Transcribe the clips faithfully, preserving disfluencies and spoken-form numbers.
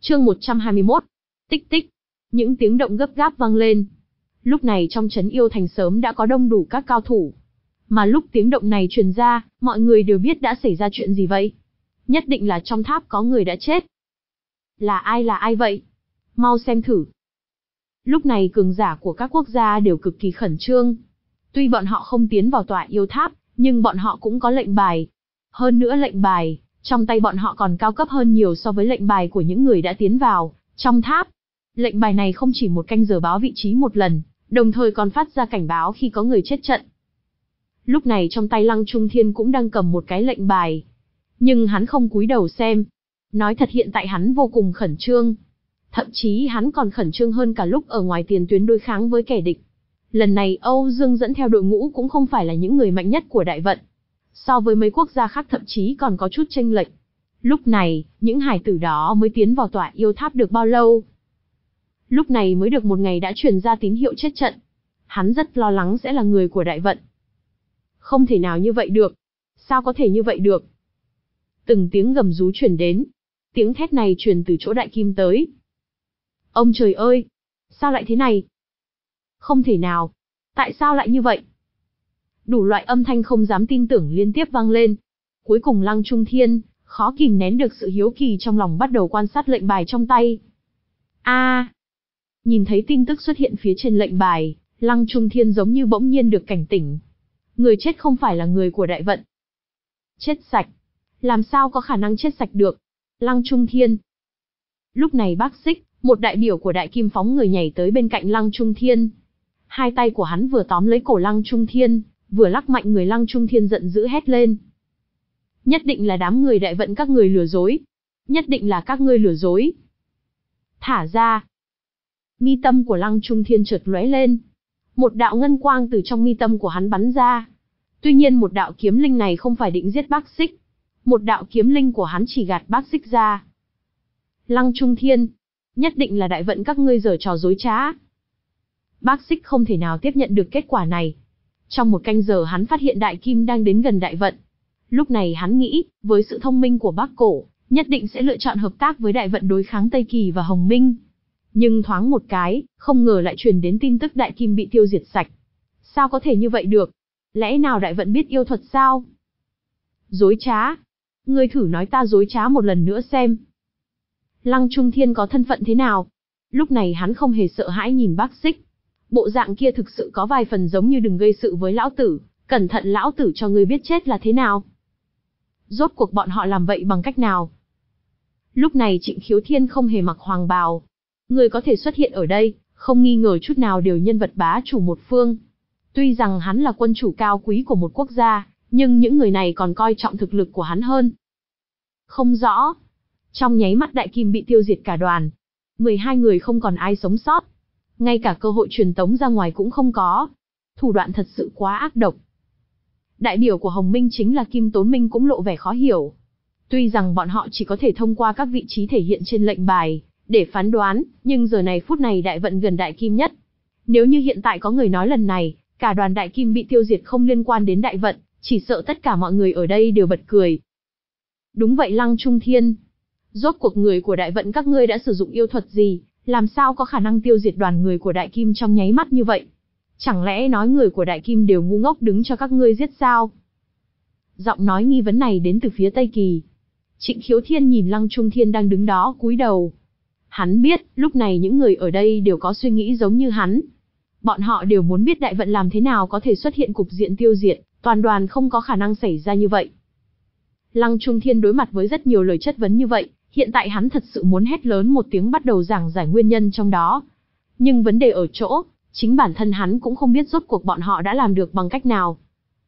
Chương một trăm hai mươi mốt. Tích tích. Những tiếng động gấp gáp vang lên. Lúc này trong trấn yêu thành sớm đã có đông đủ các cao thủ. Mà lúc tiếng động này truyền ra, mọi người đều biết đã xảy ra chuyện gì vậy. Nhất định là trong tháp có người đã chết. Là ai là ai vậy? Mau xem thử. Lúc này cường giả của các quốc gia đều cực kỳ khẩn trương. Tuy bọn họ không tiến vào tòa yêu tháp, nhưng bọn họ cũng có lệnh bài. Hơn nữa lệnh bài, trong tay bọn họ còn cao cấp hơn nhiều so với lệnh bài của những người đã tiến vào trong tháp. Lệnh bài này không chỉ một canh giờ báo vị trí một lần, đồng thời còn phát ra cảnh báo khi có người chết trận. Lúc này trong tay Lăng Trung Thiên cũng đang cầm một cái lệnh bài. Nhưng hắn không cúi đầu xem. Nói thật hiện tại hắn vô cùng khẩn trương. Thậm chí hắn còn khẩn trương hơn cả lúc ở ngoài tiền tuyến đối kháng với kẻ địch. Lần này Âu Dương dẫn theo đội ngũ cũng không phải là những người mạnh nhất của đại vận. So với mấy quốc gia khác thậm chí còn có chút chênh lệch. Lúc này, những hải tử đó mới tiến vào tòa yêu tháp được bao lâu? Lúc này mới được một ngày đã truyền ra tín hiệu chết trận. Hắn rất lo lắng sẽ là người của đại vận. Không thể nào như vậy được. Sao có thể như vậy được? Từng tiếng gầm rú truyền đến. Tiếng thét này truyền từ chỗ đại kim tới. Ông trời ơi! Sao lại thế này? Không thể nào! Tại sao lại như vậy? Đủ loại âm thanh không dám tin tưởng liên tiếp vang lên. Cuối cùng Lăng Trung Thiên, khó kìm nén được sự hiếu kỳ trong lòng bắt đầu quan sát lệnh bài trong tay. A! À, nhìn thấy tin tức xuất hiện phía trên lệnh bài, Lăng Trung Thiên giống như bỗng nhiên được cảnh tỉnh. Người chết không phải là người của đại vận. Chết sạch. Làm sao có khả năng chết sạch được? Lăng Trung Thiên. Lúc này Bác Xích, một đại biểu của Đại Kim phóng người nhảy tới bên cạnh Lăng Trung Thiên. Hai tay của hắn vừa tóm lấy cổ Lăng Trung Thiên, vừa lắc mạnh người Lăng Trung Thiên giận dữ hét lên. Nhất định là đám người đại vận các người lừa dối. Nhất định là các ngươi lừa dối. Thả ra. Mi tâm của Lăng Trung Thiên chợt lóe lên. Một đạo ngân quang từ trong mi tâm của hắn bắn ra. Tuy nhiên một đạo kiếm linh này không phải định giết Bác Xích. Một đạo kiếm linh của hắn chỉ gạt Bác Xích ra. Lăng Trung Thiên, nhất định là đại vận các ngươi giở trò dối trá. Bác Xích không thể nào tiếp nhận được kết quả này. Trong một canh giờ hắn phát hiện Đại Kim đang đến gần đại vận. Lúc này hắn nghĩ, với sự thông minh của Bắc Cổ, nhất định sẽ lựa chọn hợp tác với đại vận đối kháng Tây Kỳ và Hồng Minh. Nhưng thoáng một cái, không ngờ lại truyền đến tin tức Đại Kim bị tiêu diệt sạch. Sao có thể như vậy được? Lẽ nào đại vận biết yêu thuật sao? Dối trá. Ngươi thử nói ta dối trá một lần nữa xem. Lăng Trung Thiên có thân phận thế nào? Lúc này hắn không hề sợ hãi nhìn Bác Xích. Bộ dạng kia thực sự có vài phần giống như đừng gây sự với lão tử, cẩn thận lão tử cho ngươi biết chết là thế nào. Rốt cuộc bọn họ làm vậy bằng cách nào? Lúc này Trịnh Khiếu Thiên không hề mặc hoàng bào. Người có thể xuất hiện ở đây, không nghi ngờ chút nào đều nhân vật bá chủ một phương. Tuy rằng hắn là quân chủ cao quý của một quốc gia, nhưng những người này còn coi trọng thực lực của hắn hơn. Không rõ. Trong nháy mắt Đại Kim bị tiêu diệt cả đoàn. mười hai người không còn ai sống sót. Ngay cả cơ hội truyền tống ra ngoài cũng không có. Thủ đoạn thật sự quá ác độc. Đại biểu của Hồng Minh chính là Kim Tốn Minh cũng lộ vẻ khó hiểu. Tuy rằng bọn họ chỉ có thể thông qua các vị trí thể hiện trên lệnh bài để phán đoán, nhưng giờ này phút này đại vận gần Đại Kim nhất. Nếu như hiện tại có người nói lần này, cả đoàn Đại Kim bị tiêu diệt không liên quan đến đại vận, chỉ sợ tất cả mọi người ở đây đều bật cười. Đúng vậy Lăng Trung Thiên. Rốt cuộc người của đại vận các ngươi đã sử dụng yêu thuật gì, làm sao có khả năng tiêu diệt đoàn người của Đại Kim trong nháy mắt như vậy? Chẳng lẽ nói người của Đại Kim đều ngu ngốc đứng cho các ngươi giết sao? Giọng nói nghi vấn này đến từ phía Tây Kỳ. Trịnh Khiếu Thiên nhìn Lăng Trung Thiên đang đứng đó cúi đầu. Hắn biết, lúc này những người ở đây đều có suy nghĩ giống như hắn. Bọn họ đều muốn biết đại vận làm thế nào có thể xuất hiện cục diện tiêu diệt, toàn đoàn không có khả năng xảy ra như vậy. Lăng Trung Thiên đối mặt với rất nhiều lời chất vấn như vậy, hiện tại hắn thật sự muốn hét lớn một tiếng bắt đầu giảng giải nguyên nhân trong đó. Nhưng vấn đề ở chỗ, chính bản thân hắn cũng không biết rốt cuộc bọn họ đã làm được bằng cách nào.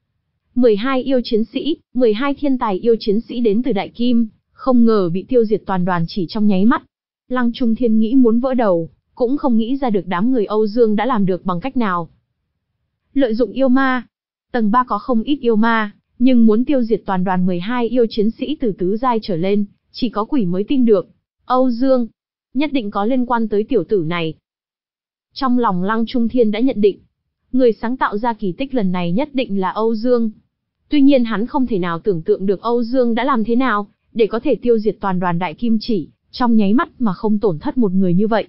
mười hai yêu chiến sĩ, mười hai thiên tài yêu chiến sĩ đến từ Đại Kim, không ngờ bị tiêu diệt toàn đoàn chỉ trong nháy mắt. Lăng Trung Thiên nghĩ muốn vỡ đầu, cũng không nghĩ ra được đám người Âu Dương đã làm được bằng cách nào. Lợi dụng yêu ma. Tầng ba có không ít yêu ma, nhưng muốn tiêu diệt toàn đoàn mười hai yêu chiến sĩ từ tứ giai trở lên, chỉ có quỷ mới tin được. Âu Dương, nhất định có liên quan tới tiểu tử này. Trong lòng Lăng Trung Thiên đã nhận định, người sáng tạo ra kỳ tích lần này nhất định là Âu Dương. Tuy nhiên hắn không thể nào tưởng tượng được Âu Dương đã làm thế nào, để có thể tiêu diệt toàn đoàn Đại Kim chỉ Trong nháy mắt mà không tổn thất một người như vậy.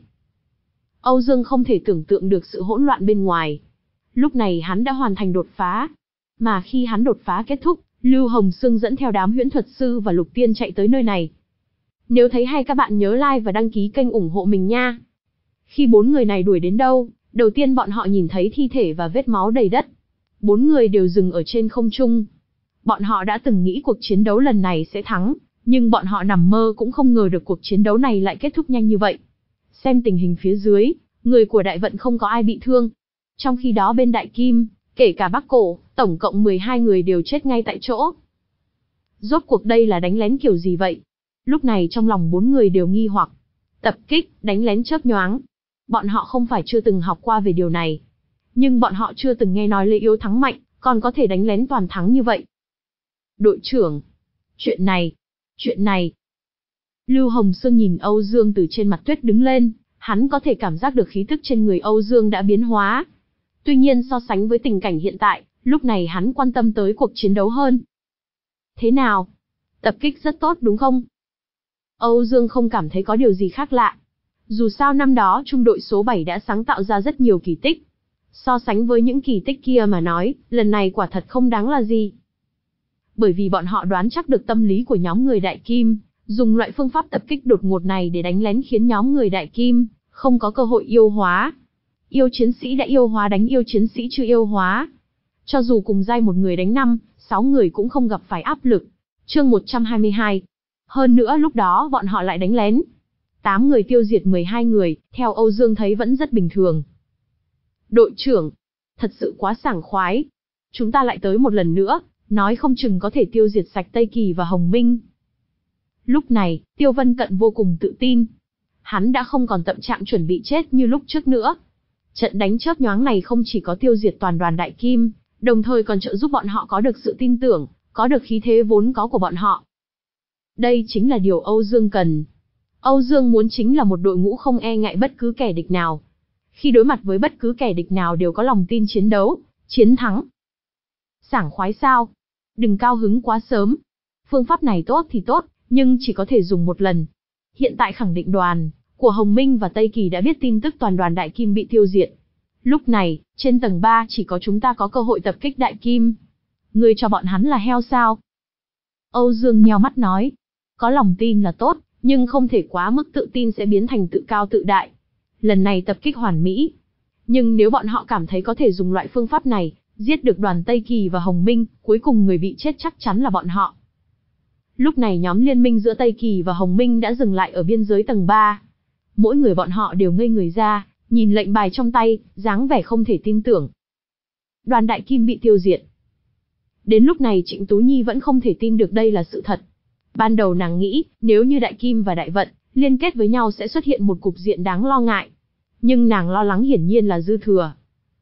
Âu Dương không thể tưởng tượng được sự hỗn loạn bên ngoài. Lúc này hắn đã hoàn thành đột phá. Mà khi hắn đột phá kết thúc, Lưu Hồng Sương dẫn theo đám huyễn thuật sư và Lục Tiên chạy tới nơi này. Nếu thấy hay các bạn nhớ like và đăng ký kênh ủng hộ mình nha. Khi bốn người này đuổi đến đâu, đầu tiên bọn họ nhìn thấy thi thể và vết máu đầy đất. Bốn người đều dừng ở trên không trung. Bọn họ đã từng nghĩ cuộc chiến đấu lần này sẽ thắng, nhưng bọn họ nằm mơ cũng không ngờ được cuộc chiến đấu này lại kết thúc nhanh như vậy. Xem tình hình phía dưới, người của Đại Vận không có ai bị thương. Trong khi đó bên Đại Kim, kể cả Bắc Cổ, tổng cộng mười hai người đều chết ngay tại chỗ. Rốt cuộc đây là đánh lén kiểu gì vậy? Lúc này trong lòng bốn người đều nghi hoặc. Tập kích, đánh lén chớp nhoáng. Bọn họ không phải chưa từng học qua về điều này. Nhưng bọn họ chưa từng nghe nói lễ yếu thắng mạnh, còn có thể đánh lén toàn thắng như vậy. Đội trưởng. Chuyện này. Chuyện này. Lưu Hồng Sương nhìn Âu Dương từ trên mặt tuyết đứng lên, hắn có thể cảm giác được khí tức trên người Âu Dương đã biến hóa. Tuy nhiên so sánh với tình cảnh hiện tại, lúc này hắn quan tâm tới cuộc chiến đấu hơn. Thế nào? Tập kích rất tốt đúng không? Âu Dương không cảm thấy có điều gì khác lạ. Dù sao năm đó trung đội số bảy đã sáng tạo ra rất nhiều kỳ tích. So sánh với những kỳ tích kia mà nói, lần này quả thật không đáng là gì. Bởi vì bọn họ đoán chắc được tâm lý của nhóm người Đại Kim, dùng loại phương pháp tập kích đột ngột này để đánh lén khiến nhóm người Đại Kim không có cơ hội yêu hóa. Yêu chiến sĩ đã yêu hóa đánh yêu chiến sĩ chưa yêu hóa. Cho dù cùng giai một người đánh năm, sáu người cũng không gặp phải áp lực. Chương một trăm hai mươi hai. Hơn nữa lúc đó bọn họ lại đánh lén. tám người tiêu diệt mười hai người, theo Âu Dương thấy vẫn rất bình thường. Đội trưởng, thật sự quá sảng khoái. Chúng ta lại tới một lần nữa, nói không chừng có thể tiêu diệt sạch Tây Kỳ và Hồng Minh. Lúc này, Tiêu Vân Cận vô cùng tự tin. Hắn đã không còn tâm trạng chuẩn bị chết như lúc trước nữa. Trận đánh chớp nhoáng này không chỉ có tiêu diệt toàn đoàn Đại Kim, đồng thời còn trợ giúp bọn họ có được sự tin tưởng, có được khí thế vốn có của bọn họ. Đây chính là điều Âu Dương cần. Âu Dương muốn chính là một đội ngũ không e ngại bất cứ kẻ địch nào. Khi đối mặt với bất cứ kẻ địch nào đều có lòng tin chiến đấu, chiến thắng. Sảng khoái sao? Đừng cao hứng quá sớm. Phương pháp này tốt thì tốt, nhưng chỉ có thể dùng một lần. Hiện tại khẳng định đoàn của Hồng Minh và Tây Kỳ đã biết tin tức toàn đoàn Đại Kim bị tiêu diệt. Lúc này, trên tầng ba chỉ có chúng ta có cơ hội tập kích Đại Kim. Ngươi cho bọn hắn là heo sao? Âu Dương nheo mắt nói. Có lòng tin là tốt, nhưng không thể quá mức tự tin sẽ biến thành tự cao tự đại. Lần này tập kích hoàn mỹ. Nhưng nếu bọn họ cảm thấy có thể dùng loại phương pháp này, giết được đoàn Tây Kỳ và Hồng Minh, cuối cùng người bị chết chắc chắn là bọn họ. Lúc này nhóm liên minh giữa Tây Kỳ và Hồng Minh đã dừng lại ở biên giới tầng ba. Mỗi người bọn họ đều ngây người ra, nhìn lệnh bài trong tay, dáng vẻ không thể tin tưởng. Đoàn Đại Kim bị tiêu diệt. Đến lúc này Trịnh Tú Nhi vẫn không thể tin được đây là sự thật. Ban đầu nàng nghĩ, nếu như Đại Kim và Đại Vận liên kết với nhau sẽ xuất hiện một cục diện đáng lo ngại. Nhưng nàng lo lắng hiển nhiên là dư thừa.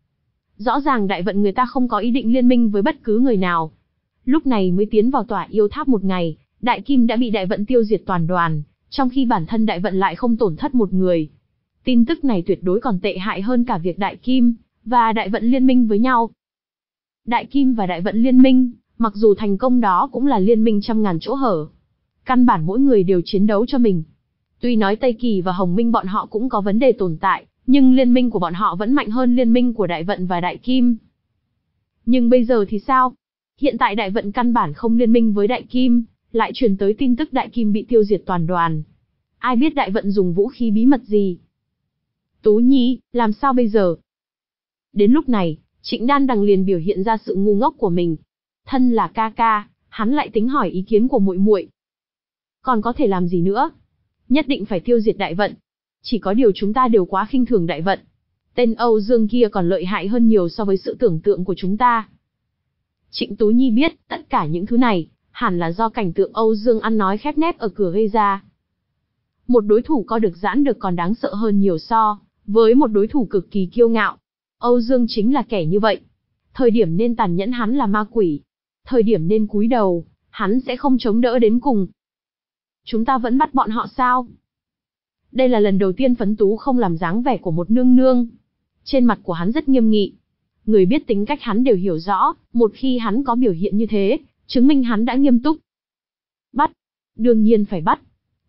Rõ ràng Đại Vận người ta không có ý định liên minh với bất cứ người nào. Lúc này mới tiến vào tỏa yêu tháp một ngày, Đại Kim đã bị Đại Vận tiêu diệt toàn đoàn, trong khi bản thân Đại Vận lại không tổn thất một người. Tin tức này tuyệt đối còn tệ hại hơn cả việc Đại Kim và Đại Vận liên minh với nhau. Đại Kim và Đại Vận liên minh, mặc dù thành công đó cũng là liên minh trăm ngàn chỗ hở. Căn bản mỗi người đều chiến đấu cho mình. Tuy nói Tây Kỳ và Hồng Minh bọn họ cũng có vấn đề tồn tại, nhưng liên minh của bọn họ vẫn mạnh hơn liên minh của Đại Vận và Đại Kim. Nhưng bây giờ thì sao? Hiện tại Đại Vận căn bản không liên minh với Đại Kim, lại truyền tới tin tức Đại Kim bị tiêu diệt toàn đoàn. Ai biết Đại Vận dùng vũ khí bí mật gì? Tú Nhi, làm sao bây giờ? Đến lúc này, Trịnh Đan Đằng liền biểu hiện ra sự ngu ngốc của mình. Thân là ca ca, hắn lại tính hỏi ý kiến của muội muội. Còn có thể làm gì nữa? Nhất định phải tiêu diệt Đại Vận. Chỉ có điều chúng ta đều quá khinh thường Đại Vận. Tên Âu Dương kia còn lợi hại hơn nhiều so với sự tưởng tượng của chúng ta. Trịnh Tú Nhi biết, tất cả những thứ này, hẳn là do cảnh tượng Âu Dương ăn nói khép nép ở cửa gây ra. Một đối thủ co được giãn được còn đáng sợ hơn nhiều so với một đối thủ cực kỳ kiêu ngạo. Âu Dương chính là kẻ như vậy. Thời điểm nên tàn nhẫn hắn là ma quỷ. Thời điểm nên cúi đầu, hắn sẽ không chống đỡ đến cùng. Chúng ta vẫn bắt bọn họ sao? Đây là lần đầu tiên Phấn Tú không làm dáng vẻ của một nương nương. Trên mặt của hắn rất nghiêm nghị. Người biết tính cách hắn đều hiểu rõ, một khi hắn có biểu hiện như thế, chứng minh hắn đã nghiêm túc. Bắt. Đương nhiên phải bắt.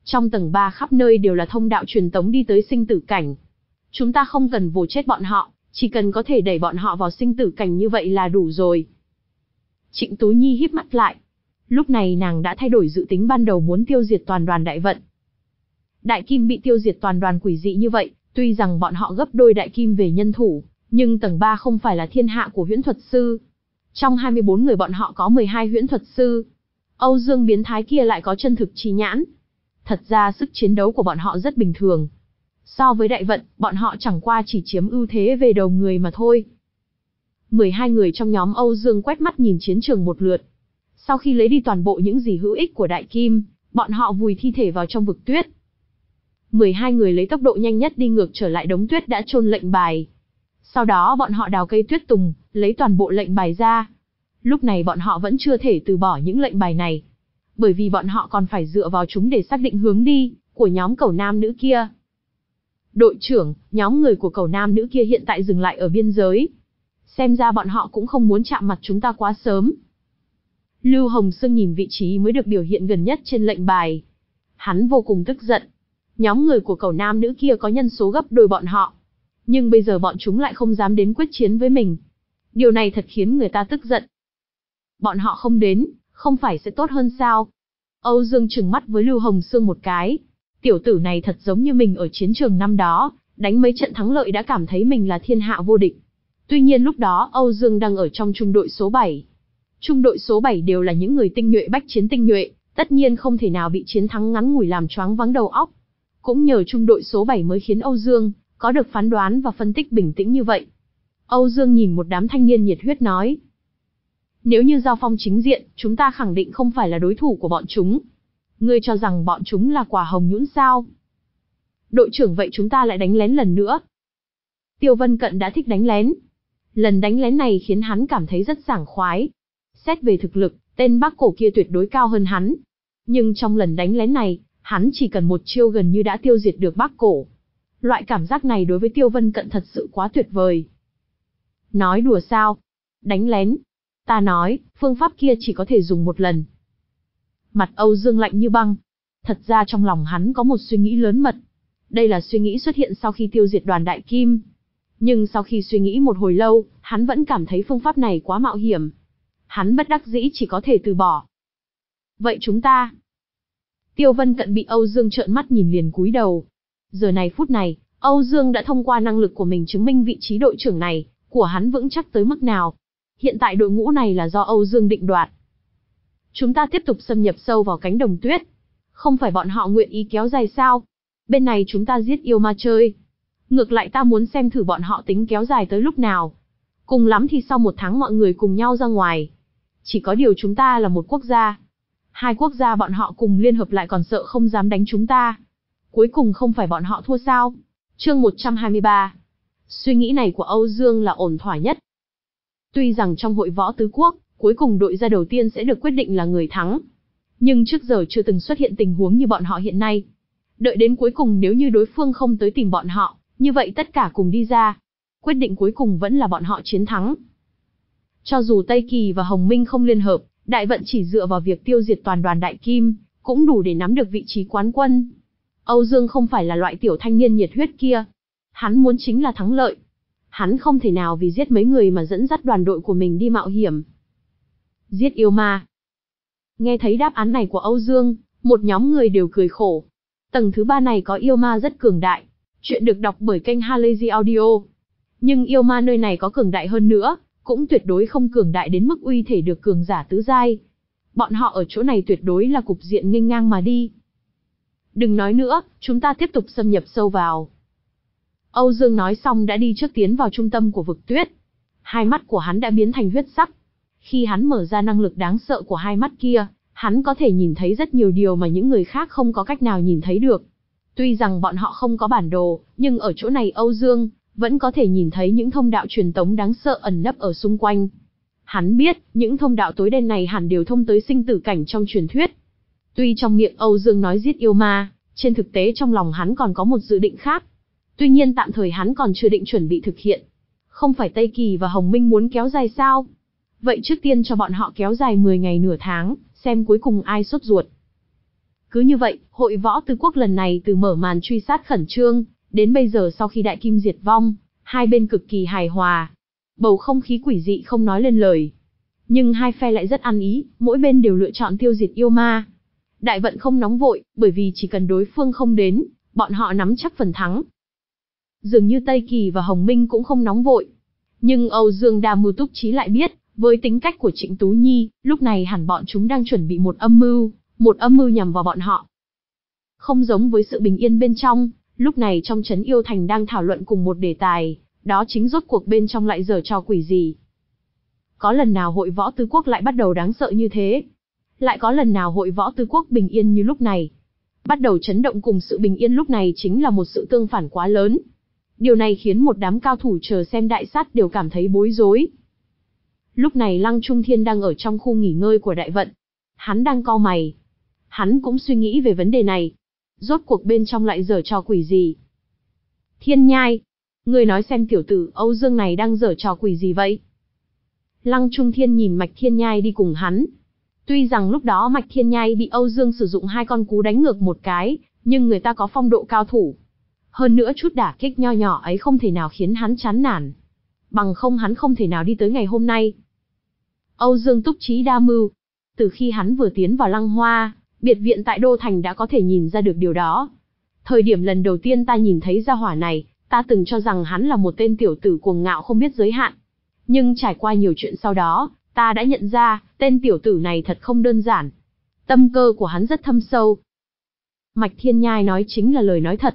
Trong tầng ba khắp nơi đều là thông đạo truyền tống đi tới sinh tử cảnh. Chúng ta không cần vồ chết bọn họ, chỉ cần có thể đẩy bọn họ vào sinh tử cảnh như vậy là đủ rồi. Trịnh Tú Nhi híp mắt lại. Lúc này nàng đã thay đổi dự tính ban đầu muốn tiêu diệt toàn đoàn Đại Vận. Đại Kim bị tiêu diệt toàn đoàn quỷ dị như vậy, tuy rằng bọn họ gấp đôi Đại Kim về nhân thủ, nhưng tầng ba không phải là thiên hạ của huyễn thuật sư. Trong hai mươi bốn người bọn họ có mười hai huyễn thuật sư. Âu Dương biến thái kia lại có chân thực chi nhãn. Thật ra sức chiến đấu của bọn họ rất bình thường. So với Đại Vận, bọn họ chẳng qua chỉ chiếm ưu thế về đầu người mà thôi. mười hai người trong nhóm Âu Dương quét mắt nhìn chiến trường một lượt. Sau khi lấy đi toàn bộ những gì hữu ích của Đại Kim, bọn họ vùi thi thể vào trong vực tuyết. mười hai người lấy tốc độ nhanh nhất đi ngược trở lại đống tuyết đã chôn lệnh bài. Sau đó bọn họ đào cây tuyết tùng, lấy toàn bộ lệnh bài ra. Lúc này bọn họ vẫn chưa thể từ bỏ những lệnh bài này. Bởi vì bọn họ còn phải dựa vào chúng để xác định hướng đi của nhóm cẩu nam nữ kia. Đội trưởng, nhóm người của cẩu nam nữ kia hiện tại dừng lại ở biên giới. Xem ra bọn họ cũng không muốn chạm mặt chúng ta quá sớm. Lưu Hồng Sương nhìn vị trí mới được biểu hiện gần nhất trên lệnh bài. Hắn vô cùng tức giận. Nhóm người của cẩu nam nữ kia có nhân số gấp đôi bọn họ. Nhưng bây giờ bọn chúng lại không dám đến quyết chiến với mình. Điều này thật khiến người ta tức giận. Bọn họ không đến, không phải sẽ tốt hơn sao? Âu Dương trừng mắt với Lưu Hồng Sương một cái. Tiểu tử này thật giống như mình ở chiến trường năm đó, đánh mấy trận thắng lợi đã cảm thấy mình là thiên hạ vô địch. Tuy nhiên lúc đó Âu Dương đang ở trong trung đội số bảy. Trung đội số bảy đều là những người tinh nhuệ bách chiến tinh nhuệ, tất nhiên không thể nào bị chiến thắng ngắn ngủi làm choáng váng đầu óc. Cũng nhờ trung đội số bảy mới khiến Âu Dương có được phán đoán và phân tích bình tĩnh như vậy. Âu Dương nhìn một đám thanh niên nhiệt huyết nói. Nếu như giao phong chính diện, chúng ta khẳng định không phải là đối thủ của bọn chúng. Ngươi cho rằng bọn chúng là quả hồng nhũn sao? Đội trưởng vậy chúng ta lại đánh lén lần nữa. Tiêu Vân Cận đã thích đánh lén. Lần đánh lén này khiến hắn cảm thấy rất sảng khoái. Xét về thực lực, tên Bắc Cổ kia tuyệt đối cao hơn hắn. Nhưng trong lần đánh lén này, hắn chỉ cần một chiêu gần như đã tiêu diệt được Bắc Cổ. Loại cảm giác này đối với Tiêu Vân Cận thật sự quá tuyệt vời. Nói đùa sao? Đánh lén. Ta nói, phương pháp kia chỉ có thể dùng một lần. Mặt Âu Dương lạnh như băng. Thật ra trong lòng hắn có một suy nghĩ lớn mật. Đây là suy nghĩ xuất hiện sau khi tiêu diệt đoàn Đại Kim. Nhưng sau khi suy nghĩ một hồi lâu, hắn vẫn cảm thấy phương pháp này quá mạo hiểm. Hắn bất đắc dĩ chỉ có thể từ bỏ. Vậy chúng ta... Tiêu Vân Cận bị Âu Dương trợn mắt nhìn liền cúi đầu. Giờ này phút này, Âu Dương đã thông qua năng lực của mình chứng minh vị trí đội trưởng này, của hắn vững chắc tới mức nào. Hiện tại đội ngũ này là do Âu Dương định đoạt. Chúng ta tiếp tục xâm nhập sâu vào cánh đồng tuyết. Không phải bọn họ nguyện ý kéo dài sao? Bên này chúng ta giết yêu ma chơi. Ngược lại ta muốn xem thử bọn họ tính kéo dài tới lúc nào. Cùng lắm thì sau một tháng mọi người cùng nhau ra ngoài. Chỉ có điều chúng ta là một quốc gia. Hai quốc gia bọn họ cùng liên hợp lại còn sợ không dám đánh chúng ta. Cuối cùng không phải bọn họ thua sao? Chương một trăm hai mươi ba. Suy nghĩ này của Âu Dương là ổn thỏa nhất. Tuy rằng trong hội võ tứ quốc, cuối cùng đội ra đầu tiên sẽ được quyết định là người thắng. Nhưng trước giờ chưa từng xuất hiện tình huống như bọn họ hiện nay. Đợi đến cuối cùng nếu như đối phương không tới tìm bọn họ, như vậy tất cả cùng đi ra. Quyết định cuối cùng vẫn là bọn họ chiến thắng. Cho dù Tây Kỳ và Hồng Minh không liên hợp, Đại Vận chỉ dựa vào việc tiêu diệt toàn đoàn Đại Kim, cũng đủ để nắm được vị trí quán quân. Âu Dương không phải là loại tiểu thanh niên nhiệt huyết kia. Hắn muốn chính là thắng lợi. Hắn không thể nào vì giết mấy người mà dẫn dắt đoàn đội của mình đi mạo hiểm. Giết yêu ma. Nghe thấy đáp án này của Âu Dương, một nhóm người đều cười khổ. Tầng thứ ba này có yêu ma rất cường đại. Chuyện được đọc bởi kênh Halazy Audio. Nhưng yêu ma nơi này có cường đại hơn nữa, cũng tuyệt đối không cường đại đến mức uy thể được cường giả tứ giai. Bọn họ ở chỗ này tuyệt đối là cục diện nghênh ngang mà đi. Đừng nói nữa, chúng ta tiếp tục xâm nhập sâu vào. Âu Dương nói xong đã đi trước tiến vào trung tâm của vực tuyết. Hai mắt của hắn đã biến thành huyết sắc. Khi hắn mở ra năng lực đáng sợ của hai mắt kia, hắn có thể nhìn thấy rất nhiều điều mà những người khác không có cách nào nhìn thấy được. Tuy rằng bọn họ không có bản đồ, nhưng ở chỗ này Âu Dương vẫn có thể nhìn thấy những thông đạo truyền tống đáng sợ ẩn nấp ở xung quanh. Hắn biết, những thông đạo tối đen này hẳn đều thông tới sinh tử cảnh trong truyền thuyết. Tuy trong miệng Âu Dương nói giết yêu ma, trên thực tế trong lòng hắn còn có một dự định khác. Tuy nhiên tạm thời hắn còn chưa định chuẩn bị thực hiện. Không phải Tây Kỳ và Hồng Minh muốn kéo dài sao? Vậy trước tiên cho bọn họ kéo dài mười ngày nửa tháng, xem cuối cùng ai sốt ruột. Cứ như vậy, hội võ tứ quốc lần này từ mở màn truy sát khẩn trương, đến bây giờ sau khi đại kim diệt vong, hai bên cực kỳ hài hòa. Bầu không khí quỷ dị không nói lên lời. Nhưng hai phe lại rất ăn ý, mỗi bên đều lựa chọn tiêu diệt yêu ma. Đại vận không nóng vội, bởi vì chỉ cần đối phương không đến, bọn họ nắm chắc phần thắng. Dường như Tây Kỳ và Hồng Minh cũng không nóng vội. Nhưng Âu Dương Đa Mưu Túc Trí lại biết, với tính cách của Trịnh Tú Nhi, lúc này hẳn bọn chúng đang chuẩn bị một âm mưu, một âm mưu nhằm vào bọn họ. Không giống với sự bình yên bên trong, lúc này trong trấn Yêu Thành đang thảo luận cùng một đề tài, đó chính rốt cuộc bên trong lại giở trò quỷ gì. Có lần nào hội võ tứ quốc lại bắt đầu đáng sợ như thế? Lại có lần nào hội võ tứ quốc bình yên như lúc này? Bắt đầu chấn động cùng sự bình yên lúc này chính là một sự tương phản quá lớn. Điều này khiến một đám cao thủ chờ xem đại sát đều cảm thấy bối rối. Lúc này Lăng Trung Thiên đang ở trong khu nghỉ ngơi của đại vận. Hắn đang cau mày. Hắn cũng suy nghĩ về vấn đề này. Rốt cuộc bên trong lại giở trò quỷ gì? Thiên Nhai, người nói xem tiểu tử Âu Dương này đang giở trò quỷ gì vậy? Lăng Trung Thiên nhìn Mạch Thiên Nhai đi cùng hắn. Tuy rằng lúc đó Mạch Thiên Nhai bị Âu Dương sử dụng hai con cú đánh ngược một cái, nhưng người ta có phong độ cao thủ. Hơn nữa chút đả kích nho nhỏ ấy không thể nào khiến hắn chán nản. Bằng không hắn không thể nào đi tới ngày hôm nay. Âu Dương Túc Trí đa mưu. Từ khi hắn vừa tiến vào Lăng Hoa, biệt viện tại Đô Thành đã có thể nhìn ra được điều đó. Thời điểm lần đầu tiên ta nhìn thấy gia hỏa này, ta từng cho rằng hắn là một tên tiểu tử cuồng ngạo không biết giới hạn. Nhưng trải qua nhiều chuyện sau đó, ta đã nhận ra, tên tiểu tử này thật không đơn giản. Tâm cơ của hắn rất thâm sâu. Mạch Thiên Nhai nói chính là lời nói thật.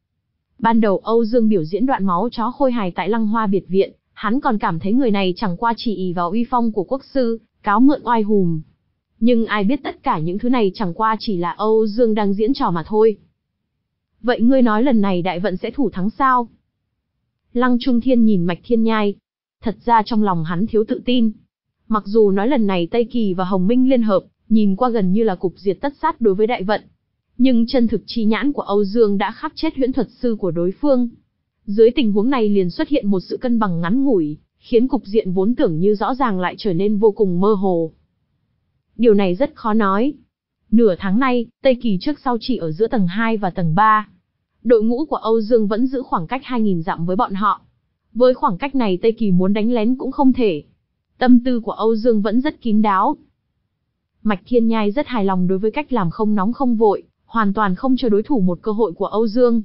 Ban đầu Âu Dương biểu diễn đoạn máu chó khôi hài tại Lăng Hoa biệt viện, hắn còn cảm thấy người này chẳng qua chỉ ỷ vào uy phong của quốc sư, cáo mượn oai hùm. Nhưng ai biết tất cả những thứ này chẳng qua chỉ là Âu Dương đang diễn trò mà thôi. Vậy ngươi nói lần này đại vận sẽ thủ thắng sao? Lăng Trung Thiên nhìn Mạch Thiên Nhai. Thật ra trong lòng hắn thiếu tự tin. Mặc dù nói lần này Tây Kỳ và Hồng Minh liên hợp, nhìn qua gần như là cục diệt tất sát đối với đại vận. Nhưng chân thực chi nhãn của Âu Dương đã khắc chết huyễn thuật sư của đối phương. Dưới tình huống này liền xuất hiện một sự cân bằng ngắn ngủi, khiến cục diện vốn tưởng như rõ ràng lại trở nên vô cùng mơ hồ. Điều này rất khó nói. Nửa tháng nay, Tây Kỳ trước sau chỉ ở giữa tầng hai và tầng ba. Đội ngũ của Âu Dương vẫn giữ khoảng cách hai nghìn dặm với bọn họ. Với khoảng cách này Tây Kỳ muốn đánh lén cũng không thể. Tâm tư của Âu Dương vẫn rất kín đáo. Mạch Thiên Nhai rất hài lòng đối với cách làm không nóng không vội, hoàn toàn không cho đối thủ một cơ hội của Âu Dương.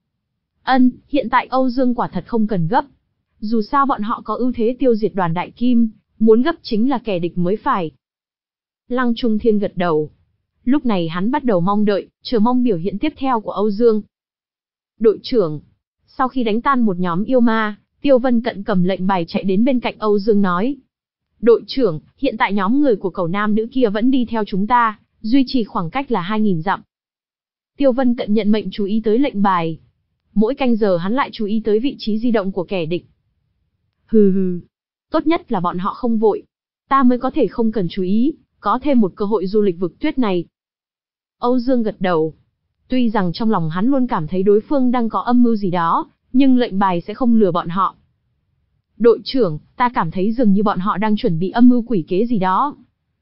Ân, hiện tại Âu Dương quả thật không cần gấp. Dù sao bọn họ có ưu thế tiêu diệt đoàn đại kim, muốn gấp chính là kẻ địch mới phải. Lăng Trung Thiên gật đầu. Lúc này hắn bắt đầu mong đợi, chờ mong biểu hiện tiếp theo của Âu Dương. Đội trưởng, sau khi đánh tan một nhóm yêu ma, Tiêu Vân Cận cầm lệnh bài chạy đến bên cạnh Âu Dương nói. Đội trưởng, hiện tại nhóm người của cẩu nam nữ kia vẫn đi theo chúng ta, duy trì khoảng cách là hai nghìn dặm. Tiêu Vân Cận nhận mệnh chú ý tới lệnh bài. Mỗi canh giờ hắn lại chú ý tới vị trí di động của kẻ địch. Hừ hừ, tốt nhất là bọn họ không vội. Ta mới có thể không cần chú ý, có thêm một cơ hội du lịch vực tuyết này. Âu Dương gật đầu. Tuy rằng trong lòng hắn luôn cảm thấy đối phương đang có âm mưu gì đó, nhưng lệnh bài sẽ không lừa bọn họ. Đội trưởng, ta cảm thấy dường như bọn họ đang chuẩn bị âm mưu quỷ kế gì đó.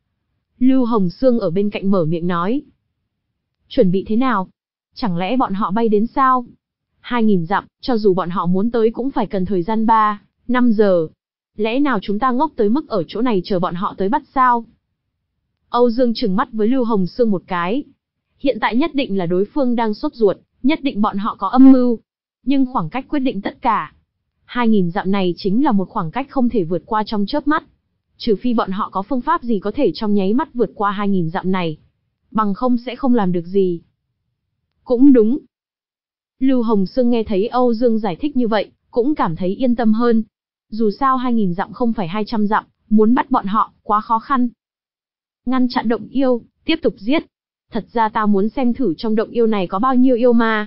Lưu Hồng Sương ở bên cạnh mở miệng nói. Chuẩn bị thế nào? Chẳng lẽ bọn họ bay đến sao? Hai nghìn dặm, cho dù bọn họ muốn tới cũng phải cần thời gian ba, năm giờ. Lẽ nào chúng ta ngốc tới mức ở chỗ này chờ bọn họ tới bắt sao? Âu Dương trừng mắt với Lưu Hồng Sương một cái. Hiện tại nhất định là đối phương đang sốt ruột, nhất định bọn họ có âm mưu. Nhưng khoảng cách quyết định tất cả. Hai nghìn dặm này chính là một khoảng cách không thể vượt qua trong chớp mắt. Trừ phi bọn họ có phương pháp gì có thể trong nháy mắt vượt qua hai nghìn dặm này. Bằng không sẽ không làm được gì. Cũng đúng. Lưu Hồng Sương nghe thấy Âu Dương giải thích như vậy, cũng cảm thấy yên tâm hơn. Dù sao hai nghìn dặm không phải hai trăm dặm, muốn bắt bọn họ, quá khó khăn. Ngăn chặn động yêu, tiếp tục giết. Thật ra ta muốn xem thử trong động yêu này có bao nhiêu yêu ma.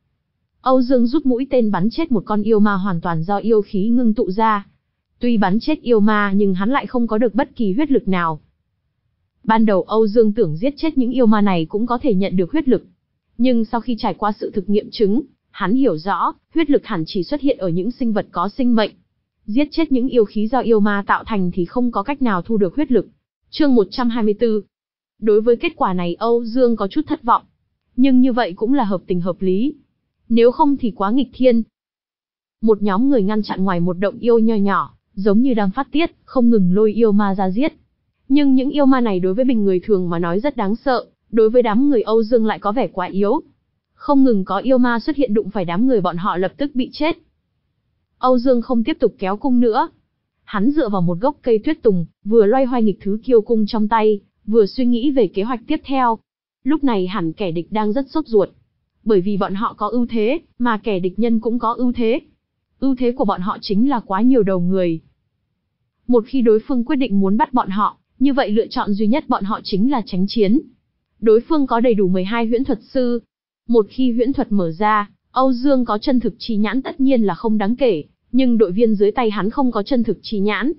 Âu Dương rút mũi tên bắn chết một con yêu ma hoàn toàn do yêu khí ngưng tụ ra. Tuy bắn chết yêu ma nhưng hắn lại không có được bất kỳ huyết lực nào. Ban đầu Âu Dương tưởng giết chết những yêu ma này cũng có thể nhận được huyết lực. Nhưng sau khi trải qua sự thực nghiệm chứng, hắn hiểu rõ, huyết lực hẳn chỉ xuất hiện ở những sinh vật có sinh mệnh. Giết chết những yêu khí do yêu ma tạo thành thì không có cách nào thu được huyết lực. Chương một trăm hai mươi tư. Đối với kết quả này Âu Dương có chút thất vọng. Nhưng như vậy cũng là hợp tình hợp lý. Nếu không thì quá nghịch thiên. Một nhóm người ngăn chặn ngoài một động yêu nho nhỏ, giống như đang phát tiết, không ngừng lôi yêu ma ra giết. Nhưng những yêu ma này đối với bình người thường mà nói rất đáng sợ, đối với đám người Âu Dương lại có vẻ quá yếu. Không ngừng có yêu ma xuất hiện đụng phải đám người bọn họ lập tức bị chết. Âu Dương không tiếp tục kéo cung nữa. Hắn dựa vào một gốc cây tuyết tùng, vừa loay hoay nghịch thứ kiêu cung trong tay, vừa suy nghĩ về kế hoạch tiếp theo. Lúc này hẳn kẻ địch đang rất sốt ruột. Bởi vì bọn họ có ưu thế, mà kẻ địch nhân cũng có ưu thế. Ưu thế của bọn họ chính là quá nhiều đầu người. Một khi đối phương quyết định muốn bắt bọn họ, như vậy lựa chọn duy nhất bọn họ chính là tránh chiến. Đối phương có đầy đủ mười hai huyễn thuật sư. Một khi huyễn thuật mở ra, Âu Dương có chân thực chi nhãn tất nhiên là không đáng kể, nhưng đội viên dưới tay hắn không có chân thực chi nhãn.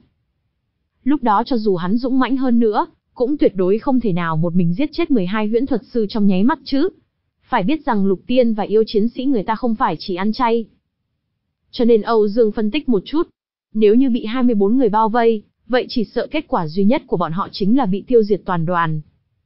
Lúc đó cho dù hắn dũng mãnh hơn nữa, cũng tuyệt đối không thể nào một mình giết chết mười hai huyễn thuật sư trong nháy mắt chứ. Phải biết rằng lục tiên và yêu chiến sĩ người ta không phải chỉ ăn chay. Cho nên Âu Dương phân tích một chút. Nếu như bị hai mươi bốn người bao vây, vậy chỉ sợ kết quả duy nhất của bọn họ chính là bị tiêu diệt toàn đoàn.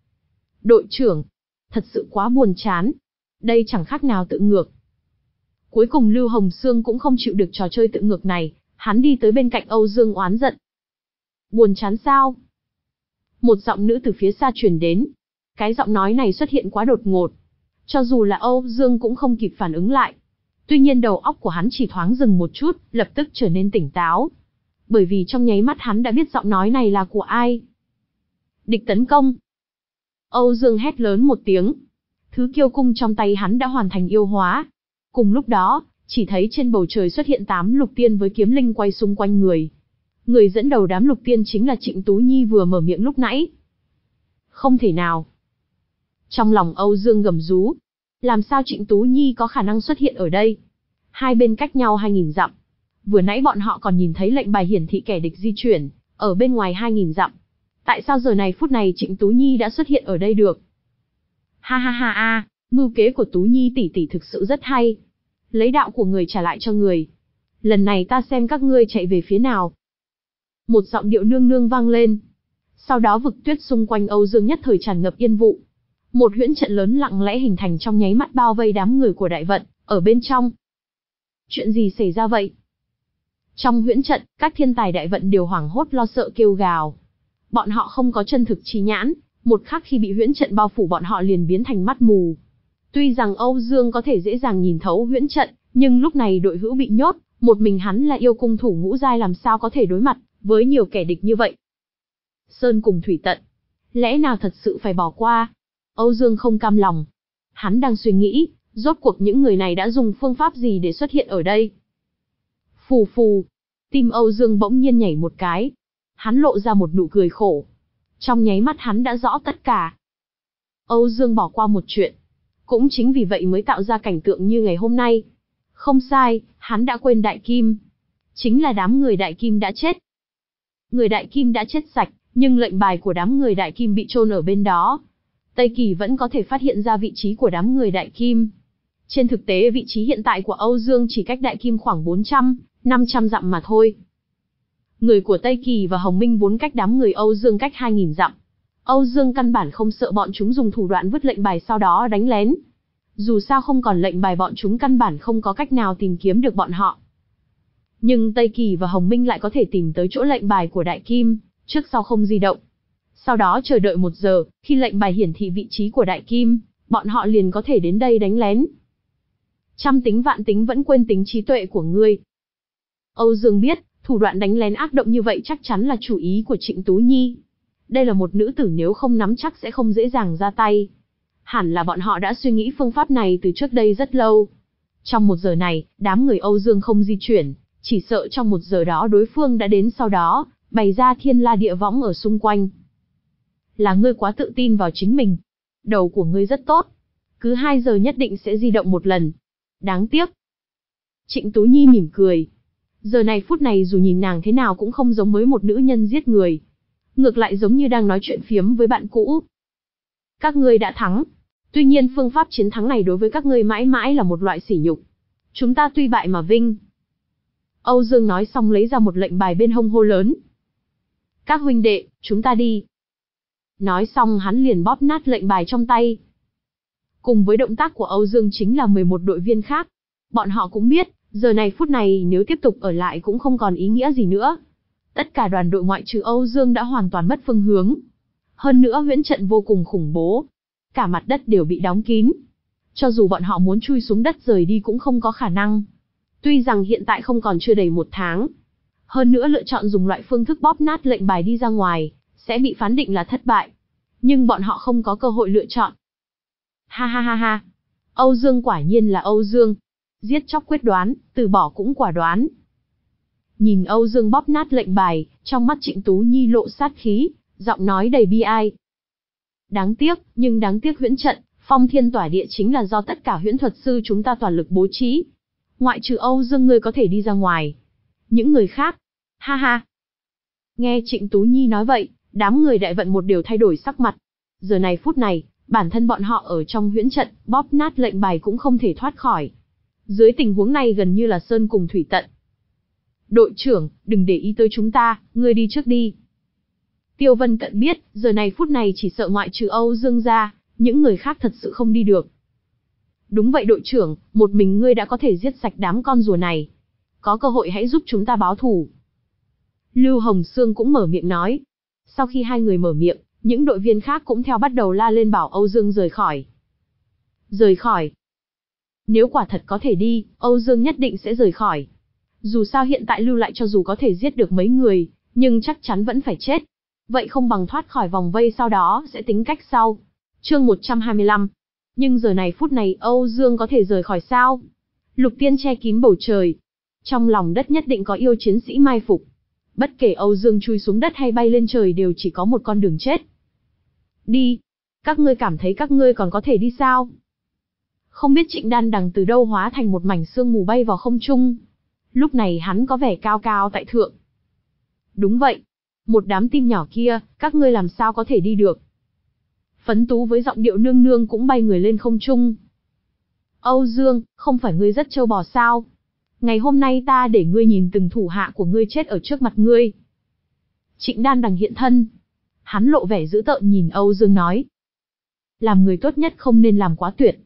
Đội trưởng, thật sự quá buồn chán. Đây chẳng khác nào tự ngược. Cuối cùng Lưu Hồng Sương cũng không chịu được trò chơi tự ngược này, hắn đi tới bên cạnh Âu Dương oán giận. Buồn chán sao? Một giọng nữ từ phía xa truyền đến. Cái giọng nói này xuất hiện quá đột ngột. Cho dù là Âu Dương cũng không kịp phản ứng lại. Tuy nhiên đầu óc của hắn chỉ thoáng dừng một chút, lập tức trở nên tỉnh táo. Bởi vì trong nháy mắt hắn đã biết giọng nói này là của ai. Địch tấn công. Âu Dương hét lớn một tiếng. Thứ kiêu cung trong tay hắn đã hoàn thành yêu hóa. Cùng lúc đó, chỉ thấy trên bầu trời xuất hiện tám lục tiên với kiếm linh quay xung quanh người. Người dẫn đầu đám lục tiên chính là Trịnh Tú Nhi vừa mở miệng lúc nãy. Không thể nào. Trong lòng Âu Dương gầm rú. Làm sao Trịnh Tú Nhi có khả năng xuất hiện ở đây? Hai bên cách nhau hai nghìn dặm. Vừa nãy bọn họ còn nhìn thấy lệnh bài hiển thị kẻ địch di chuyển, ở bên ngoài hai nghìn dặm. Tại sao giờ này phút này Trịnh Tú Nhi đã xuất hiện ở đây được? Ha ha ha ha, mưu kế của Tú Nhi tỷ tỷ thực sự rất hay. Lấy đạo của người trả lại cho người. Lần này ta xem các ngươi chạy về phía nào. Một giọng điệu nương nương vang lên. Sau đó vực tuyết xung quanh Âu Dương nhất thời tràn ngập yên vụ. Một huyễn trận lớn lặng lẽ hình thành trong nháy mắt bao vây đám người của đại vận, ở bên trong. Chuyện gì xảy ra vậy? Trong huyễn trận, các thiên tài đại vận đều hoảng hốt lo sợ kêu gào. Bọn họ không có chân thực trí nhãn, một khắc khi bị huyễn trận bao phủ bọn họ liền biến thành mắt mù. Tuy rằng Âu Dương có thể dễ dàng nhìn thấu huyễn trận, nhưng lúc này đội hữu bị nhốt, một mình hắn là yêu cung thủ ngũ giai làm sao có thể đối mặt với nhiều kẻ địch như vậy. Sơn cùng thủy tận, lẽ nào thật sự phải bỏ qua? Âu Dương không cam lòng. Hắn đang suy nghĩ, rốt cuộc những người này đã dùng phương pháp gì để xuất hiện ở đây? Phù phù, tim Âu Dương bỗng nhiên nhảy một cái. Hắn lộ ra một nụ cười khổ. Trong nháy mắt hắn đã rõ tất cả. Âu Dương bỏ qua một chuyện. Cũng chính vì vậy mới tạo ra cảnh tượng như ngày hôm nay. Không sai, hắn đã quên Đại Kim. Chính là đám người Đại Kim đã chết. Người Đại Kim đã chết sạch, nhưng lệnh bài của đám người Đại Kim bị chôn ở bên đó. Tây Kỳ vẫn có thể phát hiện ra vị trí của đám người Đại Kim. Trên thực tế vị trí hiện tại của Âu Dương chỉ cách Đại Kim khoảng bốn trăm, năm trăm dặm mà thôi. Người của Tây Kỳ và Hồng Minh vốn cách đám người Âu Dương cách hai nghìn dặm. Âu Dương căn bản không sợ bọn chúng dùng thủ đoạn vứt lệnh bài sau đó đánh lén. Dù sao không còn lệnh bài bọn chúng căn bản không có cách nào tìm kiếm được bọn họ. Nhưng Tây Kỳ và Hồng Minh lại có thể tìm tới chỗ lệnh bài của Đại Kim, trước sau không di động. Sau đó chờ đợi một giờ, khi lệnh bài hiển thị vị trí của Đại Kim, bọn họ liền có thể đến đây đánh lén. Trăm tính vạn tính vẫn quên tính trí tuệ của ngươi. Âu Dương biết, thủ đoạn đánh lén ác động như vậy chắc chắn là chủ ý của Trịnh Tú Nhi. Đây là một nữ tử nếu không nắm chắc sẽ không dễ dàng ra tay. Hẳn là bọn họ đã suy nghĩ phương pháp này từ trước đây rất lâu. Trong một giờ này, đám người Âu Dương không di chuyển, chỉ sợ trong một giờ đó đối phương đã đến sau đó, bày ra thiên la địa võng ở xung quanh. Là ngươi quá tự tin vào chính mình. Đầu của ngươi rất tốt. Cứ hai giờ nhất định sẽ di động một lần. Đáng tiếc. Trịnh Tú Nhi mỉm cười. Giờ này phút này dù nhìn nàng thế nào cũng không giống với một nữ nhân giết người. Ngược lại giống như đang nói chuyện phiếm với bạn cũ. Các ngươi đã thắng. Tuy nhiên phương pháp chiến thắng này đối với các ngươi mãi mãi là một loại sỉ nhục. Chúng ta tuy bại mà vinh. Âu Dương nói xong lấy ra một lệnh bài bên hông hô lớn. Các huynh đệ, chúng ta đi. Nói xong hắn liền bóp nát lệnh bài trong tay. Cùng với động tác của Âu Dương chính là mười một đội viên khác. Bọn họ cũng biết, giờ này phút này nếu tiếp tục ở lại cũng không còn ý nghĩa gì nữa. Tất cả đoàn đội ngoại trừ Âu Dương đã hoàn toàn mất phương hướng. Hơn nữa huyễn trận vô cùng khủng bố. Cả mặt đất đều bị đóng kín. Cho dù bọn họ muốn chui xuống đất rời đi cũng không có khả năng. Tuy rằng hiện tại không còn chưa đầy một tháng. Hơn nữa lựa chọn dùng loại phương thức bóp nát lệnh bài đi ra ngoài, sẽ bị phán định là thất bại. Nhưng bọn họ không có cơ hội lựa chọn. Ha ha ha ha. Âu Dương quả nhiên là Âu Dương. Giết chóc quyết đoán, từ bỏ cũng quả đoán. Nhìn Âu Dương bóp nát lệnh bài, trong mắt Trịnh Tú Nhi lộ sát khí, giọng nói đầy bi ai. Đáng tiếc, nhưng đáng tiếc huyễn trận, phong thiên tỏa địa chính là do tất cả huyễn thuật sư chúng ta toàn lực bố trí. Ngoại trừ Âu Dương ngươi có thể đi ra ngoài. Những người khác, ha ha. Nghe Trịnh Tú Nhi nói vậy, đám người đại vận một điều thay đổi sắc mặt. Giờ này phút này, bản thân bọn họ ở trong huyễn trận, bóp nát lệnh bài cũng không thể thoát khỏi. Dưới tình huống này gần như là sơn cùng thủy tận. Đội trưởng, đừng để ý tới chúng ta, ngươi đi trước đi. Tiêu Vân Cận biết, giờ này phút này chỉ sợ ngoại trừ Âu Dương ra, những người khác thật sự không đi được. Đúng vậy đội trưởng, một mình ngươi đã có thể giết sạch đám con rùa này. Có cơ hội hãy giúp chúng ta báo thù. Lưu Hồng Sương cũng mở miệng nói. Sau khi hai người mở miệng, những đội viên khác cũng theo bắt đầu la lên bảo Âu Dương rời khỏi. Rời khỏi. Nếu quả thật có thể đi, Âu Dương nhất định sẽ rời khỏi. Dù sao hiện tại lưu lại cho dù có thể giết được mấy người, nhưng chắc chắn vẫn phải chết. Vậy không bằng thoát khỏi vòng vây sau đó sẽ tính cách sau. Chương một trăm hai mươi lăm. Nhưng giờ này phút này Âu Dương có thể rời khỏi sao? Lục tiên che kín bầu trời. Trong lòng đất nhất định có yêu chiến sĩ mai phục. Bất kể Âu Dương chui xuống đất hay bay lên trời đều chỉ có một con đường chết. Đi. Các ngươi cảm thấy các ngươi còn có thể đi sao? Không biết Trịnh Đan Đằng từ đâu hóa thành một mảnh sương mù bay vào không trung. Lúc này hắn có vẻ cao cao tại thượng. Đúng vậy. Một đám tim nhỏ kia, các ngươi làm sao có thể đi được? Phấn Tú với giọng điệu nương nương cũng bay người lên không trung. Âu Dương, không phải ngươi rất trâu bò sao? Ngày hôm nay ta để ngươi nhìn từng thủ hạ của ngươi chết ở trước mặt ngươi. Trịnh Đan Đằng hiện thân. Hắn lộ vẻ dữ tợn nhìn Âu Dương nói. Làm người tốt nhất không nên làm quá tuyệt.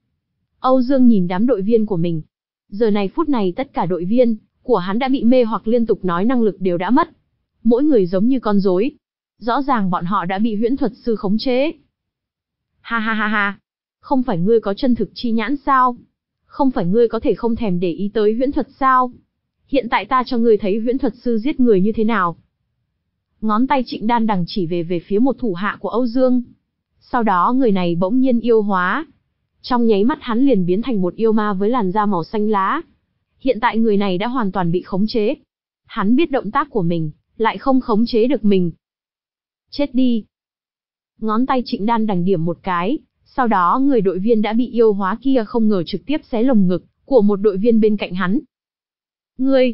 Âu Dương nhìn đám đội viên của mình. Giờ này phút này tất cả đội viên của hắn đã bị mê hoặc liên tục nói năng lực đều đã mất. Mỗi người giống như con rối. Rõ ràng bọn họ đã bị huyễn thuật sư khống chế. Ha ha ha ha. Không phải ngươi có chân thực chi nhãn sao? Không phải ngươi có thể không thèm để ý tới huyễn thuật sao? Hiện tại ta cho ngươi thấy huyễn thuật sư giết người như thế nào. Ngón tay Trịnh Đan Đằng chỉ về về phía một thủ hạ của Âu Dương. Sau đó người này bỗng nhiên yêu hóa. Trong nháy mắt hắn liền biến thành một yêu ma với làn da màu xanh lá. Hiện tại người này đã hoàn toàn bị khống chế. Hắn biết động tác của mình, lại không khống chế được mình. Chết đi. Ngón tay Trịnh Đan Đằng điểm một cái, sau đó người đội viên đã bị yêu hóa kia không ngờ trực tiếp xé lồng ngực của một đội viên bên cạnh hắn. Ngươi!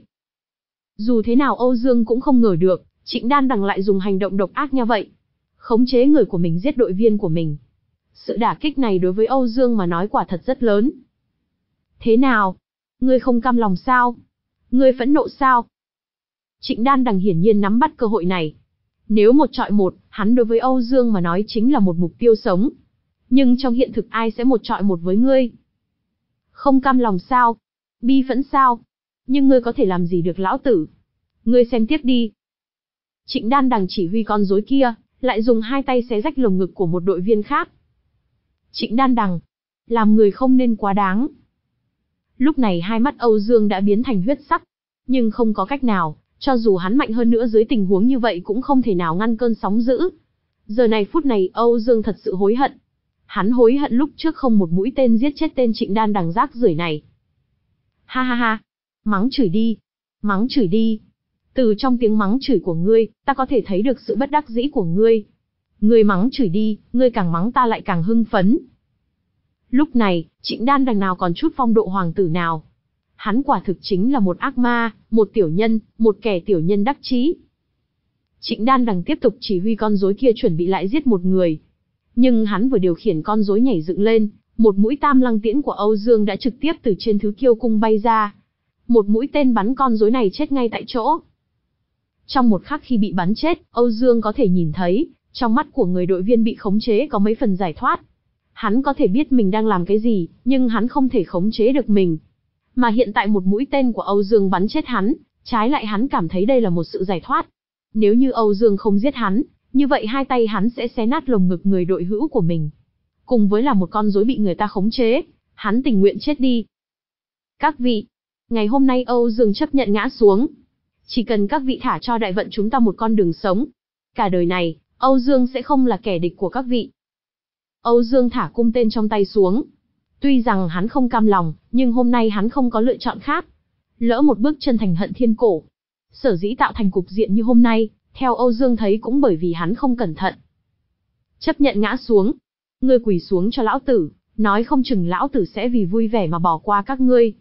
Dù thế nào Âu Dương cũng không ngờ được, Trịnh Đan Đằng lại dùng hành động độc ác như vậy. Khống chế người của mình giết đội viên của mình. Sự đả kích này đối với Âu Dương mà nói quả thật rất lớn. Thế nào? Ngươi không cam lòng sao? Ngươi phẫn nộ sao? Trịnh Đan Đằng hiển nhiên nắm bắt cơ hội này. Nếu một trọi một, hắn đối với Âu Dương mà nói chính là một mục tiêu sống. Nhưng trong hiện thực ai sẽ một trọi một với ngươi? Không cam lòng sao? Bi phẫn sao? Nhưng ngươi có thể làm gì được lão tử? Ngươi xem tiếp đi. Trịnh Đan Đằng chỉ huy con rối kia, lại dùng hai tay xé rách lồng ngực của một đội viên khác. Trịnh Đan Đằng, làm người không nên quá đáng. Lúc này hai mắt Âu Dương đã biến thành huyết sắc, nhưng không có cách nào, cho dù hắn mạnh hơn nữa dưới tình huống như vậy cũng không thể nào ngăn cơn sóng dữ. Giờ này phút này Âu Dương thật sự hối hận. Hắn hối hận lúc trước không một mũi tên giết chết tên Trịnh Đan Đằng rác rưởi này. Ha ha ha, mắng chửi đi, mắng chửi đi. Từ trong tiếng mắng chửi của ngươi, ta có thể thấy được sự bất đắc dĩ của ngươi. Ngươi mắng chửi đi, ngươi càng mắng ta lại càng hưng phấn. Lúc này, Trịnh Đan Đằng nào còn chút phong độ hoàng tử nào. Hắn quả thực chính là một ác ma, một tiểu nhân, một kẻ tiểu nhân đắc chí. Trịnh Đan Đằng tiếp tục chỉ huy con rối kia chuẩn bị lại giết một người. Nhưng hắn vừa điều khiển con rối nhảy dựng lên, một mũi tam lăng tiễn của Âu Dương đã trực tiếp từ trên thứ kiêu cung bay ra. Một mũi tên bắn con rối này chết ngay tại chỗ. Trong một khắc khi bị bắn chết, Âu Dương có thể nhìn thấy, Trong mắt của người đội viên bị khống chế có mấy phần giải thoát. Hắn có thể biết mình đang làm cái gì, nhưng hắn không thể khống chế được mình. Mà hiện tại một mũi tên của Âu Dương bắn chết hắn, trái lại hắn cảm thấy đây là một sự giải thoát. Nếu như Âu Dương không giết hắn, như vậy hai tay hắn sẽ xé nát lồng ngực người đội hữu của mình. Cùng với là một con rối bị người ta khống chế, hắn tình nguyện chết đi. Các vị, ngày hôm nay Âu Dương chấp nhận ngã xuống. Chỉ cần các vị thả cho đại vận chúng ta một con đường sống. Cả đời này, Âu Dương sẽ không là kẻ địch của các vị. Âu Dương thả cung tên trong tay xuống. Tuy rằng hắn không cam lòng, nhưng hôm nay hắn không có lựa chọn khác. Lỡ một bước chân thành hận thiên cổ. Sở dĩ tạo thành cục diện như hôm nay, theo Âu Dương thấy cũng bởi vì hắn không cẩn thận. Chấp nhận ngã xuống. Ngươi quỳ xuống cho lão tử, nói không chừng lão tử sẽ vì vui vẻ mà bỏ qua các ngươi.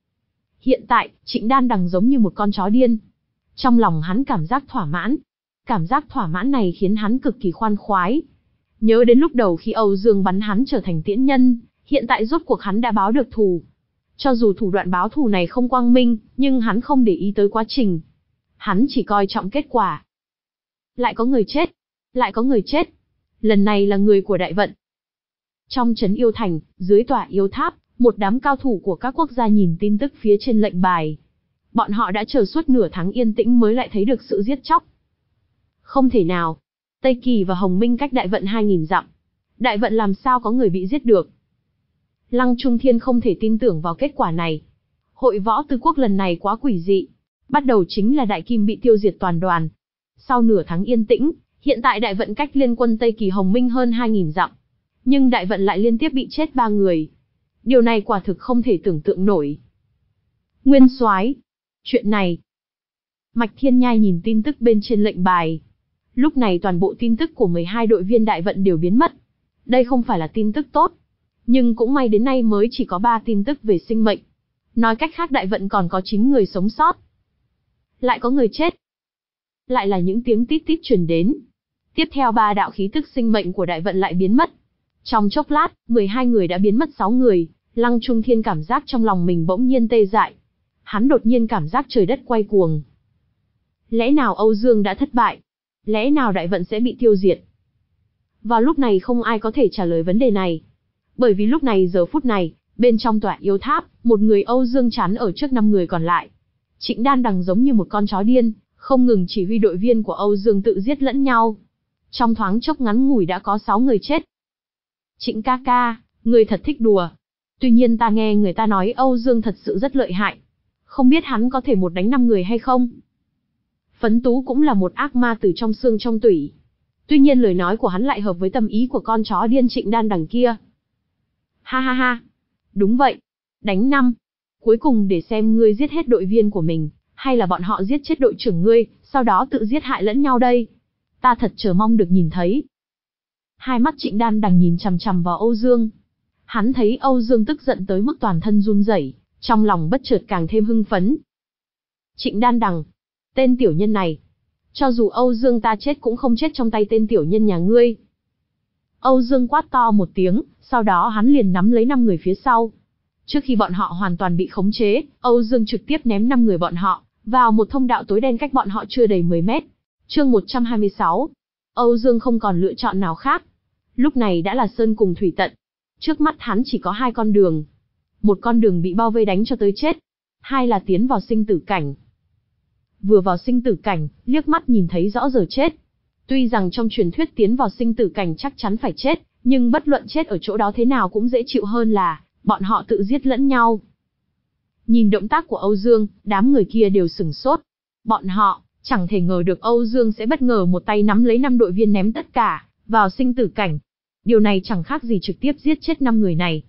Hiện tại, Trịnh Đan Đằng giống như một con chó điên. Trong lòng hắn cảm giác thỏa mãn. Cảm giác thỏa mãn này khiến hắn cực kỳ khoan khoái. Nhớ đến lúc đầu khi Âu Dương bắn hắn trở thành tiễn nhân, hiện tại rốt cuộc hắn đã báo được thù. Cho dù thủ đoạn báo thù này không quang minh, nhưng hắn không để ý tới quá trình. Hắn chỉ coi trọng kết quả. Lại có người chết. Lại có người chết. Lần này là người của đại vận. Trong trấn yêu thành, dưới tòa yêu tháp, một đám cao thủ của các quốc gia nhìn tin tức phía trên lệnh bài. Bọn họ đã chờ suốt nửa tháng yên tĩnh mới lại thấy được sự giết chóc. Không thể nào. Tây Kỳ và Hồng Minh cách đại vận hai nghìn dặm. Đại vận làm sao có người bị giết được? Lăng Trung Thiên không thể tin tưởng vào kết quả này. Hội võ tư quốc lần này quá quỷ dị. Bắt đầu chính là Đại Kim bị tiêu diệt toàn đoàn. Sau nửa tháng yên tĩnh, hiện tại đại vận cách liên quân Tây Kỳ Hồng Minh hơn hai nghìn dặm. Nhưng đại vận lại liên tiếp bị chết ba người. Điều này quả thực không thể tưởng tượng nổi. Nguyên soái, chuyện này. Mạch Thiên Nhai nhìn tin tức bên trên lệnh bài. Lúc này toàn bộ tin tức của mười hai đội viên đại vận đều biến mất. Đây không phải là tin tức tốt. Nhưng cũng may đến nay mới chỉ có ba tin tức về sinh mệnh. Nói cách khác đại vận còn có chín người sống sót. Lại có người chết. Lại là những tiếng tít tít truyền đến. Tiếp theo ba đạo khí tức sinh mệnh của đại vận lại biến mất. Trong chốc lát, mười hai người đã biến mất sáu người. Lăng Trung Thiên cảm giác trong lòng mình bỗng nhiên tê dại. Hắn đột nhiên cảm giác trời đất quay cuồng. Lẽ nào Âu Dương đã thất bại? Lẽ nào đại vận sẽ bị tiêu diệt? Vào lúc này không ai có thể trả lời vấn đề này. Bởi vì lúc này giờ phút này, bên trong tòa yêu tháp, một người Âu Dương chắn ở trước năm người còn lại. Trịnh Đan Đằng giống như một con chó điên, không ngừng chỉ huy đội viên của Âu Dương tự giết lẫn nhau. Trong thoáng chốc ngắn ngủi đã có sáu người chết. Trịnh ca ca, người thật thích đùa. Tuy nhiên ta nghe người ta nói Âu Dương thật sự rất lợi hại. Không biết hắn có thể một đánh năm người hay không? Phấn Tú cũng là một ác ma từ trong xương trong tủy. Tuy nhiên lời nói của hắn lại hợp với tâm ý của con chó điên Trịnh Đan Đằng kia. Ha ha ha. Đúng vậy. Đánh năm. Cuối cùng để xem ngươi giết hết đội viên của mình, hay là bọn họ giết chết đội trưởng ngươi, sau đó tự giết hại lẫn nhau đây. Ta thật chờ mong được nhìn thấy. Hai mắt Trịnh Đan Đằng nhìn chằm chằm vào Âu Dương. Hắn thấy Âu Dương tức giận tới mức toàn thân run rẩy, trong lòng bất chợt càng thêm hưng phấn. Trịnh Đan Đằng, tên tiểu nhân này, cho dù Âu Dương ta chết cũng không chết trong tay tên tiểu nhân nhà ngươi. Âu Dương quát to một tiếng, sau đó hắn liền nắm lấy năm người phía sau. Trước khi bọn họ hoàn toàn bị khống chế, Âu Dương trực tiếp ném năm người bọn họ vào một thông đạo tối đen cách bọn họ chưa đầy mười mét. Chương một trăm hai mươi sáu. Âu Dương không còn lựa chọn nào khác. Lúc này đã là sơn cùng thủy tận. Trước mắt hắn chỉ có hai con đường. Một con đường bị bao vây đánh cho tới chết. Hai là tiến vào sinh tử cảnh. Vừa vào sinh tử cảnh, liếc mắt nhìn thấy rõ giờ chết. Tuy rằng trong truyền thuyết tiến vào sinh tử cảnh chắc chắn phải chết, nhưng bất luận chết ở chỗ đó thế nào cũng dễ chịu hơn là bọn họ tự giết lẫn nhau. Nhìn động tác của Âu Dương, đám người kia đều sửng sốt. Bọn họ chẳng thể ngờ được Âu Dương sẽ bất ngờ một tay nắm lấy năm đội viên ném tất cả vào sinh tử cảnh. Điều này chẳng khác gì trực tiếp giết chết năm người này.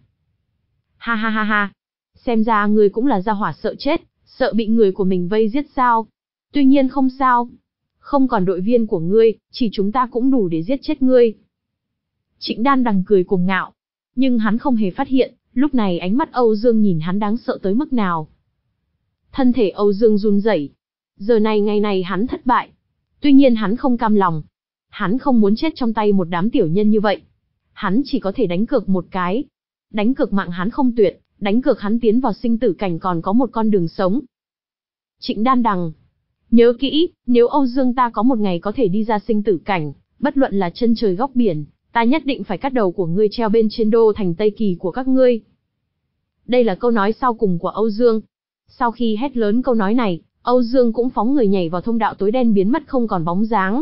Ha ha ha ha. Xem ra ngươi cũng là gia hỏa sợ chết, sợ bị người của mình vây giết sao? Tuy nhiên không sao. Không còn đội viên của ngươi, chỉ chúng ta cũng đủ để giết chết ngươi. Trịnh Đan Đằng cười cuồng ngạo. Nhưng hắn không hề phát hiện, lúc này ánh mắt Âu Dương nhìn hắn đáng sợ tới mức nào. Thân thể Âu Dương run rẩy. Giờ này ngày này hắn thất bại. Tuy nhiên hắn không cam lòng. Hắn không muốn chết trong tay một đám tiểu nhân như vậy. Hắn chỉ có thể đánh cược một cái. Đánh cược mạng hắn không tuyệt, đánh cược hắn tiến vào sinh tử cảnh còn có một con đường sống. Trịnh Đan Đằng, nhớ kỹ, nếu Âu Dương ta có một ngày có thể đi ra sinh tử cảnh, Bất luận là chân trời góc biển, ta nhất định phải cắt đầu của ngươi treo bên trên đô thành Tây Kỳ của các ngươi. Đây là câu nói sau cùng của Âu Dương. Sau khi hét lớn câu nói này, Âu Dương cũng phóng người nhảy vào thông đạo tối đen biến mất không còn bóng dáng.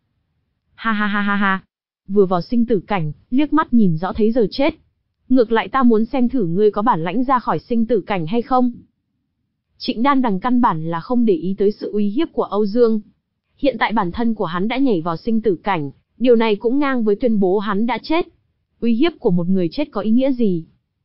Ha ha ha ha ha. Vừa vào sinh tử cảnh, liếc mắt nhìn rõ thấy giờ chết. Ngược lại ta muốn xem thử ngươi có bản lãnh ra khỏi sinh tử cảnh hay không. Trịnh Đan Đằng căn bản là không để ý tới sự uy hiếp của Âu Dương. Hiện tại bản thân của hắn đã nhảy vào sinh tử cảnh, điều này cũng ngang với tuyên bố hắn đã chết. Uy hiếp của một người chết có ý nghĩa gì?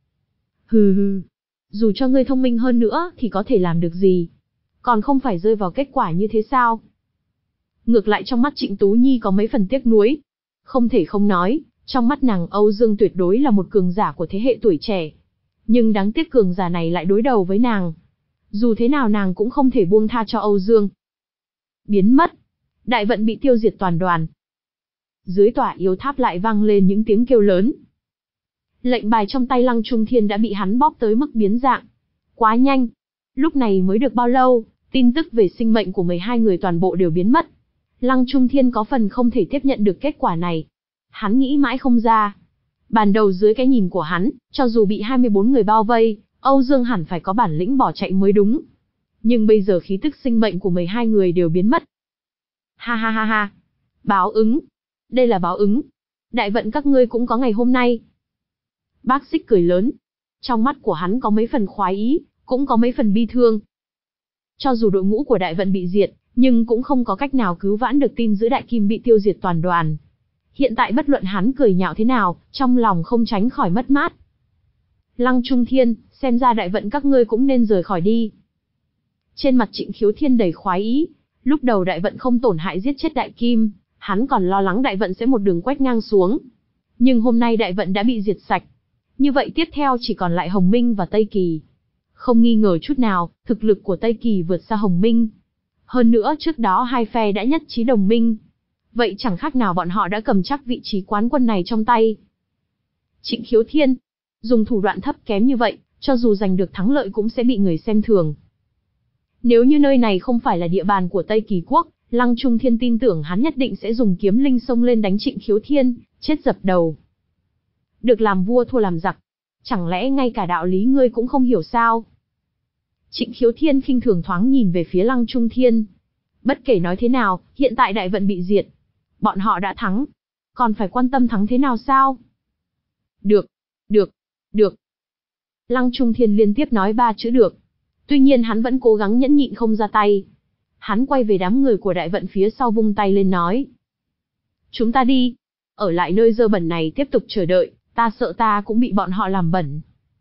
Hừ hừ, dù cho ngươi thông minh hơn nữa thì có thể làm được gì? Còn không phải rơi vào kết quả như thế sao? Ngược lại trong mắt Trịnh Tú Nhi có mấy phần tiếc nuối. Không thể không nói, trong mắt nàng Âu Dương tuyệt đối là một cường giả của thế hệ tuổi trẻ. Nhưng đáng tiếc cường giả này lại đối đầu với nàng. Dù thế nào nàng cũng không thể buông tha cho Âu Dương. Biến mất. Đại vận bị tiêu diệt toàn đoàn. Dưới tỏa yêu tháp lại vang lên những tiếng kêu lớn. Lệnh bài trong tay Lăng Trung Thiên đã bị hắn bóp tới mức biến dạng. Quá nhanh. Lúc này mới được bao lâu, tin tức về sinh mệnh của mười hai người toàn bộ đều biến mất. Lăng Trung Thiên có phần không thể tiếp nhận được kết quả này. Hắn nghĩ mãi không ra. Ban đầu dưới cái nhìn của hắn, cho dù bị hai mươi bốn người bao vây, Âu Dương hẳn phải có bản lĩnh bỏ chạy mới đúng. Nhưng bây giờ khí tức sinh mệnh của mười hai người đều biến mất. Ha ha ha ha. Báo ứng. Đây là báo ứng. Đại vận các ngươi cũng có ngày hôm nay. Bác Xích cười lớn. Trong mắt của hắn có mấy phần khoái ý, cũng có mấy phần bi thương. Cho dù đội ngũ của đại vận bị diệt, nhưng cũng không có cách nào cứu vãn được tin giữ đại kim bị tiêu diệt toàn đoàn. Hiện tại bất luận hắn cười nhạo thế nào, trong lòng không tránh khỏi mất mát. Lăng Trung Thiên, xem ra đại vận các ngươi cũng nên rời khỏi đi. Trên mặt Trịnh Khiếu Thiên đầy khoái ý, lúc đầu đại vận không tổn hại giết chết đại kim, hắn còn lo lắng đại vận sẽ một đường quét ngang xuống. Nhưng hôm nay đại vận đã bị diệt sạch. Như vậy tiếp theo chỉ còn lại Hồng Minh và Tây Kỳ. Không nghi ngờ chút nào, thực lực của Tây Kỳ vượt xa Hồng Minh. Hơn nữa trước đó hai phe đã nhất trí đồng minh. Vậy chẳng khác nào bọn họ đã cầm chắc vị trí quán quân này trong tay. Trịnh Khiếu Thiên, dùng thủ đoạn thấp kém như vậy, cho dù giành được thắng lợi cũng sẽ bị người xem thường. Nếu như nơi này không phải là địa bàn của Tây Kỳ quốc, Lăng Trung Thiên tin tưởng hắn nhất định sẽ dùng kiếm linh xông lên đánh Trịnh Khiếu Thiên, chết dập đầu. Được làm vua thua làm giặc, chẳng lẽ ngay cả đạo lý ngươi cũng không hiểu sao? Trịnh Khiếu Thiên khinh thường thoáng nhìn về phía Lăng Trung Thiên. Bất kể nói thế nào, hiện tại đại vận bị diệt. Bọn họ đã thắng. Còn phải quan tâm thắng thế nào sao? Được, được, được. Lăng Trung Thiên liên tiếp nói ba chữ được. Tuy nhiên hắn vẫn cố gắng nhẫn nhịn không ra tay. Hắn quay về đám người của đại vận phía sau vung tay lên nói. Chúng ta đi. Ở lại nơi dơ bẩn này tiếp tục chờ đợi, ta sợ ta cũng bị bọn họ làm bẩn.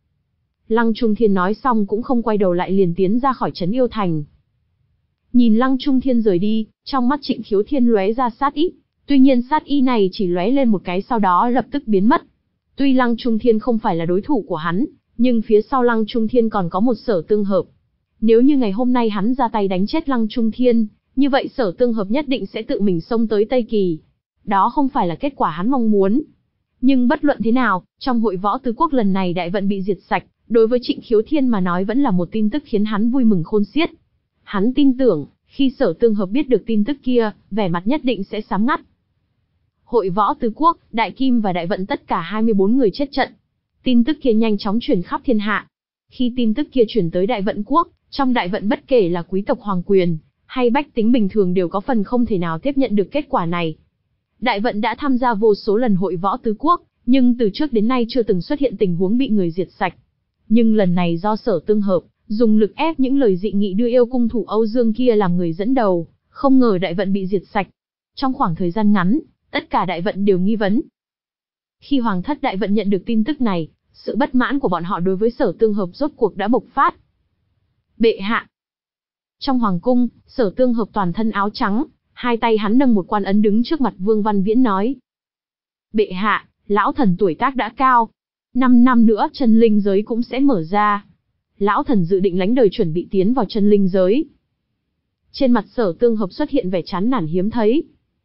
Lăng Trung Thiên nói xong cũng không quay đầu lại liền tiến ra khỏi trấn yêu thành. Nhìn Lăng Trung Thiên rời đi, trong mắt Trịnh Khiếu Thiên lóe ra sát ý. Tuy nhiên sát ý này chỉ lóe lên một cái sau đó lập tức biến mất. Tuy Lăng Trung Thiên không phải là đối thủ của hắn, nhưng phía sau Lăng Trung Thiên còn có một Sở Tương Hợp. Nếu như ngày hôm nay hắn ra tay đánh chết Lăng Trung Thiên, như vậy Sở Tương Hợp nhất định sẽ tự mình xông tới Tây Kỳ. Đó không phải là kết quả hắn mong muốn. Nhưng bất luận thế nào, trong hội võ tứ quốc lần này đại vận bị diệt sạch, đối với Trịnh Khiếu Thiên mà nói vẫn là một tin tức khiến hắn vui mừng khôn xiết. Hắn tin tưởng, khi Sở Tương Hợp biết được tin tức kia, vẻ mặt nhất định sẽ sám ngắt. Hội võ tứ quốc, đại kim và đại vận tất cả hai mươi bốn người chết trận. Tin tức kia nhanh chóng truyền khắp thiên hạ. Khi tin tức kia truyền tới đại vận quốc, trong đại vận bất kể là quý tộc hoàng quyền, hay bách tính bình thường đều có phần không thể nào tiếp nhận được kết quả này. Đại vận đã tham gia vô số lần hội võ tứ quốc, nhưng từ trước đến nay chưa từng xuất hiện tình huống bị người diệt sạch. Nhưng lần này do Sở Tương Hợp, dùng lực ép những lời dị nghị đưa yêu cung thủ Âu Dương kia làm người dẫn đầu, không ngờ đại vận bị diệt sạch. Trong khoảng thời gian ngắn, tất cả đại vận đều nghi vấn. Khi Hoàng thất đại vận nhận được tin tức này, sự bất mãn của bọn họ đối với Sở Tương Hợp rốt cuộc đã bộc phát. Bệ hạ. Trong hoàng cung, Sở Tương Hợp toàn thân áo trắng, hai tay hắn nâng một quan ấn đứng trước mặt Vương Văn Viễn nói. Bệ hạ, lão thần tuổi tác đã cao. Năm năm nữa chân linh giới cũng sẽ mở ra. Lão thần dự định lánh đời chuẩn bị tiến vào chân linh giới. Trên mặt Sở Tương Hợp xuất hiện vẻ chán nản hiếm thấy.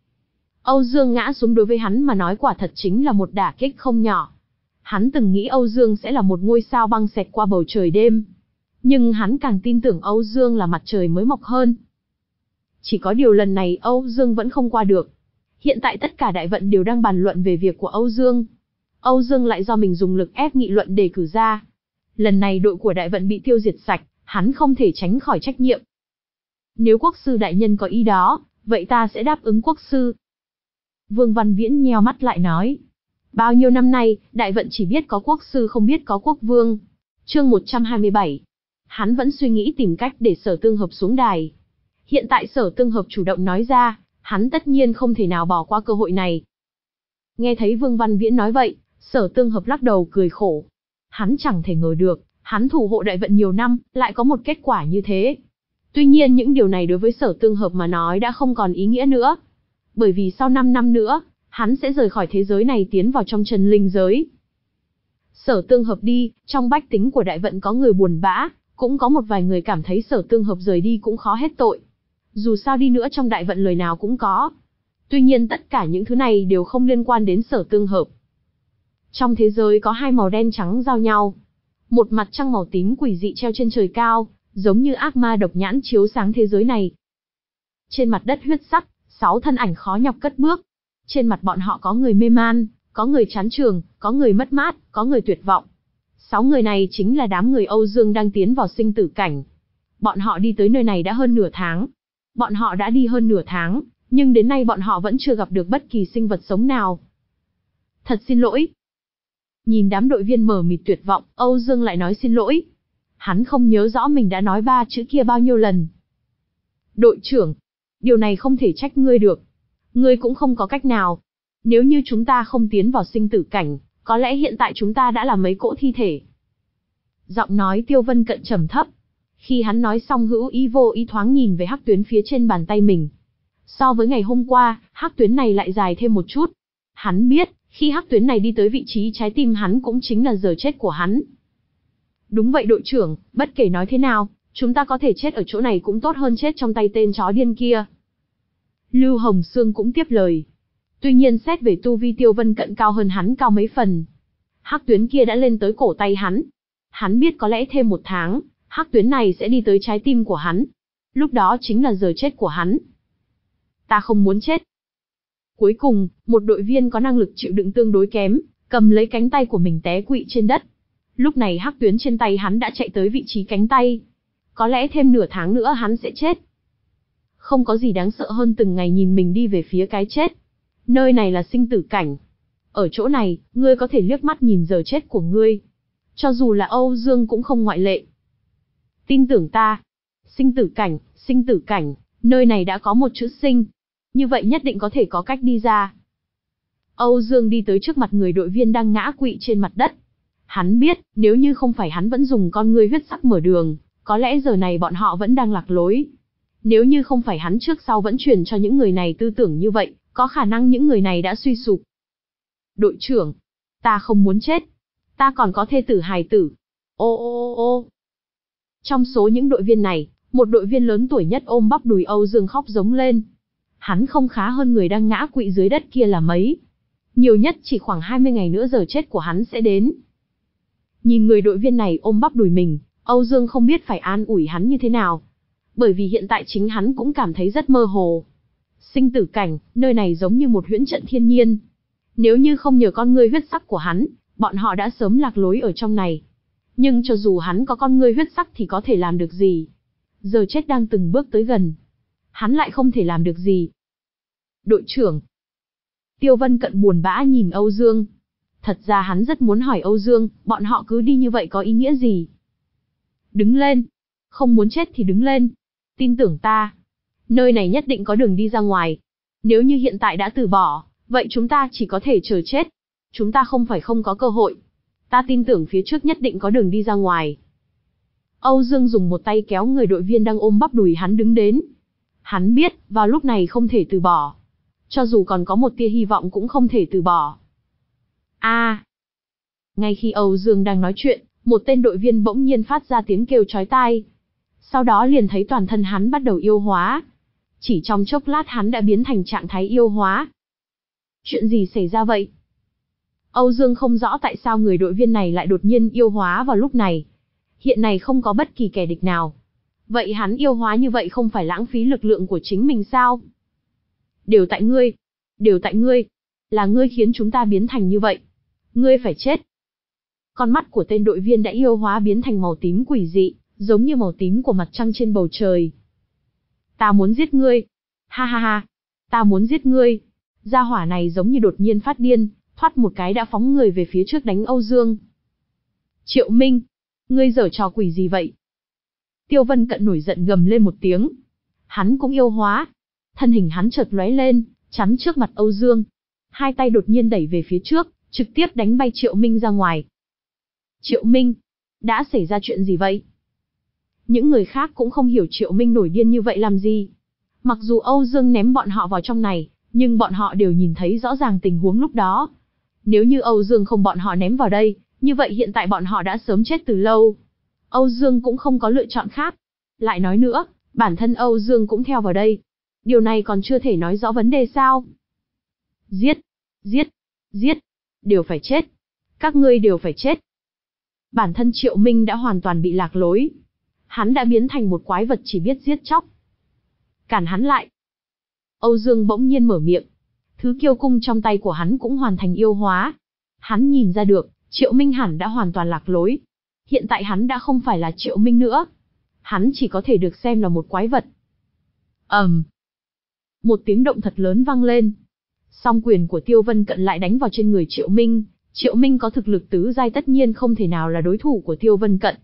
Âu Dương ngã xuống đối với hắn mà nói quả thật chính là một đả kích không nhỏ. Hắn từng nghĩ Âu Dương sẽ là một ngôi sao băng xẹt qua bầu trời đêm. Nhưng hắn càng tin tưởng Âu Dương là mặt trời mới mọc hơn. Chỉ có điều lần này Âu Dương vẫn không qua được. Hiện tại tất cả đại vận đều đang bàn luận về việc của Âu Dương. Âu Dương lại do mình dùng lực ép nghị luận đề cử ra. Lần này đội của đại vận bị tiêu diệt sạch, hắn không thể tránh khỏi trách nhiệm. Nếu quốc sư đại nhân có ý đó, vậy ta sẽ đáp ứng quốc sư. Vương Văn Viễn nheo mắt lại nói. Bao nhiêu năm nay, đại vận chỉ biết có quốc sư không biết có quốc vương. Chương một trăm hai mươi bảy. Hắn vẫn suy nghĩ tìm cách để Sở Tương Hợp xuống đài. Hiện tại Sở Tương Hợp chủ động nói ra, hắn tất nhiên không thể nào bỏ qua cơ hội này. Nghe thấy Vương Văn Viễn nói vậy, Sở Tương Hợp lắc đầu cười khổ. Hắn chẳng thể ngờ được, hắn thủ hộ đại vận nhiều năm, lại có một kết quả như thế. Tuy nhiên những điều này đối với Sở Tương Hợp mà nói đã không còn ý nghĩa nữa. Bởi vì sau năm năm nữa, hắn sẽ rời khỏi thế giới này tiến vào trong chân linh giới. Sở Tương Hợp đi, trong bách tính của đại vận có người buồn bã, cũng có một vài người cảm thấy Sở Tương Hợp rời đi cũng khó hết tội. Dù sao đi nữa trong đại vận lời nào cũng có. Tuy nhiên tất cả những thứ này đều không liên quan đến Sở Tương Hợp. Trong thế giới có hai màu đen trắng giao nhau. Một mặt trăng màu tím quỷ dị treo trên trời cao, giống như ác ma độc nhãn chiếu sáng thế giới này. Trên mặt đất huyết sắc, sáu thân ảnh khó nhọc cất bước. Trên mặt bọn họ có người mê man, có người chán trường, có người mất mát, có người tuyệt vọng. Sáu người này chính là đám người Âu Dương đang tiến vào sinh tử cảnh. Bọn họ đi tới nơi này đã hơn nửa tháng. Bọn họ đã đi hơn nửa tháng, nhưng đến nay bọn họ vẫn chưa gặp được bất kỳ sinh vật sống nào. Thật xin lỗi. Nhìn đám đội viên mờ mịt tuyệt vọng, Âu Dương lại nói xin lỗi. Hắn không nhớ rõ mình đã nói ba chữ kia bao nhiêu lần. Đội trưởng, điều này không thể trách ngươi được. Ngươi cũng không có cách nào. Nếu như chúng ta không tiến vào sinh tử cảnh, có lẽ hiện tại chúng ta đã là mấy cỗ thi thể. Giọng nói Tiêu Vân Cận trầm thấp. Khi hắn nói xong hữu ý vô ý thoáng nhìn về hắc tuyến phía trên bàn tay mình. So với ngày hôm qua, hắc tuyến này lại dài thêm một chút. Hắn biết, khi hắc tuyến này đi tới vị trí trái tim hắn cũng chính là giờ chết của hắn. Đúng vậy đội trưởng, bất kể nói thế nào, chúng ta có thể chết ở chỗ này cũng tốt hơn chết trong tay tên chó điên kia. Lưu Hồng Sương cũng tiếp lời. Tuy nhiên xét về tu vi Tiêu Vân Cận cao hơn hắn cao mấy phần. Hắc tuyến kia đã lên tới cổ tay hắn. Hắn biết có lẽ thêm một tháng, hắc tuyến này sẽ đi tới trái tim của hắn. Lúc đó chính là giờ chết của hắn. Ta không muốn chết. Cuối cùng, một đội viên có năng lực chịu đựng tương đối kém, cầm lấy cánh tay của mình té quỵ trên đất. Lúc này hắc tuyến trên tay hắn đã chạy tới vị trí cánh tay. Có lẽ thêm nửa tháng nữa hắn sẽ chết. Không có gì đáng sợ hơn từng ngày nhìn mình đi về phía cái chết. Nơi này là sinh tử cảnh. Ở chỗ này, ngươi có thể liếc mắt nhìn giờ chết của ngươi. Cho dù là Âu Dương cũng không ngoại lệ. Tin tưởng ta. Sinh tử cảnh, sinh tử cảnh, nơi này đã có một chữ sinh. Như vậy nhất định có thể có cách đi ra. Âu Dương đi tới trước mặt người đội viên đang ngã quỵ trên mặt đất. Hắn biết, nếu như không phải hắn vẫn dùng con ngươi huyết sắc mở đường, có lẽ giờ này bọn họ vẫn đang lạc lối. Nếu như không phải hắn trước sau vẫn truyền cho những người này tư tưởng như vậy, có khả năng những người này đã suy sụp. Đội trưởng, ta không muốn chết. Ta còn có thê tử hài tử. Ô ô ô ô. Trong số những đội viên này, một đội viên lớn tuổi nhất ôm bắp đùi Âu Dương khóc giống lên. Hắn không khá hơn người đang ngã quỵ dưới đất kia là mấy. Nhiều nhất chỉ khoảng hai mươi ngày nữa giờ chết của hắn sẽ đến. Nhìn người đội viên này ôm bắp đùi mình, Âu Dương không biết phải an ủi hắn như thế nào. Bởi vì hiện tại chính hắn cũng cảm thấy rất mơ hồ. Sinh tử cảnh, nơi này giống như một huyễn trận thiên nhiên. Nếu như không nhờ con ngươi huyết sắc của hắn, bọn họ đã sớm lạc lối ở trong này. Nhưng cho dù hắn có con ngươi huyết sắc thì có thể làm được gì? Giờ chết đang từng bước tới gần. Hắn lại không thể làm được gì. Đội trưởng. Tiêu Vân Cận buồn bã nhìn Âu Dương. Thật ra hắn rất muốn hỏi Âu Dương, bọn họ cứ đi như vậy có ý nghĩa gì? Đứng lên. Không muốn chết thì đứng lên. Tin tưởng ta. Nơi này nhất định có đường đi ra ngoài. Nếu như hiện tại đã từ bỏ, vậy chúng ta chỉ có thể chờ chết. Chúng ta không phải không có cơ hội. Ta tin tưởng phía trước nhất định có đường đi ra ngoài. Âu Dương dùng một tay kéo người đội viên đang ôm bắp đùi hắn đứng đến. Hắn biết, vào lúc này không thể từ bỏ. Cho dù còn có một tia hy vọng cũng không thể từ bỏ. A! À. Ngay khi Âu Dương đang nói chuyện, một tên đội viên bỗng nhiên phát ra tiếng kêu chói tai. Sau đó liền thấy toàn thân hắn bắt đầu yêu hóa. Chỉ trong chốc lát hắn đã biến thành trạng thái yêu hóa. Chuyện gì xảy ra vậy? Âu Dương không rõ tại sao người đội viên này lại đột nhiên yêu hóa vào lúc này. Hiện này không có bất kỳ kẻ địch nào. Vậy hắn yêu hóa như vậy không phải lãng phí lực lượng của chính mình sao? Đều tại ngươi. Đều tại ngươi. Là ngươi khiến chúng ta biến thành như vậy. Ngươi phải chết. Con mắt của tên đội viên đã yêu hóa biến thành màu tím quỷ dị, giống như màu tím của mặt trăng trên bầu trời. Ta muốn giết ngươi. Ha ha ha. Ta muốn giết ngươi. Gia hỏa này giống như đột nhiên phát điên, thoát một cái đã phóng người về phía trước đánh Âu Dương. Triệu Minh, ngươi giở trò quỷ gì vậy? Tiêu Vân Cận nổi giận gầm lên một tiếng. Hắn cũng yêu hóa. Thân hình hắn chợt lóe lên, chắn trước mặt Âu Dương. Hai tay đột nhiên đẩy về phía trước, trực tiếp đánh bay Triệu Minh ra ngoài. Triệu Minh, đã xảy ra chuyện gì vậy? Những người khác cũng không hiểu Triệu Minh nổi điên như vậy làm gì. Mặc dù Âu Dương ném bọn họ vào trong này, nhưng bọn họ đều nhìn thấy rõ ràng tình huống lúc đó. Nếu như Âu Dương không bọn họ ném vào đây, như vậy hiện tại bọn họ đã sớm chết từ lâu. Âu Dương cũng không có lựa chọn khác. Lại nói nữa, bản thân Âu Dương cũng theo vào đây. Điều này còn chưa thể nói rõ vấn đề sao? Giết, giết, giết, đều phải chết. Các ngươi đều phải chết. Bản thân Triệu Minh đã hoàn toàn bị lạc lối. Hắn đã biến thành một quái vật chỉ biết giết chóc. Cản hắn lại. Âu Dương bỗng nhiên mở miệng. Thứ kiêu cung trong tay của hắn cũng hoàn thành yêu hóa. Hắn nhìn ra được, Triệu Minh hẳn đã hoàn toàn lạc lối. Hiện tại hắn đã không phải là Triệu Minh nữa. Hắn chỉ có thể được xem là một quái vật. ầm, um. Một tiếng động thật lớn vang lên. Song quyền của Tiêu Vân Cận lại đánh vào trên người Triệu Minh. Triệu Minh có thực lực tứ giai tất nhiên không thể nào là đối thủ của Tiêu Vân Cận.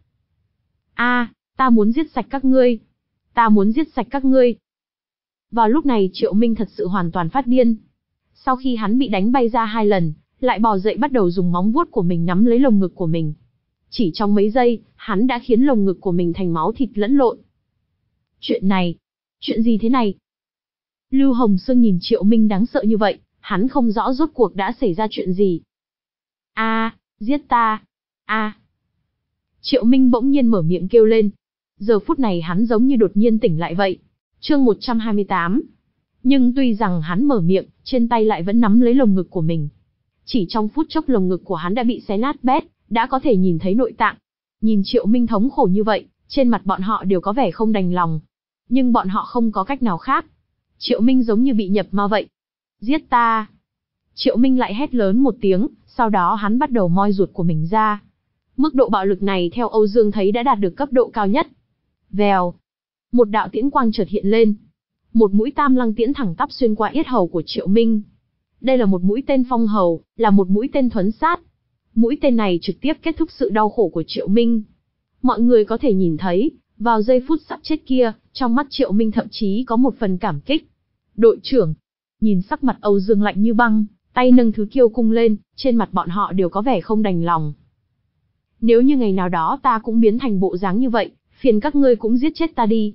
A, à, ta muốn giết sạch các ngươi. Ta muốn giết sạch các ngươi. Vào lúc này Triệu Minh thật sự hoàn toàn phát điên. Sau khi hắn bị đánh bay ra hai lần, lại bò dậy bắt đầu dùng móng vuốt của mình nắm lấy lồng ngực của mình. Chỉ trong mấy giây, hắn đã khiến lồng ngực của mình thành máu thịt lẫn lộn. Chuyện này, chuyện gì thế này? Lưu Hồng Sương nhìn Triệu Minh đáng sợ như vậy, hắn không rõ rốt cuộc đã xảy ra chuyện gì. A, à, giết ta. A. À. Triệu Minh bỗng nhiên mở miệng kêu lên. Giờ phút này hắn giống như đột nhiên tỉnh lại vậy. Chương một trăm hai mươi tám. Nhưng tuy rằng hắn mở miệng, trên tay lại vẫn nắm lấy lồng ngực của mình. Chỉ trong phút chốc lồng ngực của hắn đã bị xé nát bét, đã có thể nhìn thấy nội tạng. Nhìn Triệu Minh thống khổ như vậy, trên mặt bọn họ đều có vẻ không đành lòng. Nhưng bọn họ không có cách nào khác. Triệu Minh giống như bị nhập ma vậy. Giết ta! Triệu Minh lại hét lớn một tiếng, sau đó hắn bắt đầu moi ruột của mình ra. Mức độ bạo lực này theo Âu Dương thấy đã đạt được cấp độ cao nhất. Vèo! Một đạo tiễn quang chợt hiện lên. Một mũi tam lăng tiễn thẳng tắp xuyên qua yết hầu của Triệu Minh. Đây là một mũi tên phong hầu, là một mũi tên thuấn sát. Mũi tên này trực tiếp kết thúc sự đau khổ của Triệu Minh. Mọi người có thể nhìn thấy, vào giây phút sắp chết kia, trong mắt Triệu Minh thậm chí có một phần cảm kích. Đội trưởng, nhìn sắc mặt Âu Dương lạnh như băng, tay nâng thứ kiêu cung lên, trên mặt bọn họ đều có vẻ không đành lòng. Nếu như ngày nào đó ta cũng biến thành bộ dáng như vậy, phiền các ngươi cũng giết chết ta đi.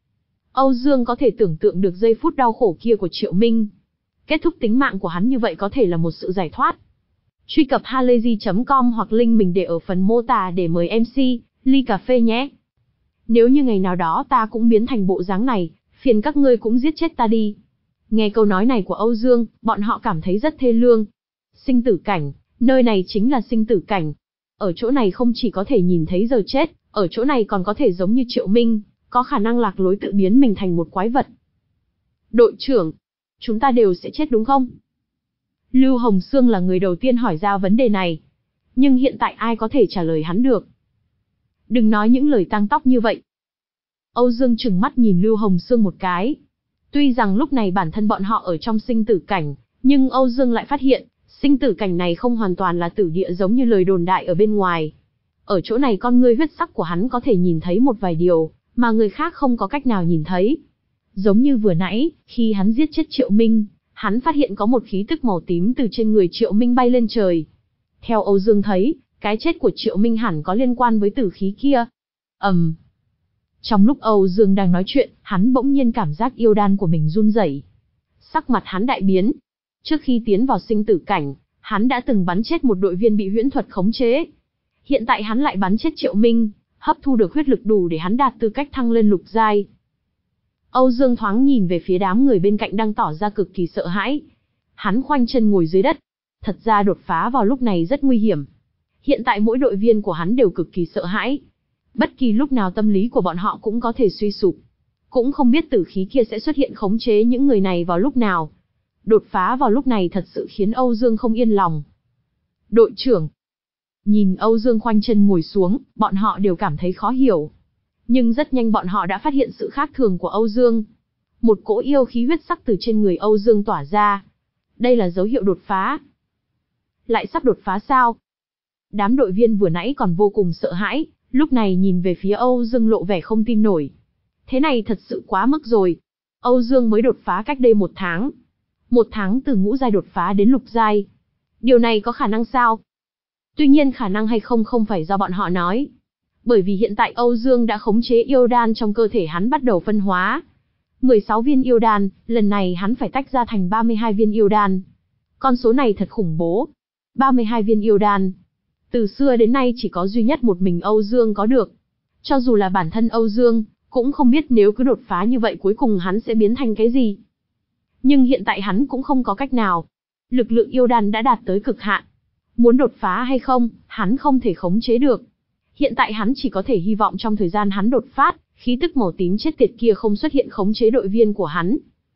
Âu Dương có thể tưởng tượng được giây phút đau khổ kia của Triệu Minh. Kết thúc tính mạng của hắn như vậy có thể là một sự giải thoát. Truy cập halayzi chấm com hoặc link mình để ở phần mô tả để mời em xê, ly cà phê nhé. Nếu như ngày nào đó ta cũng biến thành bộ dáng này, phiền các ngươi cũng giết chết ta đi. Nghe câu nói này của Âu Dương, bọn họ cảm thấy rất thê lương. Sinh tử cảnh, nơi này chính là sinh tử cảnh. Ở chỗ này không chỉ có thể nhìn thấy giờ chết, ở chỗ này còn có thể giống như Triệu Minh, có khả năng lạc lối tự biến mình thành một quái vật. Đội trưởng, chúng ta đều sẽ chết đúng không? Lưu Hồng Sương là người đầu tiên hỏi ra vấn đề này. Nhưng hiện tại ai có thể trả lời hắn được? Đừng nói những lời tang tóc như vậy. Âu Dương trừng mắt nhìn Lưu Hồng Sương một cái. Tuy rằng lúc này bản thân bọn họ ở trong sinh tử cảnh, nhưng Âu Dương lại phát hiện, sinh tử cảnh này không hoàn toàn là tử địa giống như lời đồn đại ở bên ngoài. Ở chỗ này con ngươi huyết sắc của hắn có thể nhìn thấy một vài điều, mà người khác không có cách nào nhìn thấy. Giống như vừa nãy, khi hắn giết chết Triệu Minh, hắn phát hiện có một khí tức màu tím từ trên người Triệu Minh bay lên trời. Theo Âu Dương thấy, cái chết của Triệu Minh hẳn có liên quan với tử khí kia. ầm, um. Trong lúc Âu Dương đang nói chuyện, hắn bỗng nhiên cảm giác yêu đan của mình run rẩy. Sắc mặt hắn đại biến. Trước khi tiến vào sinh tử cảnh, hắn đã từng bắn chết một đội viên bị huyễn thuật khống chế. Hiện tại hắn lại bắn chết Triệu Minh, hấp thu được huyết lực đủ để hắn đạt tư cách thăng lên lục giai. Âu Dương thoáng nhìn về phía đám người bên cạnh đang tỏ ra cực kỳ sợ hãi. Hắn khoanh chân ngồi dưới đất. Thật ra đột phá vào lúc này rất nguy hiểm. Hiện tại mỗi đội viên của hắn đều cực kỳ sợ hãi. Bất kỳ lúc nào tâm lý của bọn họ cũng có thể suy sụp. Cũng không biết tử khí kia sẽ xuất hiện khống chế những người này vào lúc nào. Đột phá vào lúc này thật sự khiến Âu Dương không yên lòng. Đội trưởng. Nhìn Âu Dương khoanh chân ngồi xuống, bọn họ đều cảm thấy khó hiểu. Nhưng rất nhanh bọn họ đã phát hiện sự khác thường của Âu Dương. Một cỗ yêu khí huyết sắc từ trên người Âu Dương tỏa ra. Đây là dấu hiệu đột phá. Lại sắp đột phá sao? Đám đội viên vừa nãy còn vô cùng sợ hãi, lúc này nhìn về phía Âu Dương lộ vẻ không tin nổi. Thế này thật sự quá mức rồi. Âu Dương mới đột phá cách đây một tháng. Một tháng từ ngũ giai đột phá đến lục giai. Điều này có khả năng sao? Tuy nhiên khả năng hay không không phải do bọn họ nói. Bởi vì hiện tại Âu Dương đã khống chế yêu đan trong cơ thể hắn bắt đầu phân hóa. mười sáu viên yêu đan, lần này hắn phải tách ra thành ba mươi hai viên yêu đan. Con số này thật khủng bố. ba mươi hai viên yêu đan. Từ xưa đến nay chỉ có duy nhất một mình Âu Dương có được. Cho dù là bản thân Âu Dương, cũng không biết nếu cứ đột phá như vậy cuối cùng hắn sẽ biến thành cái gì. Nhưng hiện tại hắn cũng không có cách nào. Lực lượng yêu đan đã đạt tới cực hạn. Muốn đột phá hay không, hắn không thể khống chế được. Hiện tại hắn chỉ có thể hy vọng trong thời gian hắn đột phát, khí tức màu tím chết tiệt kia không xuất hiện khống chế đội viên của hắn.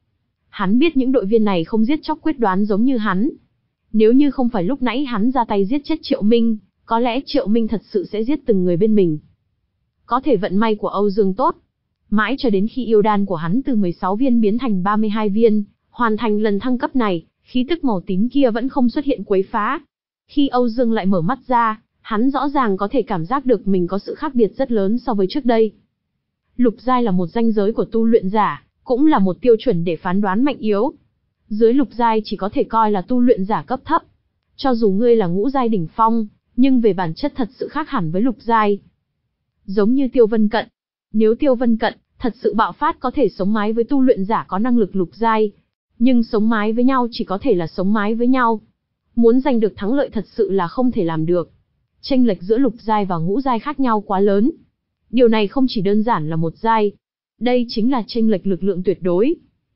Hắn biết những đội viên này không giết chóc quyết đoán giống như hắn. Nếu như không phải lúc nãy hắn ra tay giết chết Triệu Minh, có lẽ Triệu Minh thật sự sẽ giết từng người bên mình. Có thể vận may của Âu Dương tốt. Mãi cho đến khi yêu đan của hắn từ mười sáu viên biến thành ba mươi hai viên, hoàn thành lần thăng cấp này, khí tức màu tím kia vẫn không xuất hiện quấy phá. Khi Âu Dương lại mở mắt ra, hắn rõ ràng có thể cảm giác được mình có sự khác biệt rất lớn so với trước đây. Lục giai là một ranh giới của tu luyện giả, cũng là một tiêu chuẩn để phán đoán mạnh yếu. Dưới lục giai chỉ có thể coi là tu luyện giả cấp thấp. Cho dù ngươi là ngũ giai đỉnh phong, nhưng về bản chất thật sự khác hẳn với lục giai. Giống như Tiêu Vân Cận. Nếu Tiêu Vân Cận thật sự bạo phát có thể sống mái với tu luyện giả có năng lực lục giai, nhưng sống mái với nhau chỉ có thể là sống mái với nhau. Muốn giành được thắng lợi thật sự là không thể làm được. Chênh lệch giữa lục giai và ngũ giai khác nhau quá lớn. Điều này không chỉ đơn giản là một giai. Đây chính là chênh lệch lực lượng tuyệt đối.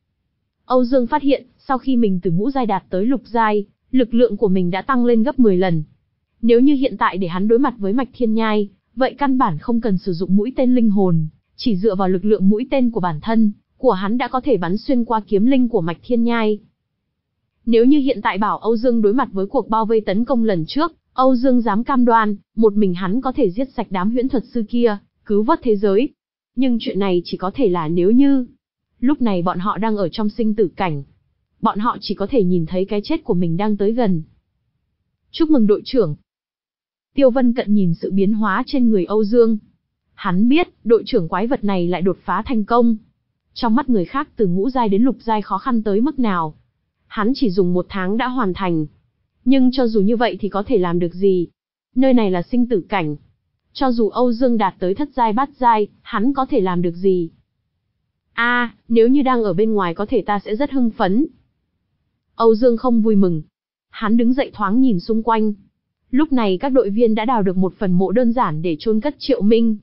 Âu Dương phát hiện, sau khi mình từ ngũ giai đạt tới lục giai, lực lượng của mình đã tăng lên gấp mười lần. Nếu như hiện tại để hắn đối mặt với Mạch Thiên Nhai, vậy căn bản không cần sử dụng mũi tên linh hồn, chỉ dựa vào lực lượng mũi tên của bản thân, của hắn đã có thể bắn xuyên qua kiếm linh của Mạch Thiên Nhai. Nếu như hiện tại bảo Âu Dương đối mặt với cuộc bao vây tấn công lần trước, Âu Dương dám cam đoan, một mình hắn có thể giết sạch đám huyễn thuật sư kia, cứu vớt thế giới. Nhưng chuyện này chỉ có thể là nếu như. Lúc này bọn họ đang ở trong sinh tử cảnh. Bọn họ chỉ có thể nhìn thấy cái chết của mình đang tới gần. Chúc mừng đội trưởng. Tiêu Vân Cận nhìn sự biến hóa trên người Âu Dương. Hắn biết, đội trưởng quái vật này lại đột phá thành công. Trong mắt người khác từ ngũ giai đến lục giai khó khăn tới mức nào. Hắn chỉ dùng một tháng đã hoàn thành. Nhưng cho dù như vậy thì có thể làm được gì? Nơi này là sinh tử cảnh. Cho dù Âu Dương đạt tới thất giai bát giai, hắn có thể làm được gì? A, à, nếu như đang ở bên ngoài có thể ta sẽ rất hưng phấn. Âu Dương không vui mừng. Hắn đứng dậy thoáng nhìn xung quanh. Lúc này các đội viên đã đào được một phần mộ đơn giản để chôn cất Triệu Minh.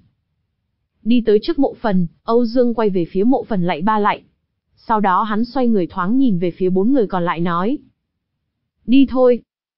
Đi tới trước mộ phần, Âu Dương quay về phía mộ phần lạy ba lạy. Sau đó hắn xoay người thoáng nhìn về phía bốn người còn lại nói. Đi thôi.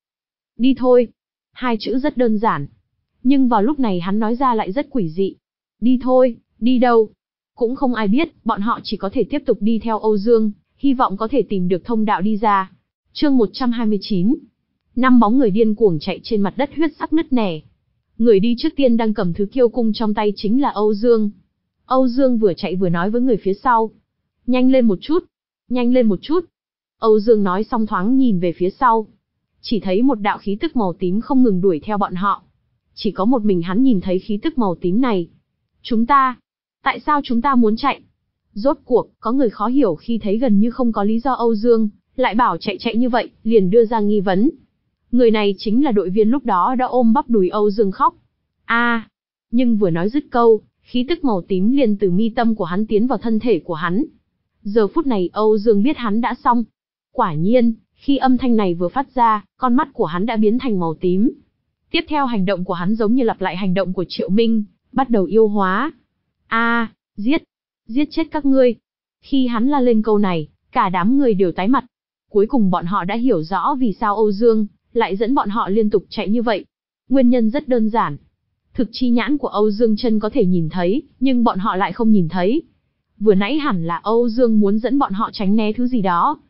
Đi thôi. Hai chữ rất đơn giản. Nhưng vào lúc này hắn nói ra lại rất quỷ dị. Đi thôi, đi đâu? Cũng không ai biết, bọn họ chỉ có thể tiếp tục đi theo Âu Dương, hy vọng có thể tìm được thông đạo đi ra. Chương một trăm hai mươi chín. Năm bóng người điên cuồng chạy trên mặt đất huyết sắc nứt nẻ. Người đi trước tiên đang cầm thứ kiêu cung trong tay chính là Âu Dương. Âu Dương vừa chạy vừa nói với người phía sau. Nhanh lên một chút, nhanh lên một chút. Âu Dương nói xong thoáng nhìn về phía sau. Chỉ thấy một đạo khí tức màu tím không ngừng đuổi theo bọn họ. Chỉ có một mình hắn nhìn thấy khí tức màu tím này. Chúng ta, tại sao chúng ta muốn chạy? Rốt cuộc, có người khó hiểu khi thấy gần như không có lý do Âu Dương lại bảo chạy chạy như vậy, liền đưa ra nghi vấn. Người này chính là đội viên lúc đó đã ôm bắp đùi Âu Dương khóc. A, à, nhưng vừa nói dứt câu, khí tức màu tím liền từ mi tâm của hắn tiến vào thân thể của hắn. Giờ phút này Âu Dương biết hắn đã xong. Quả nhiên, khi âm thanh này vừa phát ra, con mắt của hắn đã biến thành màu tím. Tiếp theo hành động của hắn giống như lặp lại hành động của Triệu Minh, bắt đầu yêu hóa. A, à, giết, giết chết các ngươi. Khi hắn la lên câu này, cả đám người đều tái mặt. Cuối cùng bọn họ đã hiểu rõ vì sao Âu Dương lại dẫn bọn họ liên tục chạy như vậy. Nguyên nhân rất đơn giản. Thực chi nhãn của Âu Dương chân có thể nhìn thấy, nhưng bọn họ lại không nhìn thấy. Vừa nãy hẳn là Âu Dương muốn dẫn bọn họ tránh né thứ gì đó.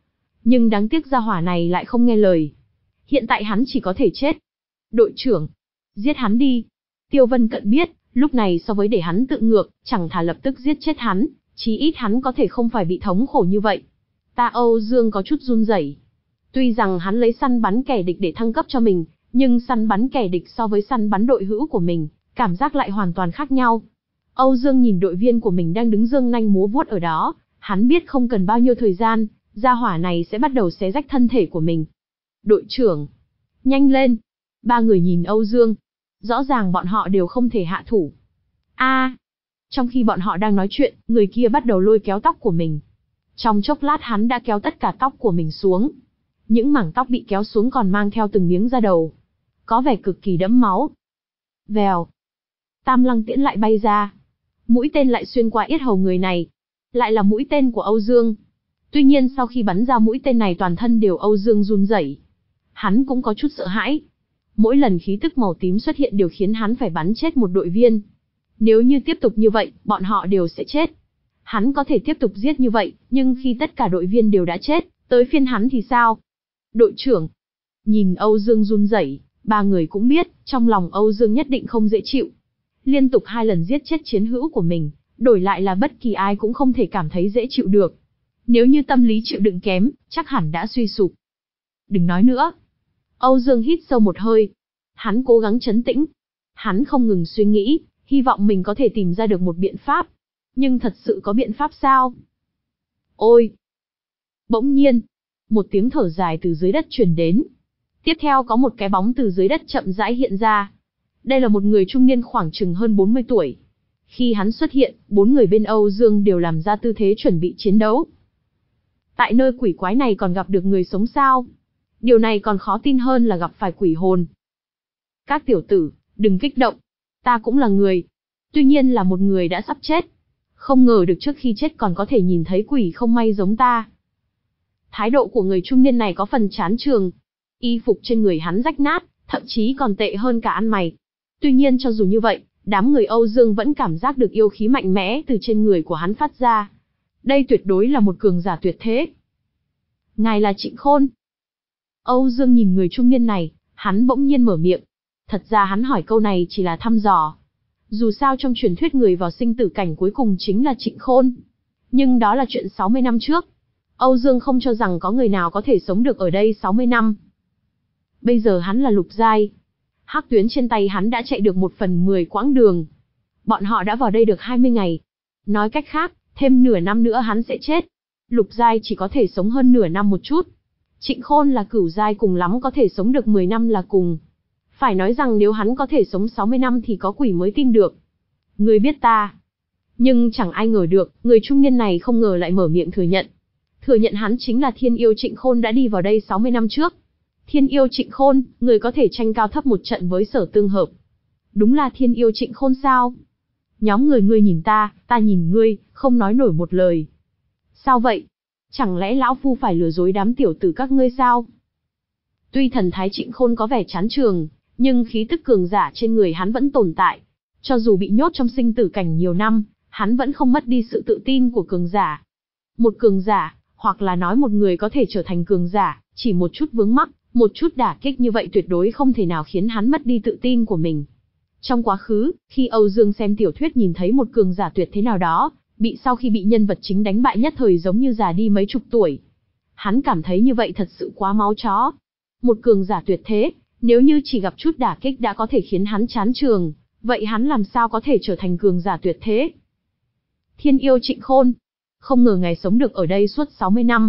Nhưng đáng tiếc gia hỏa này lại không nghe lời. Hiện tại hắn chỉ có thể chết. Đội trưởng, giết hắn đi. Tiêu Vân Cận biết, lúc này so với để hắn tự ngược, chẳng thà lập tức giết chết hắn, chí ít hắn có thể không phải bị thống khổ như vậy. Ta Âu Dương có chút run rẩy. Tuy rằng hắn lấy săn bắn kẻ địch để thăng cấp cho mình, nhưng săn bắn kẻ địch so với săn bắn đội hữu của mình, cảm giác lại hoàn toàn khác nhau. Âu Dương nhìn đội viên của mình đang đứng giương nanh múa vuốt ở đó, hắn biết không cần bao nhiêu thời gian, gia hỏa này sẽ bắt đầu xé rách thân thể của mình. Đội trưởng, nhanh lên. Ba người nhìn Âu Dương. Rõ ràng bọn họ đều không thể hạ thủ. A! Trong khi bọn họ đang nói chuyện, người kia bắt đầu lôi kéo tóc của mình. Trong chốc lát hắn đã kéo tất cả tóc của mình xuống. Những mảng tóc bị kéo xuống còn mang theo từng miếng da đầu. Có vẻ cực kỳ đẫm máu. Vèo. Tam Lăng tiễn lại bay ra. Mũi tên lại xuyên qua yết hầu người này. Lại là mũi tên của Âu Dương. Tuy nhiên sau khi bắn ra mũi tên này toàn thân đều Âu Dương run rẩy. Hắn cũng có chút sợ hãi. Mỗi lần khí tức màu tím xuất hiện đều khiến hắn phải bắn chết một đội viên. Nếu như tiếp tục như vậy, bọn họ đều sẽ chết. Hắn có thể tiếp tục giết như vậy, nhưng khi tất cả đội viên đều đã chết, tới phiên hắn thì sao? Đội trưởng, nhìn Âu Dương run rẩy, ba người cũng biết, trong lòng Âu Dương nhất định không dễ chịu. Liên tục hai lần giết chết chiến hữu của mình, đổi lại là bất kỳ ai cũng không thể cảm thấy dễ chịu được. Nếu như tâm lý chịu đựng kém, chắc hẳn đã suy sụp. Đừng nói nữa. Âu Dương hít sâu một hơi. Hắn cố gắng trấn tĩnh. Hắn không ngừng suy nghĩ, hy vọng mình có thể tìm ra được một biện pháp. Nhưng thật sự có biện pháp sao? Ôi! Bỗng nhiên, một tiếng thở dài từ dưới đất truyền đến. Tiếp theo có một cái bóng từ dưới đất chậm rãi hiện ra. Đây là một người trung niên khoảng chừng hơn bốn mươi tuổi. Khi hắn xuất hiện, bốn người bên Âu Dương đều làm ra tư thế chuẩn bị chiến đấu. Tại nơi quỷ quái này còn gặp được người sống sao? Điều này còn khó tin hơn là gặp phải quỷ hồn. Các tiểu tử, đừng kích động. Ta cũng là người. Tuy nhiên là một người đã sắp chết. Không ngờ được trước khi chết còn có thể nhìn thấy quỷ không may giống ta. Thái độ của người trung niên này có phần chán chường. Y phục trên người hắn rách nát, thậm chí còn tệ hơn cả ăn mày. Tuy nhiên cho dù như vậy, đám người Âu Dương vẫn cảm giác được yêu khí mạnh mẽ từ trên người của hắn phát ra. Đây tuyệt đối là một cường giả tuyệt thế. Ngài là Trịnh Khôn. Âu Dương nhìn người trung niên này, hắn bỗng nhiên mở miệng. Thật ra hắn hỏi câu này chỉ là thăm dò. Dù sao trong truyền thuyết người vào sinh tử cảnh cuối cùng chính là Trịnh Khôn. Nhưng đó là chuyện sáu mươi năm trước. Âu Dương không cho rằng có người nào có thể sống được ở đây sáu mươi năm. Bây giờ hắn là lục giai. Hắc tuyến trên tay hắn đã chạy được một phần mười quãng đường. Bọn họ đã vào đây được hai mươi ngày. Nói cách khác, thêm nửa năm nữa hắn sẽ chết. Lục giai chỉ có thể sống hơn nửa năm một chút. Trịnh Khôn là cửu giai cùng lắm có thể sống được mười năm là cùng. Phải nói rằng nếu hắn có thể sống sáu mươi năm thì có quỷ mới tin được. Ngươi biết ta. Nhưng chẳng ai ngờ được, người trung niên này không ngờ lại mở miệng thừa nhận. Thừa nhận hắn chính là thiên yêu Trịnh Khôn đã đi vào đây sáu mươi năm trước. Thiên yêu Trịnh Khôn, người có thể tranh cao thấp một trận với Sở Tương Hợp. Đúng là thiên yêu Trịnh Khôn sao? Nhóm người ngươi nhìn ta, ta nhìn ngươi, không nói nổi một lời. Sao vậy? Chẳng lẽ lão phu phải lừa dối đám tiểu tử các ngươi sao? Tuy thần thái Trịnh Khôn có vẻ chán chường, nhưng khí tức cường giả trên người hắn vẫn tồn tại. Cho dù bị nhốt trong sinh tử cảnh nhiều năm, hắn vẫn không mất đi sự tự tin của cường giả. Một cường giả, hoặc là nói một người có thể trở thành cường giả, chỉ một chút vướng mắc, một chút đả kích như vậy tuyệt đối không thể nào khiến hắn mất đi tự tin của mình. Trong quá khứ, khi Âu Dương xem tiểu thuyết nhìn thấy một cường giả tuyệt thế nào đó, bị sau khi bị nhân vật chính đánh bại nhất thời giống như già đi mấy chục tuổi. Hắn cảm thấy như vậy thật sự quá máu chó. Một cường giả tuyệt thế, nếu như chỉ gặp chút đả kích đã có thể khiến hắn chán chường, vậy hắn làm sao có thể trở thành cường giả tuyệt thế? Thiên yêu Trịnh Khôn, không ngờ ngài sống được ở đây suốt sáu mươi năm.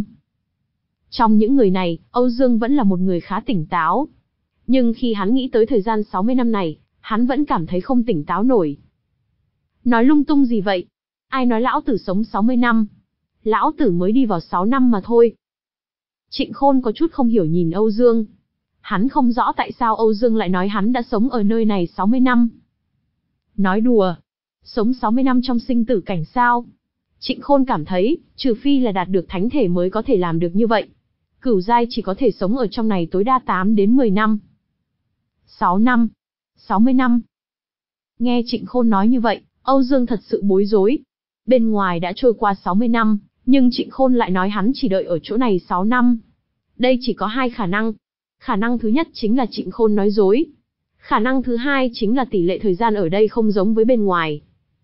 Trong những người này, Âu Dương vẫn là một người khá tỉnh táo. Nhưng khi hắn nghĩ tới thời gian sáu mươi năm này, hắn vẫn cảm thấy không tỉnh táo nổi. Nói lung tung gì vậy? Ai nói lão tử sống sáu mươi năm? Lão tử mới đi vào sáu năm mà thôi. Trịnh Khôn có chút không hiểu nhìn Âu Dương. Hắn không rõ tại sao Âu Dương lại nói hắn đã sống ở nơi này sáu mươi năm. Nói đùa. Sống sáu mươi năm trong sinh tử cảnh sao? Trịnh Khôn cảm thấy, trừ phi là đạt được thánh thể mới có thể làm được như vậy. Cửu giai chỉ có thể sống ở trong này tối đa tám đến mười năm. sáu năm. sáu mươi năm. Nghe Trịnh Khôn nói như vậy, Âu Dương thật sự bối rối. Bên ngoài đã trôi qua sáu mươi năm, nhưng Trịnh Khôn lại nói hắn chỉ đợi ở chỗ này sáu năm. Đây chỉ có hai khả năng. Khả năng thứ nhất chính là Trịnh Khôn nói dối. Khả năng thứ hai chính là tỷ lệ thời gian ở đây không giống với bên ngoài.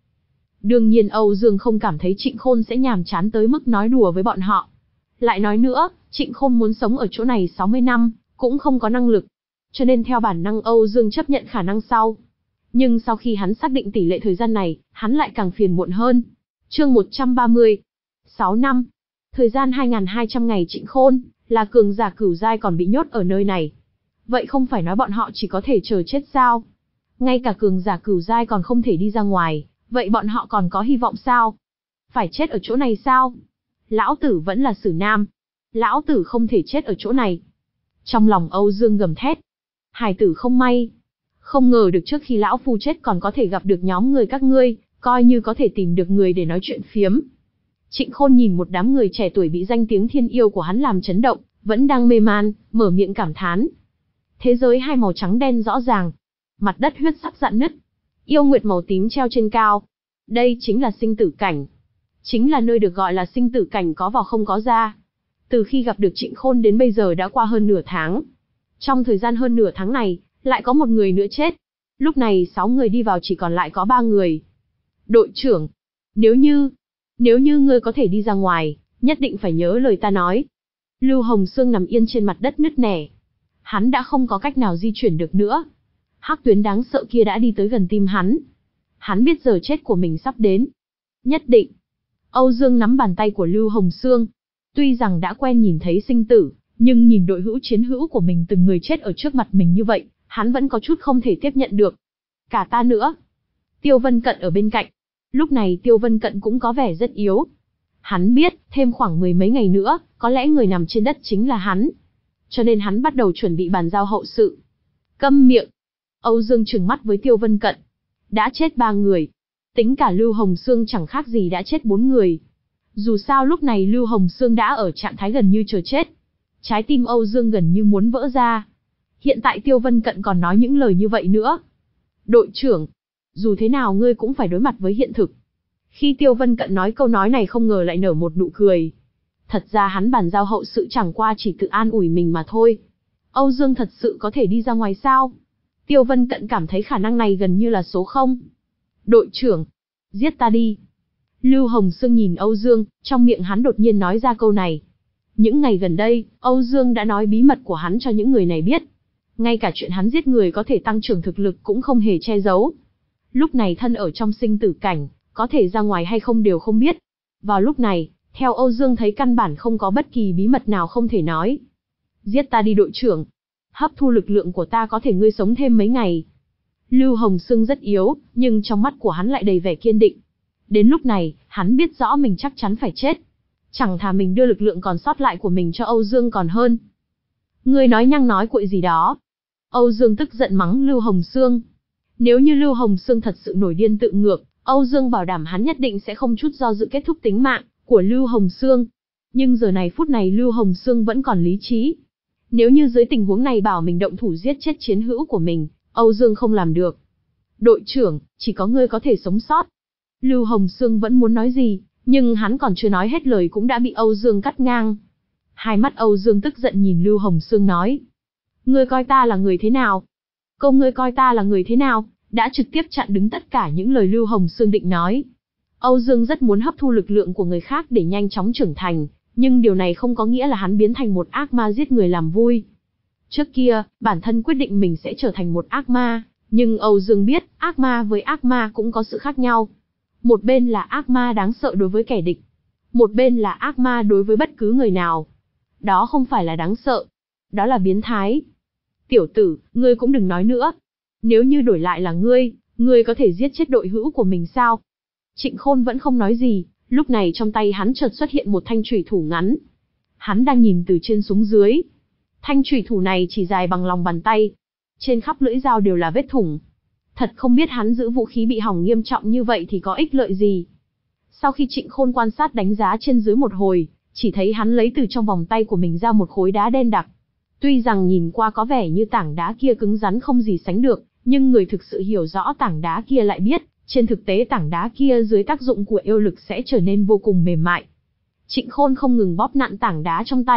Đương nhiên Âu Dương không cảm thấy Trịnh Khôn sẽ nhàm chán tới mức nói đùa với bọn họ. Lại nói nữa, Trịnh Khôn muốn sống ở chỗ này sáu mươi năm, cũng không có năng lực. Cho nên theo bản năng Âu Dương chấp nhận khả năng sau. Nhưng sau khi hắn xác định tỷ lệ thời gian này, hắn lại càng phiền muộn hơn. Chương một trăm ba mươi. sáu năm. Thời gian hai nghìn hai trăm ngày Trịnh Khôn, là cường giả cửu giai còn bị nhốt ở nơi này. Vậy không phải nói bọn họ chỉ có thể chờ chết sao? Ngay cả cường giả cửu giai còn không thể đi ra ngoài, vậy bọn họ còn có hy vọng sao? Phải chết ở chỗ này sao? Lão tử vẫn là Sử Nam. Lão tử không thể chết ở chỗ này. Trong lòng Âu Dương gầm thét. Hài tử không may. Không ngờ được trước khi lão phu chết còn có thể gặp được nhóm người các ngươi, coi như có thể tìm được người để nói chuyện phiếm. Trịnh Khôn nhìn một đám người trẻ tuổi bị danh tiếng thiên yêu của hắn làm chấn động, vẫn đang mê man, mở miệng cảm thán. Thế giới hai màu trắng đen rõ ràng. Mặt đất huyết sắc rạn nứt. Yêu nguyệt màu tím treo trên cao. Đây chính là sinh tử cảnh. Chính là nơi được gọi là sinh tử cảnh có vào không có ra. Từ khi gặp được Trịnh Khôn đến bây giờ đã qua hơn nửa tháng. Trong thời gian hơn nửa tháng này, lại có một người nữa chết. Lúc này sáu người đi vào chỉ còn lại có ba người. Đội trưởng, nếu như, nếu như ngươi có thể đi ra ngoài, nhất định phải nhớ lời ta nói. Lưu Hồng Sương nằm yên trên mặt đất nứt nẻ. Hắn đã không có cách nào di chuyển được nữa. Hắc tuyến đáng sợ kia đã đi tới gần tim hắn. Hắn biết giờ chết của mình sắp đến. Nhất định. Âu Dương nắm bàn tay của Lưu Hồng Sương. Tuy rằng đã quen nhìn thấy sinh tử, nhưng nhìn đội hữu chiến hữu của mình từng người chết ở trước mặt mình như vậy, hắn vẫn có chút không thể tiếp nhận được. Cả ta nữa. Tiêu Vân Cận ở bên cạnh. Lúc này Tiêu Vân Cận cũng có vẻ rất yếu. Hắn biết, thêm khoảng mười mấy ngày nữa, có lẽ người nằm trên đất chính là hắn. Cho nên hắn bắt đầu chuẩn bị bàn giao hậu sự. Câm miệng. Âu Dương trừng mắt với Tiêu Vân Cận. Đã chết ba người. Tính cả Lưu Hồng Sương chẳng khác gì đã chết bốn người. Dù sao lúc này Lưu Hồng Sương đã ở trạng thái gần như chờ chết. Trái tim Âu Dương gần như muốn vỡ ra. Hiện tại Tiêu Vân Cận còn nói những lời như vậy nữa. Đội trưởng, dù thế nào ngươi cũng phải đối mặt với hiện thực. Khi Tiêu Vân Cận nói câu nói này không ngờ lại nở một nụ cười. Thật ra hắn bàn giao hậu sự chẳng qua chỉ tự an ủi mình mà thôi. Âu Dương thật sự có thể đi ra ngoài sao? Tiêu Vân Cận cảm thấy khả năng này gần như là số không. Đội trưởng, giết ta đi. Lưu Hồng Sương nhìn Âu Dương, trong miệng hắn đột nhiên nói ra câu này. Những ngày gần đây, Âu Dương đã nói bí mật của hắn cho những người này biết. Ngay cả chuyện hắn giết người có thể tăng trưởng thực lực cũng không hề che giấu. Lúc này thân ở trong sinh tử cảnh, có thể ra ngoài hay không đều không biết. Vào lúc này, theo Âu Dương thấy căn bản không có bất kỳ bí mật nào không thể nói. Giết ta đi đội trưởng. Hấp thu lực lượng của ta có thể ngươi sống thêm mấy ngày. Lưu Hồng Sương rất yếu, nhưng trong mắt của hắn lại đầy vẻ kiên định. Đến lúc này, hắn biết rõ mình chắc chắn phải chết. Chẳng thà mình đưa lực lượng còn sót lại của mình cho Âu Dương còn hơn. Ngươi nói nhăng nói cuội gì đó. Âu Dương tức giận mắng Lưu Hồng Sương. Nếu như Lưu Hồng Sương thật sự nổi điên tự ngược, Âu Dương bảo đảm hắn nhất định sẽ không chút do dự kết thúc tính mạng của Lưu Hồng Sương. Nhưng giờ này phút này Lưu Hồng Sương vẫn còn lý trí. Nếu như dưới tình huống này bảo mình động thủ giết chết chiến hữu của mình, Âu Dương không làm được. Đội trưởng, chỉ có ngươi có thể sống sót. Lưu Hồng Sương vẫn muốn nói gì, nhưng hắn còn chưa nói hết lời cũng đã bị Âu Dương cắt ngang. Hai mắt Âu Dương tức giận nhìn Lưu Hồng Sương nói. Ngươi coi ta là người thế nào? Câu ngươi coi ta là người thế nào, đã trực tiếp chặn đứng tất cả những lời Lưu Hồng Sương định nói. Âu Dương rất muốn hấp thu lực lượng của người khác để nhanh chóng trưởng thành, nhưng điều này không có nghĩa là hắn biến thành một ác ma giết người làm vui. Trước kia, bản thân quyết định mình sẽ trở thành một ác ma, nhưng Âu Dương biết, ác ma với ác ma cũng có sự khác nhau. Một bên là ác ma đáng sợ đối với kẻ địch, một bên là ác ma đối với bất cứ người nào. Đó không phải là đáng sợ, đó là biến thái. Tiểu tử, ngươi cũng đừng nói nữa. Nếu như đổi lại là ngươi, ngươi có thể giết chết đội hữu của mình sao? Trịnh Khôn vẫn không nói gì, lúc này trong tay hắn chợt xuất hiện một thanh chủy thủ ngắn. Hắn đang nhìn từ trên xuống dưới. Thanh chủy thủ này chỉ dài bằng lòng bàn tay. Trên khắp lưỡi dao đều là vết thủng. Thật không biết hắn giữ vũ khí bị hỏng nghiêm trọng như vậy thì có ích lợi gì. Sau khi Trịnh Khôn quan sát đánh giá trên dưới một hồi, chỉ thấy hắn lấy từ trong vòng tay của mình ra một khối đá đen đặc. Tuy rằng nhìn qua có vẻ như tảng đá kia cứng rắn không gì sánh được, nhưng người thực sự hiểu rõ tảng đá kia lại biết, trên thực tế tảng đá kia dưới tác dụng của yêu lực sẽ trở nên vô cùng mềm mại. Trịnh Khôn không ngừng bóp nặn tảng đá trong tay,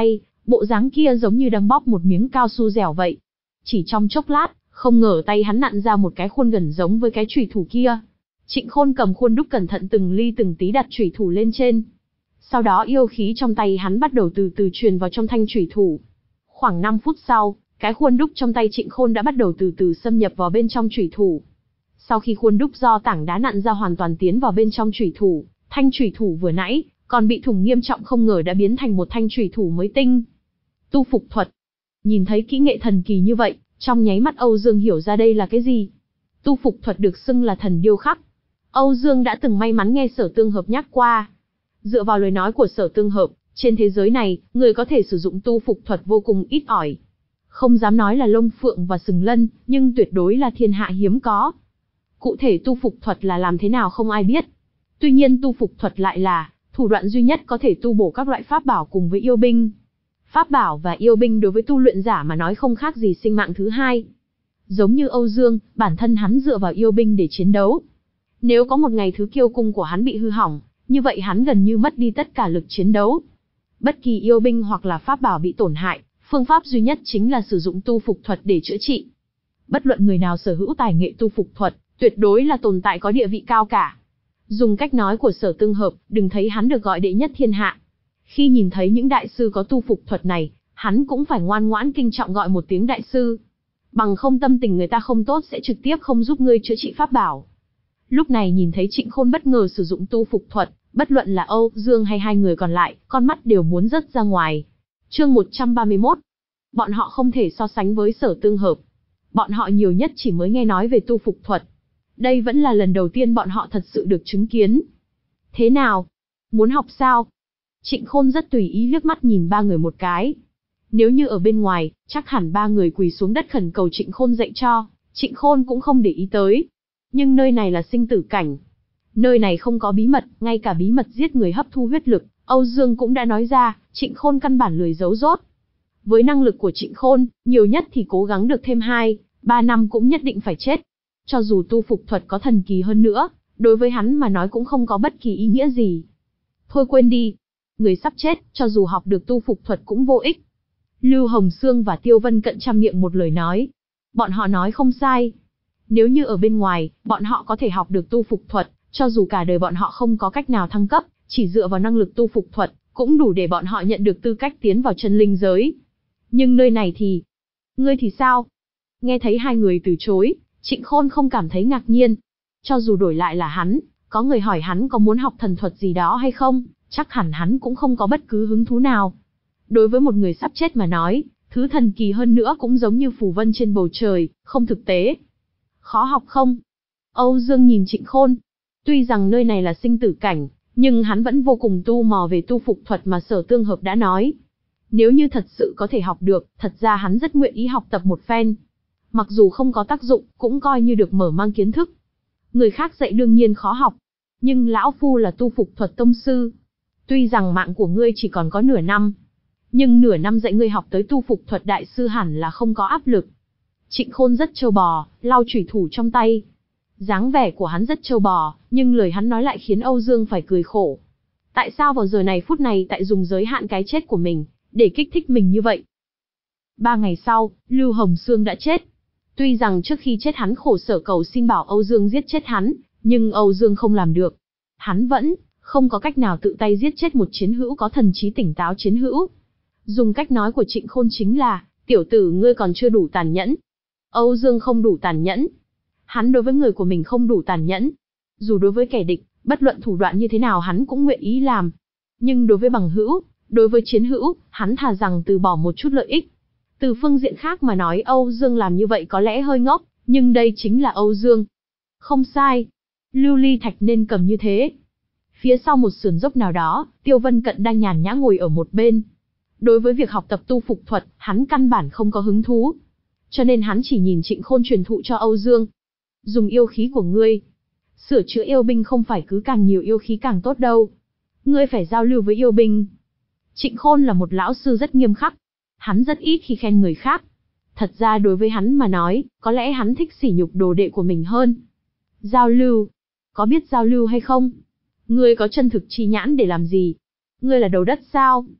Bộ dáng kia giống như đang bóp một miếng cao su dẻo vậy. Chỉ trong chốc lát, không ngờ tay hắn nặn ra một cái khuôn gần giống với cái chùy thủ kia. Trịnh Khôn cầm khuôn đúc cẩn thận từng ly từng tí đặt chùy thủ lên trên. Sau đó yêu khí trong tay hắn bắt đầu từ từ truyền vào trong thanh chùy thủ. Khoảng năm phút sau, cái khuôn đúc trong tay Trịnh Khôn đã bắt đầu từ từ xâm nhập vào bên trong chùy thủ. Sau khi khuôn đúc do tảng đá nặn ra hoàn toàn tiến vào bên trong chùy thủ, thanh chùy thủ vừa nãy còn bị thủng nghiêm trọng không ngờ đã biến thành một thanh chùy thủ mới tinh. Tu phục thuật. Nhìn thấy kỹ nghệ thần kỳ như vậy, trong nháy mắt Âu Dương hiểu ra đây là cái gì. Tu phục thuật được xưng là thần điêu khắc. Âu Dương đã từng may mắn nghe Sở Tương Hợp nhắc qua. Dựa vào lời nói của Sở Tương Hợp, trên thế giới này, người có thể sử dụng tu phục thuật vô cùng ít ỏi. Không dám nói là lông phượng và sừng lân, nhưng tuyệt đối là thiên hạ hiếm có. Cụ thể tu phục thuật là làm thế nào không ai biết. Tuy nhiên tu phục thuật lại là thủ đoạn duy nhất có thể tu bổ các loại pháp bảo cùng với yêu binh. Pháp bảo và yêu binh đối với tu luyện giả mà nói không khác gì sinh mạng thứ hai. Giống như Âu Dương, bản thân hắn dựa vào yêu binh để chiến đấu. Nếu có một ngày thứ kiêu cung của hắn bị hư hỏng, như vậy hắn gần như mất đi tất cả lực chiến đấu. Bất kỳ yêu binh hoặc là pháp bảo bị tổn hại, phương pháp duy nhất chính là sử dụng tu phục thuật để chữa trị. Bất luận người nào sở hữu tài nghệ tu phục thuật, tuyệt đối là tồn tại có địa vị cao cả. Dùng cách nói của Sở Tương Hợp, đừng thấy hắn được gọi đệ nhất thiên hạ. Khi nhìn thấy những đại sư có tu phục thuật này, hắn cũng phải ngoan ngoãn kinh trọng gọi một tiếng đại sư. Bằng không tâm tình người ta không tốt sẽ trực tiếp không giúp ngươi chữa trị pháp bảo. Lúc này nhìn thấy Trịnh Khôn bất ngờ sử dụng tu phục thuật, bất luận là Âu Dương hay hai người còn lại, con mắt đều muốn rớt ra ngoài. Chương một trăm ba mươi mốt. Bọn họ không thể so sánh với Sở Tương Hợp. Bọn họ nhiều nhất chỉ mới nghe nói về tu phục thuật. Đây vẫn là lần đầu tiên bọn họ thật sự được chứng kiến. Thế nào? Muốn học sao? Trịnh Khôn rất tùy ý liếc mắt nhìn ba người một cái. Nếu như ở bên ngoài, chắc hẳn ba người quỳ xuống đất khẩn cầu Trịnh Khôn dạy cho, Trịnh Khôn cũng không để ý tới. Nhưng nơi này là sinh tử cảnh. Nơi này không có bí mật, ngay cả bí mật giết người hấp thu huyết lực, Âu Dương cũng đã nói ra, Trịnh Khôn căn bản lười giấu giốt. Với năng lực của Trịnh Khôn, nhiều nhất thì cố gắng được thêm hai, ba năm cũng nhất định phải chết. Cho dù tu phục thuật có thần kỳ hơn nữa, đối với hắn mà nói cũng không có bất kỳ ý nghĩa gì. Thôi quên đi. Người sắp chết, cho dù học được tu phục thuật cũng vô ích. Lưu Hồng Sương và Tiêu Vân Cận trăm miệng một lời nói. Bọn họ nói không sai. Nếu như ở bên ngoài, bọn họ có thể học được tu phục thuật, cho dù cả đời bọn họ không có cách nào thăng cấp, chỉ dựa vào năng lực tu phục thuật, cũng đủ để bọn họ nhận được tư cách tiến vào chân linh giới. Nhưng nơi này thì... Ngươi thì sao? Nghe thấy hai người từ chối, Trịnh Khôn không cảm thấy ngạc nhiên. Cho dù đổi lại là hắn, có người hỏi hắn có muốn học thần thuật gì đó hay không, chắc hẳn hắn cũng không có bất cứ hứng thú nào. Đối với một người sắp chết mà nói, thứ thần kỳ hơn nữa cũng giống như phù vân trên bầu trời, không thực tế. Khó học không? Âu Dương nhìn Trịnh Khôn. Tuy rằng nơi này là sinh tử cảnh, nhưng hắn vẫn vô cùng tu mò về tu phục thuật mà Sở Tương Hợp đã nói. Nếu như thật sự có thể học được, thật ra hắn rất nguyện ý học tập một phen. Mặc dù không có tác dụng, cũng coi như được mở mang kiến thức. Người khác dạy đương nhiên khó học. Nhưng lão phu là tu phục thuật tông sư. Tuy rằng mạng của ngươi chỉ còn có nửa năm, nhưng nửa năm dạy ngươi học tới tu phục thuật đại sư hẳn là không có áp lực. Trịnh Khôn rất trâu bò, lau chùy thủ trong tay. Dáng vẻ của hắn rất trâu bò, nhưng lời hắn nói lại khiến Âu Dương phải cười khổ. Tại sao vào giờ này phút này tại dùng giới hạn cái chết của mình, để kích thích mình như vậy? Ba ngày sau, Lưu Hồng Sương đã chết. Tuy rằng trước khi chết hắn khổ sở cầu xin bảo Âu Dương giết chết hắn, nhưng Âu Dương không làm được. Hắn vẫn không có cách nào tự tay giết chết một chiến hữu có thần trí tỉnh táo chiến hữu. Dùng cách nói của Trịnh Khôn chính là, tiểu tử ngươi còn chưa đủ tàn nhẫn. Âu Dương không đủ tàn nhẫn. Hắn đối với người của mình không đủ tàn nhẫn. Dù đối với kẻ địch, bất luận thủ đoạn như thế nào hắn cũng nguyện ý làm. Nhưng đối với bằng hữu, đối với chiến hữu, hắn thà rằng từ bỏ một chút lợi ích. Từ phương diện khác mà nói Âu Dương làm như vậy có lẽ hơi ngốc, nhưng đây chính là Âu Dương. Không sai. Lưu ly thạch nên cầm như thế. Phía sau một sườn dốc nào đó, Tiêu Vân Cận đang nhàn nhã ngồi ở một bên. Đối với việc học tập tu phục thuật, hắn căn bản không có hứng thú. Cho nên hắn chỉ nhìn Trịnh Khôn truyền thụ cho Âu Dương. Dùng yêu khí của ngươi. Sửa chữa yêu binh không phải cứ càng nhiều yêu khí càng tốt đâu. Ngươi phải giao lưu với yêu binh. Trịnh Khôn là một lão sư rất nghiêm khắc. Hắn rất ít khi khen người khác. Thật ra đối với hắn mà nói, có lẽ hắn thích sỉ nhục đồ đệ của mình hơn. Giao lưu. Có biết giao lưu hay không? Ngươi có chân thực chi nhãn để làm gì? Ngươi là đầu đất sao?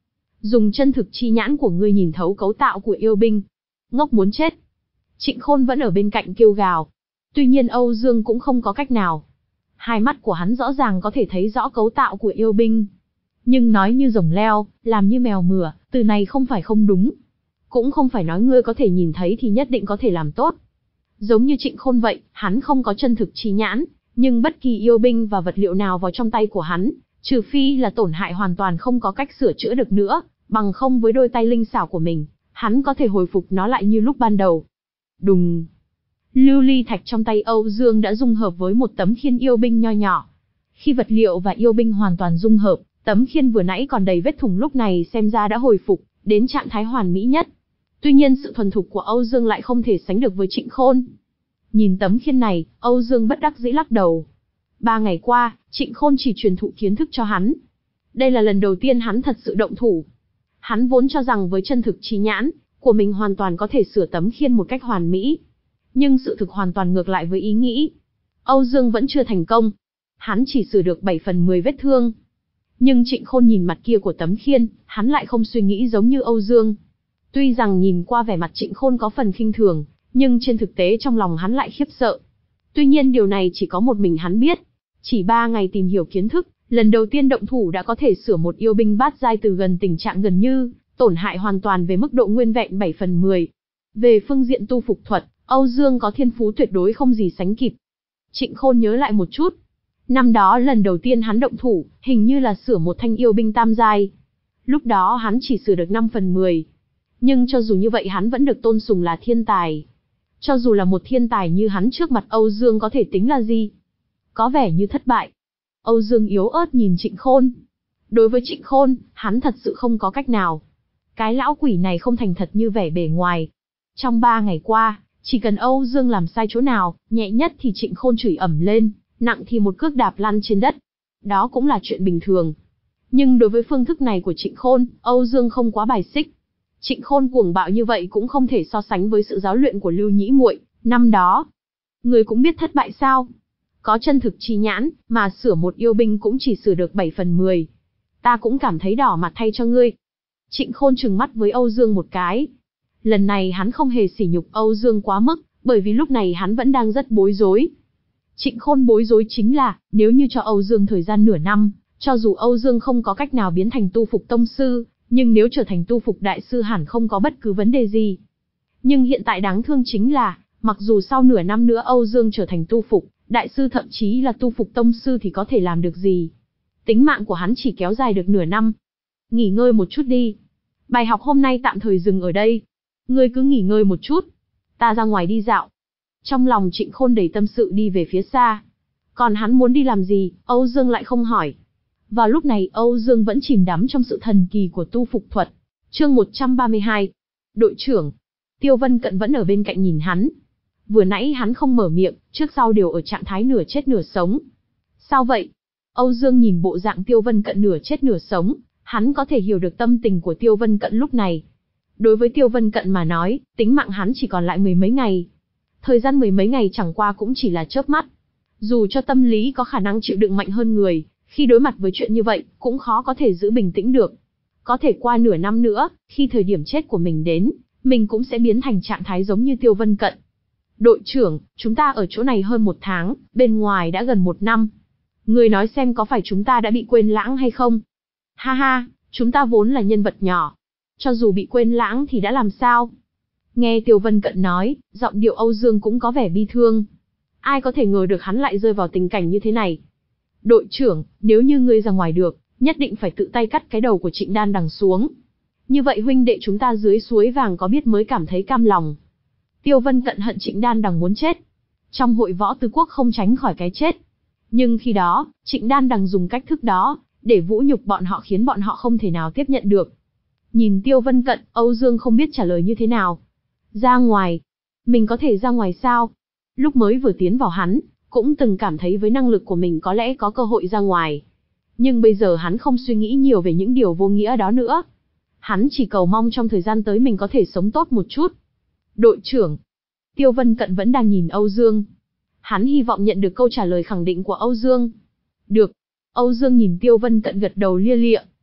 Dùng chân thực chi nhãn của ngươi nhìn thấu cấu tạo của yêu binh. Ngốc muốn chết. Trịnh Khôn vẫn ở bên cạnh kêu gào. Tuy nhiên Âu Dương cũng không có cách nào. Hai mắt của hắn rõ ràng có thể thấy rõ cấu tạo của yêu binh. Nhưng nói như rồng leo, làm như mèo mửa, từ này không phải không đúng. Cũng không phải nói ngươi có thể nhìn thấy thì nhất định có thể làm tốt. Giống như Trịnh Khôn vậy, hắn không có chân thực chi nhãn, nhưng bất kỳ yêu binh và vật liệu nào vào trong tay của hắn, trừ phi là tổn hại hoàn toàn không có cách sửa chữa được nữa, bằng không với đôi tay linh xảo của mình, hắn có thể hồi phục nó lại như lúc ban đầu. Đùng! Lưu ly thạch trong tay Âu Dương đã dung hợp với một tấm khiên yêu binh nho nhỏ. Khi vật liệu và yêu binh hoàn toàn dung hợp, tấm khiên vừa nãy còn đầy vết thủng lúc này xem ra đã hồi phục đến trạng thái hoàn mỹ nhất. Tuy nhiên sự thuần thục của Âu Dương lại không thể sánh được với Trịnh Khôn. Nhìn tấm khiên này, Âu Dương bất đắc dĩ lắc đầu. Ba ngày qua, Trịnh Khôn chỉ truyền thụ kiến thức cho hắn. Đây là lần đầu tiên hắn thật sự động thủ. Hắn vốn cho rằng với chân thực chi nhãn của mình hoàn toàn có thể sửa tấm khiên một cách hoàn mỹ. Nhưng sự thực hoàn toàn ngược lại với ý nghĩ. Âu Dương vẫn chưa thành công. Hắn chỉ sửa được bảy phần mười vết thương. Nhưng Trịnh Khôn nhìn mặt kia của tấm khiên, hắn lại không suy nghĩ giống như Âu Dương. Tuy rằng nhìn qua vẻ mặt Trịnh Khôn có phần khinh thường, nhưng trên thực tế trong lòng hắn lại khiếp sợ. Tuy nhiên điều này chỉ có một mình hắn biết. Chỉ ba ngày tìm hiểu kiến thức, lần đầu tiên động thủ đã có thể sửa một yêu binh bát giai từ gần tình trạng gần như tổn hại hoàn toàn về mức độ nguyên vẹn bảy phần mười. Về phương diện tu phục thuật, Âu Dương có thiên phú tuyệt đối không gì sánh kịp. Trịnh Khôn nhớ lại một chút. Năm đó lần đầu tiên hắn động thủ, hình như là sửa một thanh yêu binh tam giai. Lúc đó hắn chỉ sửa được năm phần mười. Nhưng cho dù như vậy hắn vẫn được tôn sùng là thiên tài. Cho dù là một thiên tài như hắn trước mặt Âu Dương có thể tính là gì? Có vẻ như thất bại. Âu Dương yếu ớt nhìn Trịnh Khôn. Đối với Trịnh Khôn, hắn thật sự không có cách nào. Cái lão quỷ này không thành thật như vẻ bề ngoài. Trong ba ngày qua, chỉ cần Âu Dương làm sai chỗ nào, nhẹ nhất thì Trịnh Khôn chửi ầm lên, nặng thì một cước đạp lăn trên đất. Đó cũng là chuyện bình thường. Nhưng đối với phương thức này của Trịnh Khôn, Âu Dương không quá bài xích. Trịnh Khôn cuồng bạo như vậy cũng không thể so sánh với sự giáo luyện của Lưu Nhĩ Muội năm đó. Người cũng biết thất bại sao? Có chân thực chi nhãn, mà sửa một yêu binh cũng chỉ sửa được bảy phần mười. Ta cũng cảm thấy đỏ mặt thay cho ngươi. Trịnh Khôn trừng mắt với Âu Dương một cái. Lần này hắn không hề sỉ nhục Âu Dương quá mức, bởi vì lúc này hắn vẫn đang rất bối rối. Trịnh Khôn bối rối chính là, nếu như cho Âu Dương thời gian nửa năm, cho dù Âu Dương không có cách nào biến thành tu phục tông sư, nhưng nếu trở thành tu phục đại sư hẳn không có bất cứ vấn đề gì. Nhưng hiện tại đáng thương chính là, mặc dù sau nửa năm nữa Âu Dương trở thành tu phục đại sư thậm chí là tu phục tông sư thì có thể làm được gì. Tính mạng của hắn chỉ kéo dài được nửa năm. Nghỉ ngơi một chút đi. Bài học hôm nay tạm thời dừng ở đây. Ngươi cứ nghỉ ngơi một chút. Ta ra ngoài đi dạo. Trong lòng Trịnh Khôn đầy tâm sự đi về phía xa. Còn hắn muốn đi làm gì, Âu Dương lại không hỏi. Vào lúc này Âu Dương vẫn chìm đắm trong sự thần kỳ của tu phục thuật. Chương một trăm ba mươi hai. Đội trưởng. Tiêu Vân Cận vẫn ở bên cạnh nhìn hắn. Vừa nãy hắn không mở miệng, trước sau đều ở trạng thái nửa chết nửa sống. Sao vậy? Âu Dương nhìn bộ dạng Tiêu Vân Cận nửa chết nửa sống, hắn có thể hiểu được tâm tình của Tiêu Vân Cận lúc này. Đối với Tiêu Vân Cận mà nói, tính mạng hắn chỉ còn lại mười mấy ngày. Thời gian mười mấy ngày chẳng qua cũng chỉ là chớp mắt. Dù cho tâm lý có khả năng chịu đựng mạnh hơn người, khi đối mặt với chuyện như vậy, cũng khó có thể giữ bình tĩnh được. Có thể qua nửa năm nữa, khi thời điểm chết của mình đến, mình cũng sẽ biến thành trạng thái giống như Tiêu Vân Cận. Đội trưởng, chúng ta ở chỗ này hơn một tháng, bên ngoài đã gần một năm. Người nói xem có phải chúng ta đã bị quên lãng hay không? Ha ha, chúng ta vốn là nhân vật nhỏ. Cho dù bị quên lãng thì đã làm sao? Nghe Tiêu Vân Cận nói, giọng điệu Âu Dương cũng có vẻ bi thương. Ai có thể ngờ được hắn lại rơi vào tình cảnh như thế này? Đội trưởng, nếu như ngươi ra ngoài được, nhất định phải tự tay cắt cái đầu của Trịnh Đan Đằng xuống. Như vậy huynh đệ chúng ta dưới suối vàng có biết mới cảm thấy cam lòng. Tiêu Vân Cận hận Trịnh Đan Đằng muốn chết. Trong hội võ tứ quốc không tránh khỏi cái chết. Nhưng khi đó, Trịnh Đan Đằng dùng cách thức đó, để vũ nhục bọn họ khiến bọn họ không thể nào tiếp nhận được. Nhìn Tiêu Vân Cận, Âu Dương không biết trả lời như thế nào. Ra ngoài? Mình có thể ra ngoài sao? Lúc mới vừa tiến vào hắn, cũng từng cảm thấy với năng lực của mình có lẽ có cơ hội ra ngoài. Nhưng bây giờ hắn không suy nghĩ nhiều về những điều vô nghĩa đó nữa. Hắn chỉ cầu mong trong thời gian tới mình có thể sống tốt một chút. Đội trưởng. Tiêu Vân Cận vẫn đang nhìn Âu Dương. Hắn hy vọng nhận được câu trả lời khẳng định của Âu Dương. Được. Âu Dương nhìn Tiêu Vân Cận gật đầu lia lịa.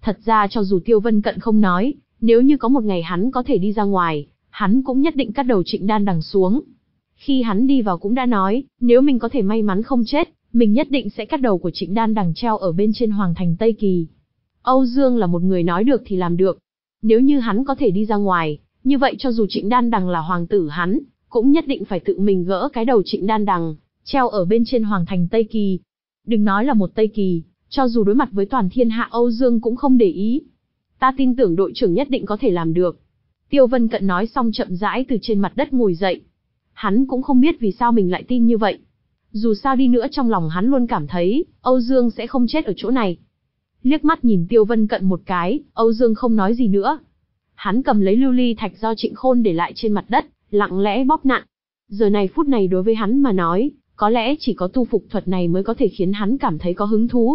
Thật ra cho dù Tiêu Vân Cận không nói, nếu như có một ngày hắn có thể đi ra ngoài, hắn cũng nhất định cắt đầu Trịnh Đan Đằng xuống. Khi hắn đi vào cũng đã nói, nếu mình có thể may mắn không chết, mình nhất định sẽ cắt đầu của Trịnh Đan Đằng treo ở bên trên Hoàng thành Tây Kỳ. Âu Dương là một người nói được thì làm được. Nếu như hắn có thể đi ra ngoài, như vậy cho dù Trịnh Đan Đằng là hoàng tử hắn, cũng nhất định phải tự mình gỡ cái đầu Trịnh Đan Đằng, treo ở bên trên Hoàng thành Tây Kỳ. Đừng nói là một Tây Kỳ, cho dù đối mặt với toàn thiên hạ Âu Dương cũng không để ý. Ta tin tưởng đội trưởng nhất định có thể làm được. Tiêu Vân Cận nói xong chậm rãi từ trên mặt đất ngồi dậy. Hắn cũng không biết vì sao mình lại tin như vậy. Dù sao đi nữa trong lòng hắn luôn cảm thấy, Âu Dương sẽ không chết ở chỗ này. Liếc mắt nhìn Tiêu Vân Cận một cái, Âu Dương không nói gì nữa. Hắn cầm lấy lưu ly thạch do Trịnh Khôn để lại trên mặt đất, lặng lẽ bóp nặn. Giờ này phút này đối với hắn mà nói, có lẽ chỉ có tu phục thuật này mới có thể khiến hắn cảm thấy có hứng thú.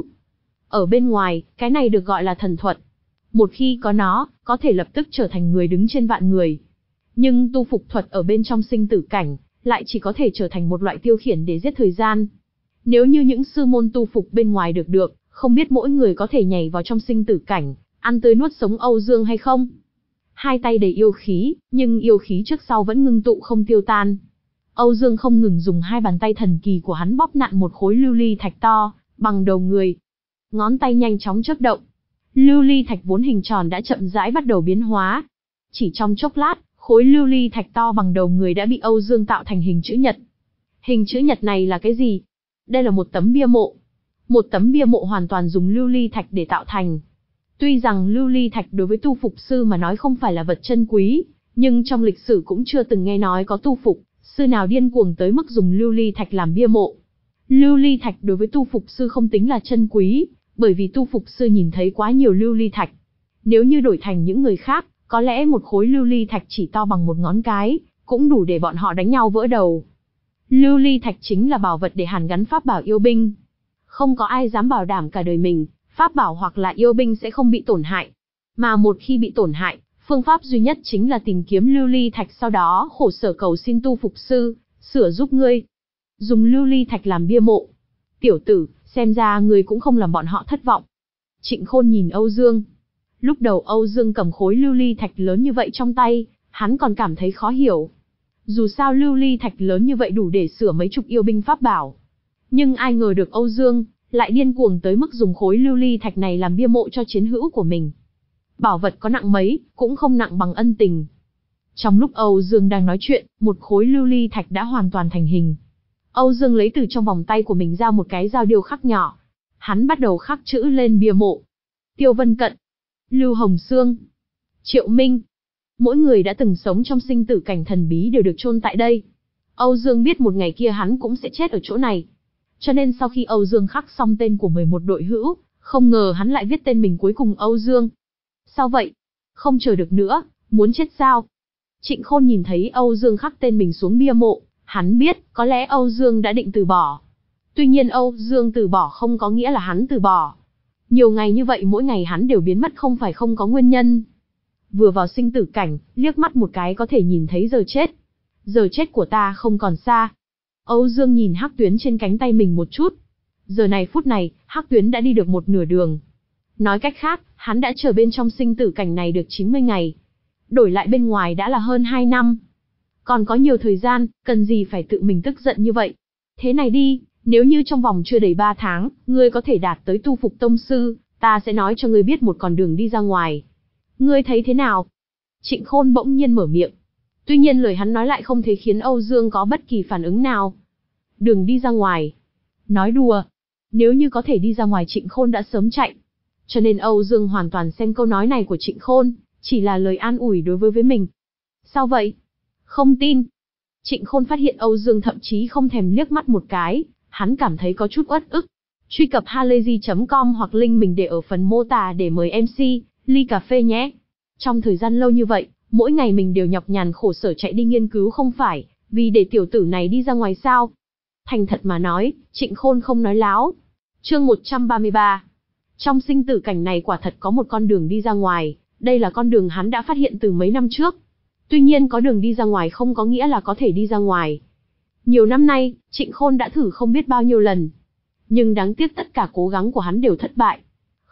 Ở bên ngoài, cái này được gọi là thần thuật. Một khi có nó, có thể lập tức trở thành người đứng trên vạn người. Nhưng tu phục thuật ở bên trong sinh tử cảnh, lại chỉ có thể trở thành một loại tiêu khiển để giết thời gian. Nếu như những sư môn tu phục bên ngoài được được, không biết mỗi người có thể nhảy vào trong sinh tử cảnh, ăn tươi nuốt sống Âu Dương hay không? Hai tay đầy yêu khí, nhưng yêu khí trước sau vẫn ngưng tụ không tiêu tan. Âu Dương không ngừng dùng hai bàn tay thần kỳ của hắn bóp nặn một khối lưu ly thạch to, bằng đầu người. Ngón tay nhanh chóng chớp động. Lưu ly thạch vốn hình tròn đã chậm rãi bắt đầu biến hóa. Chỉ trong chốc lát, khối lưu ly thạch to bằng đầu người đã bị Âu Dương tạo thành hình chữ nhật. Hình chữ nhật này là cái gì? Đây là một tấm bia mộ. Một tấm bia mộ hoàn toàn dùng lưu ly thạch để tạo thành. Tuy rằng lưu ly thạch đối với tu phục sư mà nói không phải là vật chân quý, nhưng trong lịch sử cũng chưa từng nghe nói có tu phục sư nào điên cuồng tới mức dùng lưu ly thạch làm bia mộ. Lưu ly thạch đối với tu phục sư không tính là chân quý, bởi vì tu phục sư nhìn thấy quá nhiều lưu ly thạch. Nếu như đổi thành những người khác, có lẽ một khối lưu ly thạch chỉ to bằng một ngón cái, cũng đủ để bọn họ đánh nhau vỡ đầu. Lưu ly thạch chính là bảo vật để hàn gắn pháp bảo yêu binh. Không có ai dám bảo đảm cả đời mình, pháp bảo hoặc là yêu binh sẽ không bị tổn hại. Mà một khi bị tổn hại, phương pháp duy nhất chính là tìm kiếm lưu ly thạch, sau đó khổ sở cầu xin tu phục sư sửa giúp ngươi. Dùng lưu ly thạch làm bia mộ. Tiểu tử, xem ra ngươi cũng không làm bọn họ thất vọng. Trịnh Khôn nhìn Âu Dương. Lúc đầu Âu Dương cầm khối lưu ly thạch lớn như vậy trong tay, hắn còn cảm thấy khó hiểu. Dù sao lưu ly thạch lớn như vậy đủ để sửa mấy chục yêu binh pháp bảo. Nhưng ai ngờ được Âu Dương lại điên cuồng tới mức dùng khối lưu ly thạch này làm bia mộ cho chiến hữu của mình. Bảo vật có nặng mấy, cũng không nặng bằng ân tình. Trong lúc Âu Dương đang nói chuyện, một khối lưu ly thạch đã hoàn toàn thành hình. Âu Dương lấy từ trong vòng tay của mình ra một cái dao điêu khắc nhỏ. Hắn bắt đầu khắc chữ lên bia mộ. Tiêu Vân Cận, Lưu Hồng Sương, Triệu Minh. Mỗi người đã từng sống trong sinh tử cảnh thần bí đều được chôn tại đây. Âu Dương biết một ngày kia hắn cũng sẽ chết ở chỗ này. Cho nên sau khi Âu Dương khắc xong tên của mười một đội hữu, không ngờ hắn lại viết tên mình cuối cùng Âu Dương. Sao vậy? Không chờ được nữa, muốn chết sao? Trịnh Khôn nhìn thấy Âu Dương khắc tên mình xuống bia mộ, hắn biết, có lẽ Âu Dương đã định từ bỏ. Tuy nhiên Âu Dương từ bỏ không có nghĩa là hắn từ bỏ. Nhiều ngày như vậy mỗi ngày hắn đều biến mất không phải không có nguyên nhân. Vừa vào sinh tử cảnh, liếc mắt một cái có thể nhìn thấy giờ chết. Giờ chết của ta không còn xa. Âu Dương nhìn hắc tuyến trên cánh tay mình một chút. Giờ này phút này, hắc tuyến đã đi được một nửa đường. Nói cách khác, hắn đã chờ bên trong sinh tử cảnh này được chín mươi ngày. Đổi lại bên ngoài đã là hơn hai năm. Còn có nhiều thời gian, cần gì phải tự mình tức giận như vậy. Thế này đi, nếu như trong vòng chưa đầy ba tháng, ngươi có thể đạt tới tu phục tông sư, ta sẽ nói cho ngươi biết một con đường đi ra ngoài. Ngươi thấy thế nào? Trịnh Khôn bỗng nhiên mở miệng. Tuy nhiên lời hắn nói lại không thể khiến Âu Dương có bất kỳ phản ứng nào. Đường đi ra ngoài. Nói đùa. Nếu như có thể đi ra ngoài Trịnh Khôn đã sớm chạy. Cho nên Âu Dương hoàn toàn xem câu nói này của Trịnh Khôn chỉ là lời an ủi đối với với mình. Sao vậy? Không tin. Trịnh Khôn phát hiện Âu Dương thậm chí không thèm liếc mắt một cái, hắn cảm thấy có chút uất ức. Truy cập halayzi chấm com hoặc link mình để ở phần mô tả để mời em xê, ly cà phê nhé. Trong thời gian lâu như vậy, mỗi ngày mình đều nhọc nhằn khổ sở chạy đi nghiên cứu không phải, vì để tiểu tử này đi ra ngoài sao. Thành thật mà nói, Trịnh Khôn không nói láo. Chương một trăm ba mươi ba. Trong sinh tử cảnh này quả thật có một con đường đi ra ngoài, đây là con đường hắn đã phát hiện từ mấy năm trước. Tuy nhiên có đường đi ra ngoài không có nghĩa là có thể đi ra ngoài. Nhiều năm nay, Trịnh Khôn đã thử không biết bao nhiêu lần. Nhưng đáng tiếc tất cả cố gắng của hắn đều thất bại.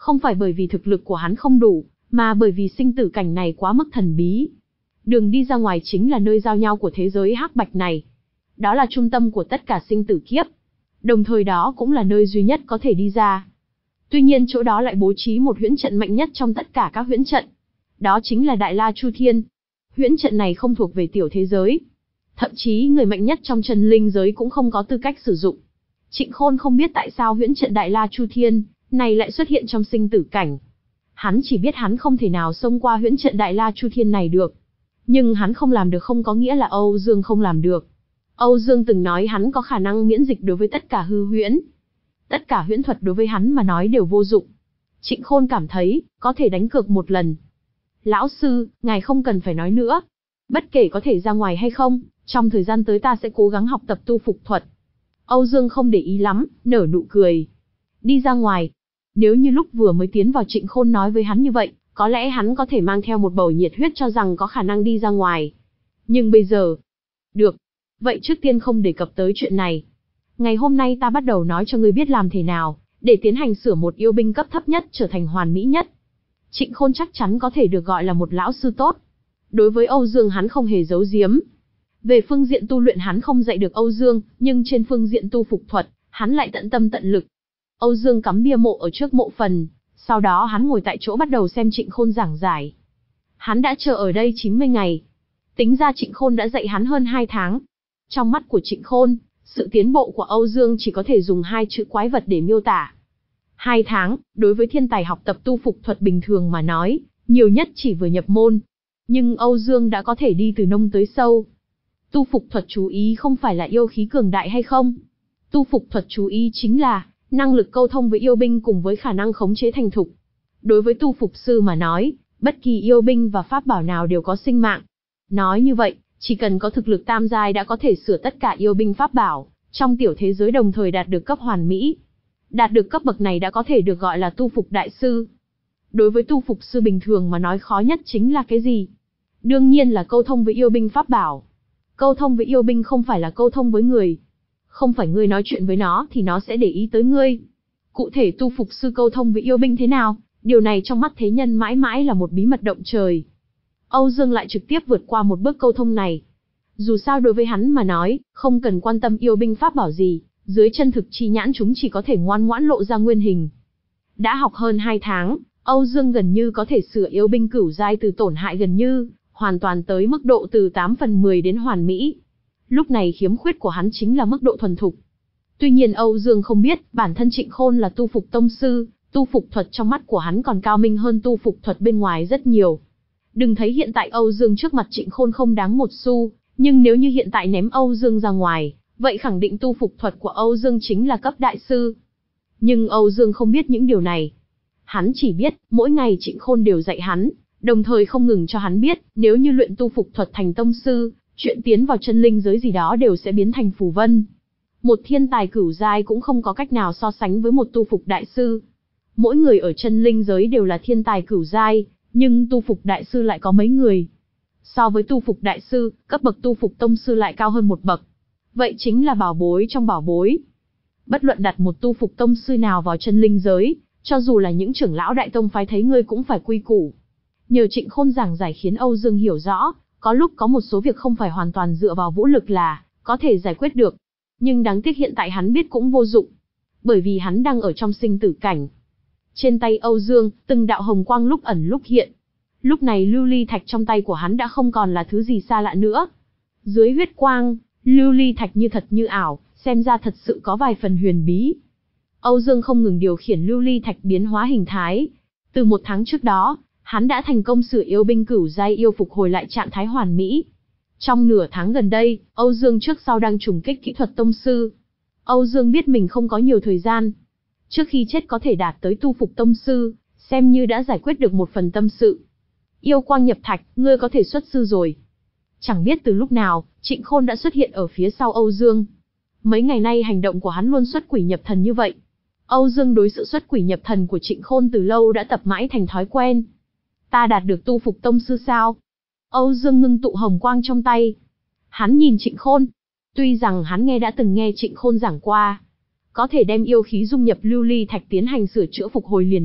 Không phải bởi vì thực lực của hắn không đủ, mà bởi vì sinh tử cảnh này quá mức thần bí. Đường đi ra ngoài chính là nơi giao nhau của thế giới hắc bạch này. Đó là trung tâm của tất cả sinh tử kiếp. Đồng thời đó cũng là nơi duy nhất có thể đi ra. Tuy nhiên chỗ đó lại bố trí một huyễn trận mạnh nhất trong tất cả các huyễn trận. Đó chính là Đại La Chu Thiên. Huyễn trận này không thuộc về tiểu thế giới. Thậm chí người mạnh nhất trong chân linh giới cũng không có tư cách sử dụng. Trịnh Khôn không biết tại sao huyễn trận Đại La Chu Thiên này lại xuất hiện trong sinh tử cảnh. Hắn chỉ biết hắn không thể nào xông qua huyễn trận Đại La Chu Thiên này được. Nhưng hắn không làm được không có nghĩa là Âu Dương không làm được. Âu Dương từng nói hắn có khả năng miễn dịch đối với tất cả hư huyễn. Tất cả huyễn thuật đối với hắn mà nói đều vô dụng. Trịnh Khôn cảm thấy, có thể đánh cược một lần. Lão sư, ngài không cần phải nói nữa. Bất kể có thể ra ngoài hay không, trong thời gian tới ta sẽ cố gắng học tập tu phục thuật. Âu Dương không để ý lắm, nở nụ cười. Đi ra ngoài. Nếu như lúc vừa mới tiến vào Trịnh Khôn nói với hắn như vậy, có lẽ hắn có thể mang theo một bầu nhiệt huyết cho rằng có khả năng đi ra ngoài. Nhưng bây giờ... Được. Vậy trước tiên không đề cập tới chuyện này. Ngày hôm nay ta bắt đầu nói cho ngươi biết làm thế nào, để tiến hành sửa một yêu binh cấp thấp nhất trở thành hoàn mỹ nhất. Trịnh Khôn chắc chắn có thể được gọi là một lão sư tốt. Đối với Âu Dương hắn không hề giấu giếm. Về phương diện tu luyện hắn không dạy được Âu Dương, nhưng trên phương diện tu phục thuật, hắn lại tận tâm tận lực. Âu Dương cắm bia mộ ở trước mộ phần, sau đó hắn ngồi tại chỗ bắt đầu xem Trịnh Khôn giảng giải. Hắn đã chờ ở đây chín mươi ngày. Tính ra Trịnh Khôn đã dạy hắn hơn hai tháng. Trong mắt của Trịnh Khôn, sự tiến bộ của Âu Dương chỉ có thể dùng hai chữ quái vật để miêu tả. Hai tháng, đối với thiên tài học tập tu phục thuật bình thường mà nói, nhiều nhất chỉ vừa nhập môn. Nhưng Âu Dương đã có thể đi từ nông tới sâu. Tu phục thuật chú ý không phải là yêu khí cường đại hay không. Tu phục thuật chú ý chính là năng lực câu thông với yêu binh cùng với khả năng khống chế thành thục. Đối với tu phục sư mà nói, bất kỳ yêu binh và pháp bảo nào đều có sinh mạng. Nói như vậy, chỉ cần có thực lực tam giai đã có thể sửa tất cả yêu binh pháp bảo, trong tiểu thế giới đồng thời đạt được cấp hoàn mỹ. Đạt được cấp bậc này đã có thể được gọi là tu phục đại sư. Đối với tu phục sư bình thường mà nói khó nhất chính là cái gì? Đương nhiên là câu thông với yêu binh pháp bảo. Câu thông với yêu binh không phải là câu thông với người. Không phải ngươi nói chuyện với nó thì nó sẽ để ý tới ngươi. Cụ thể tu phục sư câu thông với yêu binh thế nào, điều này trong mắt thế nhân mãi mãi là một bí mật động trời. Âu Dương lại trực tiếp vượt qua một bước câu thông này. Dù sao đối với hắn mà nói, không cần quan tâm yêu binh pháp bảo gì, dưới chân thực chi nhãn chúng chỉ có thể ngoan ngoãn lộ ra nguyên hình. Đã học hơn hai tháng, Âu Dương gần như có thể sửa yêu binh cửu giai từ tổn hại gần như hoàn toàn tới mức độ từ tám phần mười đến hoàn mỹ. Lúc này khiếm khuyết của hắn chính là mức độ thuần thục. Tuy nhiên Âu Dương không biết, bản thân Trịnh Khôn là tu phục tông sư, tu phục thuật trong mắt của hắn còn cao minh hơn tu phục thuật bên ngoài rất nhiều. Đừng thấy hiện tại Âu Dương trước mặt Trịnh Khôn không đáng một xu, nhưng nếu như hiện tại ném Âu Dương ra ngoài, vậy khẳng định tu phục thuật của Âu Dương chính là cấp đại sư. Nhưng Âu Dương không biết những điều này. Hắn chỉ biết, mỗi ngày Trịnh Khôn đều dạy hắn, đồng thời không ngừng cho hắn biết, nếu như luyện tu phục thuật thành tông sư, chuyện tiến vào chân linh giới gì đó đều sẽ biến thành phù vân. Một thiên tài cửu giai cũng không có cách nào so sánh với một tu phục đại sư. Mỗi người ở chân linh giới đều là thiên tài cửu giai, nhưng tu phục đại sư lại có mấy người. So với tu phục đại sư, cấp bậc tu phục tông sư lại cao hơn một bậc. Vậy chính là bảo bối trong bảo bối. Bất luận đặt một tu phục tông sư nào vào chân linh giới, cho dù là những trưởng lão đại tông phái thấy ngươi cũng phải quy củ. Nhờ Trịnh Khôn giảng giải khiến Âu Dương hiểu rõ, có lúc có một số việc không phải hoàn toàn dựa vào vũ lực là có thể giải quyết được. Nhưng đáng tiếc hiện tại hắn biết cũng vô dụng. Bởi vì hắn đang ở trong sinh tử cảnh. Trên tay Âu Dương, từng đạo hồng quang lúc ẩn lúc hiện. Lúc này lưu ly thạch trong tay của hắn đã không còn là thứ gì xa lạ nữa. Dưới huyết quang, lưu ly thạch như thật như ảo, xem ra thật sự có vài phần huyền bí. Âu Dương không ngừng điều khiển lưu ly thạch biến hóa hình thái. Từ một tháng trước đó, hắn đã thành công sửa yêu binh cửu giai yêu phục hồi lại trạng thái hoàn mỹ. Trong nửa tháng gần đây, Âu Dương trước sau đang trùng kích kỹ thuật tông sư. Âu Dương biết mình không có nhiều thời gian. Trước khi chết có thể đạt tới tu phục tông sư, xem như đã giải quyết được một phần tâm sự. Yêu quang nhập thạch, ngươi có thể xuất sư rồi. Chẳng biết từ lúc nào, Trịnh Khôn đã xuất hiện ở phía sau Âu Dương. Mấy ngày nay hành động của hắn luôn xuất quỷ nhập thần như vậy. Âu Dương đối sự xuất quỷ nhập thần của Trịnh Khôn từ lâu đã tập mãi thành thói quen. Ta đạt được tu phục tông sư sao? Âu Dương ngưng tụ hồng quang trong tay. Hắn nhìn Trịnh Khôn. Tuy rằng hắn nghe đã từng nghe Trịnh Khôn giảng qua, có thể đem yêu khí dung nhập lưu ly thạch tiến hành sửa chữa phục hồi liền đạt,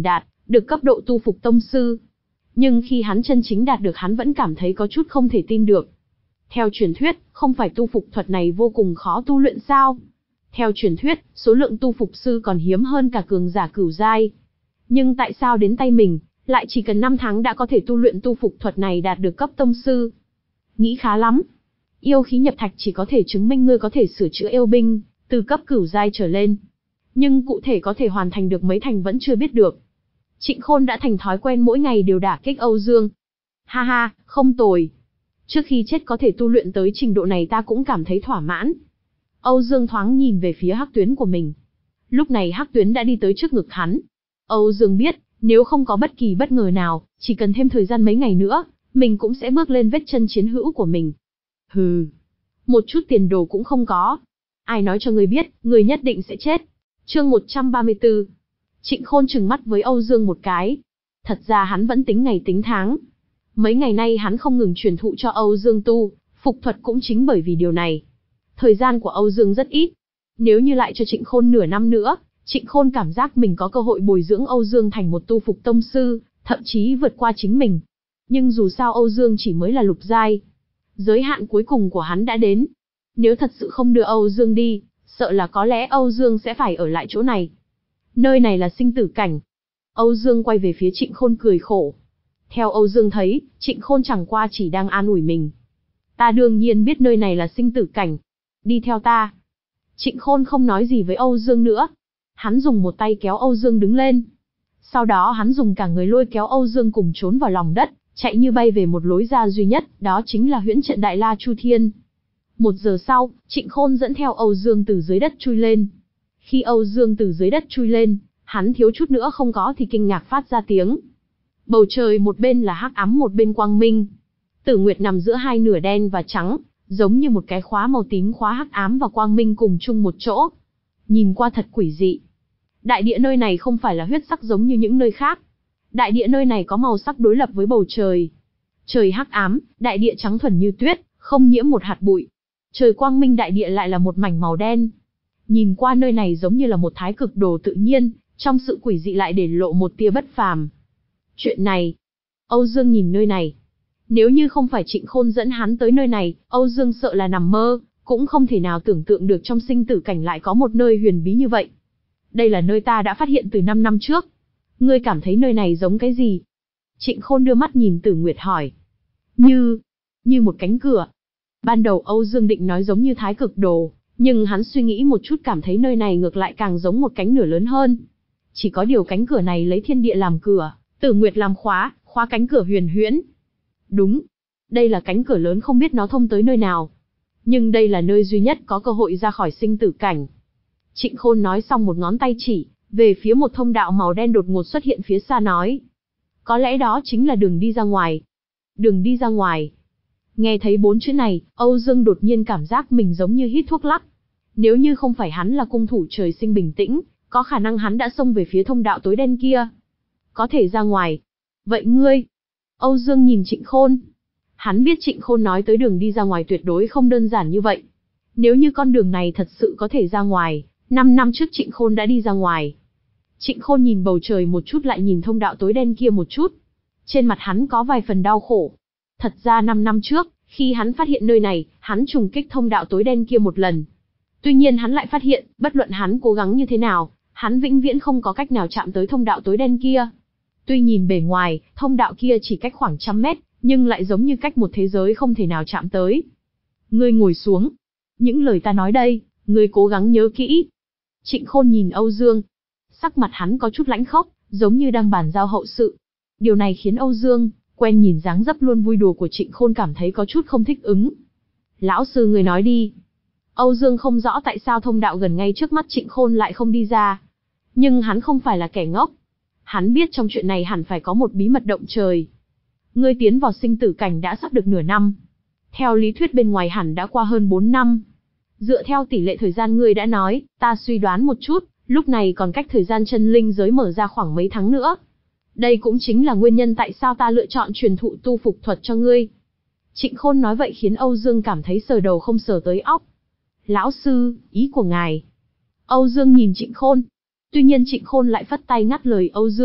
được cấp độ tu phục tông sư. Nhưng khi hắn chân chính đạt được hắn vẫn cảm thấy có chút không thể tin được. Theo truyền thuyết, không phải tu phục thuật này vô cùng khó tu luyện sao? Theo truyền thuyết, số lượng tu phục sư còn hiếm hơn cả cường giả cửu giai. Nhưng tại sao đến tay mình, lại chỉ cần năm tháng đã có thể tu luyện tu phục thuật này đạt được cấp tông sư? Nghĩ khá lắm. Yêu khí nhập thạch chỉ có thể chứng minh ngươi có thể sửa chữa yêu binh, từ cấp cửu giai trở lên. Nhưng cụ thể có thể hoàn thành được mấy thành vẫn chưa biết được. Trịnh Khôn đã thành thói quen mỗi ngày đều đả kích Âu Dương. Ha ha, không tồi. Trước khi chết có thể tu luyện tới trình độ này ta cũng cảm thấy thỏa mãn. Âu Dương thoáng nhìn về phía Hắc Tuyến của mình. Lúc này Hắc Tuyến đã đi tới trước ngực hắn. Âu Dương biết, nếu không có bất kỳ bất ngờ nào, chỉ cần thêm thời gian mấy ngày nữa, mình cũng sẽ bước lên vết chân chiến hữu của mình. Hừ, một chút tiền đồ cũng không có. Ai nói cho ngươi biết, ngươi nhất định sẽ chết. Chương một trăm ba mươi tư. Trịnh Khôn trừng mắt với Âu Dương một cái. Thật ra hắn vẫn tính ngày tính tháng. Mấy ngày nay hắn không ngừng truyền thụ cho Âu Dương tu phục thuật cũng chính bởi vì điều này. Thời gian của Âu Dương rất ít. Nếu như lại cho Trịnh Khôn nửa năm nữa, Trịnh Khôn cảm giác mình có cơ hội bồi dưỡng Âu Dương thành một tu phục tông sư, thậm chí vượt qua chính mình. Nhưng dù sao Âu Dương chỉ mới là lục giai. Giới hạn cuối cùng của hắn đã đến. Nếu thật sự không đưa Âu Dương đi, sợ là có lẽ Âu Dương sẽ phải ở lại chỗ này. Nơi này là sinh tử cảnh. Âu Dương quay về phía Trịnh Khôn cười khổ. Theo Âu Dương thấy, Trịnh Khôn chẳng qua chỉ đang an ủi mình. Ta đương nhiên biết nơi này là sinh tử cảnh. Đi theo ta. Trịnh Khôn không nói gì với Âu Dương nữa. Hắn dùng một tay kéo Âu Dương đứng lên. Sau đó hắn dùng cả người lôi kéo Âu Dương cùng trốn vào lòng đất, chạy như bay về một lối ra duy nhất, đó chính là huyễn trận Đại La Chu Thiên. Một giờ sau, Trịnh Khôn dẫn theo Âu Dương từ dưới đất chui lên. Khi Âu Dương từ dưới đất chui lên, hắn thiếu chút nữa không có thì kinh ngạc phát ra tiếng. Bầu trời một bên là hắc ám một bên quang minh. Tử Nguyệt nằm giữa hai nửa đen và trắng, giống như một cái khóa màu tím khóa hắc ám và quang minh cùng chung một chỗ. Nhìn qua thật quỷ dị. Đại địa nơi này không phải là huyết sắc giống như những nơi khác. Đại địa nơi này có màu sắc đối lập với bầu trời. Trời hắc ám, đại địa trắng thuần như tuyết, không nhiễm một hạt bụi. Trời quang minh đại địa lại là một mảnh màu đen. Nhìn qua nơi này giống như là một thái cực đồ tự nhiên, trong sự quỷ dị lại để lộ một tia bất phàm. Chuyện này, Âu Dương nhìn nơi này. Nếu như không phải Trịnh Khôn dẫn hắn tới nơi này, Âu Dương sợ là nằm mơ, cũng không thể nào tưởng tượng được trong sinh tử cảnh lại có một nơi huyền bí như vậy. Đây là nơi ta đã phát hiện từ năm năm trước. Ngươi cảm thấy nơi này giống cái gì? Trịnh Khôn đưa mắt nhìn Tử Nguyệt hỏi. Như, như một cánh cửa. Ban đầu Âu Dương định nói giống như thái cực đồ, nhưng hắn suy nghĩ một chút cảm thấy nơi này ngược lại càng giống một cánh nửa lớn hơn. Chỉ có điều cánh cửa này lấy thiên địa làm cửa, Tử Nguyệt làm khóa, khóa cánh cửa huyền huyễn. Đúng, đây là cánh cửa lớn không biết nó thông tới nơi nào. Nhưng đây là nơi duy nhất có cơ hội ra khỏi sinh tử cảnh. Trịnh Khôn nói xong một ngón tay chỉ, về phía một thông đạo màu đen đột ngột xuất hiện phía xa nói. Có lẽ đó chính là đường đi ra ngoài. Đường đi ra ngoài. Nghe thấy bốn chữ này, Âu Dương đột nhiên cảm giác mình giống như hít thuốc lắc. Nếu như không phải hắn là cung thủ trời sinh bình tĩnh, có khả năng hắn đã xông về phía thông đạo tối đen kia. Có thể ra ngoài. Vậy ngươi? Âu Dương nhìn Trịnh Khôn. Hắn biết Trịnh Khôn nói tới đường đi ra ngoài tuyệt đối không đơn giản như vậy. Nếu như con đường này thật sự có thể ra ngoài, năm năm trước Trịnh Khôn đã đi ra ngoài. Trịnh Khôn nhìn bầu trời một chút lại nhìn thông đạo tối đen kia một chút. Trên mặt hắn có vài phần đau khổ. Thật ra năm năm trước, khi hắn phát hiện nơi này, hắn trùng kích thông đạo tối đen kia một lần. Tuy nhiên hắn lại phát hiện, bất luận hắn cố gắng như thế nào, hắn vĩnh viễn không có cách nào chạm tới thông đạo tối đen kia. Tuy nhìn bề ngoài, thông đạo kia chỉ cách khoảng trăm mét, nhưng lại giống như cách một thế giới không thể nào chạm tới. Ngươi ngồi xuống. Những lời ta nói đây, ngươi cố gắng nhớ kỹ. Trịnh Khôn nhìn Âu Dương. Sắc mặt hắn có chút lãnh khốc, giống như đang bàn giao hậu sự. Điều này khiến Âu Dương, quen nhìn dáng dấp luôn vui đùa của Trịnh Khôn cảm thấy có chút không thích ứng. Lão sư người nói đi. Âu Dương không rõ tại sao thông đạo gần ngay trước mắt Trịnh Khôn lại không đi ra. Nhưng hắn không phải là kẻ ngốc. Hắn biết trong chuyện này hẳn phải có một bí mật động trời. Ngươi tiến vào sinh tử cảnh đã sắp được nửa năm. Theo lý thuyết bên ngoài hẳn đã qua hơn bốn năm. Dựa theo tỷ lệ thời gian ngươi đã nói, ta suy đoán một chút, lúc này còn cách thời gian chân linh giới mở ra khoảng mấy tháng nữa. Đây cũng chính là nguyên nhân tại sao ta lựa chọn truyền thụ tu phục thuật cho ngươi. Trịnh Khôn nói vậy khiến Âu Dương cảm thấy sờ đầu không sờ tới óc. Lão sư, ý của ngài. Âu Dương nhìn Trịnh Khôn. Tuy nhiên Trịnh Khôn lại phất tay ngắt lời Âu Dương,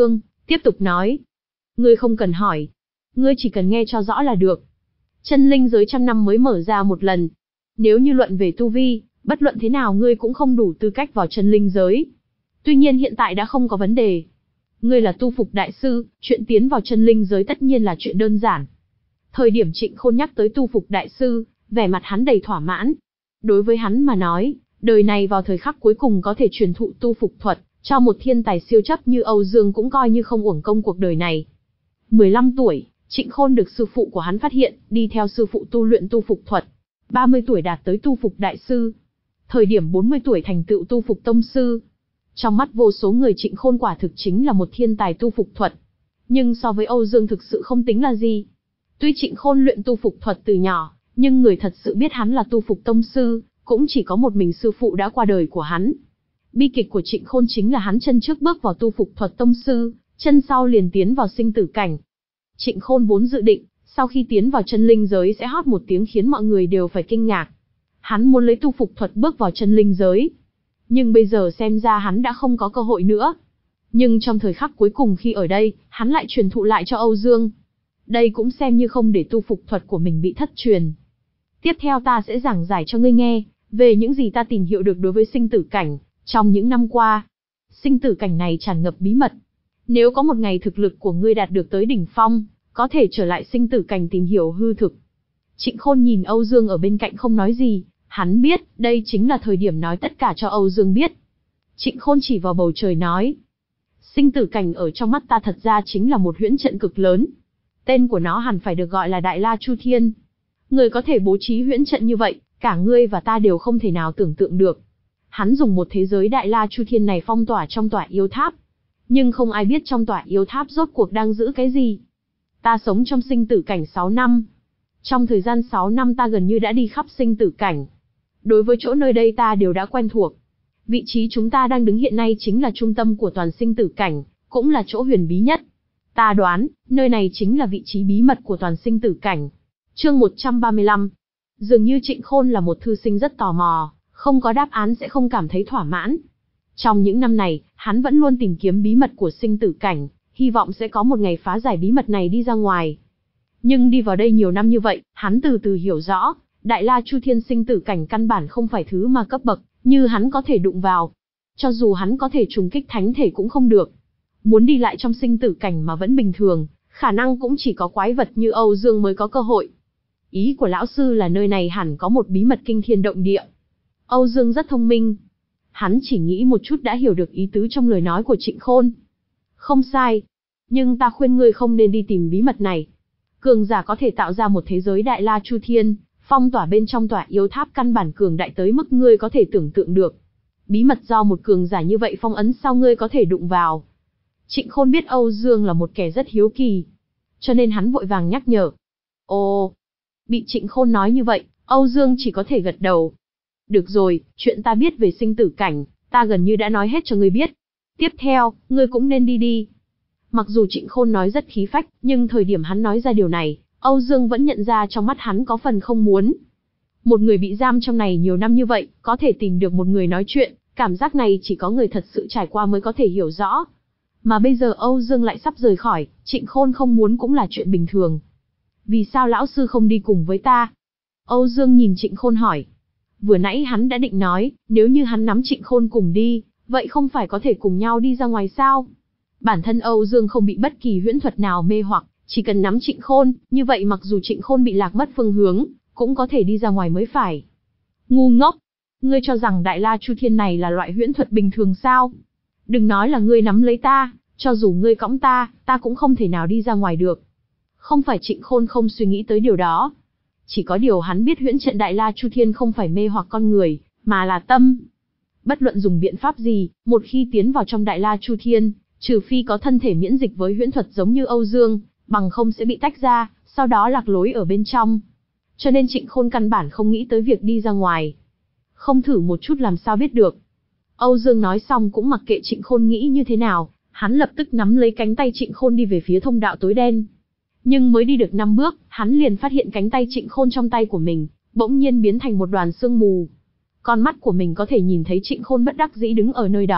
Tiếp tục nói. Ngươi không cần hỏi. Ngươi chỉ cần nghe cho rõ là được. Chân linh giới trăm năm mới mở ra một lần. Nếu như luận về tu vi, bất luận thế nào ngươi cũng không đủ tư cách vào chân linh giới. Tuy nhiên hiện tại đã không có vấn đề. Ngươi là tu phục đại sư, chuyện tiến vào chân linh giới tất nhiên là chuyện đơn giản. Thời điểm Trịnh Khôn nhắc tới tu phục đại sư, vẻ mặt hắn đầy thỏa mãn. Đối với hắn mà nói, đời này vào thời khắc cuối cùng có thể truyền thụ tu phục thuật, cho một thiên tài siêu chấp như Âu Dương cũng coi như không uổng công cuộc đời này. mười lăm tuổi, Trịnh Khôn được sư phụ của hắn phát hiện, đi theo sư phụ tu luyện tu phục thuật. ba mươi tuổi đạt tới tu phục đại sư. Thời điểm bốn mươi tuổi thành tựu tu phục tông sư. Trong mắt vô số người Trịnh Khôn quả thực chính là một thiên tài tu phục thuật. Nhưng so với Âu Dương thực sự không tính là gì. Tuy Trịnh Khôn luyện tu phục thuật từ nhỏ, nhưng người thật sự biết hắn là tu phục tông sư, cũng chỉ có một mình sư phụ đã qua đời của hắn. Bi kịch của Trịnh Khôn chính là hắn chân trước bước vào tu phục thuật tông sư, chân sau liền tiến vào sinh tử cảnh. Trịnh Khôn vốn dự định, sau khi tiến vào chân linh giới sẽ hót một tiếng khiến mọi người đều phải kinh ngạc. Hắn muốn lấy tu phục thuật bước vào chân linh giới. Nhưng bây giờ xem ra hắn đã không có cơ hội nữa. Nhưng trong thời khắc cuối cùng khi ở đây, hắn lại truyền thụ lại cho Âu Dương. Đây cũng xem như không để tu phục thuật của mình bị thất truyền. Tiếp theo ta sẽ giảng giải cho ngươi nghe, về những gì ta tìm hiểu được đối với sinh tử cảnh, trong những năm qua. Sinh tử cảnh này tràn ngập bí mật. Nếu có một ngày thực lực của ngươi đạt được tới đỉnh phong, có thể trở lại sinh tử cảnh tìm hiểu hư thực. Trịnh Khôn nhìn Âu Dương ở bên cạnh không nói gì, hắn biết, đây chính là thời điểm nói tất cả cho Âu Dương biết. Trịnh Khôn chỉ vào bầu trời nói. Sinh tử cảnh ở trong mắt ta thật ra chính là một huyễn trận cực lớn. Tên của nó hẳn phải được gọi là Đại La Chu Thiên. Người có thể bố trí huyễn trận như vậy, cả ngươi và ta đều không thể nào tưởng tượng được. Hắn dùng một thế giới Đại La Chu Thiên này phong tỏa trong tòa yêu tháp. Nhưng không ai biết trong tòa yêu tháp rốt cuộc đang giữ cái gì. Ta sống trong sinh tử cảnh sáu năm. Trong thời gian sáu năm ta gần như đã đi khắp sinh tử cảnh. Đối với chỗ nơi đây ta đều đã quen thuộc. Vị trí chúng ta đang đứng hiện nay chính là trung tâm của toàn sinh tử cảnh, cũng là chỗ huyền bí nhất. Ta đoán, nơi này chính là vị trí bí mật của toàn sinh tử cảnh. Chương một trăm ba mươi lăm. Dường như Trịnh Khôn là một thư sinh rất tò mò, không có đáp án sẽ không cảm thấy thỏa mãn. Trong những năm này, hắn vẫn luôn tìm kiếm bí mật của sinh tử cảnh, hy vọng sẽ có một ngày phá giải bí mật này đi ra ngoài. Nhưng đi vào đây nhiều năm như vậy, hắn từ từ hiểu rõ, Đại La Chu Thiên sinh tử cảnh căn bản không phải thứ mà cấp bậc, như hắn có thể đụng vào. Cho dù hắn có thể trùng kích thánh thể cũng không được. Muốn đi lại trong sinh tử cảnh mà vẫn bình thường, khả năng cũng chỉ có quái vật như Âu Dương mới có cơ hội. Ý của lão sư là nơi này hẳn có một bí mật kinh thiên động địa. Âu Dương rất thông minh. Hắn chỉ nghĩ một chút đã hiểu được ý tứ trong lời nói của Trịnh Khôn. Không sai. Nhưng ta khuyên ngươi không nên đi tìm bí mật này. Cường giả có thể tạo ra một thế giới Đại La Chu Thiên, phong tỏa bên trong tòa yêu tháp căn bản cường đại tới mức ngươi có thể tưởng tượng được. Bí mật do một cường giả như vậy phong ấn sao ngươi có thể đụng vào. Trịnh Khôn biết Âu Dương là một kẻ rất hiếu kỳ, cho nên hắn vội vàng nhắc nhở. Ồ, bị Trịnh Khôn nói như vậy, Âu Dương chỉ có thể gật đầu. Được rồi, chuyện ta biết về sinh tử cảnh, ta gần như đã nói hết cho ngươi biết. Tiếp theo, ngươi cũng nên đi đi. Mặc dù Trịnh Khôn nói rất khí phách, nhưng thời điểm hắn nói ra điều này, Âu Dương vẫn nhận ra trong mắt hắn có phần không muốn. Một người bị giam trong này nhiều năm như vậy, có thể tìm được một người nói chuyện, cảm giác này chỉ có người thật sự trải qua mới có thể hiểu rõ. Mà bây giờ Âu Dương lại sắp rời khỏi, Trịnh Khôn không muốn cũng là chuyện bình thường. Vì sao lão sư không đi cùng với ta? Âu Dương nhìn Trịnh Khôn hỏi. Vừa nãy hắn đã định nói, nếu như hắn nắm Trịnh Khôn cùng đi, vậy không phải có thể cùng nhau đi ra ngoài sao? Bản thân Âu Dương không bị bất kỳ huyễn thuật nào mê hoặc, chỉ cần nắm Trịnh Khôn, như vậy mặc dù Trịnh Khôn bị lạc mất phương hướng, cũng có thể đi ra ngoài mới phải. Ngu ngốc! Ngươi cho rằng Đại La Chu Thiên này là loại huyễn thuật bình thường sao? Đừng nói là ngươi nắm lấy ta, cho dù ngươi cõng ta, ta cũng không thể nào đi ra ngoài được. Không phải Trịnh Khôn không suy nghĩ tới điều đó. Chỉ có điều hắn biết huyễn trận Đại La Chu Thiên không phải mê hoặc con người, mà là tâm. Bất luận dùng biện pháp gì, một khi tiến vào trong Đại La Chu Thiên, trừ phi có thân thể miễn dịch với huyễn thuật giống như Âu Dương, bằng không sẽ bị tách ra, sau đó lạc lối ở bên trong. Cho nên Trịnh Khôn căn bản không nghĩ tới việc đi ra ngoài. Không thử một chút làm sao biết được. Âu Dương nói xong cũng mặc kệ Trịnh Khôn nghĩ như thế nào, hắn lập tức nắm lấy cánh tay Trịnh Khôn đi về phía thông đạo tối đen. Nhưng mới đi được năm bước, hắn liền phát hiện cánh tay Trịnh Khôn trong tay của mình, bỗng nhiên biến thành một đoàn sương mù. Con mắt của mình có thể nhìn thấy Trịnh Khôn bất đắc dĩ đứng ở nơi đó,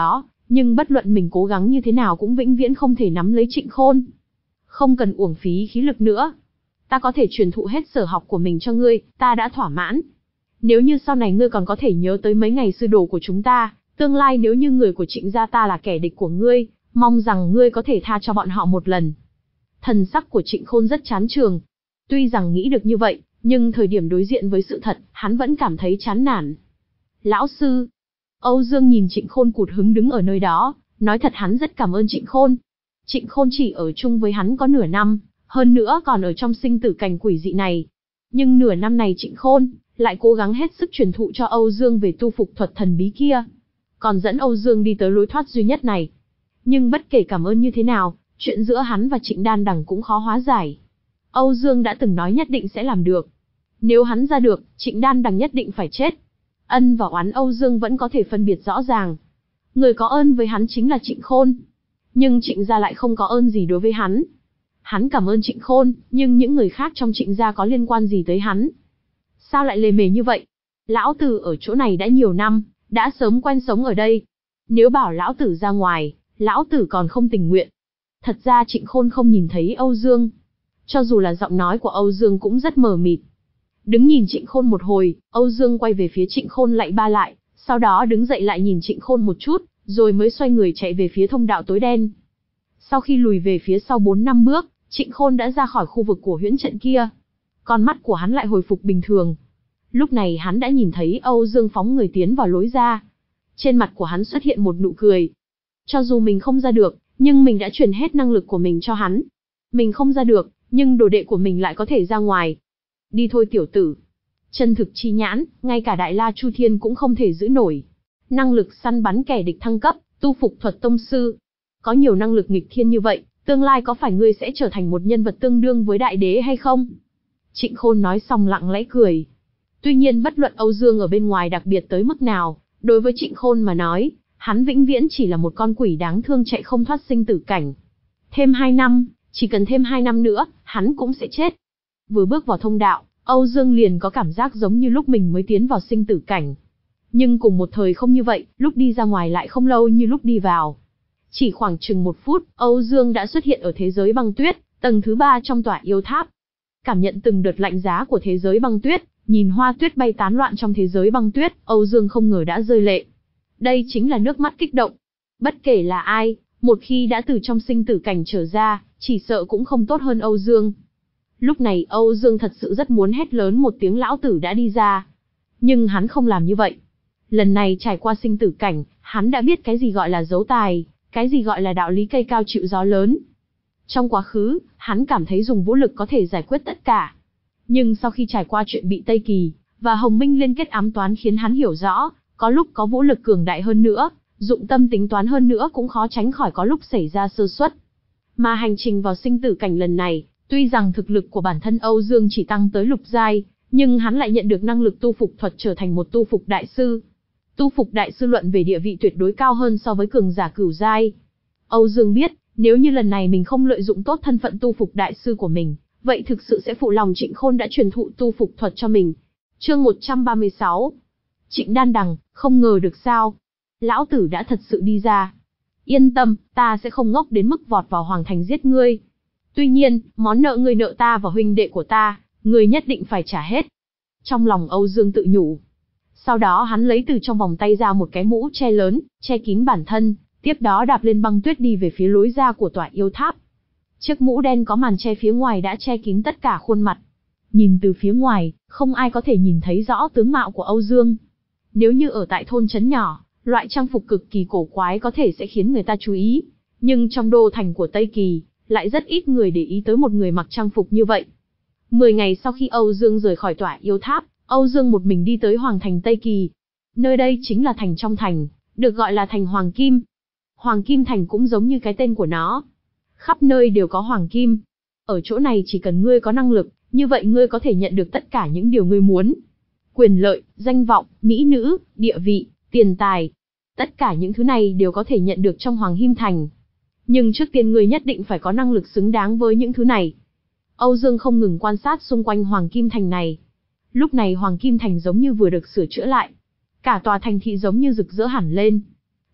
Nhưng bất luận mình cố gắng như thế nào cũng vĩnh viễn không thể nắm lấy Trịnh Khôn. Không cần uổng phí khí lực nữa. Ta có thể truyền thụ hết sở học của mình cho ngươi, ta đã thỏa mãn. Nếu như sau này ngươi còn có thể nhớ tới mấy ngày sư đồ của chúng ta, tương lai nếu như người của Trịnh gia ta là kẻ địch của ngươi, mong rằng ngươi có thể tha cho bọn họ một lần. Thần sắc của Trịnh Khôn rất chán chường. Tuy rằng nghĩ được như vậy, nhưng thời điểm đối diện với sự thật, hắn vẫn cảm thấy chán nản. Lão sư. Âu Dương nhìn Trịnh Khôn cụt hứng đứng ở nơi đó, nói thật hắn rất cảm ơn Trịnh Khôn. Trịnh Khôn chỉ ở chung với hắn có nửa năm, hơn nữa còn ở trong sinh tử cảnh quỷ dị này. Nhưng nửa năm này Trịnh Khôn lại cố gắng hết sức truyền thụ cho Âu Dương về tu phục thuật thần bí kia, còn dẫn Âu Dương đi tới lối thoát duy nhất này. Nhưng bất kể cảm ơn như thế nào, chuyện giữa hắn và Trịnh Đan Đằng cũng khó hóa giải. Âu Dương đã từng nói nhất định sẽ làm được. Nếu hắn ra được, Trịnh Đan Đằng nhất định phải chết. Ân và oán Âu Dương vẫn có thể phân biệt rõ ràng. Người có ơn với hắn chính là Trịnh Khôn. Nhưng Trịnh gia lại không có ơn gì đối với hắn. Hắn cảm ơn Trịnh Khôn, nhưng những người khác trong Trịnh gia có liên quan gì tới hắn? Sao lại lề mề như vậy? Lão tử ở chỗ này đã nhiều năm, đã sớm quen sống ở đây. Nếu bảo lão tử ra ngoài, lão tử còn không tình nguyện. Thật ra Trịnh Khôn không nhìn thấy Âu Dương. Cho dù là giọng nói của Âu Dương cũng rất mờ mịt. Đứng nhìn Trịnh Khôn một hồi, Âu Dương quay về phía Trịnh Khôn lạy ba lại, sau đó đứng dậy lại nhìn Trịnh Khôn một chút, rồi mới xoay người chạy về phía thông đạo tối đen. Sau khi lùi về phía sau bốn năm bước, Trịnh Khôn đã ra khỏi khu vực của huyễn trận kia. Con mắt của hắn lại hồi phục bình thường. Lúc này hắn đã nhìn thấy Âu Dương phóng người tiến vào lối ra. Trên mặt của hắn xuất hiện một nụ cười. Cho dù mình không ra được, nhưng mình đã truyền hết năng lực của mình cho hắn. Mình không ra được, nhưng đồ đệ của mình lại có thể ra ngoài. Đi thôi tiểu tử. Chân thực chi nhãn, ngay cả Đại La Chu Thiên cũng không thể giữ nổi. Năng lực săn bắn kẻ địch thăng cấp, tu phục thuật tông sư. Có nhiều năng lực nghịch thiên như vậy, tương lai có phải ngươi sẽ trở thành một nhân vật tương đương với đại đế hay không? Trịnh Khôn nói xong lặng lẽ cười. Tuy nhiên bất luận Âu Dương ở bên ngoài đặc biệt tới mức nào, đối với Trịnh Khôn mà nói, hắn vĩnh viễn chỉ là một con quỷ đáng thương chạy không thoát sinh tử cảnh. Thêm hai năm, chỉ cần thêm hai năm nữa, hắn cũng sẽ chết. Vừa bước vào thông đạo, Âu Dương liền có cảm giác giống như lúc mình mới tiến vào sinh tử cảnh. Nhưng cùng một thời không như vậy, lúc đi ra ngoài lại không lâu như lúc đi vào. Chỉ khoảng chừng một phút, Âu Dương đã xuất hiện ở thế giới băng tuyết, tầng thứ ba trong tòa yêu tháp. Cảm nhận từng đợt lạnh giá của thế giới băng tuyết, nhìn hoa tuyết bay tán loạn trong thế giới băng tuyết, Âu Dương không ngờ đã rơi lệ. Đây chính là nước mắt kích động. Bất kể là ai, một khi đã từ trong sinh tử cảnh trở ra, chỉ sợ cũng không tốt hơn Âu Dương. Lúc này Âu Dương thật sự rất muốn hét lớn một tiếng lão tử đã đi ra. Nhưng hắn không làm như vậy. Lần này trải qua sinh tử cảnh, hắn đã biết cái gì gọi là dấu tài, cái gì gọi là đạo lý cây cao chịu gió lớn. Trong quá khứ, hắn cảm thấy dùng vũ lực có thể giải quyết tất cả. Nhưng sau khi trải qua chuyện bị Tây Kỳ và Hồng Minh liên kết ám toán khiến hắn hiểu rõ, có lúc có vũ lực cường đại hơn nữa, dụng tâm tính toán hơn nữa cũng khó tránh khỏi có lúc xảy ra sơ suất. Mà hành trình vào sinh tử cảnh lần này, tuy rằng thực lực của bản thân Âu Dương chỉ tăng tới lục giai, nhưng hắn lại nhận được năng lực tu phục thuật trở thành một tu phục đại sư. Tu phục đại sư luận về địa vị tuyệt đối cao hơn so với cường giả cửu giai. Âu Dương biết, nếu như lần này mình không lợi dụng tốt thân phận tu phục đại sư của mình, vậy thực sự sẽ phụ lòng Trịnh Khôn đã truyền thụ tu phục thuật cho mình. Chương một trăm ba mươi sáu. Trịnh Đan Đằng, không ngờ được sao? Lão tử đã thật sự đi ra. Yên tâm, ta sẽ không ngốc đến mức vọt vào hoàng thành giết ngươi. Tuy nhiên, món nợ ngươi nợ ta và huynh đệ của ta, ngươi nhất định phải trả hết. Trong lòng Âu Dương tự nhủ. Sau đó hắn lấy từ trong vòng tay ra một cái mũ che lớn, che kín bản thân, tiếp đó đạp lên băng tuyết đi về phía lối ra của tòa yêu tháp. Chiếc mũ đen có màn che phía ngoài đã che kín tất cả khuôn mặt. Nhìn từ phía ngoài, không ai có thể nhìn thấy rõ tướng mạo của Âu Dương. Nếu như ở tại thôn trấn nhỏ, loại trang phục cực kỳ cổ quái có thể sẽ khiến người ta chú ý. Nhưng trong đô thành của Tây Kỳ, lại rất ít người để ý tới một người mặc trang phục như vậy. Mười ngày sau khi Âu Dương rời khỏi tòa yêu tháp, Âu Dương một mình đi tới Hoàng thành Tây Kỳ. Nơi đây chính là thành trong thành, được gọi là thành Hoàng Kim. Hoàng Kim thành cũng giống như cái tên của nó. Khắp nơi đều có Hoàng Kim. Ở chỗ này chỉ cần ngươi có năng lực, như vậy ngươi có thể nhận được tất cả những điều ngươi muốn. Quyền lợi, danh vọng, mỹ nữ, địa vị, tiền tài. Tất cả những thứ này đều có thể nhận được trong Hoàng Kim thành. Nhưng trước tiên ngươi nhất định phải có năng lực xứng đáng với những thứ này. Âu Dương không ngừng quan sát xung quanh Hoàng Kim thành này. Lúc này Hoàng Kim thành giống như vừa được sửa chữa lại. Cả tòa thành thị giống như rực rỡ hẳn lên.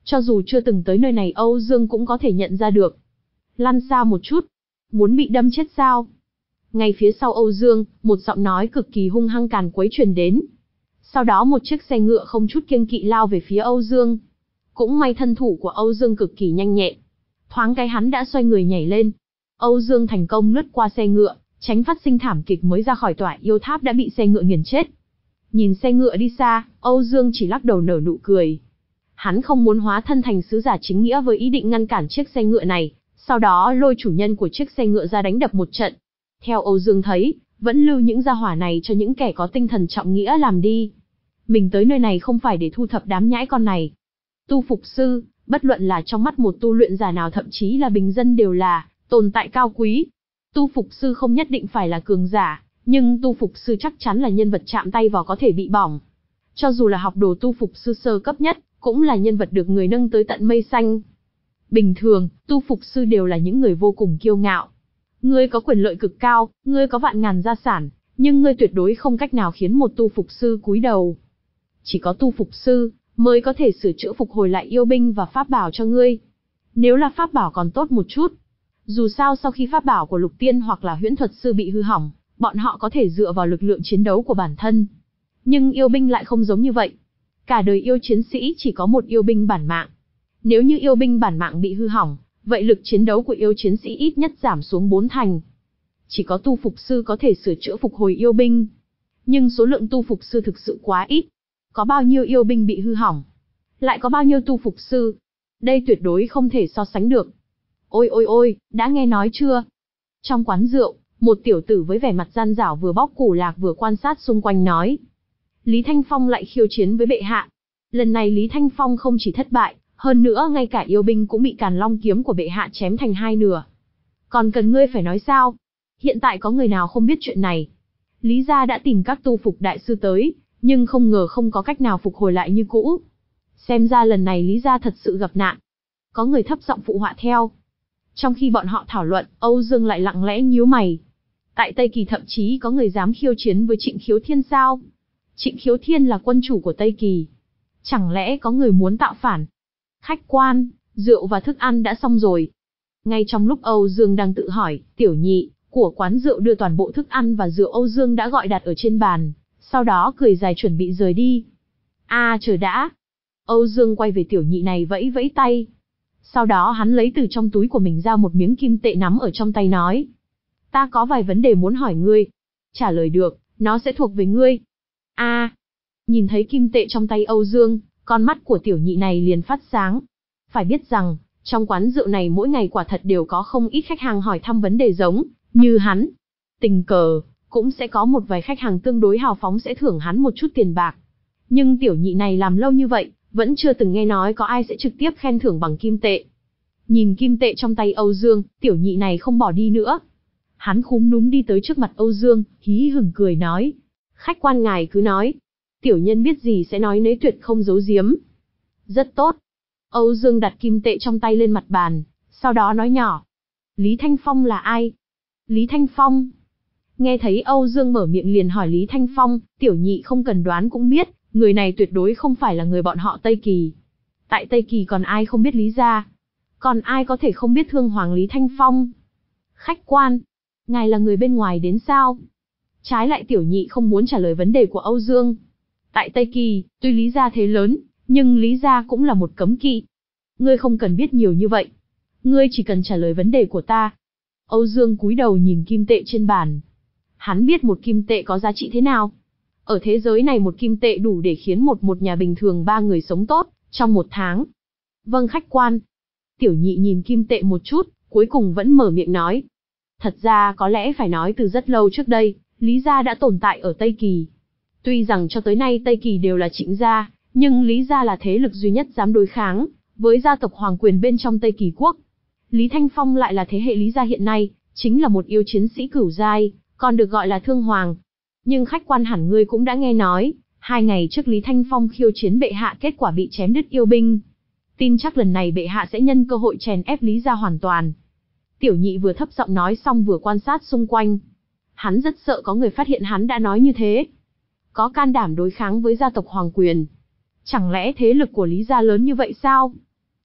Cho dù chưa từng tới nơi này Âu Dương cũng có thể nhận ra được. Lăn xa một chút. Muốn bị đâm chết sao? Ngay phía sau Âu Dương, một giọng nói cực kỳ hung hăng càn quấy truyền đến. Sau đó một chiếc xe ngựa không chút kiêng kỵ lao về phía Âu Dương. Cũng may thân thủ của Âu Dương cực kỳ nhanh nhẹn. Thoáng cái hắn đã xoay người nhảy lên. Âu Dương thành công lướt qua xe ngựa, tránh phát sinh thảm kịch mới ra khỏi tỏa yêu tháp đã bị xe ngựa nghiền chết. Nhìn xe ngựa đi xa, Âu Dương chỉ lắc đầu nở nụ cười. Hắn không muốn hóa thân thành sứ giả chính nghĩa với ý định ngăn cản chiếc xe ngựa này, sau đó lôi chủ nhân của chiếc xe ngựa ra đánh đập một trận. Theo Âu Dương thấy, vẫn lưu những gia hỏa này cho những kẻ có tinh thần trọng nghĩa làm đi. Mình tới nơi này không phải để thu thập đám nhãi con này. Tu phục sư, bất luận là trong mắt một tu luyện giả nào thậm chí là bình dân đều là tồn tại cao quý. Tu phục sư không nhất định phải là cường giả, nhưng tu phục sư chắc chắn là nhân vật chạm tay vào có thể bị bỏng. Cho dù là học đồ tu phục sư sơ cấp nhất, cũng là nhân vật được người nâng tới tận mây xanh. Bình thường, tu phục sư đều là những người vô cùng kiêu ngạo. Ngươi có quyền lợi cực cao, ngươi có vạn ngàn gia sản, nhưng ngươi tuyệt đối không cách nào khiến một tu phục sư cúi đầu. Chỉ có tu phục sư mới có thể sửa chữa phục hồi lại yêu binh và pháp bảo cho ngươi. Nếu là pháp bảo còn tốt một chút. Dù sao sau khi pháp bảo của lục tiên hoặc là huyễn thuật sư bị hư hỏng, bọn họ có thể dựa vào lực lượng chiến đấu của bản thân. Nhưng yêu binh lại không giống như vậy. Cả đời yêu chiến sĩ chỉ có một yêu binh bản mạng. Nếu như yêu binh bản mạng bị hư hỏng, vậy lực chiến đấu của yêu chiến sĩ ít nhất giảm xuống bốn thành. Chỉ có tu phục sư có thể sửa chữa phục hồi yêu binh. Nhưng số lượng tu phục sư thực sự quá ít. Có bao nhiêu yêu binh bị hư hỏng? Lại có bao nhiêu tu phục sư? Đây tuyệt đối không thể so sánh được. Ôi ôi ôi, đã nghe nói chưa? Trong quán rượu, một tiểu tử với vẻ mặt gian dảo vừa bóc củ lạc vừa quan sát xung quanh nói. Lý Thanh Phong lại khiêu chiến với bệ hạ. Lần này Lý Thanh Phong không chỉ thất bại, hơn nữa ngay cả yêu binh cũng bị Càn Long kiếm của bệ hạ chém thành hai nửa. Còn cần ngươi phải nói sao? Hiện tại có người nào không biết chuyện này? Lý gia đã tìm các tu phục đại sư tới, nhưng không ngờ không có cách nào phục hồi lại như cũ. Xem ra lần này Lý gia thật sự gặp nạn. Có người thấp giọng phụ họa theo. Trong khi bọn họ thảo luận, Âu Dương lại lặng lẽ nhíu mày. Tại Tây Kỳ thậm chí có người dám khiêu chiến với Trịnh Khiếu Thiên sao? Trịnh Khiếu Thiên là quân chủ của Tây Kỳ. Chẳng lẽ có người muốn tạo phản? Khách quan, rượu và thức ăn đã xong rồi. Ngay trong lúc Âu Dương đang tự hỏi, tiểu nhị của quán rượu đưa toàn bộ thức ăn và rượu Âu Dương đã gọi đặt ở trên bàn, sau đó cười dài chuẩn bị rời đi. A à, chờ đã. Âu Dương quay về tiểu nhị này vẫy vẫy tay. Sau đó hắn lấy từ trong túi của mình ra một miếng kim tệ nắm ở trong tay nói. Ta có vài vấn đề muốn hỏi ngươi. Trả lời được, nó sẽ thuộc về ngươi. A à, nhìn thấy kim tệ trong tay Âu Dương, con mắt của tiểu nhị này liền phát sáng. Phải biết rằng, trong quán rượu này mỗi ngày quả thật đều có không ít khách hàng hỏi thăm vấn đề giống như hắn. Tình cờ, cũng sẽ có một vài khách hàng tương đối hào phóng sẽ thưởng hắn một chút tiền bạc. Nhưng tiểu nhị này làm lâu như vậy, vẫn chưa từng nghe nói có ai sẽ trực tiếp khen thưởng bằng kim tệ. Nhìn kim tệ trong tay Âu Dương, tiểu nhị này không bỏ đi nữa. Hắn khúm núm đi tới trước mặt Âu Dương, hí hửng cười nói. Khách quan ngài cứ nói. Tiểu nhân biết gì sẽ nói nấy tuyệt không giấu giếm. Rất tốt. Âu Dương đặt kim tệ trong tay lên mặt bàn, sau đó nói nhỏ. Lý Thanh Phong là ai? Lý Thanh Phong. Nghe thấy Âu Dương mở miệng liền hỏi Lý Thanh Phong, tiểu nhị không cần đoán cũng biết, người này tuyệt đối không phải là người bọn họ Tây Kỳ. Tại Tây Kỳ còn ai không biết Lý gia? Còn ai có thể không biết Thương Hoàng Lý Thanh Phong? Khách quan, ngài là người bên ngoài đến sao? Trái lại tiểu nhị không muốn trả lời vấn đề của Âu Dương. Tại Tây Kỳ, tuy Lý gia thế lớn, nhưng Lý gia cũng là một cấm kỵ. Ngươi không cần biết nhiều như vậy. Ngươi chỉ cần trả lời vấn đề của ta. Âu Dương cúi đầu nhìn kim tệ trên bàn. Hắn biết một kim tệ có giá trị thế nào. Ở thế giới này một kim tệ đủ để khiến một một nhà bình thường ba người sống tốt, trong một tháng. Vâng khách quan. Tiểu nhị nhìn kim tệ một chút, cuối cùng vẫn mở miệng nói. Thật ra có lẽ phải nói từ rất lâu trước đây, Lý gia đã tồn tại ở Tây Kỳ. Tuy rằng cho tới nay Tây Kỳ đều là Trịnh gia, nhưng Lý gia là thế lực duy nhất dám đối kháng với gia tộc hoàng quyền bên trong Tây Kỳ quốc. Lý Thanh Phong lại là thế hệ Lý gia hiện nay, chính là một yêu chiến sĩ cửu giai, còn được gọi là Thương Hoàng. Nhưng khách quan hẳn ngươi cũng đã nghe nói, hai ngày trước Lý Thanh Phong khiêu chiến bệ hạ kết quả bị chém đứt yêu binh. Tin chắc lần này bệ hạ sẽ nhân cơ hội chèn ép Lý gia hoàn toàn. Tiểu nhị vừa thấp giọng nói xong vừa quan sát xung quanh. Hắn rất sợ có người phát hiện hắn đã nói như thế. Có can đảm đối kháng với gia tộc hoàng quyền. Chẳng lẽ thế lực của Lý gia lớn như vậy sao?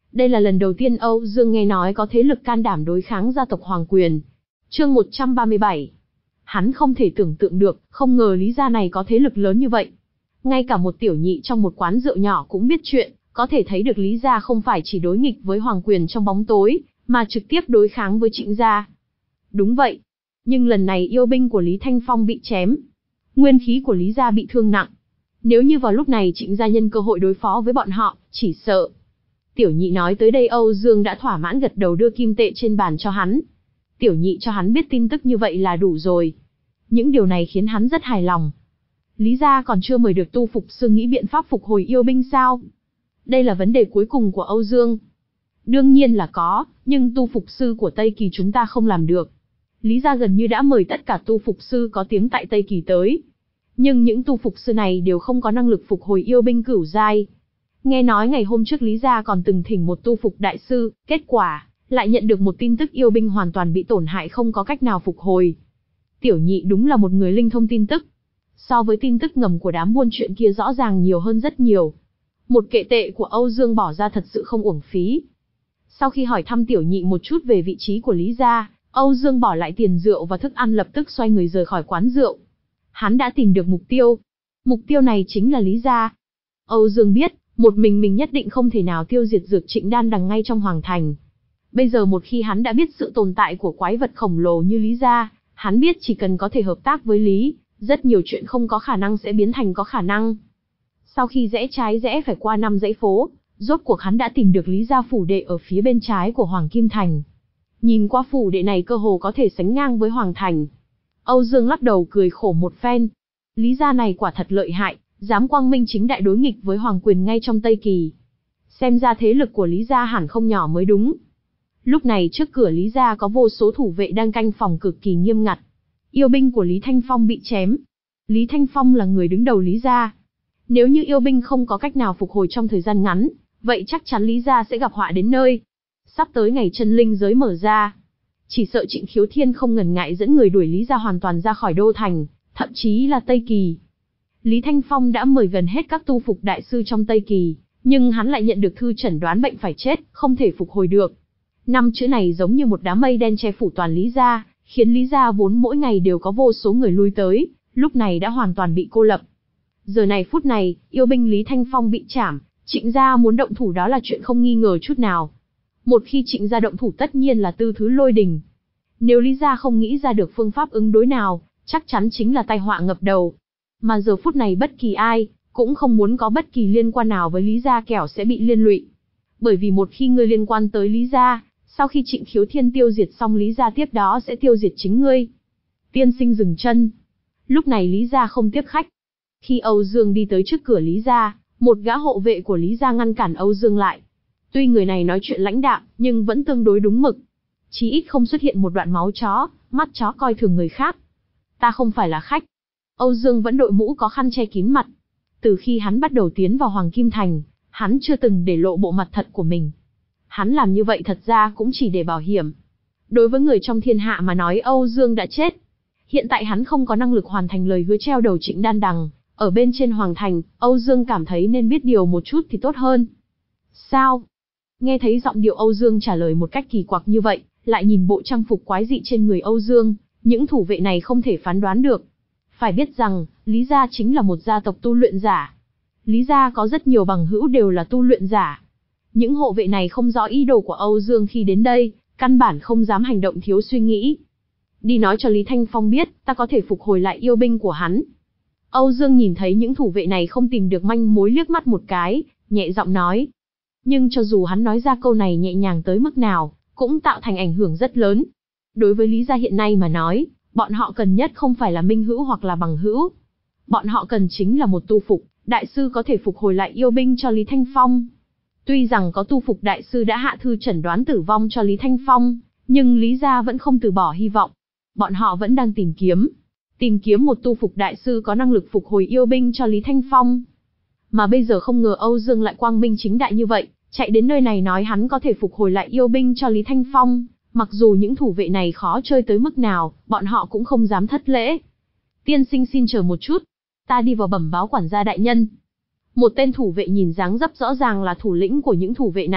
Đây là lần đầu tiên Âu Dương nghe nói có thế lực can đảm đối kháng gia tộc Hoàng Quyền. Chương một trăm ba mươi bảy. Hắn không thể tưởng tượng được, không ngờ Lý gia này có thế lực lớn như vậy. Ngay cả một tiểu nhị trong một quán rượu nhỏ cũng biết chuyện, có thể thấy được Lý gia không phải chỉ đối nghịch với Hoàng Quyền trong bóng tối, mà trực tiếp đối kháng với Trịnh gia. Đúng vậy. Nhưng lần này yêu binh của Lý Thanh Phong bị chém. Nguyên khí của Lý gia bị thương nặng. Nếu như vào lúc này Trịnh gia nhân cơ hội đối phó với bọn họ, chỉ sợ. Tiểu nhị nói tới đây Âu Dương đã thỏa mãn gật đầu đưa kim tệ trên bàn cho hắn. Tiểu nhị cho hắn biết tin tức như vậy là đủ rồi. Những điều này khiến hắn rất hài lòng. Lý gia còn chưa mời được tu phục sư nghĩ biện pháp phục hồi yêu binh sao? Đây là vấn đề cuối cùng của Âu Dương. Đương nhiên là có, nhưng tu phục sư của Tây Kỳ chúng ta không làm được. Lý gia gần như đã mời tất cả tu phục sư có tiếng tại Tây Kỳ tới. Nhưng những tu phục sư này đều không có năng lực phục hồi yêu binh cửu giai. Nghe nói ngày hôm trước Lý gia còn từng thỉnh một tu phục đại sư, kết quả lại nhận được một tin tức yêu binh hoàn toàn bị tổn hại không có cách nào phục hồi. Tiểu nhị đúng là một người linh thông tin tức. So với tin tức ngầm của đám buôn chuyện kia rõ ràng nhiều hơn rất nhiều. Một kệ tệ của Âu Dương bỏ ra thật sự không uổng phí. Sau khi hỏi thăm tiểu nhị một chút về vị trí của Lý gia, Âu Dương bỏ lại tiền rượu và thức ăn lập tức xoay người rời khỏi quán rượu. Hắn đã tìm được mục tiêu. Mục tiêu này chính là Lý gia. Âu Dương biết, một mình mình nhất định không thể nào tiêu diệt dược trịnh đan đằng ngay trong hoàng thành. Bây giờ một khi hắn đã biết sự tồn tại của quái vật khổng lồ như Lý gia, hắn biết chỉ cần có thể hợp tác với Lý, rất nhiều chuyện không có khả năng sẽ biến thành có khả năng. Sau khi rẽ trái rẽ phải qua năm dãy phố, rốt cuộc hắn đã tìm được Lý gia phủ đệ ở phía bên trái của Hoàng Kim Thành. Nhìn qua phủ đệ này cơ hồ có thể sánh ngang với Hoàng Thành. Âu Dương lắc đầu cười khổ một phen. Lý gia này quả thật lợi hại, dám quang minh chính đại đối nghịch với Hoàng Quyền ngay trong Tây Kỳ. Xem ra thế lực của Lý gia hẳn không nhỏ mới đúng. Lúc này trước cửa Lý gia có vô số thủ vệ đang canh phòng cực kỳ nghiêm ngặt. Yêu binh của Lý Thanh Phong bị chém. Lý Thanh Phong là người đứng đầu Lý gia. Nếu như yêu binh không có cách nào phục hồi trong thời gian ngắn, vậy chắc chắn Lý gia sẽ gặp họa đến nơi. Sắp tới ngày chân linh giới mở ra, chỉ sợ Trịnh Khiếu Thiên không ngần ngại dẫn người đuổi Lý gia hoàn toàn ra khỏi đô thành, thậm chí là Tây Kỳ. Lý Thanh Phong đã mời gần hết các tu phục đại sư trong Tây Kỳ, nhưng hắn lại nhận được thư chẩn đoán bệnh phải chết, không thể phục hồi được. Năm chữ này giống như một đám mây đen che phủ toàn Lý gia, khiến Lý gia vốn mỗi ngày đều có vô số người lui tới, lúc này đã hoàn toàn bị cô lập. Giờ này phút này, yêu binh Lý Thanh Phong bị chảm, Trịnh gia muốn động thủ đó là chuyện không nghi ngờ chút nào. Một khi Trịnh gia động thủ tất nhiên là tư thứ lôi đình. Nếu Lý gia không nghĩ ra được phương pháp ứng đối nào, chắc chắn chính là tai họa ngập đầu. Mà giờ phút này bất kỳ ai, cũng không muốn có bất kỳ liên quan nào với Lý gia kẻo sẽ bị liên lụy. Bởi vì một khi ngươi liên quan tới Lý gia, sau khi Trịnh Khiếu Thiên tiêu diệt xong Lý gia tiếp đó sẽ tiêu diệt chính ngươi. Tiên sinh dừng chân. Lúc này Lý gia không tiếp khách. Khi Âu Dương đi tới trước cửa Lý gia, một gã hộ vệ của Lý gia ngăn cản Âu Dương lại. Tuy người này nói chuyện lãnh đạm, nhưng vẫn tương đối đúng mực. Chí ít không xuất hiện một đoạn máu chó, mắt chó coi thường người khác. Ta không phải là khách. Âu Dương vẫn đội mũ có khăn che kín mặt. Từ khi hắn bắt đầu tiến vào Hoàng Kim Thành, hắn chưa từng để lộ bộ mặt thật của mình. Hắn làm như vậy thật ra cũng chỉ để bảo hiểm. Đối với người trong thiên hạ mà nói Âu Dương đã chết. Hiện tại hắn không có năng lực hoàn thành lời hứa treo đầu Trịnh Đan Đằng. Ở bên trên Hoàng Thành, Âu Dương cảm thấy nên biết điều một chút thì tốt hơn. Sao? Nghe thấy giọng điệu Âu Dương trả lời một cách kỳ quặc như vậy, lại nhìn bộ trang phục quái dị trên người Âu Dương, những thủ vệ này không thể phán đoán được. Phải biết rằng, Lý gia chính là một gia tộc tu luyện giả. Lý gia có rất nhiều bằng hữu đều là tu luyện giả. Những hộ vệ này không rõ ý đồ của Âu Dương khi đến đây, căn bản không dám hành động thiếu suy nghĩ. Đi nói cho Lý Thanh Phong biết, ta có thể phục hồi lại yêu binh của hắn. Âu Dương nhìn thấy những thủ vệ này không tìm được manh mối liếc mắt một cái, nhẹ giọng nói. Nhưng cho dù hắn nói ra câu này nhẹ nhàng tới mức nào, cũng tạo thành ảnh hưởng rất lớn. Đối với Lý gia hiện nay mà nói, bọn họ cần nhất không phải là minh hữu hoặc là bằng hữu. Bọn họ cần chính là một tu phục, đại sư có thể phục hồi lại yêu binh cho Lý Thanh Phong. Tuy rằng có tu phục đại sư đã hạ thư chẩn đoán tử vong cho Lý Thanh Phong, nhưng Lý gia vẫn không từ bỏ hy vọng. Bọn họ vẫn đang tìm kiếm. Tìm kiếm một tu phục đại sư có năng lực phục hồi yêu binh cho Lý Thanh Phong. Mà bây giờ không ngờ Âu Dương lại quang minh chính đại như vậy, chạy đến nơi này nói hắn có thể phục hồi lại yêu binh cho Lý Thanh Phong. Mặc dù những thủ vệ này khó chơi tới mức nào, bọn họ cũng không dám thất lễ. Tiên sinh xin chờ một chút, ta đi vào bẩm báo quản gia đại nhân. Một tên thủ vệ nhìn dáng dấp rõ ràng là thủ lĩnh của những thủ vệ này,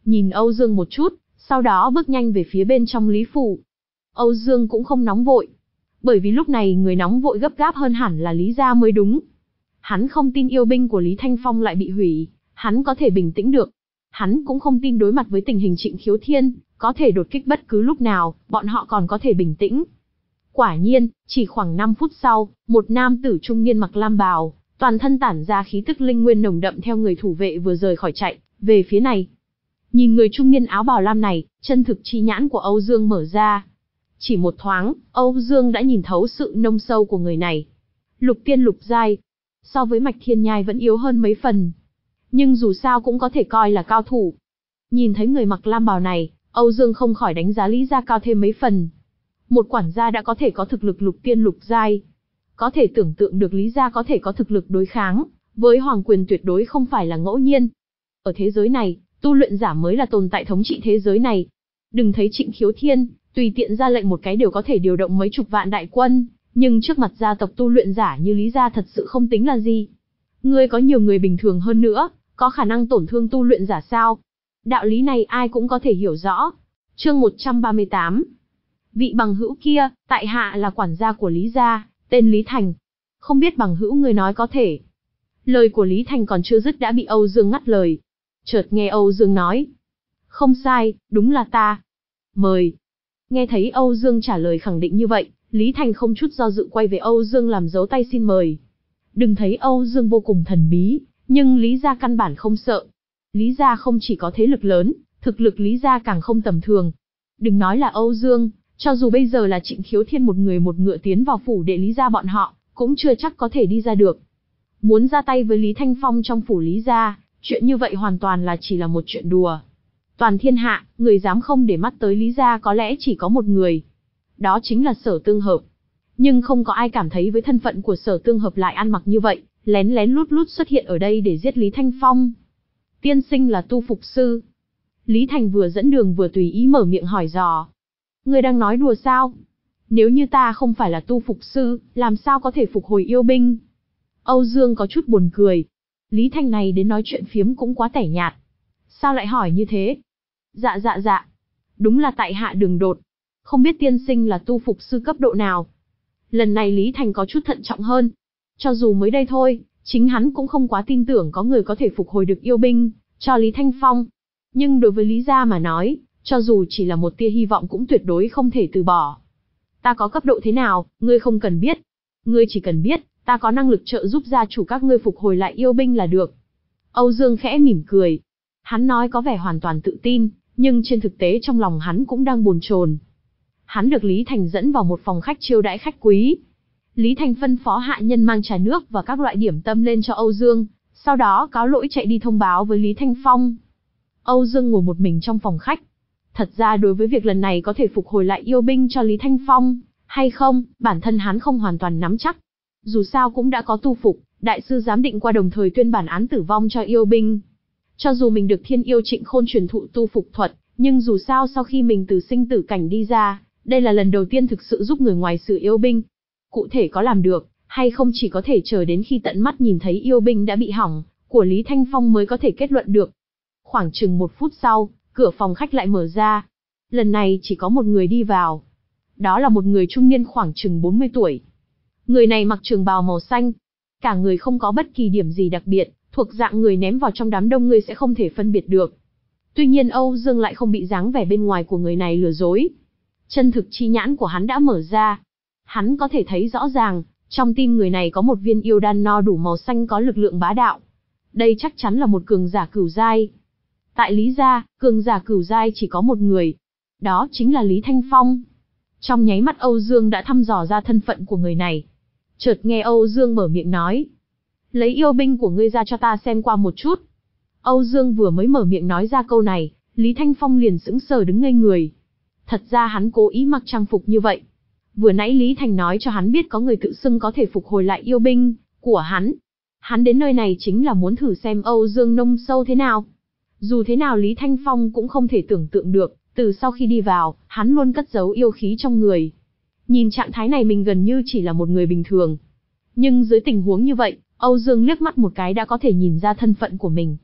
nhìn Âu Dương một chút, sau đó bước nhanh về phía bên trong Lý Phủ. Âu Dương cũng không nóng vội, bởi vì lúc này người nóng vội gấp gáp hơn hẳn là Lý gia mới đúng. Hắn không tin yêu binh của Lý Thanh Phong lại bị hủy, hắn có thể bình tĩnh được. Hắn cũng không tin đối mặt với tình hình Trịnh Khiếu Thiên, có thể đột kích bất cứ lúc nào, bọn họ còn có thể bình tĩnh. Quả nhiên, chỉ khoảng năm phút sau, một nam tử trung niên mặc lam bào, toàn thân tản ra khí tức linh nguyên nồng đậm theo người thủ vệ vừa rời khỏi chạy, về phía này. Nhìn người trung niên áo bào lam này, chân thực chi nhãn của Âu Dương mở ra. Chỉ một thoáng, Âu Dương đã nhìn thấu sự nông sâu của người này. Lục tiên lục giai, so với Mạch Thiên Nhai vẫn yếu hơn mấy phần. Nhưng dù sao cũng có thể coi là cao thủ. Nhìn thấy người mặc lam bào này, Âu Dương không khỏi đánh giá Lý gia cao thêm mấy phần. Một quản gia đã có thể có thực lực lục tiên lục giai. Có thể tưởng tượng được Lý gia có thể có thực lực đối kháng, với hoàng quyền tuyệt đối không phải là ngẫu nhiên. Ở thế giới này, tu luyện giả mới là tồn tại thống trị thế giới này. Đừng thấy Trịnh Khiếu Thiên, tùy tiện ra lệnh một cái đều có thể điều động mấy chục vạn đại quân, nhưng trước mặt gia tộc tu luyện giả như Lý gia thật sự không tính là gì. Ngươi có nhiều người bình thường hơn nữa, có khả năng tổn thương tu luyện giả sao? Đạo lý này ai cũng có thể hiểu rõ. Chương một trăm ba mươi tám. Vị bằng hữu kia, tại hạ là quản gia của Lý gia, tên Lý Thành. Không biết bằng hữu người nói có thể. Lời của Lý Thành còn chưa dứt đã bị Âu Dương ngắt lời. Chợt nghe Âu Dương nói. Không sai, đúng là ta. Mời. Nghe thấy Âu Dương trả lời khẳng định như vậy, Lý Thành không chút do dự quay về Âu Dương làm dấu tay xin mời. Đừng thấy Âu Dương vô cùng thần bí, nhưng Lý gia căn bản không sợ. Lý gia không chỉ có thế lực lớn, thực lực Lý gia càng không tầm thường. Đừng nói là Âu Dương, cho dù bây giờ là Trịnh Khiếu Thiên một người một ngựa tiến vào phủ đệ Lý gia bọn họ, cũng chưa chắc có thể đi ra được. Muốn ra tay với Lý Thanh Phong trong phủ Lý gia, chuyện như vậy hoàn toàn là chỉ là một chuyện đùa. Toàn thiên hạ, người dám không để mắt tới Lý gia có lẽ chỉ có một người. Đó chính là Sở Tương Hợp. Nhưng không có ai cảm thấy với thân phận của Sở Tương Hợp lại ăn mặc như vậy, lén lén lút lút xuất hiện ở đây để giết Lý Thanh Phong. Tiên sinh là tu phục sư. Lý Thành vừa dẫn đường vừa tùy ý mở miệng hỏi dò. Ngươi đang nói đùa sao? Nếu như ta không phải là tu phục sư, làm sao có thể phục hồi yêu binh? Âu Dương có chút buồn cười. Lý Thành này đến nói chuyện phiếm cũng quá tẻ nhạt. Sao lại hỏi như thế? Dạ dạ dạ. Đúng là tại hạ đường đột. Không biết tiên sinh là tu phục sư cấp độ nào? Lần này Lý Thành có chút thận trọng hơn. Cho dù mới đây thôi, chính hắn cũng không quá tin tưởng có người có thể phục hồi được yêu binh, cho Lý Thanh Phong. Nhưng đối với Lý gia mà nói, cho dù chỉ là một tia hy vọng cũng tuyệt đối không thể từ bỏ. Ta có cấp độ thế nào, ngươi không cần biết. Ngươi chỉ cần biết, ta có năng lực trợ giúp gia chủ các ngươi phục hồi lại yêu binh là được. Âu Dương khẽ mỉm cười. Hắn nói có vẻ hoàn toàn tự tin, nhưng trên thực tế trong lòng hắn cũng đang bồn chồn. Hắn được Lý Thành dẫn vào một phòng khách chiêu đãi khách quý. Lý Thành phân phó hạ nhân mang trà nước và các loại điểm tâm lên cho Âu Dương, sau đó cáo lỗi chạy đi thông báo với Lý Thanh Phong. Âu Dương ngồi một mình trong phòng khách. Thật ra đối với việc lần này có thể phục hồi lại yêu binh cho Lý Thanh Phong, hay không, bản thân hắn không hoàn toàn nắm chắc. Dù sao cũng đã có tu phục, đại sư giám định qua đồng thời tuyên bản án tử vong cho yêu binh. Cho dù mình được Thiên Yêu Trịnh Khôn truyền thụ tu phục thuật, nhưng dù sao sau khi mình từ sinh tử cảnh đi ra, đây là lần đầu tiên thực sự giúp người ngoài xử yêu binh. Cụ thể có làm được, hay không chỉ có thể chờ đến khi tận mắt nhìn thấy yêu binh đã bị hỏng, của Lý Thanh Phong mới có thể kết luận được. Khoảng chừng một phút sau, cửa phòng khách lại mở ra. Lần này chỉ có một người đi vào. Đó là một người trung niên khoảng chừng bốn mươi tuổi. Người này mặc trường bào màu xanh. Cả người không có bất kỳ điểm gì đặc biệt, thuộc dạng người ném vào trong đám đông người sẽ không thể phân biệt được. Tuy nhiên Âu Dương lại không bị dáng vẻ bên ngoài của người này lừa dối. Chân thực chi nhãn của hắn đã mở ra. Hắn có thể thấy rõ ràng, trong tim người này có một viên yêu đan no đủ màu xanh có lực lượng bá đạo. Đây chắc chắn là một cường giả cửu giai. Tại Lý gia, cường giả cửu giai chỉ có một người. Đó chính là Lý Thanh Phong. Trong nháy mắt Âu Dương đã thăm dò ra thân phận của người này. Chợt nghe Âu Dương mở miệng nói. Lấy yêu binh của ngươi ra cho ta xem qua một chút. Âu Dương vừa mới mở miệng nói ra câu này, Lý Thanh Phong liền sững sờ đứng ngây người. Thật ra hắn cố ý mặc trang phục như vậy. Vừa nãy Lý Thành nói cho hắn biết có người tự xưng có thể phục hồi lại yêu binh của hắn. Hắn đến nơi này chính là muốn thử xem Âu Dương nông sâu thế nào. Dù thế nào Lý Thanh Phong cũng không thể tưởng tượng được, từ sau khi đi vào, hắn luôn cất giấu yêu khí trong người. Nhìn trạng thái này mình gần như chỉ là một người bình thường. Nhưng dưới tình huống như vậy, Âu Dương liếc mắt một cái đã có thể nhìn ra thân phận của mình.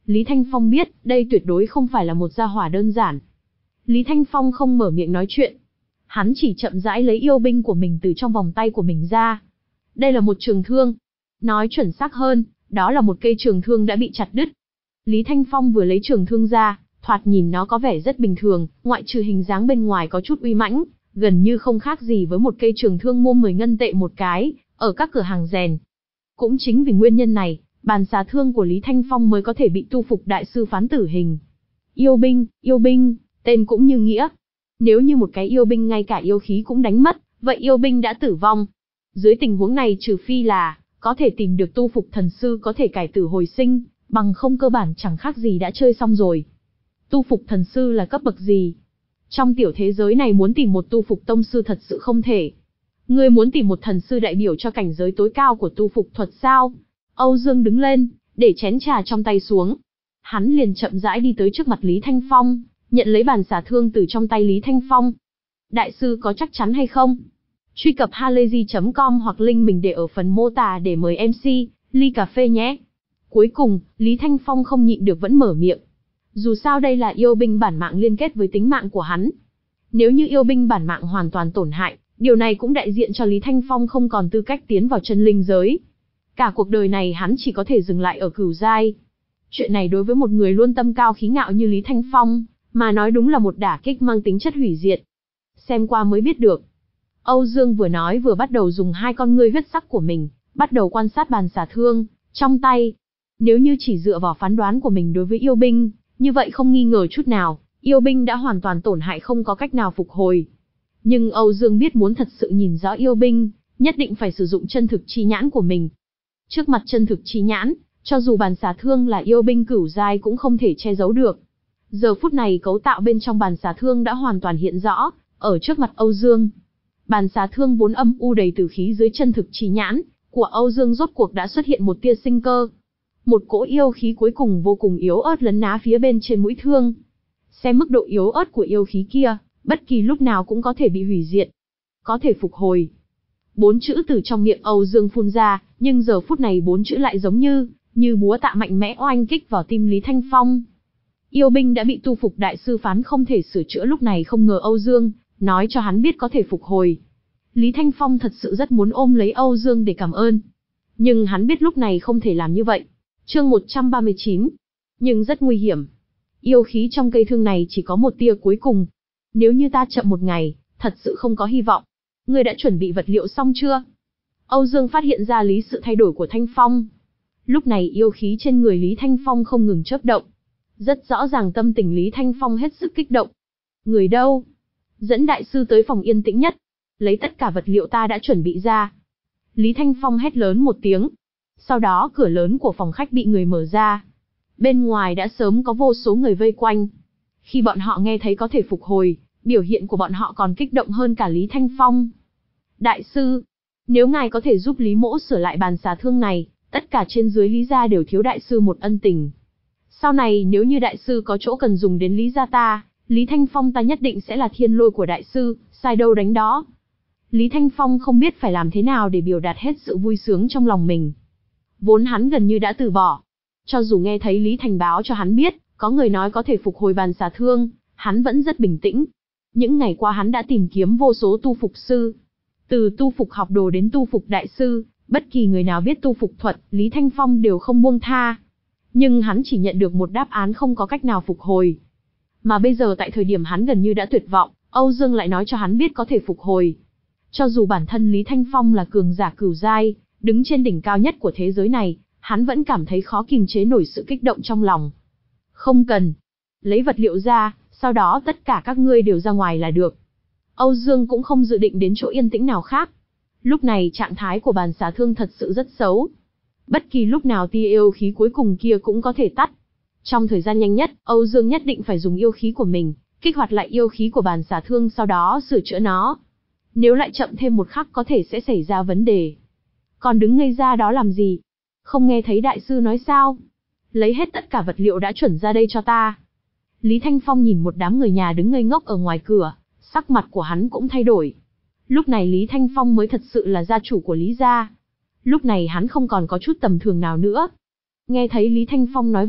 Lý Thanh Phong biết, đây tuyệt đối không phải là một gia hỏa đơn giản. Lý Thanh Phong không mở miệng nói chuyện. Hắn chỉ chậm rãi lấy yêu binh của mình từ trong vòng tay của mình ra. Đây là một trường thương. Nói chuẩn xác hơn, đó là một cây trường thương đã bị chặt đứt. Lý Thanh Phong vừa lấy trường thương ra, thoạt nhìn nó có vẻ rất bình thường, ngoại trừ hình dáng bên ngoài có chút uy mãnh, gần như không khác gì với một cây trường thương mua mười ngân tệ một cái, ở các cửa hàng rèn. Cũng chính vì nguyên nhân này, bàn xà thương của Lý Thanh Phong mới có thể bị tu phục đại sư phán tử hình. Yêu binh, yêu binh, tên cũng như nghĩa. Nếu như một cái yêu binh ngay cả yêu khí cũng đánh mất, vậy yêu binh đã tử vong. Dưới tình huống này trừ phi là, có thể tìm được tu phục thần sư có thể cải tử hồi sinh, bằng không cơ bản chẳng khác gì đã chơi xong rồi. Tu phục thần sư là cấp bậc gì? Trong tiểu thế giới này muốn tìm một tu phục tông sư thật sự không thể. Ngươi muốn tìm một thần sư đại biểu cho cảnh giới tối cao của tu phục thuật sao? Âu Dương đứng lên, để chén trà trong tay xuống. Hắn liền chậm rãi đi tới trước mặt Lý Thanh Phong, nhận lấy bàn xà thương từ trong tay Lý Thanh Phong. Đại sư có chắc chắn hay không? Truy cập halayzi chấm com hoặc link mình để ở phần mô tả để mời em xê, ly cà phê nhé. Cuối cùng, Lý Thanh Phong không nhịn được vẫn mở miệng. Dù sao đây là yêu binh bản mạng liên kết với tính mạng của hắn. Nếu như yêu binh bản mạng hoàn toàn tổn hại, điều này cũng đại diện cho Lý Thanh Phong không còn tư cách tiến vào chân linh giới. Cả cuộc đời này hắn chỉ có thể dừng lại ở cửu giai. Chuyện này đối với một người luôn tâm cao khí ngạo như Lý Thanh Phong, mà nói đúng là một đả kích mang tính chất hủy diệt. Xem qua mới biết được. Âu Dương vừa nói vừa bắt đầu dùng hai con ngươi huyết sắc của mình, bắt đầu quan sát bàn xà thương, trong tay. Nếu như chỉ dựa vào phán đoán của mình đối với yêu binh, như vậy không nghi ngờ chút nào, yêu binh đã hoàn toàn tổn hại không có cách nào phục hồi. Nhưng Âu Dương biết muốn thật sự nhìn rõ yêu binh, nhất định phải sử dụng chân thực chi nhãn của mình. Trước mặt chân thực chi nhãn, cho dù bàn xà thương là yêu binh cửu giai cũng không thể che giấu được. Giờ phút này cấu tạo bên trong bàn xà thương đã hoàn toàn hiện rõ, ở trước mặt Âu Dương. Bàn xà thương vốn âm u đầy tử khí dưới chân thực chi nhãn của Âu Dương rốt cuộc đã xuất hiện một tia sinh cơ. Một cỗ yêu khí cuối cùng vô cùng yếu ớt lấn ná phía bên trên mũi thương. Xem mức độ yếu ớt của yêu khí kia, bất kỳ lúc nào cũng có thể bị hủy diệt. Có thể phục hồi. Bốn chữ từ trong miệng Âu Dương phun ra, nhưng giờ phút này bốn chữ lại giống như, như búa tạ mạnh mẽ oanh kích vào tim Lý Thanh Phong. Yêu binh đã bị tu phục đại sư phán không thể sửa chữa lúc này không ngờ Âu Dương, nói cho hắn biết có thể phục hồi. Lý Thanh Phong thật sự rất muốn ôm lấy Âu Dương để cảm ơn. Nhưng hắn biết lúc này không thể làm như vậy. Chương một trăm ba mươi chín. Nhưng rất nguy hiểm. Yêu khí trong cây thương này chỉ có một tia cuối cùng. Nếu như ta chậm một ngày, thật sự không có hy vọng. Ngươi đã chuẩn bị vật liệu xong chưa? Âu Dương phát hiện ra lý sự thay đổi của Thanh Phong. Lúc này yêu khí trên người Lý Thanh Phong không ngừng chớp động. Rất rõ ràng tâm tình Lý Thanh Phong hết sức kích động. Người đâu? Dẫn đại sư tới phòng yên tĩnh nhất. Lấy tất cả vật liệu ta đã chuẩn bị ra. Lý Thanh Phong hét lớn một tiếng. Sau đó cửa lớn của phòng khách bị người mở ra. Bên ngoài đã sớm có vô số người vây quanh. Khi bọn họ nghe thấy có thể phục hồi, biểu hiện của bọn họ còn kích động hơn cả Lý Thanh Phong. Đại sư, nếu ngài có thể giúp Lý Mỗ sửa lại bàn xà thương này, tất cả trên dưới Lý gia đều thiếu đại sư một ân tình. Sau này nếu như đại sư có chỗ cần dùng đến Lý gia ta, Lý Thanh Phong ta nhất định sẽ là thiên lôi của đại sư, sai đâu đánh đó. Lý Thanh Phong không biết phải làm thế nào để biểu đạt hết sự vui sướng trong lòng mình. Vốn hắn gần như đã từ bỏ. Cho dù nghe thấy Lý Thành báo cho hắn biết, có người nói có thể phục hồi bàn xà thương, hắn vẫn rất bình tĩnh. Những ngày qua hắn đã tìm kiếm vô số tu phục sư. Từ tu phục học đồ đến tu phục đại sư, bất kỳ người nào biết tu phục thuật, Lý Thanh Phong đều không buông tha. Nhưng hắn chỉ nhận được một đáp án không có cách nào phục hồi. Mà bây giờ tại thời điểm hắn gần như đã tuyệt vọng, Âu Dương lại nói cho hắn biết có thể phục hồi. Cho dù bản thân Lý Thanh Phong là cường giả cửu giai, đứng trên đỉnh cao nhất của thế giới này, hắn vẫn cảm thấy khó kiềm chế nổi sự kích động trong lòng. Không cần. Lấy vật liệu ra, sau đó tất cả các ngươi đều ra ngoài là được. Âu Dương cũng không dự định đến chỗ yên tĩnh nào khác. Lúc này trạng thái của bàn xà thương thật sự rất xấu. Bất kỳ lúc nào tia yêu khí cuối cùng kia cũng có thể tắt. Trong thời gian nhanh nhất, Âu Dương nhất định phải dùng yêu khí của mình, kích hoạt lại yêu khí của bàn xà thương sau đó sửa chữa nó. Nếu lại chậm thêm một khắc có thể sẽ xảy ra vấn đề. Còn đứng ngây ra đó làm gì? Không nghe thấy đại sư nói sao? Lấy hết tất cả vật liệu đã chuẩn ra đây cho ta. Lý Thanh Phong nhìn một đám người nhà đứng ngây ngốc ở ngoài cửa, sắc mặt của hắn cũng thay đổi. Lúc này Lý Thanh Phong mới thật sự là gia chủ của Lý gia. Lúc này hắn không còn có chút tầm thường nào nữa. Nghe thấy Lý Thanh Phong nói vậy,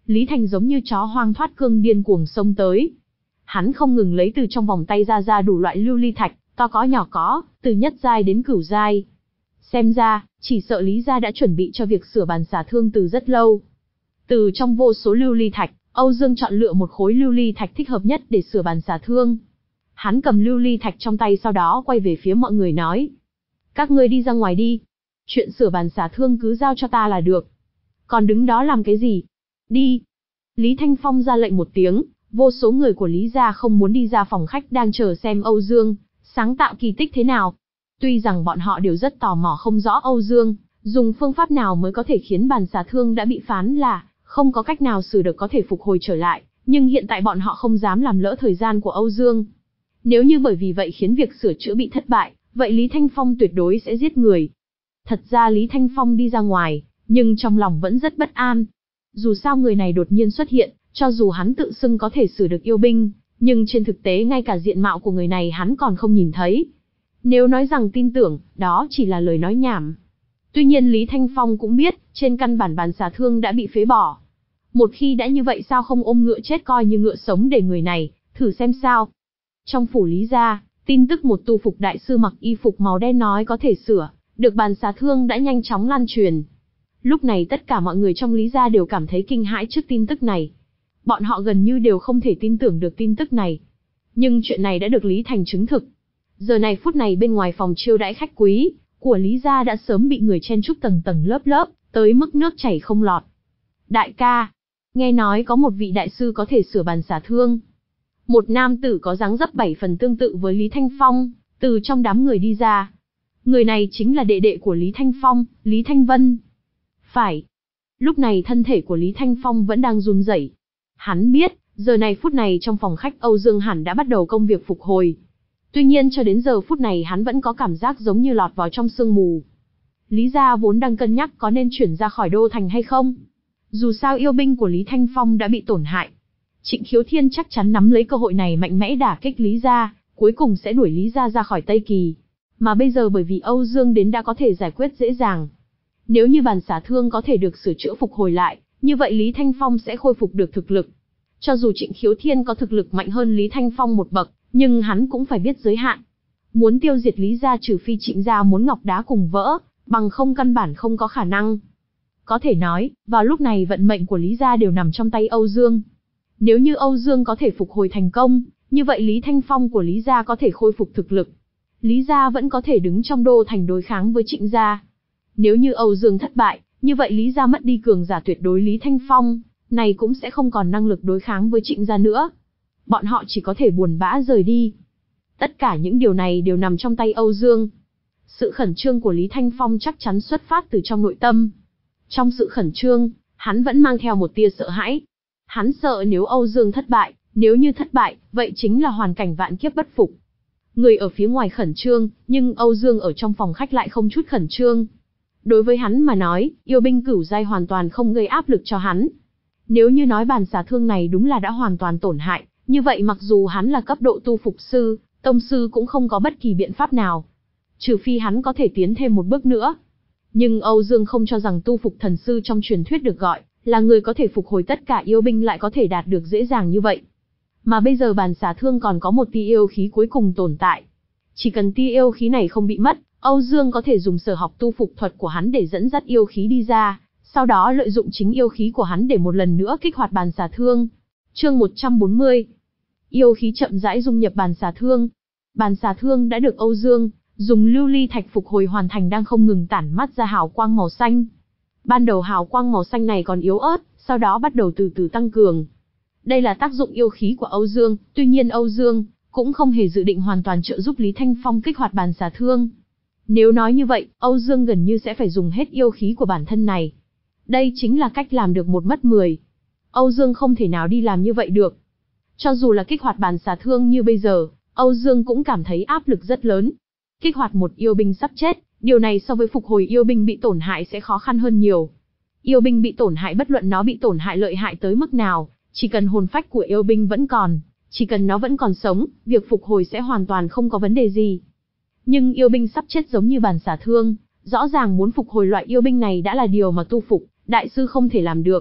Lý Thành giống như chó hoang thoát cương điên cuồng xông tới. Hắn không ngừng lấy từ trong vòng tay ra ra đủ loại lưu ly thạch, to có nhỏ có, từ nhất giai đến cửu giai. Xem ra, chỉ sợ Lý gia đã chuẩn bị cho việc sửa bàn xả thương từ rất lâu. Từ trong vô số lưu ly thạch, Âu Dương chọn lựa một khối lưu ly thạch thích hợp nhất để sửa bàn xả thương. Hắn cầm lưu ly thạch trong tay sau đó quay về phía mọi người nói. Các ngươi đi ra ngoài đi. Chuyện sửa bàn xả thương cứ giao cho ta là được. Còn đứng đó làm cái gì? Đi. Lý Thanh Phong ra lệnh một tiếng, vô số người của Lý gia không muốn đi ra phòng khách đang chờ xem Âu Dương sáng tạo kỳ tích thế nào. Tuy rằng bọn họ đều rất tò mò không rõ Âu Dương dùng phương pháp nào mới có thể khiến bàn xả thương đã bị phán là không có cách nào sửa được có thể phục hồi trở lại, nhưng hiện tại bọn họ không dám làm lỡ thời gian của Âu Dương. Nếu như bởi vì vậy khiến việc sửa chữa bị thất bại, vậy Lý Thanh Phong tuyệt đối sẽ giết người. Thật ra Lý Thanh Phong đi ra ngoài, nhưng trong lòng vẫn rất bất an. Dù sao người này đột nhiên xuất hiện, cho dù hắn tự xưng có thể sửa được yêu binh, nhưng trên thực tế ngay cả diện mạo của người này hắn còn không nhìn thấy. Nếu nói rằng tin tưởng, đó chỉ là lời nói nhảm. Tuy nhiên Lý Thanh Phong cũng biết, trên căn bản bàn xả thương đã bị phế bỏ. Một khi đã như vậy sao không ôm ngựa chết coi như ngựa sống để người này, thử xem sao. Trong phủ Lý gia, tin tức một tu phục đại sư mặc y phục màu đen nói có thể sửa được bàn xả thương đã nhanh chóng lan truyền. Lúc này tất cả mọi người trong Lý gia đều cảm thấy kinh hãi trước tin tức này. Bọn họ gần như đều không thể tin tưởng được tin tức này. Nhưng chuyện này đã được Lý Thành chứng thực. Giờ này phút này bên ngoài phòng chiêu đãi khách quý của Lý gia đã sớm bị người chen chúc tầng tầng lớp lớp, tới mức nước chảy không lọt. Đại ca, nghe nói có một vị đại sư có thể sửa bàn xả thương. Một nam tử có dáng dấp bảy phần tương tự với Lý Thanh Phong, từ trong đám người đi ra. Người này chính là đệ đệ của Lý Thanh Phong, Lý Thanh Vân. Phải. Lúc này thân thể của Lý Thanh Phong vẫn đang run rẩy. Hắn biết, giờ này phút này trong phòng khách Âu Dương hẳn đã bắt đầu công việc phục hồi. Tuy nhiên cho đến giờ phút này hắn vẫn có cảm giác giống như lọt vào trong sương mù. Lý gia vốn đang cân nhắc có nên chuyển ra khỏi đô thành hay không. Dù sao yêu binh của Lý Thanh Phong đã bị tổn hại. Trịnh Khiếu Thiên chắc chắn nắm lấy cơ hội này mạnh mẽ đả kích Lý gia, cuối cùng sẽ đuổi Lý gia ra khỏi Tây Kỳ. Mà bây giờ bởi vì Âu Dương đến đã có thể giải quyết dễ dàng. Nếu như bàn xả thương có thể được sửa chữa phục hồi lại, như vậy Lý Thanh Phong sẽ khôi phục được thực lực. Cho dù Trịnh Khiếu Thiên có thực lực mạnh hơn Lý Thanh Phong một bậc, nhưng hắn cũng phải biết giới hạn. Muốn tiêu diệt Lý gia trừ phi Trịnh gia muốn ngọc đá cùng vỡ, bằng không căn bản không có khả năng. Có thể nói, vào lúc này vận mệnh của Lý gia đều nằm trong tay Âu Dương. Nếu như Âu Dương có thể phục hồi thành công, như vậy Lý Thanh Phong của Lý gia có thể khôi phục thực lực. Lý gia vẫn có thể đứng trong đô thành đối kháng với Trịnh gia. Nếu như Âu Dương thất bại, như vậy Lý gia mất đi cường giả tuyệt đối Lý Thanh Phong, này cũng sẽ không còn năng lực đối kháng với Trịnh gia nữa. Bọn họ chỉ có thể buồn bã rời đi. Tất cả những điều này đều nằm trong tay Âu Dương. Sự khẩn trương của Lý Thanh Phong chắc chắn xuất phát từ trong nội tâm. Trong sự khẩn trương, hắn vẫn mang theo một tia sợ hãi. Hắn sợ nếu Âu Dương thất bại, nếu như thất bại, vậy chính là hoàn cảnh vạn kiếp bất phục. Người ở phía ngoài khẩn trương, nhưng Âu Dương ở trong phòng khách lại không chút khẩn trương. Đối với hắn mà nói, yêu binh cửu giai hoàn toàn không gây áp lực cho hắn. Nếu như nói bàn xả thương này đúng là đã hoàn toàn tổn hại, như vậy mặc dù hắn là cấp độ tu phục sư, tông sư cũng không có bất kỳ biện pháp nào. Trừ phi hắn có thể tiến thêm một bước nữa. Nhưng Âu Dương không cho rằng tu phục thần sư trong truyền thuyết được gọi là người có thể phục hồi tất cả yêu binh lại có thể đạt được dễ dàng như vậy. Mà bây giờ bàn xả thương còn có một tia yêu khí cuối cùng tồn tại. Chỉ cần tia yêu khí này không bị mất, Âu Dương có thể dùng sở học tu phục thuật của hắn để dẫn dắt yêu khí đi ra, sau đó lợi dụng chính yêu khí của hắn để một lần nữa kích hoạt bàn xả thương. Chương một trăm bốn mươi. Yêu khí chậm rãi dung nhập bàn xả thương. Bàn xả thương đã được Âu Dương dùng lưu ly thạch phục hồi hoàn thành đang không ngừng tản mắt ra hào quang màu xanh. Ban đầu hào quang màu xanh này còn yếu ớt, sau đó bắt đầu từ từ tăng cường. Đây là tác dụng yêu khí của Âu Dương, tuy nhiên Âu Dương cũng không hề dự định hoàn toàn trợ giúp Lý Thanh Phong kích hoạt bàn xả thương. Nếu nói như vậy, Âu Dương gần như sẽ phải dùng hết yêu khí của bản thân này. Đây chính là cách làm được một mất mười. Âu Dương không thể nào đi làm như vậy được. Cho dù là kích hoạt bàn xả thương như bây giờ, Âu Dương cũng cảm thấy áp lực rất lớn. Kích hoạt một yêu binh sắp chết, điều này so với phục hồi yêu binh bị tổn hại sẽ khó khăn hơn nhiều. Yêu binh bị tổn hại bất luận nó bị tổn hại lợi hại tới mức nào, chỉ cần hồn phách của yêu binh vẫn còn, chỉ cần nó vẫn còn sống, việc phục hồi sẽ hoàn toàn không có vấn đề gì. Nhưng yêu binh sắp chết giống như bàn xả thương, rõ ràng muốn phục hồi loại yêu binh này đã là điều mà tu phục đại sư không thể làm được.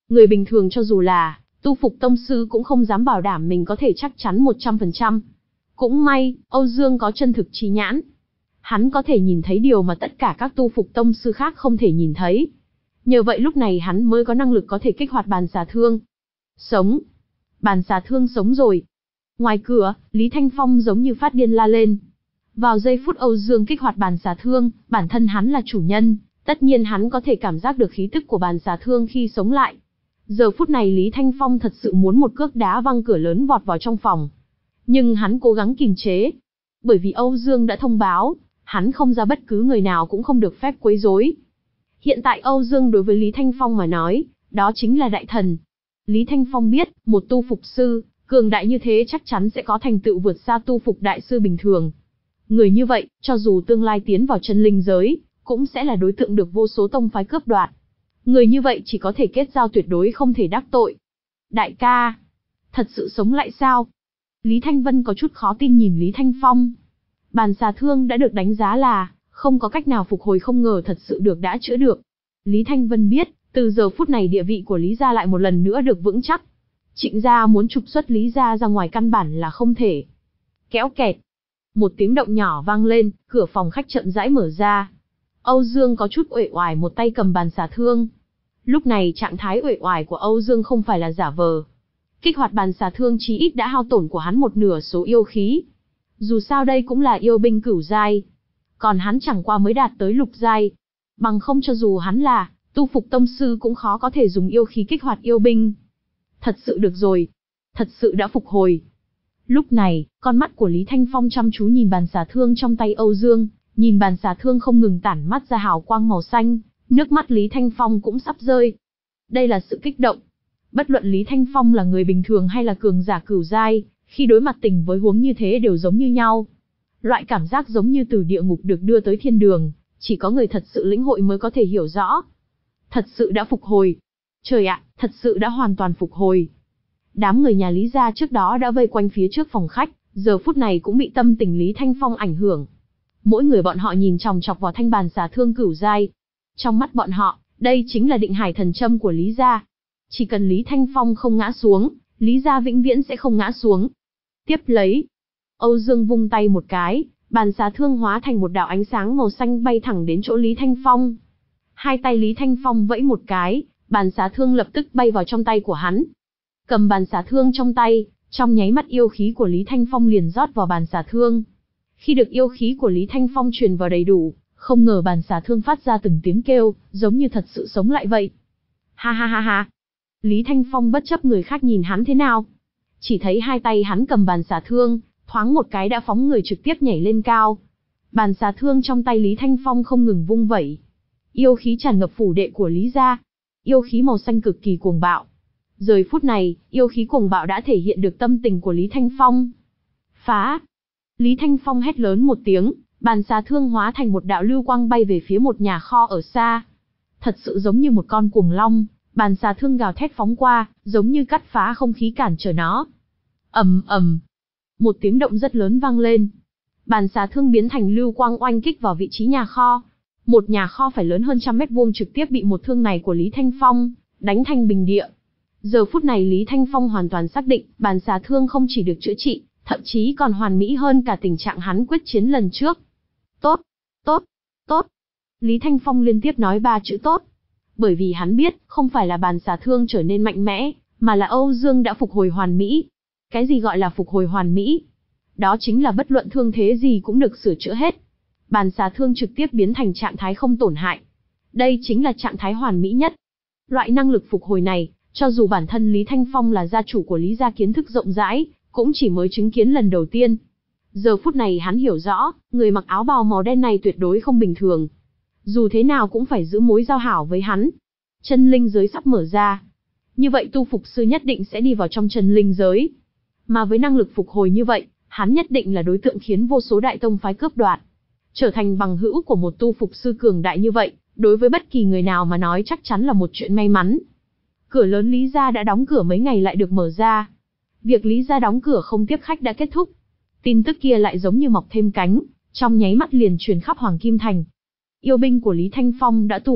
Người bình thường cho dù là tu phục tông sư cũng không dám bảo đảm mình có thể chắc chắn một trăm phần trăm. Cũng may, Âu Dương có chân thực trí nhãn. Hắn có thể nhìn thấy điều mà tất cả các tu phục tông sư khác không thể nhìn thấy. Nhờ vậy lúc này hắn mới có năng lực có thể kích hoạt bàn xà thương. Sống! Bàn xà thương sống rồi! Ngoài cửa, Lý Thanh Phong giống như phát điên la lên. Vào giây phút Âu Dương kích hoạt bàn xà thương, bản thân hắn là chủ nhân, tất nhiên hắn có thể cảm giác được khí tức của bàn xà thương khi sống lại. Giờ phút này Lý Thanh Phong thật sự muốn một cước đá văng cửa lớn vọt vào trong phòng. Nhưng hắn cố gắng kiềm chế. Bởi vì Âu Dương đã thông báo, hắn không ra bất cứ người nào cũng không được phép quấy rối. Hiện tại Âu Dương đối với Lý Thanh Phong mà nói, đó chính là đại thần. Lý Thanh Phong biết, một tu phục sư, cường đại như thế chắc chắn sẽ có thành tựu vượt xa tu phục đại sư bình thường. Người như vậy, cho dù tương lai tiến vào chân linh giới, cũng sẽ là đối tượng được vô số tông phái cướp đoạt. Người như vậy chỉ có thể kết giao tuyệt đối không thể đắc tội. Đại ca, thật sự sống lại sao? Lý Thanh Vân có chút khó tin nhìn Lý Thanh Phong. Bàn xà thương đã được đánh giá là không có cách nào phục hồi, không ngờ thật sự được đã chữa được. Lý Thanh Vân biết, từ giờ phút này địa vị của Lý gia lại một lần nữa được vững chắc. Trịnh gia muốn trục xuất Lý gia ra ngoài căn bản là không thể. Kéo kẹt. Một tiếng động nhỏ vang lên, cửa phòng khách chậm rãi mở ra. Âu Dương có chút uể oải một tay cầm bàn xà thương. Lúc này trạng thái uể oải của Âu Dương không phải là giả vờ. Kích hoạt bàn xà thương chí ít đã hao tổn của hắn một nửa số yêu khí. Dù sao đây cũng là yêu binh cửu giai. Còn hắn chẳng qua mới đạt tới lục giai. Bằng không cho dù hắn là tu phục tông sư cũng khó có thể dùng yêu khí kích hoạt yêu binh. Thật sự được rồi. Thật sự đã phục hồi. Lúc này, con mắt của Lý Thanh Phong chăm chú nhìn bàn xà thương trong tay Âu Dương, nhìn bàn xà thương không ngừng tản mắt ra hào quang màu xanh, nước mắt Lý Thanh Phong cũng sắp rơi. Đây là sự kích động. Bất luận Lý Thanh Phong là người bình thường hay là cường giả cửu giai, khi đối mặt tình với huống như thế đều giống như nhau. Loại cảm giác giống như từ địa ngục được đưa tới thiên đường, chỉ có người thật sự lĩnh hội mới có thể hiểu rõ. Thật sự đã phục hồi. Trời ạ, thật sự đã hoàn toàn phục hồi. Đám người nhà Lý gia trước đó đã vây quanh phía trước phòng khách, giờ phút này cũng bị tâm tình Lý Thanh Phong ảnh hưởng. Mỗi người bọn họ nhìn chòng chọc vào thanh bàn xà thương cửu giai. Trong mắt bọn họ, đây chính là định hải thần châm của Lý gia. Chỉ cần Lý Thanh Phong không ngã xuống, Lý gia vĩnh viễn sẽ không ngã xuống. Tiếp lấy, Âu Dương vung tay một cái, bàn xà thương hóa thành một đạo ánh sáng màu xanh bay thẳng đến chỗ Lý Thanh Phong. Hai tay Lý Thanh Phong vẫy một cái, bàn xà thương lập tức bay vào trong tay của hắn. Cầm bàn xà thương trong tay, trong nháy mắt yêu khí của Lý Thanh Phong liền rót vào bàn xà thương. Khi được yêu khí của Lý Thanh Phong truyền vào đầy đủ, không ngờ bàn xà thương phát ra từng tiếng kêu, giống như thật sự sống lại vậy. Ha ha ha ha. Lý Thanh Phong bất chấp người khác nhìn hắn thế nào. Chỉ thấy hai tay hắn cầm bàn xà thương, thoáng một cái đã phóng người trực tiếp nhảy lên cao. Bàn xà thương trong tay Lý Thanh Phong không ngừng vung vẩy. Yêu khí tràn ngập phủ đệ của Lý gia. Yêu khí màu xanh cực kỳ cuồng bạo. Giờ phút này, yêu khí cuồng bạo đã thể hiện được tâm tình của Lý Thanh Phong. Phá! Lý Thanh Phong hét lớn một tiếng, bàn xà thương hóa thành một đạo lưu quang bay về phía một nhà kho ở xa. Thật sự giống như một con cuồng long, bàn xà thương gào thét phóng qua, giống như cắt phá không khí cản trở nó. Ầm ầm, một tiếng động rất lớn vang lên. Bàn xà thương biến thành lưu quang oanh kích vào vị trí nhà kho. Một nhà kho phải lớn hơn trăm mét vuông trực tiếp bị một thương này của Lý Thanh Phong đánh thành bình địa. Giờ phút này Lý Thanh Phong hoàn toàn xác định, bàn xà thương không chỉ được chữa trị, thậm chí còn hoàn mỹ hơn cả tình trạng hắn quyết chiến lần trước. Tốt, tốt, tốt. Lý Thanh Phong liên tiếp nói ba chữ tốt. Bởi vì hắn biết, không phải là bàn xà thương trở nên mạnh mẽ, mà là Âu Dương đã phục hồi hoàn mỹ. Cái gì gọi là phục hồi hoàn mỹ? Đó chính là bất luận thương thế gì cũng được sửa chữa hết. Bàn xà thương trực tiếp biến thành trạng thái không tổn hại. Đây chính là trạng thái hoàn mỹ nhất. Loại năng lực phục hồi này, cho dù bản thân Lý Thanh Phong là gia chủ của Lý gia kiến thức rộng rãi, cũng chỉ mới chứng kiến lần đầu tiên. Giờ phút này hắn hiểu rõ, người mặc áo bào màu đen này tuyệt đối không bình thường. Dù thế nào cũng phải giữ mối giao hảo với hắn. Chân linh giới sắp mở ra. Như vậy tu phục sư nhất định sẽ đi vào trong chân linh giới. Mà với năng lực phục hồi như vậy, hắn nhất định là đối tượng khiến vô số đại tông phái cướp đoạt. Trở thành bằng hữu của một tu phục sư cường đại như vậy, đối với bất kỳ người nào mà nói chắc chắn là một chuyện may mắn. Cửa lớn Lý gia đã đóng cửa mấy ngày lại được mở ra. Việc Lý gia đóng cửa không tiếp khách đã kết thúc. Tin tức kia lại giống như mọc thêm cánh, trong nháy mắt liền truyền khắp Hoàng Kim Thành. Yêu binh của Lý Thanh Phong đã tu phục,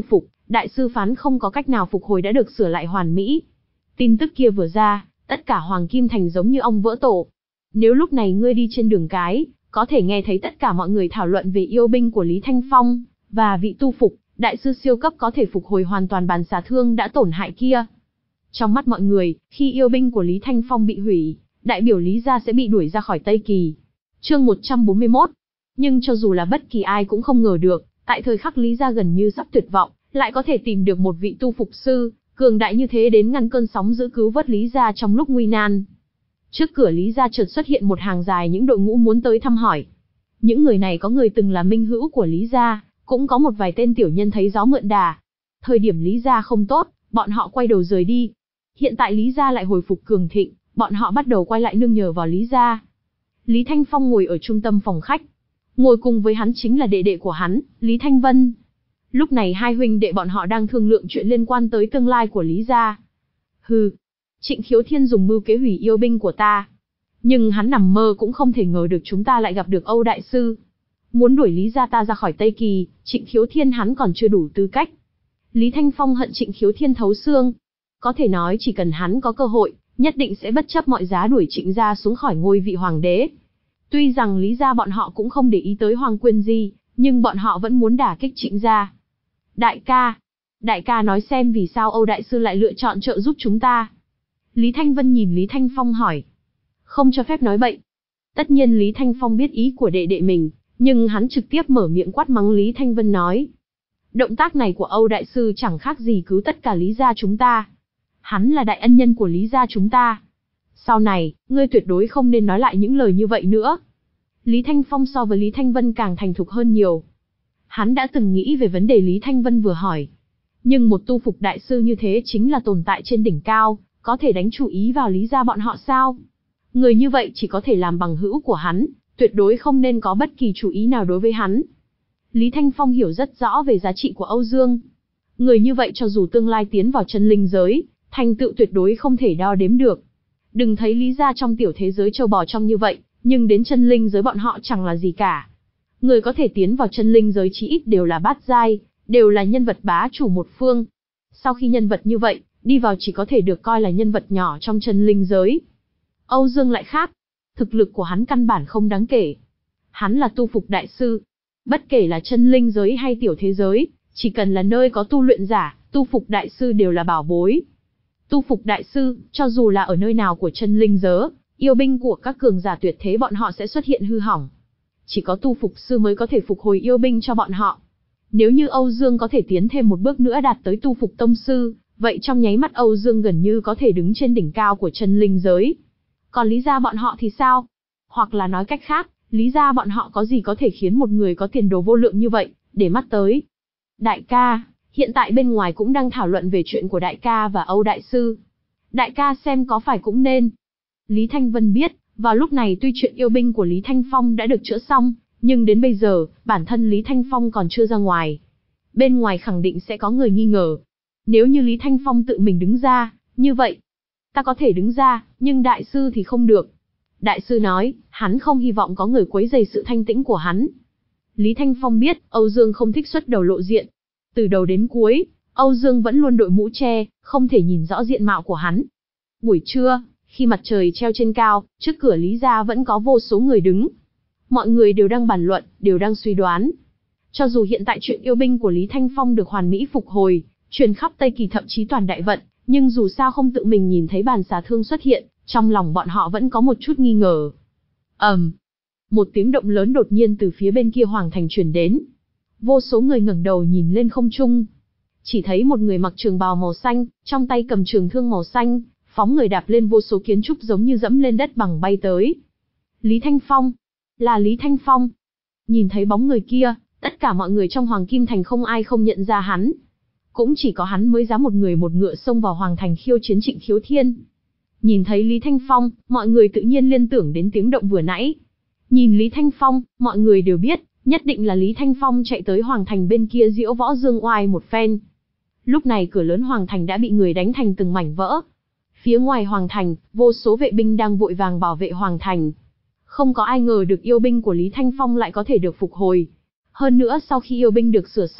đại sư phán không có cách nào phục hồi đã được sửa lại hoàn mỹ. Tin tức kia vừa ra, tất cả Hoàng Kim Thành giống như ong vỡ tổ. Nếu lúc này ngươi đi trên đường cái, có thể nghe thấy tất cả mọi người thảo luận về yêu binh của Lý Thanh Phong, và vị tu phục, đại sư siêu cấp có thể phục hồi hoàn toàn bàn xà thương đã tổn hại kia. Trong mắt mọi người, khi yêu binh của Lý Thanh Phong bị hủy, đại biểu Lý gia sẽ bị đuổi ra khỏi Tây Kỳ. Chương một trăm bốn mươi mốt. Nhưng cho dù là bất kỳ ai cũng không ngờ được, tại thời khắc Lý gia gần như sắp tuyệt vọng, lại có thể tìm được một vị tu phục sư, cường đại như thế đến ngăn cơn sóng dữ cứu vớt Lý gia trong lúc nguy nan. Trước cửa Lý gia chợt xuất hiện một hàng dài những đội ngũ muốn tới thăm hỏi. Những người này có người từng là minh hữu của Lý gia, cũng có một vài tên tiểu nhân thấy gió mượn đà. Thời điểm Lý gia không tốt, bọn họ quay đầu rời đi. Hiện tại Lý gia lại hồi phục cường thịnh, bọn họ bắt đầu quay lại nương nhờ vào Lý gia. Lý Thanh Phong ngồi ở trung tâm phòng khách. Ngồi cùng với hắn chính là đệ đệ của hắn, Lý Thanh Vân. Lúc này hai huynh đệ bọn họ đang thương lượng chuyện liên quan tới tương lai của Lý gia. Hừ, Trịnh Khiếu Thiên dùng mưu kế hủy yêu binh của ta. Nhưng hắn nằm mơ cũng không thể ngờ được chúng ta lại gặp được Âu Đại Sư. Muốn đuổi Lý gia ta ra khỏi Tây Kỳ, Trịnh Khiếu Thiên hắn còn chưa đủ tư cách. Lý Thanh Phong hận Trịnh Khiếu Thiên thấu xương. Có thể nói chỉ cần hắn có cơ hội, nhất định sẽ bất chấp mọi giá đuổi Trịnh gia xuống khỏi ngôi vị hoàng đế. Tuy rằng Lý gia bọn họ cũng không để ý tới Hoàng Quyên Di, nhưng bọn họ vẫn muốn đả kích Trịnh gia. Đại ca, đại ca nói xem vì sao Âu Đại Sư lại lựa chọn trợ giúp chúng ta. Lý Thanh Vân nhìn Lý Thanh Phong hỏi. Không cho phép nói bậy. Tất nhiên Lý Thanh Phong biết ý của đệ đệ mình, nhưng hắn trực tiếp mở miệng quát mắng Lý Thanh Vân nói. Động tác này của Âu Đại Sư chẳng khác gì cứu tất cả Lý gia chúng ta. Hắn là đại ân nhân của Lý gia chúng ta. Sau này, ngươi tuyệt đối không nên nói lại những lời như vậy nữa. Lý Thanh Phong so với Lý Thanh Vân càng thành thục hơn nhiều. Hắn đã từng nghĩ về vấn đề Lý Thanh Vân vừa hỏi. Nhưng một tu phục đại sư như thế chính là tồn tại trên đỉnh cao, có thể đánh chủ ý vào Lý gia bọn họ sao? Người như vậy chỉ có thể làm bằng hữu của hắn, tuyệt đối không nên có bất kỳ chủ ý nào đối với hắn. Lý Thanh Phong hiểu rất rõ về giá trị của Âu Dương. Người như vậy cho dù tương lai tiến vào chân linh giới, thành tựu tuyệt đối không thể đo đếm được. Đừng thấy Lý gia trong tiểu thế giới châu bò trong như vậy, nhưng đến chân linh giới bọn họ chẳng là gì cả. Người có thể tiến vào chân linh giới chí ít đều là bát giai, đều là nhân vật bá chủ một phương. Sau khi nhân vật như vậy, đi vào chỉ có thể được coi là nhân vật nhỏ trong chân linh giới. Âu Dương lại khác. Thực lực của hắn căn bản không đáng kể. Hắn là tu phục đại sư. Bất kể là chân linh giới hay tiểu thế giới, chỉ cần là nơi có tu luyện giả, tu phục đại sư đều là bảo bối. Tu phục đại sư, cho dù là ở nơi nào của chân linh giới, yêu binh của các cường giả tuyệt thế bọn họ sẽ xuất hiện hư hỏng. Chỉ có tu phục sư mới có thể phục hồi yêu binh cho bọn họ. Nếu như Âu Dương có thể tiến thêm một bước nữa đạt tới tu phục tông sư, vậy trong nháy mắt Âu Dương gần như có thể đứng trên đỉnh cao của chân linh giới. Còn Lý gia bọn họ thì sao? Hoặc là nói cách khác, Lý gia bọn họ có gì có thể khiến một người có tiền đồ vô lượng như vậy, để mắt tới? Đại ca, hiện tại bên ngoài cũng đang thảo luận về chuyện của đại ca và Âu Đại Sư. Đại ca xem có phải cũng nên. Lý Thanh Vân biết, vào lúc này tuy chuyện yêu binh của Lý Thanh Phong đã được chữa xong, nhưng đến bây giờ, bản thân Lý Thanh Phong còn chưa ra ngoài. Bên ngoài khẳng định sẽ có người nghi ngờ. Nếu như Lý Thanh Phong tự mình đứng ra, như vậy, ta có thể đứng ra, nhưng đại sư thì không được. Đại sư nói, hắn không hy vọng có người quấy rầy sự thanh tĩnh của hắn. Lý Thanh Phong biết, Âu Dương không thích xuất đầu lộ diện. Từ đầu đến cuối, Âu Dương vẫn luôn đội mũ che, không thể nhìn rõ diện mạo của hắn. Buổi trưa, khi mặt trời treo trên cao, trước cửa Lý gia vẫn có vô số người đứng. Mọi người đều đang bàn luận, đều đang suy đoán. Cho dù hiện tại chuyện yêu binh của Lý Thanh Phong được hoàn mỹ phục hồi, truyền khắp Tây Kỳ thậm chí toàn đại vận, nhưng dù sao không tự mình nhìn thấy bàn xà thương xuất hiện, trong lòng bọn họ vẫn có một chút nghi ngờ. ầm, um, một tiếng động lớn đột nhiên từ phía bên kia hoàng thành truyền đến. Vô số người ngẩng đầu nhìn lên không trung. Chỉ thấy một người mặc trường bào màu xanh, trong tay cầm trường thương màu xanh, phóng người đạp lên vô số kiến trúc giống như dẫm lên đất bằng bay tới. Lý Thanh Phong, là Lý Thanh Phong. Nhìn thấy bóng người kia, tất cả mọi người trong Hoàng Kim Thành không ai không nhận ra hắn. Cũng chỉ có hắn mới dám một người một ngựa xông vào Hoàng Thành khiêu chiến Trịnh Khiếu Thiên. Nhìn thấy Lý Thanh Phong, mọi người tự nhiên liên tưởng đến tiếng động vừa nãy. Nhìn Lý Thanh Phong, mọi người đều biết, nhất định là Lý Thanh Phong chạy tới Hoàng Thành bên kia diễu võ dương oai một phen. Lúc này cửa lớn Hoàng Thành đã bị người đánh thành từng mảnh vỡ. Phía ngoài Hoàng Thành, vô số vệ binh đang vội vàng bảo vệ Hoàng Thành. Không có ai ngờ được yêu binh của Lý Thanh Phong lại có thể được phục hồi. Hơn nữa sau khi yêu binh được sửa xong,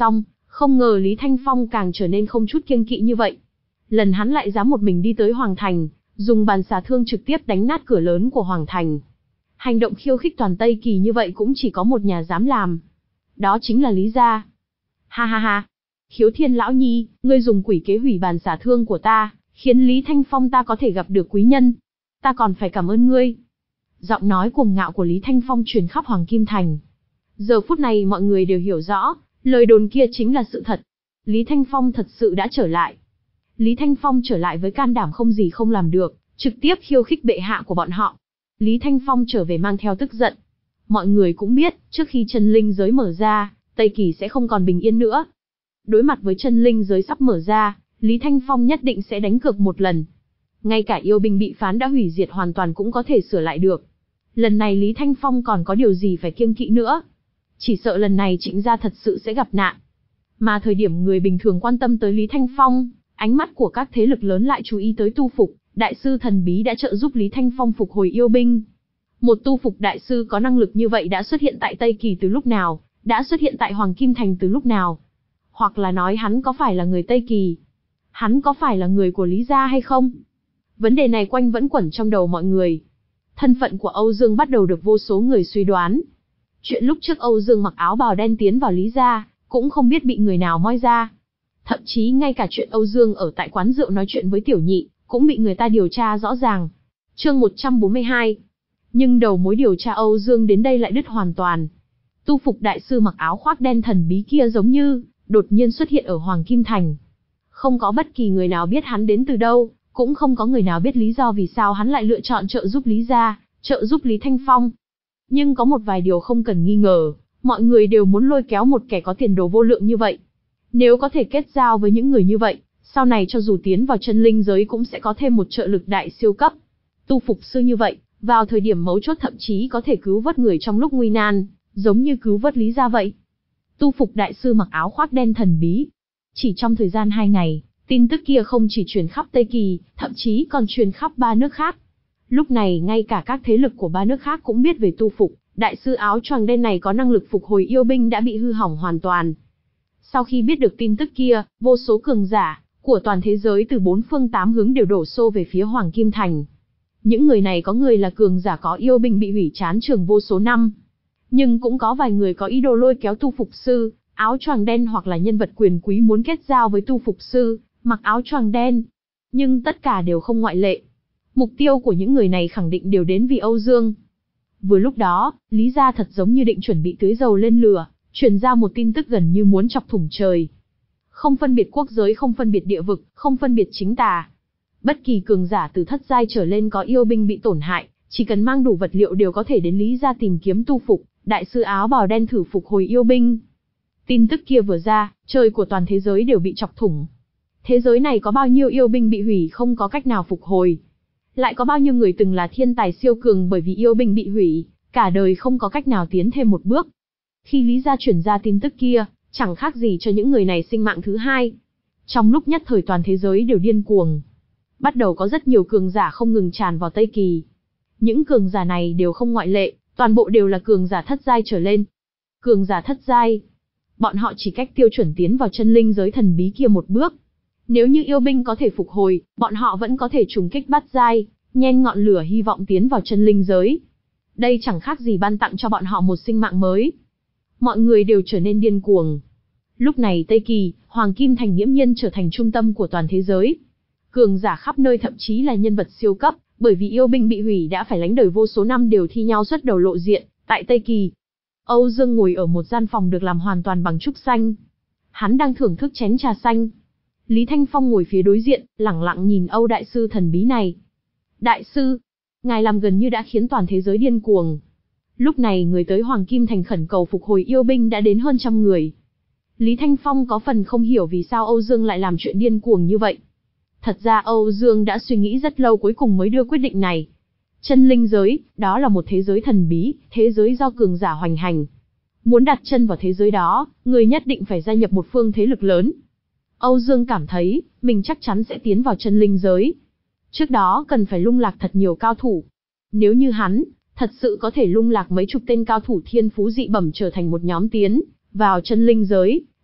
Không ngờ Lý Thanh Phong càng trở nên không chút kiêng kỵ như vậy. Lần hắn lại dám một mình đi tới Hoàng Thành, dùng bàn xà thương trực tiếp đánh nát cửa lớn của Hoàng Thành. Hành động khiêu khích toàn Tây Kỳ như vậy cũng chỉ có một nhà dám làm. Đó chính là Lý gia. Ha ha ha. Khiếu Thiên lão nhi, ngươi dùng quỷ kế hủy bàn xà thương của ta, khiến Lý Thanh Phong ta có thể gặp được quý nhân. Ta còn phải cảm ơn ngươi. Giọng nói cuồng ngạo của Lý Thanh Phong truyền khắp Hoàng Kim Thành. Giờ phút này mọi người đều hiểu rõ, lời đồn kia chính là sự thật. Lý Thanh Phong thật sự đã trở lại. Lý Thanh Phong trở lại với can đảm không gì không làm được, trực tiếp khiêu khích bệ hạ của bọn họ. Lý Thanh Phong trở về mang theo tức giận. Mọi người cũng biết, trước khi chân linh giới mở ra, Tây Kỳ sẽ không còn bình yên nữa. Đối mặt với chân linh giới sắp mở ra, Lý Thanh Phong nhất định sẽ đánh cược một lần. Ngay cả yêu binh bị phán đã hủy diệt hoàn toàn cũng có thể sửa lại được. Lần này Lý Thanh Phong còn có điều gì phải kiêng kỵ nữa. Chỉ sợ lần này Trịnh gia thật sự sẽ gặp nạn. Mà thời điểm người bình thường quan tâm tới Lý Thanh Phong, ánh mắt của các thế lực lớn lại chú ý tới tu phục, đại sư thần bí đã trợ giúp Lý Thanh Phong phục hồi yêu binh. Một tu phục đại sư có năng lực như vậy đã xuất hiện tại Tây Kỳ từ lúc nào, đã xuất hiện tại Hoàng Kim Thành từ lúc nào? Hoặc là nói hắn có phải là người Tây Kỳ? Hắn có phải là người của Lý gia hay không? Vấn đề này quanh vẫn quẩn trong đầu mọi người. Thân phận của Âu Dương bắt đầu được vô số người suy đoán. Chuyện lúc trước Âu Dương mặc áo bào đen tiến vào Lý gia, cũng không biết bị người nào moi ra. Thậm chí ngay cả chuyện Âu Dương ở tại quán rượu nói chuyện với Tiểu Nhị, cũng bị người ta điều tra rõ ràng. Chương một trăm bốn mươi hai. Nhưng đầu mối điều tra Âu Dương đến đây lại đứt hoàn toàn. Tu phục đại sư mặc áo khoác đen thần bí kia giống như đột nhiên xuất hiện ở Hoàng Kim Thành. Không có bất kỳ người nào biết hắn đến từ đâu, cũng không có người nào biết lý do vì sao hắn lại lựa chọn trợ giúp Lý gia, trợ giúp Lý Thanh Phong. Nhưng có một vài điều không cần nghi ngờ, mọi người đều muốn lôi kéo một kẻ có tiền đồ vô lượng như vậy. Nếu có thể kết giao với những người như vậy, sau này cho dù tiến vào chân linh giới cũng sẽ có thêm một trợ lực đại siêu cấp. Tu phục sư như vậy, vào thời điểm mấu chốt thậm chí có thể cứu vớt người trong lúc nguy nan, giống như cứu vớt Lý gia vậy. Tu phục đại sư mặc áo khoác đen thần bí. Chỉ trong thời gian hai ngày, tin tức kia không chỉ truyền khắp Tây Kỳ, thậm chí còn truyền khắp ba nước khác. Lúc này ngay cả các thế lực của ba nước khác cũng biết về tu phục, đại sư áo choàng đen này có năng lực phục hồi yêu binh đã bị hư hỏng hoàn toàn. Sau khi biết được tin tức kia, vô số cường giả của toàn thế giới từ bốn phương tám hướng đều đổ xô về phía Hoàng Kim Thành. Những người này có người là cường giả có yêu binh bị hủy chán trường vô số năm. Nhưng cũng có vài người có ý đồ lôi kéo tu phục sư, áo choàng đen hoặc là nhân vật quyền quý muốn kết giao với tu phục sư, mặc áo choàng đen. Nhưng tất cả đều không ngoại lệ. Mục tiêu của những người này khẳng định đều đến vì Âu Dương. Vừa lúc đó, Lý gia thật giống như định chuẩn bị tưới dầu lên lửa, truyền ra một tin tức gần như muốn chọc thủng trời. Không phân biệt quốc giới, không phân biệt địa vực, không phân biệt chính tà. Bất kỳ cường giả từ thất giai trở lên có yêu binh bị tổn hại, chỉ cần mang đủ vật liệu đều có thể đến Lý gia tìm kiếm tu phục, đại sư áo bào đen thử phục hồi yêu binh. Tin tức kia vừa ra, trời của toàn thế giới đều bị chọc thủng. Thế giới này có bao nhiêu yêu binh bị hủy không có cách nào phục hồi. Lại có bao nhiêu người từng là thiên tài siêu cường bởi vì yêu binh bị hủy, cả đời không có cách nào tiến thêm một bước. Khi Lý gia chuyển ra tin tức kia, chẳng khác gì cho những người này sinh mạng thứ hai. Trong lúc nhất thời toàn thế giới đều điên cuồng. Bắt đầu có rất nhiều cường giả không ngừng tràn vào Tây Kỳ. Những cường giả này đều không ngoại lệ, toàn bộ đều là cường giả thất giai trở lên. Cường giả thất giai. Bọn họ chỉ cách tiêu chuẩn tiến vào chân linh giới thần bí kia một bước. Nếu như yêu binh có thể phục hồi, bọn họ vẫn có thể trùng kích bát giai, nhen ngọn lửa hy vọng tiến vào chân linh giới. Đây chẳng khác gì ban tặng cho bọn họ một sinh mạng mới. Mọi người đều trở nên điên cuồng. Lúc này Tây Kỳ, Hoàng Kim Thành nghiễm nhiên trở thành trung tâm của toàn thế giới. Cường giả khắp nơi thậm chí là nhân vật siêu cấp, bởi vì yêu binh bị hủy đã phải lánh đời vô số năm đều thi nhau xuất đầu lộ diện, tại Tây Kỳ. Âu Dương ngồi ở một gian phòng được làm hoàn toàn bằng trúc xanh. Hắn đang thưởng thức chén trà xanh. Lý Thanh Phong ngồi phía đối diện, lẳng lặng nhìn Âu đại sư thần bí này. Đại sư, ngài làm gần như đã khiến toàn thế giới điên cuồng. Lúc này người tới Hoàng Kim Thành khẩn cầu phục hồi yêu binh đã đến hơn trăm người. Lý Thanh Phong có phần không hiểu vì sao Âu Dương lại làm chuyện điên cuồng như vậy. Thật ra Âu Dương đã suy nghĩ rất lâu cuối cùng mới đưa quyết định này. Chân linh giới, đó là một thế giới thần bí, thế giới do cường giả hoành hành. Muốn đặt chân vào thế giới đó, người nhất định phải gia nhập một phương thế lực lớn. Âu Dương cảm thấy, mình chắc chắn sẽ tiến vào chân linh giới. Trước đó cần phải lung lạc thật nhiều cao thủ. Nếu như hắn, thật sự có thể lung lạc mấy chục tên cao thủ thiên phú dị bẩm trở thành một nhóm tiến vào chân linh giới,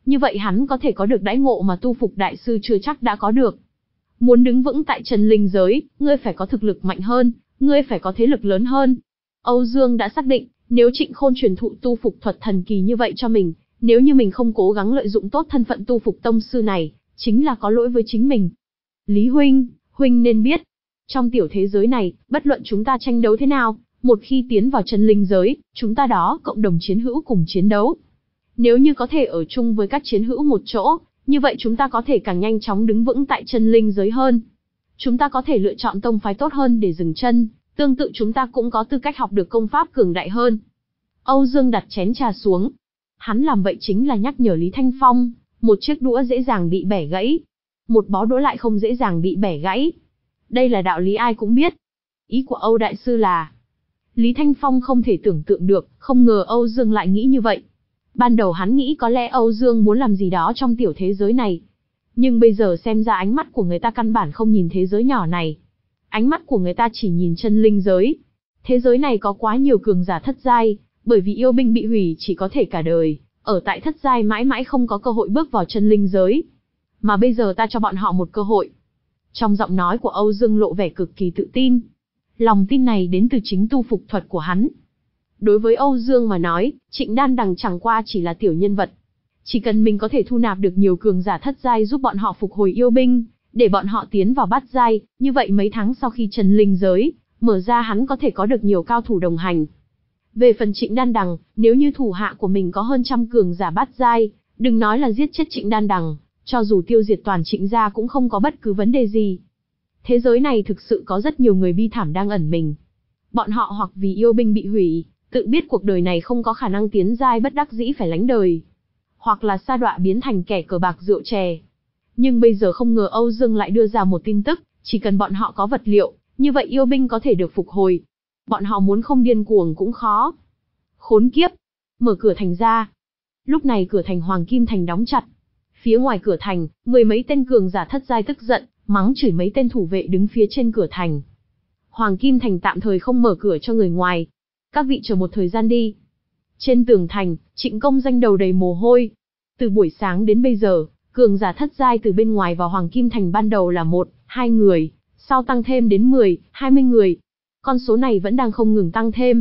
Như vậy hắn có thể có được đãi ngộ mà tu phục đại sư chưa chắc đã có được. Muốn đứng vững tại chân linh giới, ngươi phải có thực lực mạnh hơn, ngươi phải có thế lực lớn hơn. Âu Dương đã xác định, nếu Trịnh Khôn truyền thụ tu phục thuật thần kỳ như vậy cho mình, nếu như mình không cố gắng lợi dụng tốt thân phận tu phục tông sư này, chính là có lỗi với chính mình. Lý huynh, huynh nên biết, trong tiểu thế giới này, bất luận chúng ta tranh đấu thế nào, một khi tiến vào chân linh giới, chúng ta đó cộng đồng chiến hữu cùng chiến đấu. Nếu như có thể ở chung với các chiến hữu một chỗ, như vậy chúng ta có thể càng nhanh chóng đứng vững tại chân linh giới hơn. Chúng ta có thể lựa chọn tông phái tốt hơn để dừng chân, tương tự chúng ta cũng có tư cách học được công pháp cường đại hơn. Âu Dương đặt chén trà xuống. Hắn làm vậy chính là nhắc nhở Lý Thanh Phong, một chiếc đũa dễ dàng bị bẻ gãy, một bó đũa lại không dễ dàng bị bẻ gãy. Đây là đạo lý ai cũng biết. Ý của Âu Đại Sư là... Lý Thanh Phong không thể tưởng tượng được, không ngờ Âu Dương lại nghĩ như vậy. Ban đầu hắn nghĩ có lẽ Âu Dương muốn làm gì đó trong tiểu thế giới này. Nhưng bây giờ xem ra ánh mắt của người ta căn bản không nhìn thế giới nhỏ này. Ánh mắt của người ta chỉ nhìn chân linh giới. Thế giới này có quá nhiều cường giả thất giai, bởi vì yêu binh bị hủy chỉ có thể cả đời, ở tại thất giai mãi mãi không có cơ hội bước vào chân linh giới. Mà bây giờ ta cho bọn họ một cơ hội. Trong giọng nói của Âu Dương lộ vẻ cực kỳ tự tin. Lòng tin này đến từ chính tu phục thuật của hắn. Đối với Âu Dương mà nói, Trịnh Đan Đằng chẳng qua chỉ là tiểu nhân vật. Chỉ cần mình có thể thu nạp được nhiều cường giả thất giai giúp bọn họ phục hồi yêu binh, để bọn họ tiến vào bát giai, như vậy mấy tháng sau khi chân linh giới mở ra hắn có thể có được nhiều cao thủ đồng hành. Về phần Trịnh Đan Đằng, nếu như thủ hạ của mình có hơn trăm cường giả bát giai, đừng nói là giết chết Trịnh Đan Đằng, cho dù tiêu diệt toàn Trịnh gia cũng không có bất cứ vấn đề gì. Thế giới này thực sự có rất nhiều người bi thảm đang ẩn mình. Bọn họ hoặc vì yêu binh bị hủy, tự biết cuộc đời này không có khả năng tiến giai bất đắc dĩ phải lánh đời. Hoặc là sa đọa biến thành kẻ cờ bạc rượu chè. Nhưng bây giờ không ngờ Âu Dương lại đưa ra một tin tức, chỉ cần bọn họ có vật liệu, như vậy yêu binh có thể được phục hồi. Bọn họ muốn không điên cuồng cũng khó. Khốn kiếp! Mở cửa thành ra. Lúc này cửa thành Hoàng Kim Thành đóng chặt. Phía ngoài cửa thành, mười mấy tên cường giả thất giai tức giận, mắng chửi mấy tên thủ vệ đứng phía trên cửa thành. Hoàng Kim Thành tạm thời không mở cửa cho người ngoài. Các vị chờ một thời gian đi. Trên tường thành, Trịnh Công Danh đầu đầy mồ hôi. Từ buổi sáng đến bây giờ, cường giả thất giai từ bên ngoài vào Hoàng Kim Thành ban đầu là một, hai người, sau tăng thêm đến mười, hai mươi người. Con số này vẫn đang không ngừng tăng thêm.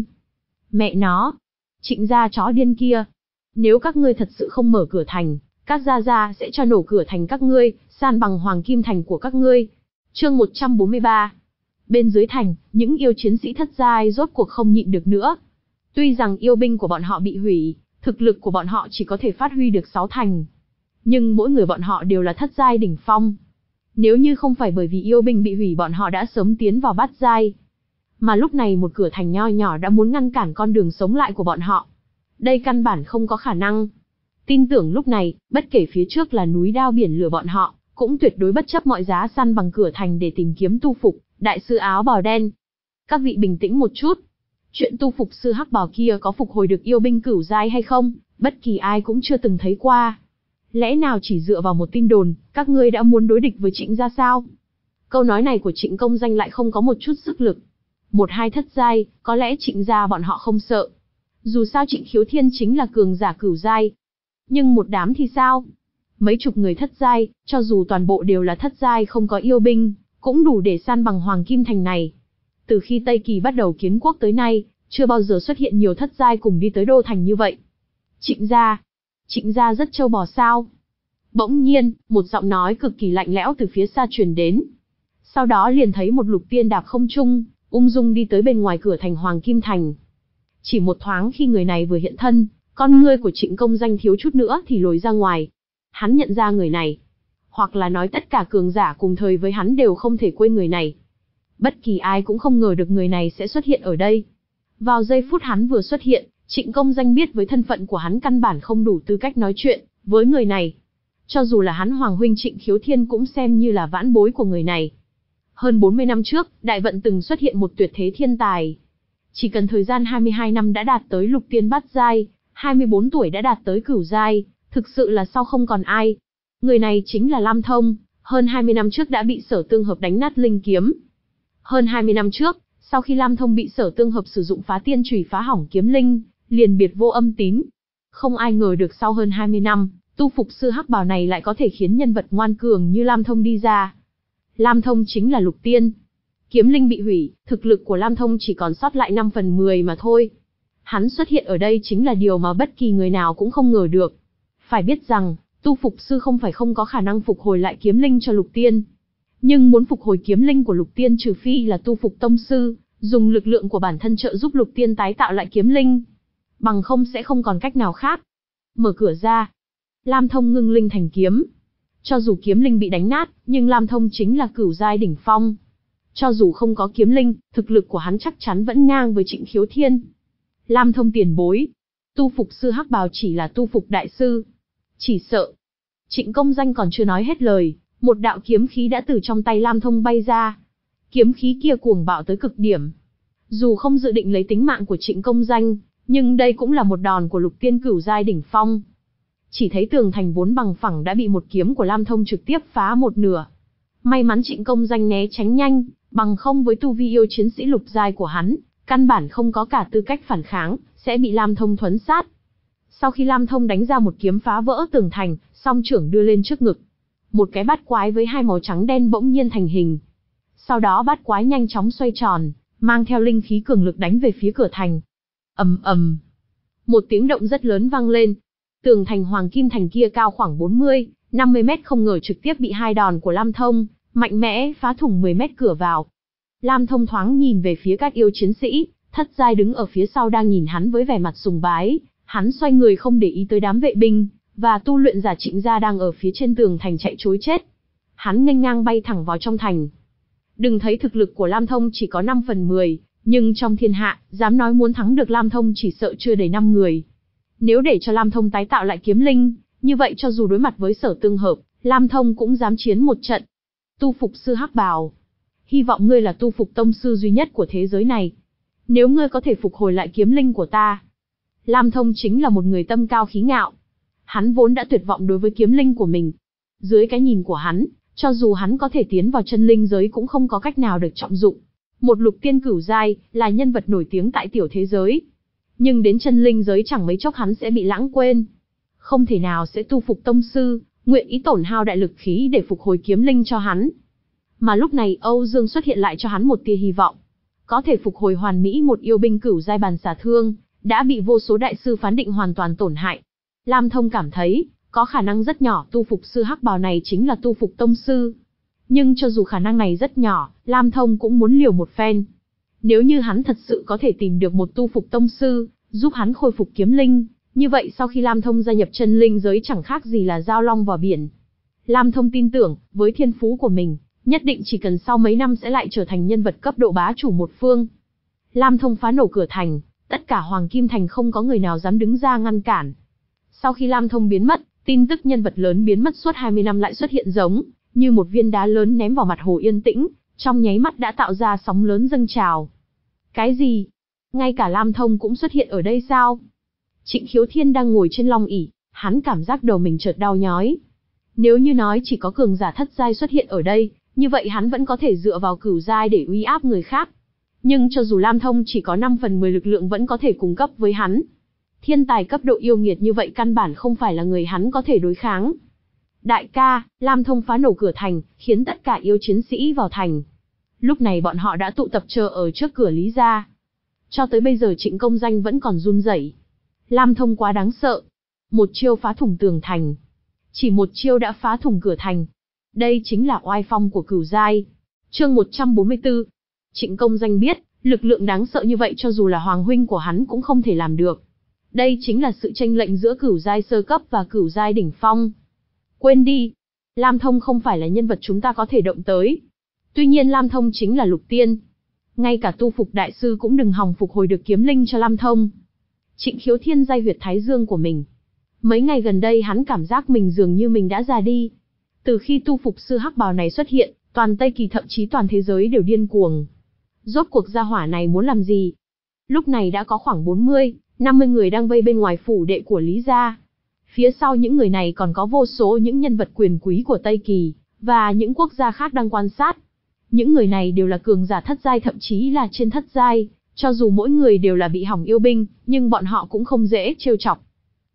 Mẹ nó! Trịnh gia chó điên kia! Nếu các ngươi thật sự không mở cửa thành, các gia gia sẽ cho nổ cửa thành các ngươi, san bằng Hoàng Kim Thành của các ngươi. Chương một trăm bốn mươi ba. Bên dưới thành, những yêu chiến sĩ thất giai rốt cuộc không nhịn được nữa. Tuy rằng yêu binh của bọn họ bị hủy, thực lực của bọn họ chỉ có thể phát huy được sáu thành. Nhưng mỗi người bọn họ đều là thất giai đỉnh phong. Nếu như không phải bởi vì yêu binh bị hủy bọn họ đã sớm tiến vào bát giai. Mà lúc này một cửa thành nho nhỏ đã muốn ngăn cản con đường sống lại của bọn họ. Đây căn bản không có khả năng. Tin tưởng lúc này, bất kể phía trước là núi đao biển lửa bọn họ, cũng tuyệt đối bất chấp mọi giá săn bằng cửa thành để tìm kiếm tu phục đại sư áo bào đen. Các vị bình tĩnh một chút. Chuyện tu phục sư hắc bào kia có phục hồi được yêu binh cửu giai hay không, bất kỳ ai cũng chưa từng thấy qua. Lẽ nào chỉ dựa vào một tin đồn, các ngươi đã muốn đối địch với Trịnh gia sao? Câu nói này của Trịnh Công Danh lại không có một chút sức lực. Một hai thất giai, có lẽ Trịnh gia bọn họ không sợ. Dù sao Trịnh Khiếu Thiên chính là cường giả cửu giai. Nhưng một đám thì sao? Mấy chục người thất giai, cho dù toàn bộ đều là thất giai không có yêu binh, cũng đủ để san bằng Hoàng Kim Thành này. Từ khi Tây Kỳ bắt đầu kiến quốc tới nay, chưa bao giờ xuất hiện nhiều thất giai cùng đi tới đô thành như vậy. Trịnh gia, Trịnh gia rất trâu bò sao? Bỗng nhiên, một giọng nói cực kỳ lạnh lẽo từ phía xa truyền đến. Sau đó liền thấy một Lục Tiên đạp không trung, ung dung đi tới bên ngoài cửa thành Hoàng Kim Thành. Chỉ một thoáng khi người này vừa hiện thân, con ngươi của Trịnh Công Danh thiếu chút nữa thì lồi ra ngoài. Hắn nhận ra người này. Hoặc là nói tất cả cường giả cùng thời với hắn đều không thể quên người này. Bất kỳ ai cũng không ngờ được người này sẽ xuất hiện ở đây. Vào giây phút hắn vừa xuất hiện, Trịnh Công Danh biết với thân phận của hắn căn bản không đủ tư cách nói chuyện với người này. Cho dù là hắn Hoàng huynh Trịnh Khiếu Thiên cũng xem như là vãn bối của người này. Hơn bốn mươi năm trước, Đại Vận từng xuất hiện một tuyệt thế thiên tài. Chỉ cần thời gian hai mươi hai năm đã đạt tới lục tiên bát giai, hai mươi bốn tuổi đã đạt tới cửu giai, thực sự là sau không còn ai. Người này chính là Lam Thông, hơn hai mươi năm trước đã bị Sở Tương Hợp đánh nát linh kiếm. Hơn hai mươi năm trước, sau khi Lam Thông bị Sở Tương Hợp sử dụng phá tiên chùy phá hỏng kiếm linh, liền biệt vô âm tín. Không ai ngờ được sau hơn hai mươi năm, tu phục sư hắc bào này lại có thể khiến nhân vật ngoan cường như Lam Thông đi ra. Lam Thông chính là lục tiên. Kiếm linh bị hủy, thực lực của Lam Thông chỉ còn sót lại năm phần mười mà thôi. Hắn xuất hiện ở đây chính là điều mà bất kỳ người nào cũng không ngờ được. Phải biết rằng, tu phục sư không phải không có khả năng phục hồi lại kiếm linh cho lục tiên. Nhưng muốn phục hồi kiếm linh của lục tiên trừ phi là tu phục tông sư, dùng lực lượng của bản thân trợ giúp lục tiên tái tạo lại kiếm linh. Bằng không sẽ không còn cách nào khác. Mở cửa ra. Lam Thông ngưng linh thành kiếm. Cho dù kiếm linh bị đánh nát, nhưng Lam Thông chính là cửu giai đỉnh phong. Cho dù không có kiếm linh, thực lực của hắn chắc chắn vẫn ngang với Trịnh Khiếu Thiên. Lam Thông tiền bối. Tu phục sư hắc bào chỉ là tu phục đại sư. Chỉ sợ. Trịnh Công Danh còn chưa nói hết lời, một đạo kiếm khí đã từ trong tay Lam Thông bay ra. Kiếm khí kia cuồng bạo tới cực điểm. Dù không dự định lấy tính mạng của Trịnh Công Danh, nhưng đây cũng là một đòn của lục tiên cửu giai đỉnh phong. Chỉ thấy tường thành vốn bằng phẳng đã bị một kiếm của Lam Thông trực tiếp phá một nửa. May mắn Trịnh Công Danh né tránh nhanh, bằng không với tu vi yêu chiến sĩ lục giai của hắn, căn bản không có cả tư cách phản kháng, sẽ bị Lam Thông thuấn sát. Sau khi Lam Thông đánh ra một kiếm phá vỡ tường thành, song trưởng đưa lên trước ngực. Một cái bát quái với hai màu trắng đen bỗng nhiên thành hình. Sau đó bát quái nhanh chóng xoay tròn, mang theo linh khí cường lực đánh về phía cửa thành. Ầm ầm. Một tiếng động rất lớn vang lên. Tường thành Hoàng Kim Thành kia cao khoảng bốn mươi, năm mươi mét không ngờ trực tiếp bị hai đòn của Lam Thông mạnh mẽ phá thủng mười mét cửa vào. Lam Thông thoáng nhìn về phía các yêu chiến sĩ, thất giai đứng ở phía sau đang nhìn hắn với vẻ mặt sùng bái, hắn xoay người không để ý tới đám vệ binh và tu luyện giả Trịnh gia đang ở phía trên tường thành chạy trối chết. Hắn nghênh ngang bay thẳng vào trong thành. Đừng thấy thực lực của Lam Thông chỉ có năm phần mười, nhưng trong thiên hạ, dám nói muốn thắng được Lam Thông chỉ sợ chưa đầy năm người. Nếu để cho Lam Thông tái tạo lại kiếm linh, như vậy cho dù đối mặt với Sở Tương Hợp, Lam Thông cũng dám chiến một trận. Tu phục sư hắc bào. Hy vọng ngươi là tu phục tông sư duy nhất của thế giới này. Nếu ngươi có thể phục hồi lại kiếm linh của ta. Lam Thông chính là một người tâm cao khí ngạo. Hắn vốn đã tuyệt vọng đối với kiếm linh của mình. Dưới cái nhìn của hắn, cho dù hắn có thể tiến vào chân linh giới cũng không có cách nào được trọng dụng. Một lục tiên cửu giai, là nhân vật nổi tiếng tại tiểu thế giới. Nhưng đến chân linh giới chẳng mấy chốc hắn sẽ bị lãng quên. Không thể nào sẽ tu phục tông sư, nguyện ý tổn hao đại lực khí để phục hồi kiếm linh cho hắn. Mà lúc này Âu Dương xuất hiện lại cho hắn một tia hy vọng. Có thể phục hồi hoàn mỹ một yêu binh cửu giai bàn xà thương, đã bị vô số đại sư phán định hoàn toàn tổn hại. Lam Thông cảm thấy, có khả năng rất nhỏ tu phục sư hắc bào này chính là tu phục tông sư. Nhưng cho dù khả năng này rất nhỏ, Lam Thông cũng muốn liều một phen. Nếu như hắn thật sự có thể tìm được một tu phục tông sư, giúp hắn khôi phục kiếm linh, như vậy sau khi Lam Thông gia nhập chân linh giới chẳng khác gì là giao long vào biển. Lam Thông tin tưởng, với thiên phú của mình, nhất định chỉ cần sau mấy năm sẽ lại trở thành nhân vật cấp độ bá chủ một phương. Lam Thông phá nổ cửa thành, tất cả Hoàng Kim Thành không có người nào dám đứng ra ngăn cản. Sau khi Lam Thông biến mất, tin tức nhân vật lớn biến mất suốt hai mươi năm lại xuất hiện giống như một viên đá lớn ném vào mặt hồ yên tĩnh, trong nháy mắt đã tạo ra sóng lớn dâng trào. Cái gì? Ngay cả Lam Thông cũng xuất hiện ở đây sao? Trịnh Khiếu Thiên đang ngồi trên long ỷ, hắn cảm giác đầu mình chợt đau nhói. Nếu như nói chỉ có cường giả thất giai xuất hiện ở đây, như vậy hắn vẫn có thể dựa vào cửu giai để uy áp người khác. Nhưng cho dù Lam Thông chỉ có năm phần mười lực lượng vẫn có thể cung cấp với hắn. Thiên tài cấp độ yêu nghiệt như vậy căn bản không phải là người hắn có thể đối kháng. Đại ca, Lam Thông phá nổ cửa thành, khiến tất cả yêu chiến sĩ vào thành. Lúc này bọn họ đã tụ tập chờ ở trước cửa Lý gia. Cho tới bây giờ Trịnh Công Danh vẫn còn run rẩy. Lam Thông quá đáng sợ. Một chiêu phá thủng tường thành. Chỉ một chiêu đã phá thủng cửa thành. Đây chính là oai phong của cửu giai. Chương một trăm bốn mươi tư. Trịnh Công Danh biết, lực lượng đáng sợ như vậy cho dù là hoàng huynh của hắn cũng không thể làm được. Đây chính là sự chênh lệch giữa cửu giai sơ cấp và cửu giai đỉnh phong. Quên đi, Lam Thông không phải là nhân vật chúng ta có thể động tới. Tuy nhiên Lam Thông chính là lục tiên. Ngay cả tu phục đại sư cũng đừng hòng phục hồi được kiếm linh cho Lam Thông. Trịnh Khiếu Thiên day huyệt thái dương của mình. Mấy ngày gần đây hắn cảm giác mình dường như mình đã già đi. Từ khi tu phục sư hắc bào này xuất hiện, toàn Tây Kỳ thậm chí toàn thế giới đều điên cuồng. Rốt cuộc gia hỏa này muốn làm gì? Lúc này đã có khoảng bốn mươi, năm mươi người đang vây bên ngoài phủ đệ của Lý gia. Phía sau những người này còn có vô số những nhân vật quyền quý của Tây Kỳ, và những quốc gia khác đang quan sát. Những người này đều là cường giả thất giai thậm chí là trên thất giai, cho dù mỗi người đều là bị hỏng yêu binh, nhưng bọn họ cũng không dễ trêu chọc.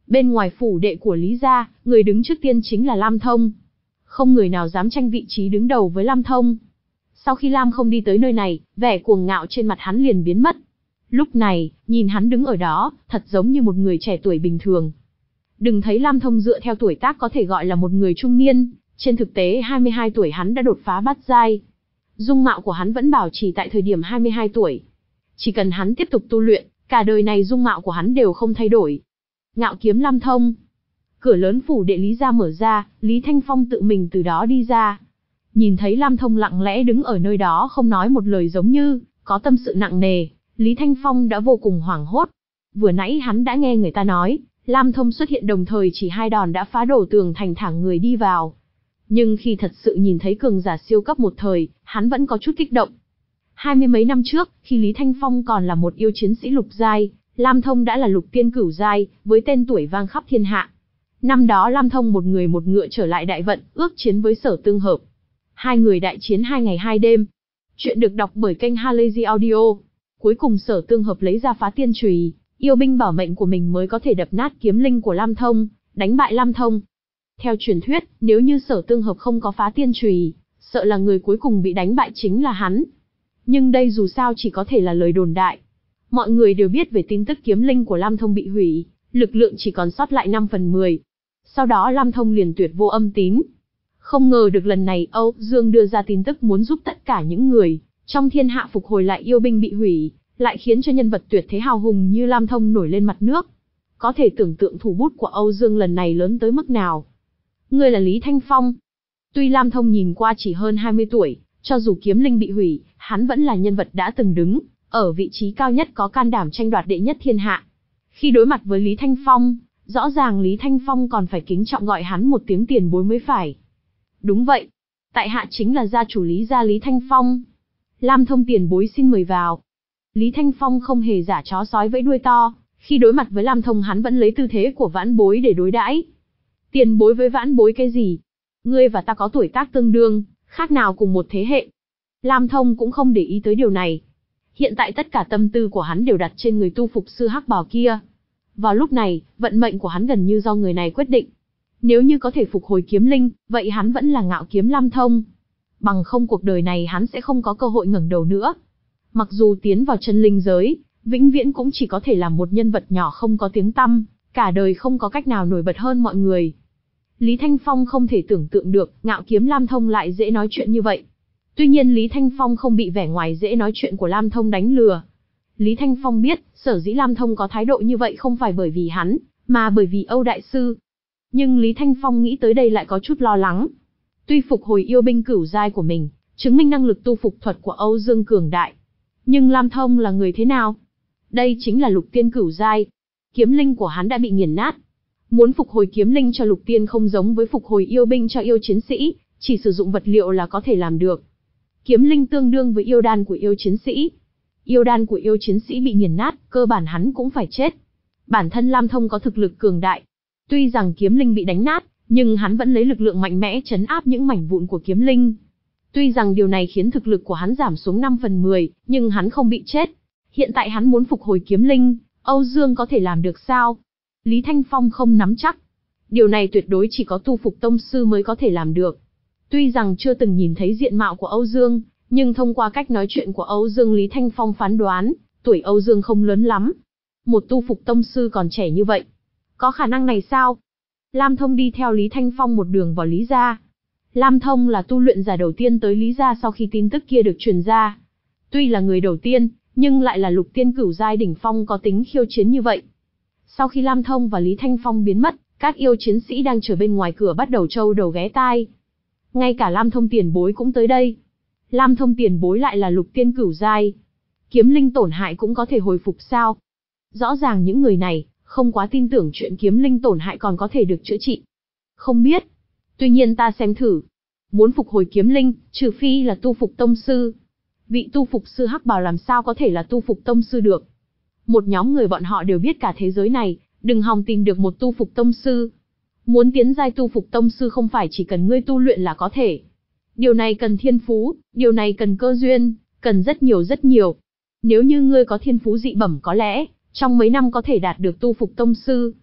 Bên ngoài phủ đệ của Lý gia, người đứng trước tiên chính là Lam Thông. Không người nào dám tranh vị trí đứng đầu với Lam Thông. Sau khi Lam Không đi tới nơi này, vẻ cuồng ngạo trên mặt hắn liền biến mất. Lúc này, nhìn hắn đứng ở đó, thật giống như một người trẻ tuổi bình thường. Đừng thấy Lam Thông dựa theo tuổi tác có thể gọi là một người trung niên, trên thực tế hai mươi hai tuổi hắn đã đột phá bát giai. Dung mạo của hắn vẫn bảo trì tại thời điểm hai mươi hai tuổi. Chỉ cần hắn tiếp tục tu luyện, cả đời này dung mạo của hắn đều không thay đổi. Ngạo kiếm Lam Thông. Cửa lớn phủ đệ Lý gia mở ra, Lý Thanh Phong tự mình từ đó đi ra. Nhìn thấy Lam Thông lặng lẽ đứng ở nơi đó không nói một lời giống như có tâm sự nặng nề, Lý Thanh Phong đã vô cùng hoảng hốt. Vừa nãy hắn đã nghe người ta nói, Lam Thông xuất hiện đồng thời chỉ hai đòn đã phá đổ tường thành thẳng người đi vào. Nhưng khi thật sự nhìn thấy cường giả siêu cấp một thời, hắn vẫn có chút kích động. Hai mươi mấy năm trước, khi Lý Thanh Phong còn là một yêu chiến sĩ lục giai, Lam Thông đã là lục tiên cửu giai, với tên tuổi vang khắp thiên hạ. Năm đó Lam Thông một người một ngựa trở lại đại vận, ước chiến với Sở Tương Hợp. Hai người đại chiến hai ngày hai đêm. Chuyện được đọc bởi kênh Halazy Audio. Cuối cùng Sở Tương Hợp lấy ra phá tiên chùy, yêu binh bảo mệnh của mình mới có thể đập nát kiếm linh của Lam Thông, đánh bại Lam Thông. Theo truyền thuyết, nếu như Sở Tương Hợp không có phá tiên chùy, sợ là người cuối cùng bị đánh bại chính là hắn. Nhưng đây dù sao chỉ có thể là lời đồn đại. Mọi người đều biết về tin tức kiếm linh của Lam Thông bị hủy, lực lượng chỉ còn sót lại năm phần mười. Sau đó Lam Thông liền tuyệt vô âm tín. Không ngờ được lần này Âu Dương đưa ra tin tức muốn giúp tất cả những người trong thiên hạ phục hồi lại yêu binh bị hủy, lại khiến cho nhân vật tuyệt thế hào hùng như Lam Thông nổi lên mặt nước. Có thể tưởng tượng thủ bút của Âu Dương lần này lớn tới mức nào. Ngươi là Lý Thanh Phong. Tuy Lam Thông nhìn qua chỉ hơn hai mươi tuổi, cho dù kiếm linh bị hủy, hắn vẫn là nhân vật đã từng đứng ở vị trí cao nhất, có can đảm tranh đoạt đệ nhất thiên hạ. Khi đối mặt với Lý Thanh Phong, rõ ràng Lý Thanh Phong còn phải kính trọng gọi hắn một tiếng tiền bối mới phải. Đúng vậy, tại hạ chính là gia chủ Lý gia Lý Thanh Phong. Lam Thông tiền bối xin mời vào. Lý Thanh Phong không hề giả chó sói vẫy đuôi to, khi đối mặt với Lam Thông hắn vẫn lấy tư thế của vãn bối để đối đãi. Tiền bối với vãn bối cái gì? Ngươi và ta có tuổi tác tương đương, khác nào cùng một thế hệ. Lam Thông cũng không để ý tới điều này. Hiện tại tất cả tâm tư của hắn đều đặt trên người tu phục sư hắc bào kia. Vào lúc này, vận mệnh của hắn gần như do người này quyết định. Nếu như có thể phục hồi kiếm linh, vậy hắn vẫn là ngạo kiếm Lam Thông. Bằng không cuộc đời này hắn sẽ không có cơ hội ngẩng đầu nữa. Mặc dù tiến vào chân linh giới, vĩnh viễn cũng chỉ có thể là một nhân vật nhỏ không có tiếng tăm, cả đời không có cách nào nổi bật hơn mọi người. Lý Thanh Phong không thể tưởng tượng được, ngạo kiếm Lam Thông lại dễ nói chuyện như vậy. Tuy nhiên Lý Thanh Phong không bị vẻ ngoài dễ nói chuyện của Lam Thông đánh lừa. Lý Thanh Phong biết, sở dĩ Lam Thông có thái độ như vậy không phải bởi vì hắn, mà bởi vì Âu Đại Sư. Nhưng Lý Thanh Phong nghĩ tới đây lại có chút lo lắng. Tuy phục hồi yêu binh cửu giai của mình, chứng minh năng lực tu phục thuật của Âu Dương cường đại. Nhưng Lam Thông là người thế nào? Đây chính là lục tiên cửu giai. Kiếm linh của hắn đã bị nghiền nát. Muốn phục hồi kiếm linh cho lục tiên không giống với phục hồi yêu binh cho yêu chiến sĩ, chỉ sử dụng vật liệu là có thể làm được. Kiếm linh tương đương với yêu đan của yêu chiến sĩ. Yêu đan của yêu chiến sĩ bị nghiền nát, cơ bản hắn cũng phải chết. Bản thân Lam Thông có thực lực cường đại. Tuy rằng kiếm linh bị đánh nát, nhưng hắn vẫn lấy lực lượng mạnh mẽ trấn áp những mảnh vụn của kiếm linh. Tuy rằng điều này khiến thực lực của hắn giảm xuống năm phần mười, nhưng hắn không bị chết. Hiện tại hắn muốn phục hồi kiếm linh, Âu Dương có thể làm được sao? Lý Thanh Phong không nắm chắc. Điều này tuyệt đối chỉ có tu phục tông sư mới có thể làm được. Tuy rằng chưa từng nhìn thấy diện mạo của Âu Dương, nhưng thông qua cách nói chuyện của Âu Dương Lý Thanh Phong phán đoán, tuổi Âu Dương không lớn lắm. Một tu phục tông sư còn trẻ như vậy. Có khả năng này sao? Lam Thông đi theo Lý Thanh Phong một đường vào Lý gia. Lam Thông là tu luyện giả đầu tiên tới Lý gia sau khi tin tức kia được truyền ra. Tuy là người đầu tiên, nhưng lại là lục tiên cửu giai đỉnh phong có tính khiêu chiến như vậy. Sau khi Lam Thông và Lý Thanh Phong biến mất, các yêu chiến sĩ đang chờ bên ngoài cửa bắt đầu trâu đầu ghé tai. Ngay cả Lam Thông tiền bối cũng tới đây. Lam Thông tiền bối lại là lục tiên cửu giai. Kiếm linh tổn hại cũng có thể hồi phục sao? Rõ ràng những người này không quá tin tưởng chuyện kiếm linh tổn hại còn có thể được chữa trị. Không biết. Tuy nhiên ta xem thử. Muốn phục hồi kiếm linh, trừ phi là tu phục tông sư. Vị tu phục sư hắc bào làm sao có thể là tu phục tông sư được? Một nhóm người bọn họ đều biết cả thế giới này, đừng hòng tìm được một tu phục tông sư. Muốn tiến giai tu phục tông sư không phải chỉ cần ngươi tu luyện là có thể. Điều này cần thiên phú, điều này cần cơ duyên, cần rất nhiều rất nhiều. Nếu như ngươi có thiên phú dị bẩm có lẽ, trong mấy năm có thể đạt được tu phục tông sư.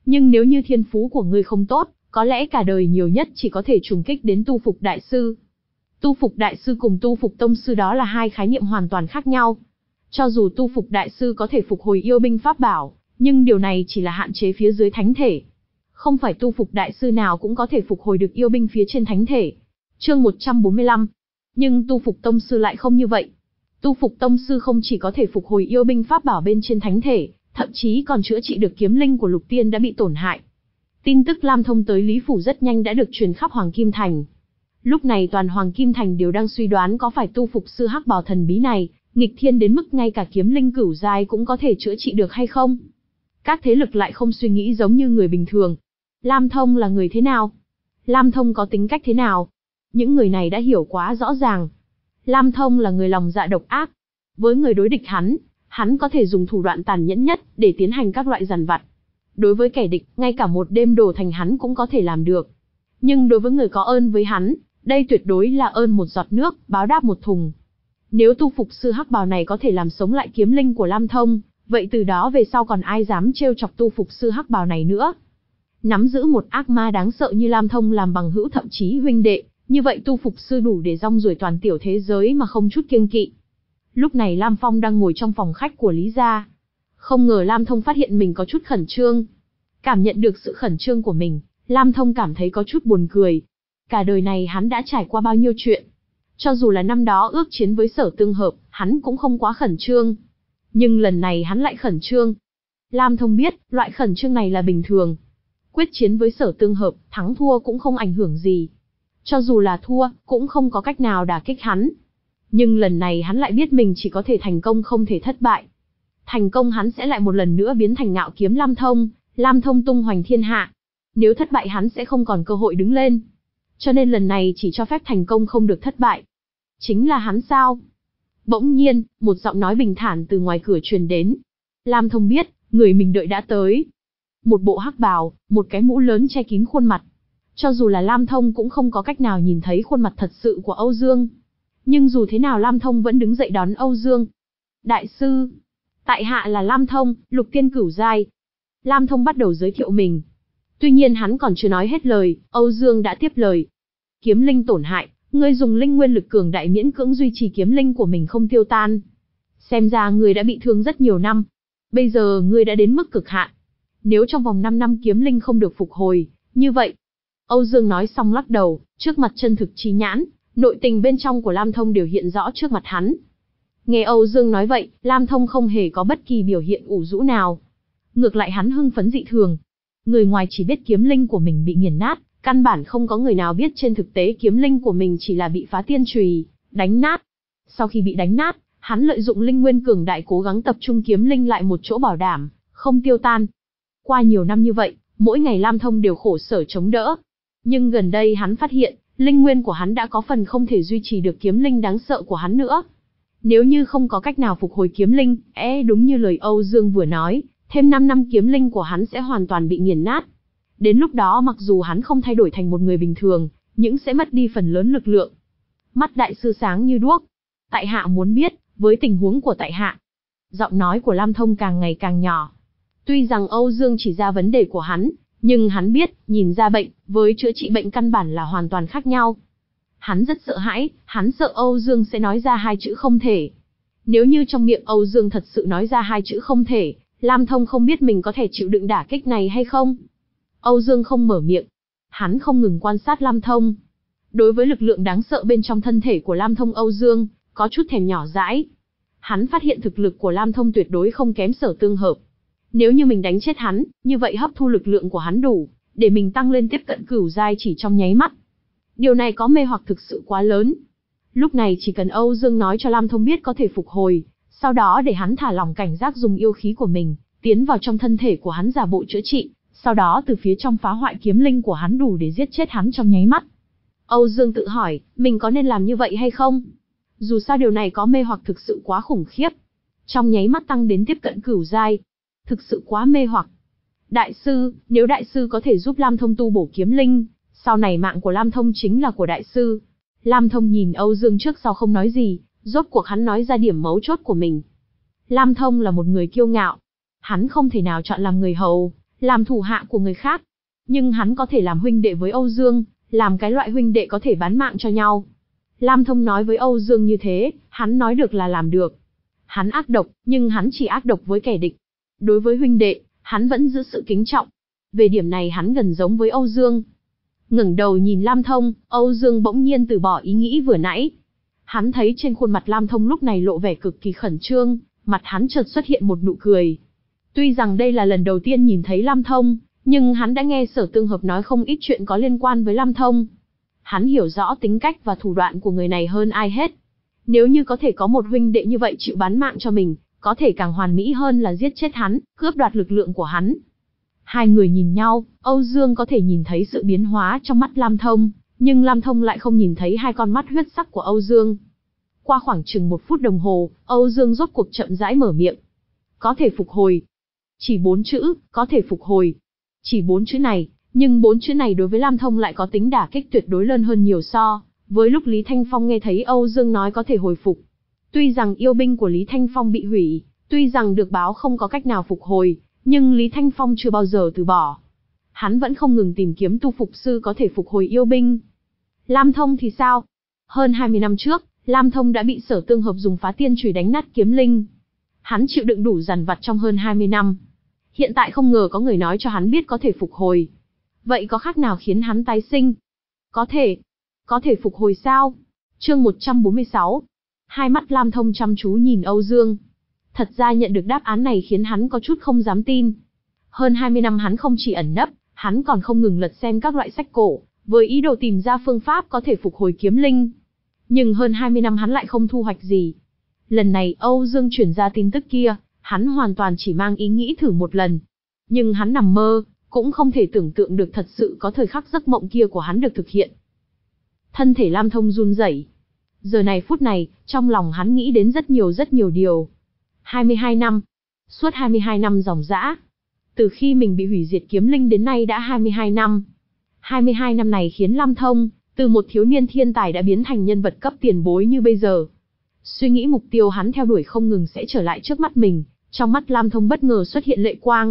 Nhưng nếu như thiên phú của ngươi không tốt, có lẽ cả đời nhiều nhất chỉ có thể trùng kích đến tu phục đại sư. Tu phục đại sư cùng tu phục tông sư đó là hai khái niệm hoàn toàn khác nhau. Cho dù tu phục đại sư có thể phục hồi yêu binh pháp bảo, nhưng điều này chỉ là hạn chế phía dưới thánh thể. Không phải tu phục đại sư nào cũng có thể phục hồi được yêu binh phía trên thánh thể. Chương một trăm bốn mươi lăm. Nhưng tu phục tông sư lại không như vậy. Tu phục tông sư không chỉ có thể phục hồi yêu binh pháp bảo bên trên thánh thể, thậm chí còn chữa trị được kiếm linh của Lục Tiên đã bị tổn hại. Tin tức Lam Thông tới Lý Phủ rất nhanh đã được truyền khắp Hoàng Kim Thành. Lúc này toàn Hoàng Kim Thành đều đang suy đoán có phải tu phục sư hắc bào thần bí này, nghịch thiên đến mức ngay cả kiếm linh cửu giai cũng có thể chữa trị được hay không. Các thế lực lại không suy nghĩ giống như người bình thường. Lam Thông là người thế nào? Lam Thông có tính cách thế nào? Những người này đã hiểu quá rõ ràng. Lam Thông là người lòng dạ độc ác. Với người đối địch hắn, hắn có thể dùng thủ đoạn tàn nhẫn nhất để tiến hành các loại giàn vặt. Đối với kẻ địch, ngay cả một đêm đổ thành hắn cũng có thể làm được. Nhưng đối với người có ơn với hắn, đây tuyệt đối là ơn một giọt nước, báo đáp một thùng. Nếu tu phục sư hắc bào này có thể làm sống lại kiếm linh của Lam Thông, vậy từ đó về sau còn ai dám trêu chọc tu phục sư hắc bào này nữa. Nắm giữ một ác ma đáng sợ như Lam Thông làm bằng hữu thậm chí huynh đệ, như vậy tu phục sư đủ để rong ruổi toàn tiểu thế giới mà không chút kiêng kỵ. Lúc này Lam Phong đang ngồi trong phòng khách của Lý gia. Không ngờ Lam Thông phát hiện mình có chút khẩn trương. Cảm nhận được sự khẩn trương của mình, Lam Thông cảm thấy có chút buồn cười. Cả đời này hắn đã trải qua bao nhiêu chuyện. Cho dù là năm đó ước chiến với Sở Tương Hợp, hắn cũng không quá khẩn trương. Nhưng lần này hắn lại khẩn trương. Lam Thông biết, loại khẩn trương này là bình thường. Quyết chiến với Sở Tương Hợp, thắng thua cũng không ảnh hưởng gì. Cho dù là thua, cũng không có cách nào đả kích hắn. Nhưng lần này hắn lại biết mình chỉ có thể thành công không thể thất bại. Thành công hắn sẽ lại một lần nữa biến thành Ngạo Kiếm Lam Thông, Lam Thông tung hoành thiên hạ. Nếu thất bại hắn sẽ không còn cơ hội đứng lên. Cho nên lần này chỉ cho phép thành công không được thất bại. Chính là hắn sao? Bỗng nhiên, một giọng nói bình thản từ ngoài cửa truyền đến. Lam Thông biết, người mình đợi đã tới. Một bộ hắc bào, một cái mũ lớn che kín khuôn mặt. Cho dù là Lam Thông cũng không có cách nào nhìn thấy khuôn mặt thật sự của Âu Dương. Nhưng dù thế nào Lam Thông vẫn đứng dậy đón Âu Dương. Đại sư, tại hạ là Lam Thông, Lục Tiên cửu giai. Lam Thông bắt đầu giới thiệu mình. Tuy nhiên hắn còn chưa nói hết lời, Âu Dương đã tiếp lời. Kiếm linh tổn hại, ngươi dùng linh nguyên lực cường đại miễn cưỡng duy trì kiếm linh của mình không tiêu tan. Xem ra ngươi đã bị thương rất nhiều năm. Bây giờ ngươi đã đến mức cực hạn. Nếu trong vòng năm năm kiếm linh không được phục hồi, như vậy. Âu Dương nói xong lắc đầu, trước mặt chân thực trí nhãn, nội tình bên trong của Lam Thông đều hiện rõ trước mặt hắn. Nghe Âu Dương nói vậy, Lam Thông không hề có bất kỳ biểu hiện ủ rũ nào. Ngược lại hắn hưng phấn dị thường. Người ngoài chỉ biết kiếm linh của mình bị nghiền nát, căn bản không có người nào biết trên thực tế kiếm linh của mình chỉ là bị phá tiên chùy đánh nát. Sau khi bị đánh nát, hắn lợi dụng linh nguyên cường đại cố gắng tập trung kiếm linh lại một chỗ bảo đảm, không tiêu tan. Qua nhiều năm như vậy, mỗi ngày Lam Thông đều khổ sở chống đỡ. Nhưng gần đây hắn phát hiện, linh nguyên của hắn đã có phần không thể duy trì được kiếm linh đáng sợ của hắn nữa. Nếu như không có cách nào phục hồi kiếm linh, e đúng như lời Âu Dương vừa nói, thêm năm năm kiếm linh của hắn sẽ hoàn toàn bị nghiền nát. Đến lúc đó mặc dù hắn không thay đổi thành một người bình thường, nhưng sẽ mất đi phần lớn lực lượng. Mắt đại sư sáng như đuốc. Tại hạ muốn biết, với tình huống của tại hạ. Giọng nói của Lam Thông càng ngày càng nhỏ. Tuy rằng Âu Dương chỉ ra vấn đề của hắn, nhưng hắn biết, nhìn ra bệnh, với chữa trị bệnh căn bản là hoàn toàn khác nhau. Hắn rất sợ hãi, hắn sợ Âu Dương sẽ nói ra hai chữ không thể. Nếu như trong miệng Âu Dương thật sự nói ra hai chữ không thể, Lam Thông không biết mình có thể chịu đựng đả kích này hay không. Âu Dương không mở miệng. Hắn không ngừng quan sát Lam Thông. Đối với lực lượng đáng sợ bên trong thân thể của Lam Thông, Âu Dương có chút thèm nhỏ dãi. Hắn phát hiện thực lực của Lam Thông tuyệt đối không kém Sở Tương Hợp. Nếu như mình đánh chết hắn, như vậy hấp thu lực lượng của hắn đủ, để mình tăng lên tiếp cận cửu giai chỉ trong nháy mắt. Điều này có mê hoặc thực sự quá lớn. Lúc này chỉ cần Âu Dương nói cho Lam Thông biết có thể phục hồi, sau đó để hắn thả lỏng cảnh giác dùng yêu khí của mình, tiến vào trong thân thể của hắn giả bộ chữa trị, sau đó từ phía trong phá hoại kiếm linh của hắn đủ để giết chết hắn trong nháy mắt. Âu Dương tự hỏi, mình có nên làm như vậy hay không? Dù sao điều này có mê hoặc thực sự quá khủng khiếp. Trong nháy mắt tăng đến tiếp cận cửu giai. Thực sự quá mê hoặc. Đại sư, nếu đại sư có thể giúp Lam Thông tu bổ kiếm linh, sau này mạng của Lam Thông chính là của đại sư. Lam Thông nhìn Âu Dương trước sau không nói gì, rốt cuộc hắn nói ra điểm mấu chốt của mình. Lam Thông là một người kiêu ngạo. Hắn không thể nào chọn làm người hầu, làm thủ hạ của người khác. Nhưng hắn có thể làm huynh đệ với Âu Dương, làm cái loại huynh đệ có thể bán mạng cho nhau. Lam Thông nói với Âu Dương như thế, hắn nói được là làm được. Hắn ác độc, nhưng hắn chỉ ác độc với kẻ địch. Đối với huynh đệ, hắn vẫn giữ sự kính trọng. Về điểm này hắn gần giống với Âu Dương. Ngẩng đầu nhìn Lam Thông, Âu Dương bỗng nhiên từ bỏ ý nghĩ vừa nãy. Hắn thấy trên khuôn mặt Lam Thông lúc này lộ vẻ cực kỳ khẩn trương, mặt hắn chợt xuất hiện một nụ cười. Tuy rằng đây là lần đầu tiên nhìn thấy Lam Thông, nhưng hắn đã nghe Sở Tương Hợp nói không ít chuyện có liên quan với Lam Thông. Hắn hiểu rõ tính cách và thủ đoạn của người này hơn ai hết. Nếu như có thể có một huynh đệ như vậy chịu bán mạng cho mình, có thể càng hoàn mỹ hơn là giết chết hắn, cướp đoạt lực lượng của hắn. Hai người nhìn nhau, Âu Dương có thể nhìn thấy sự biến hóa trong mắt Lam Thông, nhưng Lam Thông lại không nhìn thấy hai con mắt huyết sắc của Âu Dương. Qua khoảng chừng một phút đồng hồ, Âu Dương rốt cuộc chậm rãi mở miệng. Có thể phục hồi. Chỉ bốn chữ, có thể phục hồi. Chỉ bốn chữ này, nhưng bốn chữ này đối với Lam Thông lại có tính đả kích tuyệt đối lớn hơn nhiều so với lúc Lý Thanh Phong nghe thấy Âu Dương nói có thể hồi phục. Tuy rằng yêu binh của Lý Thanh Phong bị hủy, tuy rằng được báo không có cách nào phục hồi, nhưng Lý Thanh Phong chưa bao giờ từ bỏ. Hắn vẫn không ngừng tìm kiếm tu phục sư có thể phục hồi yêu binh. Lam Thông thì sao? Hơn hai mươi năm trước, Lam Thông đã bị Sở Tương Hợp dùng phá tiên chùy đánh nát kiếm linh. Hắn chịu đựng đủ dằn vặt trong hơn hai mươi năm. Hiện tại không ngờ có người nói cho hắn biết có thể phục hồi. Vậy có khác nào khiến hắn tái sinh? Có thể. Có thể phục hồi sao? Chương một trăm bốn mươi sáu. Hai mắt Lam Thông chăm chú nhìn Âu Dương. Thật ra nhận được đáp án này khiến hắn có chút không dám tin. Hơn hai mươi năm hắn không chỉ ẩn nấp, hắn còn không ngừng lật xem các loại sách cổ, với ý đồ tìm ra phương pháp có thể phục hồi kiếm linh. Nhưng hơn hai mươi năm hắn lại không thu hoạch gì. Lần này Âu Dương chuyển ra tin tức kia, hắn hoàn toàn chỉ mang ý nghĩ thử một lần. Nhưng hắn nằm mơ, cũng không thể tưởng tượng được thật sự có thời khắc giấc mộng kia của hắn được thực hiện. Thân thể Lam Thông run rẩy. Giờ này phút này, trong lòng hắn nghĩ đến rất nhiều rất nhiều điều. hai mươi hai năm. Suốt hai mươi hai năm ròng rã. Từ khi mình bị hủy diệt kiếm linh đến nay đã hai mươi hai năm. hai mươi hai năm này khiến Lam Thông, từ một thiếu niên thiên tài đã biến thành nhân vật cấp tiền bối như bây giờ. Suy nghĩ mục tiêu hắn theo đuổi không ngừng sẽ trở lại trước mắt mình, trong mắt Lam Thông bất ngờ xuất hiện lệ quang.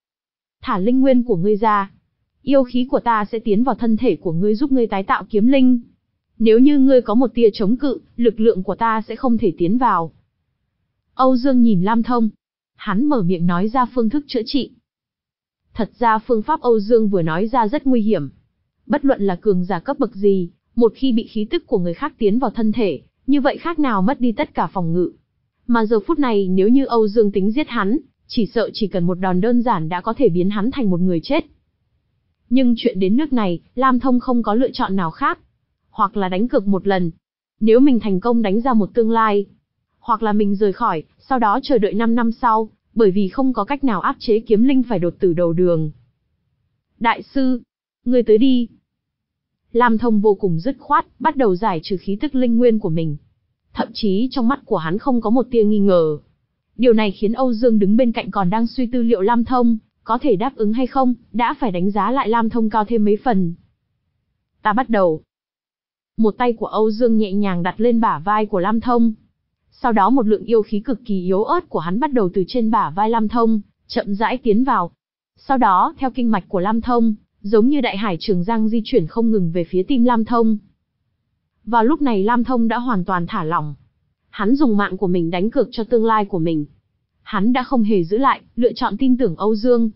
Thả linh nguyên của ngươi ra. Yêu khí của ta sẽ tiến vào thân thể của ngươi giúp ngươi tái tạo kiếm linh. Nếu như ngươi có một tia chống cự, lực lượng của ta sẽ không thể tiến vào. Âu Dương nhìn Lam Thông. Hắn mở miệng nói ra phương thức chữa trị. Thật ra phương pháp Âu Dương vừa nói ra rất nguy hiểm. Bất luận là cường giả cấp bậc gì, một khi bị khí tức của người khác tiến vào thân thể, như vậy khác nào mất đi tất cả phòng ngự. Mà giờ phút này nếu như Âu Dương tính giết hắn, chỉ sợ chỉ cần một đòn đơn giản đã có thể biến hắn thành một người chết. Nhưng chuyện đến nước này, Lam Thông không có lựa chọn nào khác. Hoặc là đánh cược một lần. Nếu mình thành công đánh ra một tương lai. Hoặc là mình rời khỏi, sau đó chờ đợi năm năm sau, bởi vì không có cách nào áp chế kiếm linh phải đột tử đầu đường. Đại sư, ngươi tới đi. Lam Thông vô cùng dứt khoát, bắt đầu giải trừ khí tức linh nguyên của mình. Thậm chí trong mắt của hắn không có một tia nghi ngờ. Điều này khiến Âu Dương đứng bên cạnh còn đang suy tư liệu Lam Thông có thể đáp ứng hay không, đã phải đánh giá lại Lam Thông cao thêm mấy phần. Ta bắt đầu. Một tay của Âu Dương nhẹ nhàng đặt lên bả vai của Lam Thông. Sau đó một lượng yêu khí cực kỳ yếu ớt của hắn bắt đầu từ trên bả vai Lam Thông, chậm rãi tiến vào. Sau đó, theo kinh mạch của Lam Thông, giống như đại hải Trường Giang di chuyển không ngừng về phía tim Lam Thông. Vào lúc này Lam Thông đã hoàn toàn thả lỏng. Hắn dùng mạng của mình đánh cược cho tương lai của mình. Hắn đã không hề giữ lại, lựa chọn tin tưởng Âu Dương.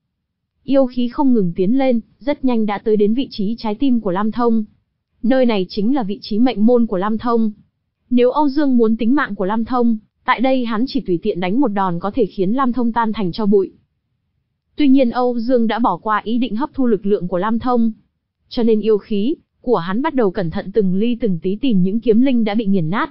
Yêu khí không ngừng tiến lên, rất nhanh đã tới đến vị trí trái tim của Lam Thông. Nơi này chính là vị trí mệnh môn của Lam Thông. Nếu Âu Dương muốn tính mạng của Lam Thông, tại đây hắn chỉ tùy tiện đánh một đòn có thể khiến Lam Thông tan thành tro bụi. Tuy nhiên Âu Dương đã bỏ qua ý định hấp thu lực lượng của Lam Thông. Cho nên yêu khí của hắn bắt đầu cẩn thận từng ly từng tí tìm những kiếm linh đã bị nghiền nát.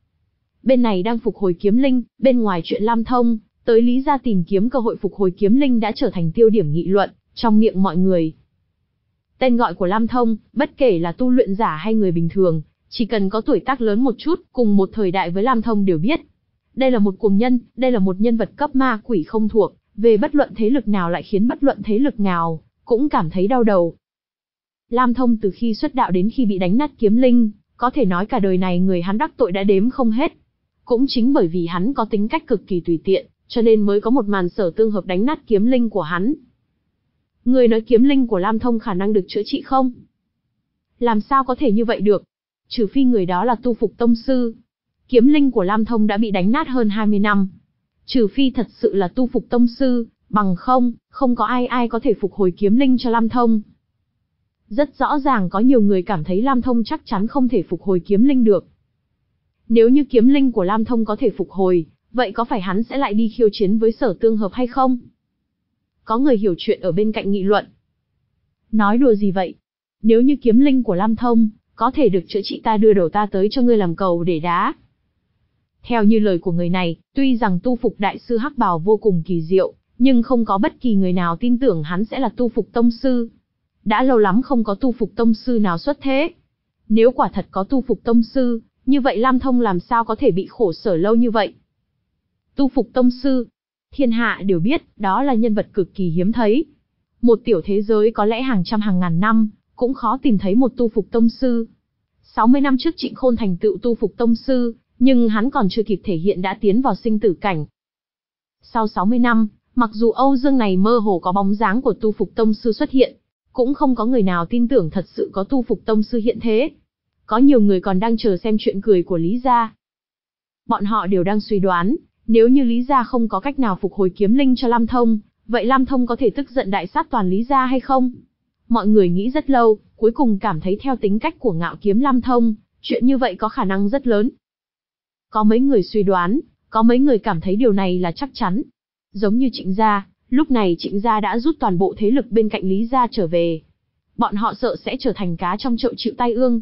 Bên này đang phục hồi kiếm linh, bên ngoài chuyện Lam Thông, tới Lý gia tìm kiếm cơ hội phục hồi kiếm linh đã trở thành tiêu điểm nghị luận trong miệng mọi người. Tên gọi của Lam Thông, bất kể là tu luyện giả hay người bình thường, chỉ cần có tuổi tác lớn một chút, cùng một thời đại với Lam Thông đều biết. Đây là một cuồng nhân, đây là một nhân vật cấp ma quỷ không thuộc, về bất luận thế lực nào lại khiến bất luận thế lực nào cũng cảm thấy đau đầu. Lam Thông từ khi xuất đạo đến khi bị đánh nát kiếm linh, có thể nói cả đời này người hắn đắc tội đã đếm không hết. Cũng chính bởi vì hắn có tính cách cực kỳ tùy tiện, cho nên mới có một màn Sở Tương Hợp đánh nát kiếm linh của hắn. Người nói kiếm linh của Lam Thông khả năng được chữa trị không? Làm sao có thể như vậy được? Trừ phi người đó là tu phục tông sư. Kiếm linh của Lam Thông đã bị đánh nát hơn hai mươi năm. Trừ phi thật sự là tu phục tông sư, bằng không, không có ai ai có thể phục hồi kiếm linh cho Lam Thông. Rất rõ ràng có nhiều người cảm thấy Lam Thông chắc chắn không thể phục hồi kiếm linh được. Nếu như kiếm linh của Lam Thông có thể phục hồi, vậy có phải hắn sẽ lại đi khiêu chiến với Sở Tương Hợp hay không? Có người hiểu chuyện ở bên cạnh nghị luận. Nói đùa gì vậy? Nếu như kiếm linh của Lam Thông có thể được chữa trị, ta đưa đầu ta tới cho ngươi làm cầu để đá. Theo như lời của người này, tuy rằng tu phục đại sư Hắc Bào vô cùng kỳ diệu, nhưng không có bất kỳ người nào tin tưởng hắn sẽ là tu phục tông sư. Đã lâu lắm không có tu phục tông sư nào xuất thế. Nếu quả thật có tu phục tông sư, như vậy Lam Thông làm sao có thể bị khổ sở lâu như vậy? Tu phục tông sư, thiên hạ đều biết, đó là nhân vật cực kỳ hiếm thấy. Một tiểu thế giới có lẽ hàng trăm hàng ngàn năm, cũng khó tìm thấy một tu phục tông sư. sáu mươi năm trước Trịnh Khôn thành tựu tu phục tông sư, nhưng hắn còn chưa kịp thể hiện đã tiến vào sinh tử cảnh. Sau sáu mươi năm, mặc dù Âu Dương này mơ hồ có bóng dáng của tu phục tông sư xuất hiện, cũng không có người nào tin tưởng thật sự có tu phục tông sư hiện thế. Có nhiều người còn đang chờ xem chuyện cười của Lý Gia. Bọn họ đều đang suy đoán, nếu như Lý Gia không có cách nào phục hồi kiếm linh cho Lam Thông, vậy Lam Thông có thể tức giận đại sát toàn Lý Gia hay không? Mọi người nghĩ rất lâu, cuối cùng cảm thấy theo tính cách của Ngạo Kiếm Lam Thông, chuyện như vậy có khả năng rất lớn. Có mấy người suy đoán, có mấy người cảm thấy điều này là chắc chắn. Giống như Trịnh Gia, lúc này Trịnh Gia đã rút toàn bộ thế lực bên cạnh Lý Gia trở về. Bọn họ sợ sẽ trở thành cá trong chậu chịu tai ương.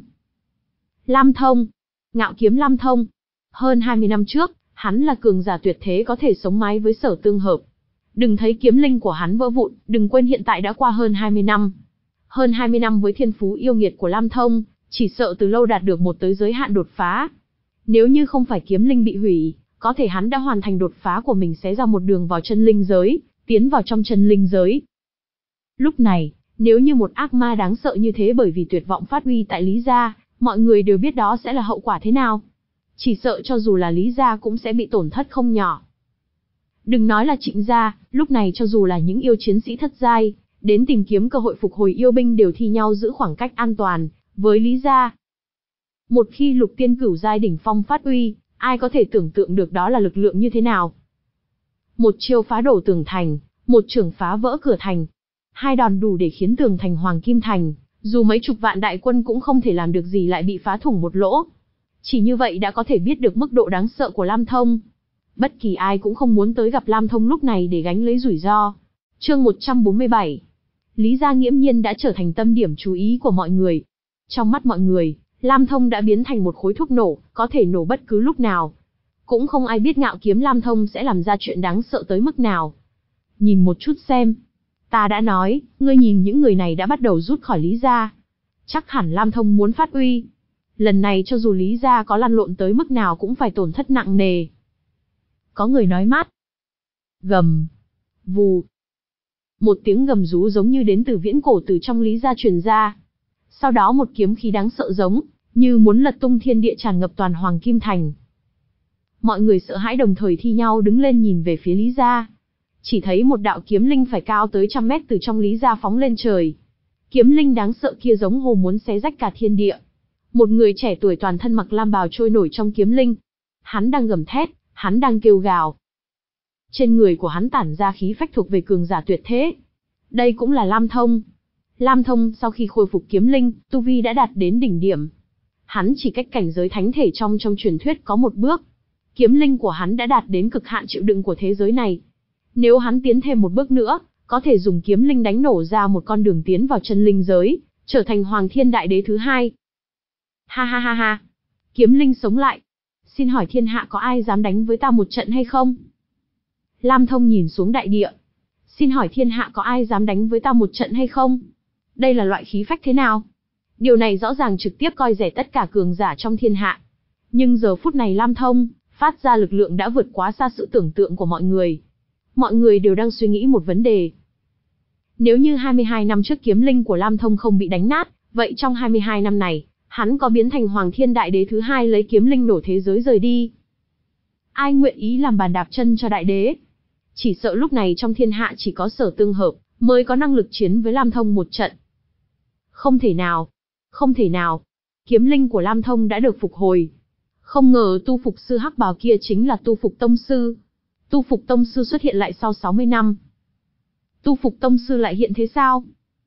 Lam Thông, Ngạo Kiếm Lam Thông. Hơn hai mươi năm trước, hắn là cường giả tuyệt thế có thể sống mái với Sở Tương Hợp. Đừng thấy kiếm linh của hắn vỡ vụn, đừng quên hiện tại đã qua hơn hai mươi năm. Hơn hai mươi năm với thiên phú yêu nghiệt của Lam Thông, chỉ sợ từ lâu đạt được một tới giới hạn đột phá. Nếu như không phải kiếm linh bị hủy, có thể hắn đã hoàn thành đột phá của mình, xé ra một đường vào chân linh giới, tiến vào trong chân linh giới. Lúc này, nếu như một ác ma đáng sợ như thế bởi vì tuyệt vọng phát huy tại Lý Gia, mọi người đều biết đó sẽ là hậu quả thế nào. Chỉ sợ cho dù là Lý Gia cũng sẽ bị tổn thất không nhỏ. Đừng nói là Trịnh Gia, lúc này cho dù là những yêu chiến sĩ thất giai, đến tìm kiếm cơ hội phục hồi yêu binh đều thi nhau giữ khoảng cách an toàn với Lý Gia. Một khi lục tiên cửu giai đỉnh phong phát uy, ai có thể tưởng tượng được đó là lực lượng như thế nào? Một chiêu phá đổ tường thành, một chưởng phá vỡ cửa thành. Hai đòn đủ để khiến tường thành Hoàng Kim Thành, dù mấy chục vạn đại quân cũng không thể làm được gì, lại bị phá thủng một lỗ. Chỉ như vậy đã có thể biết được mức độ đáng sợ của Lam Thông. Bất kỳ ai cũng không muốn tới gặp Lam Thông lúc này để gánh lấy rủi ro. Chương một trăm bốn mươi bảy. Lý Gia nghiễm nhiên đã trở thành tâm điểm chú ý của mọi người. Trong mắt mọi người, Lam Thông đã biến thành một khối thuốc nổ, có thể nổ bất cứ lúc nào. Cũng không ai biết Ngạo Kiếm Lam Thông sẽ làm ra chuyện đáng sợ tới mức nào. Nhìn một chút xem. Ta đã nói, ngươi nhìn những người này đã bắt đầu rút khỏi Lý Gia. Chắc hẳn Lam Thông muốn phát uy. Lần này cho dù Lý Gia có lăn lộn tới mức nào cũng phải tổn thất nặng nề. Có người nói mát. Gầm. Vù. Một tiếng gầm rú giống như đến từ viễn cổ từ trong Lý Gia truyền ra. Sau đó một kiếm khí đáng sợ giống, như muốn lật tung thiên địa tràn ngập toàn Hoàng Kim Thành. Mọi người sợ hãi đồng thời thi nhau đứng lên nhìn về phía Lý Gia. Chỉ thấy một đạo kiếm linh phải cao tới trăm mét từ trong Lý Gia phóng lên trời. Kiếm linh đáng sợ kia giống hồ muốn xé rách cả thiên địa. Một người trẻ tuổi toàn thân mặc lam bào trôi nổi trong kiếm linh. Hắn đang gầm thét, hắn đang kêu gào. Trên người của hắn tản ra khí phách thuộc về cường giả tuyệt thế. Đây cũng là Lam Thông. Lam Thông sau khi khôi phục kiếm linh, tu vi đã đạt đến đỉnh điểm. Hắn chỉ cách cảnh giới thánh thể trong trong truyền thuyết có một bước. Kiếm linh của hắn đã đạt đến cực hạn chịu đựng của thế giới này. Nếu hắn tiến thêm một bước nữa, có thể dùng kiếm linh đánh nổ ra một con đường tiến vào chân linh giới, trở thành Hoàng Thiên Đại Đế thứ hai. Ha ha ha ha. Kiếm linh sống lại. Xin hỏi thiên hạ có ai dám đánh với ta một trận hay không? Lam Thông nhìn xuống đại địa. Xin hỏi thiên hạ có ai dám đánh với ta một trận hay không? Đây là loại khí phách thế nào? Điều này rõ ràng trực tiếp coi rẻ tất cả cường giả trong thiên hạ. Nhưng giờ phút này Lam Thông phát ra lực lượng đã vượt quá xa sự tưởng tượng của mọi người. Mọi người đều đang suy nghĩ một vấn đề. Nếu như hai mươi hai năm trước kiếm linh của Lam Thông không bị đánh nát, vậy trong hai mươi hai năm này, hắn có biến thành Hoàng Thiên Đại Đế thứ hai lấy kiếm linh nổ thế giới rời đi? Ai nguyện ý làm bàn đạp chân cho đại đế? Chỉ sợ lúc này trong thiên hạ chỉ có Sở Tương Hợp mới có năng lực chiến với Lam Thông một trận. Không thể nào, không thể nào, kiếm linh của Lam Thông đã được phục hồi. Không ngờ tu phục sư hắc bào kia chính là tu phục tông sư. Tu phục tông sư xuất hiện lại sau sáu mươi năm. Tu phục tông sư lại hiện thế sao?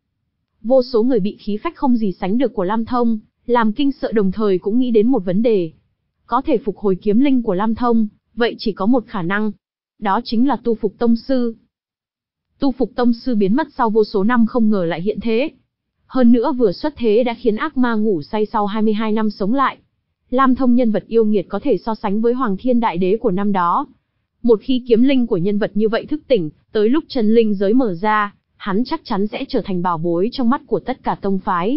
Vô số người bị khí phách không gì sánh được của Lam Thông làm kinh sợ, đồng thời cũng nghĩ đến một vấn đề. Có thể phục hồi kiếm linh của Lam Thông, vậy chỉ có một khả năng. Đó chính là tu phục tông sư. Tu phục tông sư biến mất sau vô số năm không ngờ lại hiện thế. Hơn nữa vừa xuất thế đã khiến ác ma ngủ say sau hai mươi hai năm sống lại. Lam Thông nhân vật yêu nghiệt có thể so sánh với Hoàng Thiên Đại Đế của năm đó. Một khi kiếm linh của nhân vật như vậy thức tỉnh, tới lúc chân linh giới mở ra, hắn chắc chắn sẽ trở thành bảo bối trong mắt của tất cả tông phái.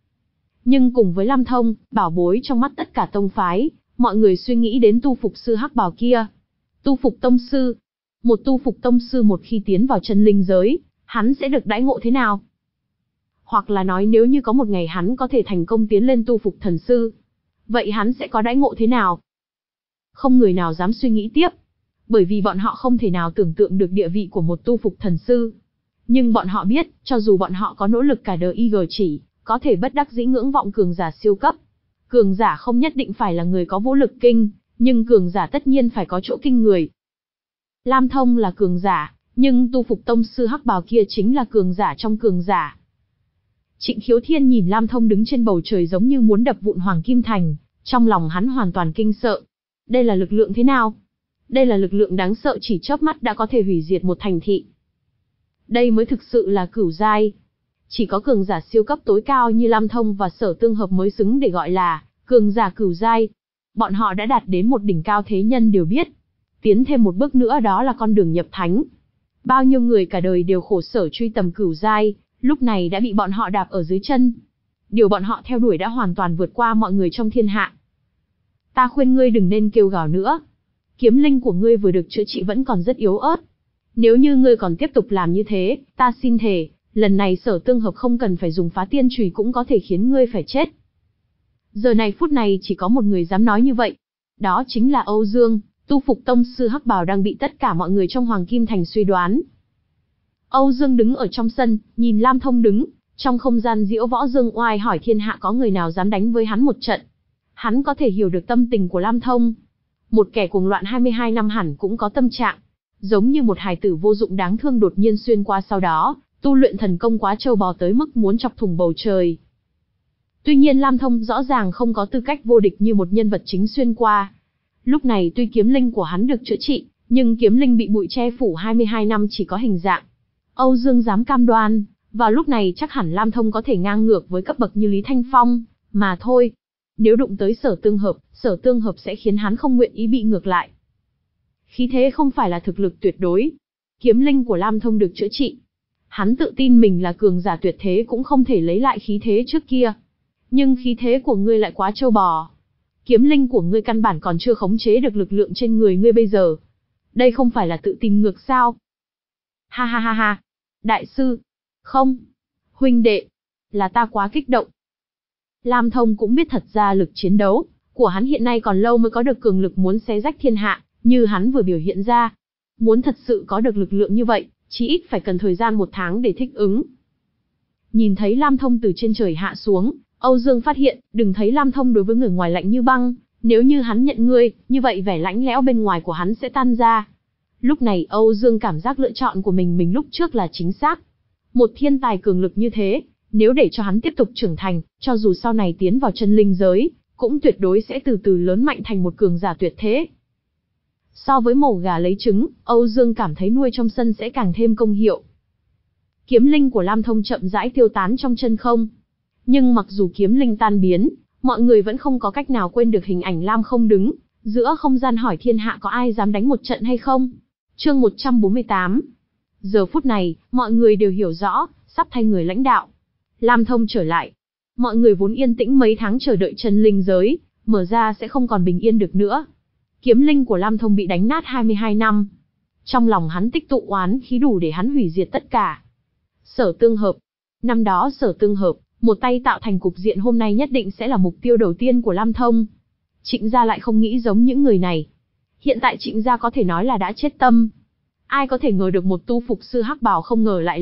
Nhưng cùng với Lam Thông, bảo bối trong mắt tất cả tông phái, mọi người suy nghĩ đến tu phục sư hắc bào kia. Tu phục tông sư. Một tu phục tông sư một khi tiến vào chân linh giới, hắn sẽ được đãi ngộ thế nào? Hoặc là nói nếu như có một ngày hắn có thể thành công tiến lên tu phục thần sư, vậy hắn sẽ có đãi ngộ thế nào? Không người nào dám suy nghĩ tiếp, bởi vì bọn họ không thể nào tưởng tượng được địa vị của một tu phục thần sư. Nhưng bọn họ biết, cho dù bọn họ có nỗ lực cả đời y chỉ, có thể bất đắc dĩ ngưỡng vọng cường giả siêu cấp. Cường giả không nhất định phải là người có vũ lực kinh, nhưng cường giả tất nhiên phải có chỗ kinh người. Lam Thông là cường giả, nhưng tu phục tông sư hắc bào kia chính là cường giả trong cường giả. Trịnh Khiếu Thiên nhìn Lam Thông đứng trên bầu trời giống như muốn đập vụn Hoàng Kim Thành, trong lòng hắn hoàn toàn kinh sợ. Đây là lực lượng thế nào? Đây là lực lượng đáng sợ chỉ chớp mắt đã có thể hủy diệt một thành thị. Đây mới thực sự là cửu giai. Chỉ có cường giả siêu cấp tối cao như Lam Thông và Sở Tương Hợp mới xứng để gọi là cường giả cửu giai. Bọn họ đã đạt đến một đỉnh cao thế nhân đều biết. Tiến thêm một bước nữa đó là con đường nhập thánh. Bao nhiêu người cả đời đều khổ sở truy tầm cửu giai, lúc này đã bị bọn họ đạp ở dưới chân. Điều bọn họ theo đuổi đã hoàn toàn vượt qua mọi người trong thiên hạ. Ta khuyên ngươi đừng nên kêu gào nữa. Kiếm linh của ngươi vừa được chữa trị vẫn còn rất yếu ớt. Nếu như ngươi còn tiếp tục làm như thế, ta xin thề, lần này Sở Tương Hợp không cần phải dùng phá tiên chùy cũng có thể khiến ngươi phải chết. Giờ này phút này chỉ có một người dám nói như vậy. Đó chính là Âu Dương, tu phục tông sư hắc bào đang bị tất cả mọi người trong Hoàng Kim Thành suy đoán. Âu Dương đứng ở trong sân, nhìn Lam Thông đứng, trong không gian diễu võ dương oai hỏi thiên hạ có người nào dám đánh với hắn một trận. Hắn có thể hiểu được tâm tình của Lam Thông. Một kẻ cuồng loạn hai mươi hai năm hẳn cũng có tâm trạng. Giống như một hài tử vô dụng đáng thương đột nhiên xuyên qua sau đó, tu luyện thần công quá trâu bò tới mức muốn chọc thủng bầu trời. Tuy nhiên Lam Thông rõ ràng không có tư cách vô địch như một nhân vật chính xuyên qua. Lúc này tuy kiếm linh của hắn được chữa trị, nhưng kiếm linh bị bụi che phủ hai mươi hai năm chỉ có hình dạng. Âu Dương dám cam đoan, vào lúc này chắc hẳn Lam Thông có thể ngang ngược với cấp bậc như Lý Thanh Phong, mà thôi. Nếu đụng tới Sở Tương Hợp, Sở Tương Hợp sẽ khiến hắn không nguyện ý bị ngược lại. Khí thế không phải là thực lực tuyệt đối. Kiếm linh của Lam Thông được chữa trị. Hắn tự tin mình là cường giả tuyệt thế cũng không thể lấy lại khí thế trước kia. Nhưng khí thế của ngươi lại quá trâu bò. Kiếm linh của ngươi căn bản còn chưa khống chế được lực lượng trên người ngươi bây giờ. Đây không phải là tự tìm ngược sao? Ha ha ha ha. Đại sư. Không. Huynh đệ. Là ta quá kích động. Lam Thông cũng biết thật ra lực chiến đấu của hắn hiện nay còn lâu mới có được cường lực muốn xé rách thiên hạ, như hắn vừa biểu hiện ra. Muốn thật sự có được lực lượng như vậy, chí ít phải cần thời gian một tháng để thích ứng. Nhìn thấy Lam Thông từ trên trời hạ xuống, Âu Dương phát hiện, đừng thấy Lam Thông đối với người ngoài lạnh như băng, nếu như hắn nhận ngươi, như vậy vẻ lạnh lẽo bên ngoài của hắn sẽ tan ra. Lúc này Âu Dương cảm giác lựa chọn của mình mình lúc trước là chính xác. Một thiên tài cường lực như thế, nếu để cho hắn tiếp tục trưởng thành, cho dù sau này tiến vào chân linh giới, cũng tuyệt đối sẽ từ từ lớn mạnh thành một cường giả tuyệt thế. So với mổ gà lấy trứng, Âu Dương cảm thấy nuôi trong sân sẽ càng thêm công hiệu. Kiếm linh của Lam Thông chậm rãi tiêu tán trong chân không. Nhưng mặc dù kiếm linh tan biến, mọi người vẫn không có cách nào quên được hình ảnh Lam Không đứng giữa không gian hỏi thiên hạ có ai dám đánh một trận hay không. Chương một trăm bốn mươi tám. Giờ phút này, mọi người đều hiểu rõ, sắp thay người lãnh đạo. Lam Thông trở lại. Mọi người vốn yên tĩnh mấy tháng chờ đợi chân linh giới mở ra sẽ không còn bình yên được nữa. Kiếm linh của Lam Thông bị đánh nát hai mươi hai năm. Trong lòng hắn tích tụ oán khí đủ để hắn hủy diệt tất cả. Sở Tương Hợp. Năm đó Sở Tương Hợp, một tay tạo thành cục diện hôm nay nhất định sẽ là mục tiêu đầu tiên của Lam Thông. Trịnh gia lại không nghĩ giống những người này. Hiện tại Trịnh gia có thể nói là đã chết tâm. Ai có thể ngờ được một tu phục sư hắc bào không ngờ lại là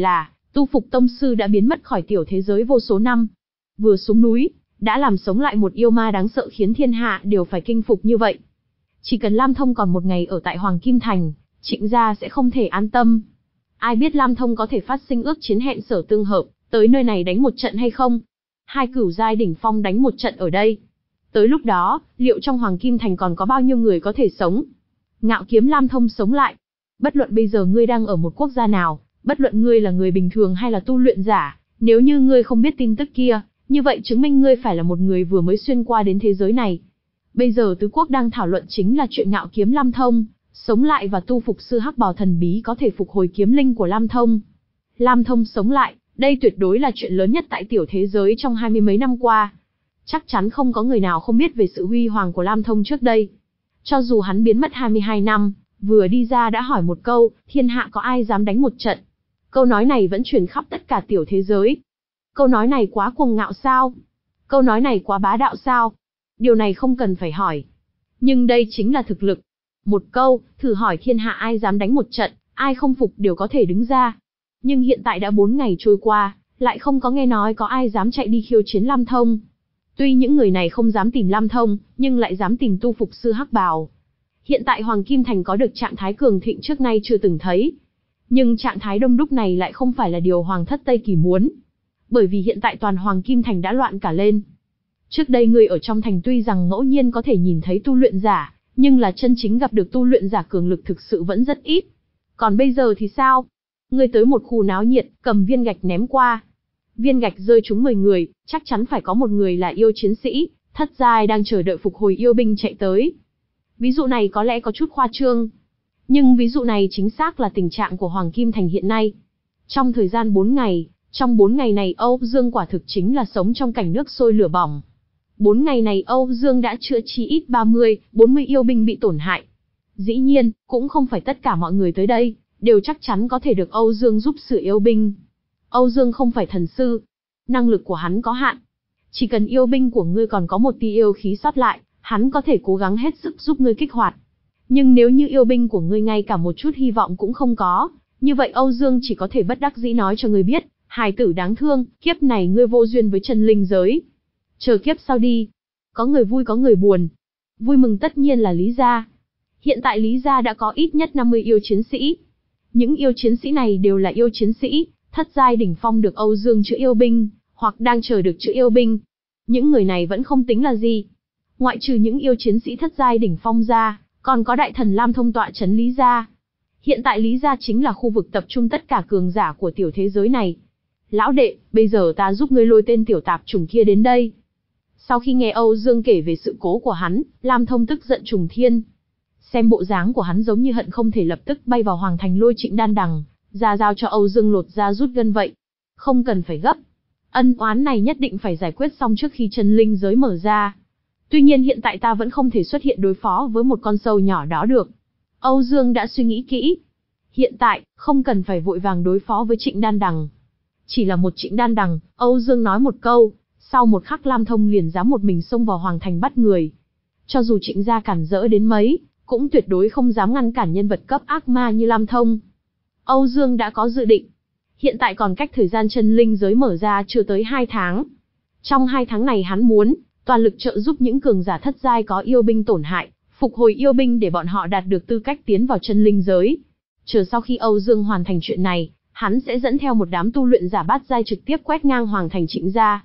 Tu Phục tông sư đã biến mất khỏi tiểu thế giới vô số năm. Vừa xuống núi, đã làm sống lại một yêu ma đáng sợ khiến thiên hạ đều phải kinh phục như vậy. Chỉ cần Lam Thông còn một ngày ở tại Hoàng Kim Thành, Trịnh gia sẽ không thể an tâm. Ai biết Lam Thông có thể phát sinh ước chiến hẹn sở tương hợp, tới nơi này đánh một trận hay không? Hai cửu giai đỉnh phong đánh một trận ở đây. Tới lúc đó, liệu trong Hoàng Kim Thành còn có bao nhiêu người có thể sống? Ngạo kiếm Lam Thông sống lại. Bất luận bây giờ ngươi đang ở một quốc gia nào, bất luận ngươi là người bình thường hay là tu luyện giả, nếu như ngươi không biết tin tức kia, như vậy chứng minh ngươi phải là một người vừa mới xuyên qua đến thế giới này. Bây giờ tứ quốc đang thảo luận chính là chuyện ngạo kiếm Lam Thông, sống lại và tu phục sư hắc bào thần bí có thể phục hồi kiếm linh của Lam Thông. Lam Thông sống lại, đây tuyệt đối là chuyện lớn nhất tại tiểu thế giới trong hai mươi mấy năm qua. Chắc chắn không có người nào không biết về sự huy hoàng của Lam Thông trước đây. Cho dù hắn biến mất hai mươi hai năm, vừa đi ra đã hỏi một câu, thiên hạ có ai dám đánh một trận? Câu nói này vẫn truyền khắp tất cả tiểu thế giới. Câu nói này quá cuồng ngạo sao? Câu nói này quá bá đạo sao? Điều này không cần phải hỏi. Nhưng đây chính là thực lực. Một câu, thử hỏi thiên hạ ai dám đánh một trận, ai không phục đều có thể đứng ra. Nhưng hiện tại đã bốn ngày trôi qua, lại không có nghe nói có ai dám chạy đi khiêu chiến Lam Thông. Tuy những người này không dám tìm Lam Thông, nhưng lại dám tìm tu phục sư hắc bào. Hiện tại Hoàng Kim Thành có được trạng thái cường thịnh trước nay chưa từng thấy. Nhưng trạng thái đông đúc này lại không phải là điều Hoàng thất Tây Kỳ muốn. Bởi vì hiện tại toàn Hoàng Kim Thành đã loạn cả lên. Trước đây người ở trong thành tuy rằng ngẫu nhiên có thể nhìn thấy tu luyện giả, nhưng là chân chính gặp được tu luyện giả cường lực thực sự vẫn rất ít. Còn bây giờ thì sao? Người tới một khu náo nhiệt, cầm viên gạch ném qua. Viên gạch rơi trúng mười người, chắc chắn phải có một người là yêu chiến sĩ, thất giai đang chờ đợi phục hồi yêu binh chạy tới. Ví dụ này có lẽ có chút khoa trương. Nhưng ví dụ này chính xác là tình trạng của Hoàng Kim Thành hiện nay. Trong thời gian bốn ngày, trong bốn ngày này Âu Dương quả thực chính là sống trong cảnh nước sôi lửa bỏng. bốn ngày này Âu Dương đã chữa trị ít ba mươi, bốn mươi yêu binh bị tổn hại. Dĩ nhiên, cũng không phải tất cả mọi người tới đây, đều chắc chắn có thể được Âu Dương giúp sửa yêu binh. Âu Dương không phải thần sư. Năng lực của hắn có hạn. Chỉ cần yêu binh của ngươi còn có một tia yêu khí sót lại, hắn có thể cố gắng hết sức giúp ngươi kích hoạt. Nhưng nếu như yêu binh của ngươi ngay cả một chút hy vọng cũng không có, như vậy Âu Dương chỉ có thể bất đắc dĩ nói cho ngươi biết, hài tử đáng thương, kiếp này ngươi vô duyên với chân linh giới. Chờ kiếp sau đi. Có người vui có người buồn. Vui mừng tất nhiên là Lý Gia. Hiện tại Lý Gia đã có ít nhất năm mươi yêu chiến sĩ. Những yêu chiến sĩ này đều là yêu chiến sĩ, thất giai đỉnh phong được Âu Dương chữa yêu binh, hoặc đang chờ được chữa yêu binh. Những người này vẫn không tính là gì. Ngoại trừ những yêu chiến sĩ thất giai đỉnh phong ra, còn có đại thần Lam Thông tọa trấn Lý Gia. Hiện tại Lý Gia chính là khu vực tập trung tất cả cường giả của tiểu thế giới này. Lão đệ, bây giờ ta giúp ngươi lôi tên tiểu tạp chủng kia đến đây. Sau khi nghe Âu Dương kể về sự cố của hắn, Lam Thông tức giận trùng thiên. Xem bộ dáng của hắn giống như hận không thể lập tức bay vào Hoàng Thành lôi Trịnh Đan Đằng, ra giao cho Âu Dương lột ra rút gân vậy. Không cần phải gấp. Ân oán này nhất định phải giải quyết xong trước khi chân linh giới mở ra. Tuy nhiên hiện tại ta vẫn không thể xuất hiện đối phó với một con sâu nhỏ đó được. Âu Dương đã suy nghĩ kỹ. Hiện tại, không cần phải vội vàng đối phó với Trịnh Đan Đằng. Chỉ là một Trịnh Đan Đằng, Âu Dương nói một câu, sau một khắc Lam Thông liền dám một mình xông vào Hoàng Thành bắt người. Cho dù Trịnh gia cản rỡ đến mấy, cũng tuyệt đối không dám ngăn cản nhân vật cấp ác ma như Lam Thông. Âu Dương đã có dự định. Hiện tại còn cách thời gian chân linh giới mở ra chưa tới hai tháng. Trong hai tháng này hắn muốn toàn lực trợ giúp những cường giả thất giai có yêu binh tổn hại, phục hồi yêu binh để bọn họ đạt được tư cách tiến vào chân linh giới. Chờ sau khi Âu Dương hoàn thành chuyện này, hắn sẽ dẫn theo một đám tu luyện giả bát giai trực tiếp quét ngang Hoàng Thành Trịnh gia.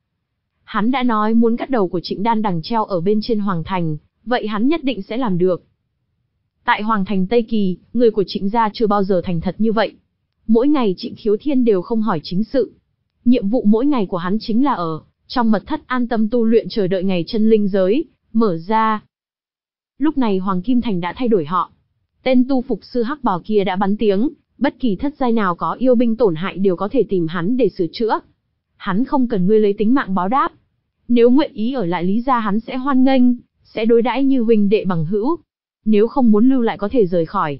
Hắn đã nói muốn cắt đầu của Trịnh Đan Đằng treo ở bên trên Hoàng Thành, vậy hắn nhất định sẽ làm được. Tại Hoàng Thành Tây Kỳ, người của Trịnh gia chưa bao giờ thành thật như vậy. Mỗi ngày Trịnh Khiếu Thiên đều không hỏi chính sự. Nhiệm vụ mỗi ngày của hắn chính là ở trong mật thất an tâm tu luyện chờ đợi ngày chân linh giới mở ra. Lúc này Hoàng Kim Thành đã thay đổi họ. Tên tu phục sư hắc bào kia đã bắn tiếng, bất kỳ thất giai nào có yêu binh tổn hại đều có thể tìm hắn để sửa chữa. Hắn không cần ngươi lấy tính mạng báo đáp. Nếu nguyện ý ở lại Lý gia hắn sẽ hoan nghênh, sẽ đối đãi như huynh đệ bằng hữu. Nếu không muốn lưu lại có thể rời khỏi.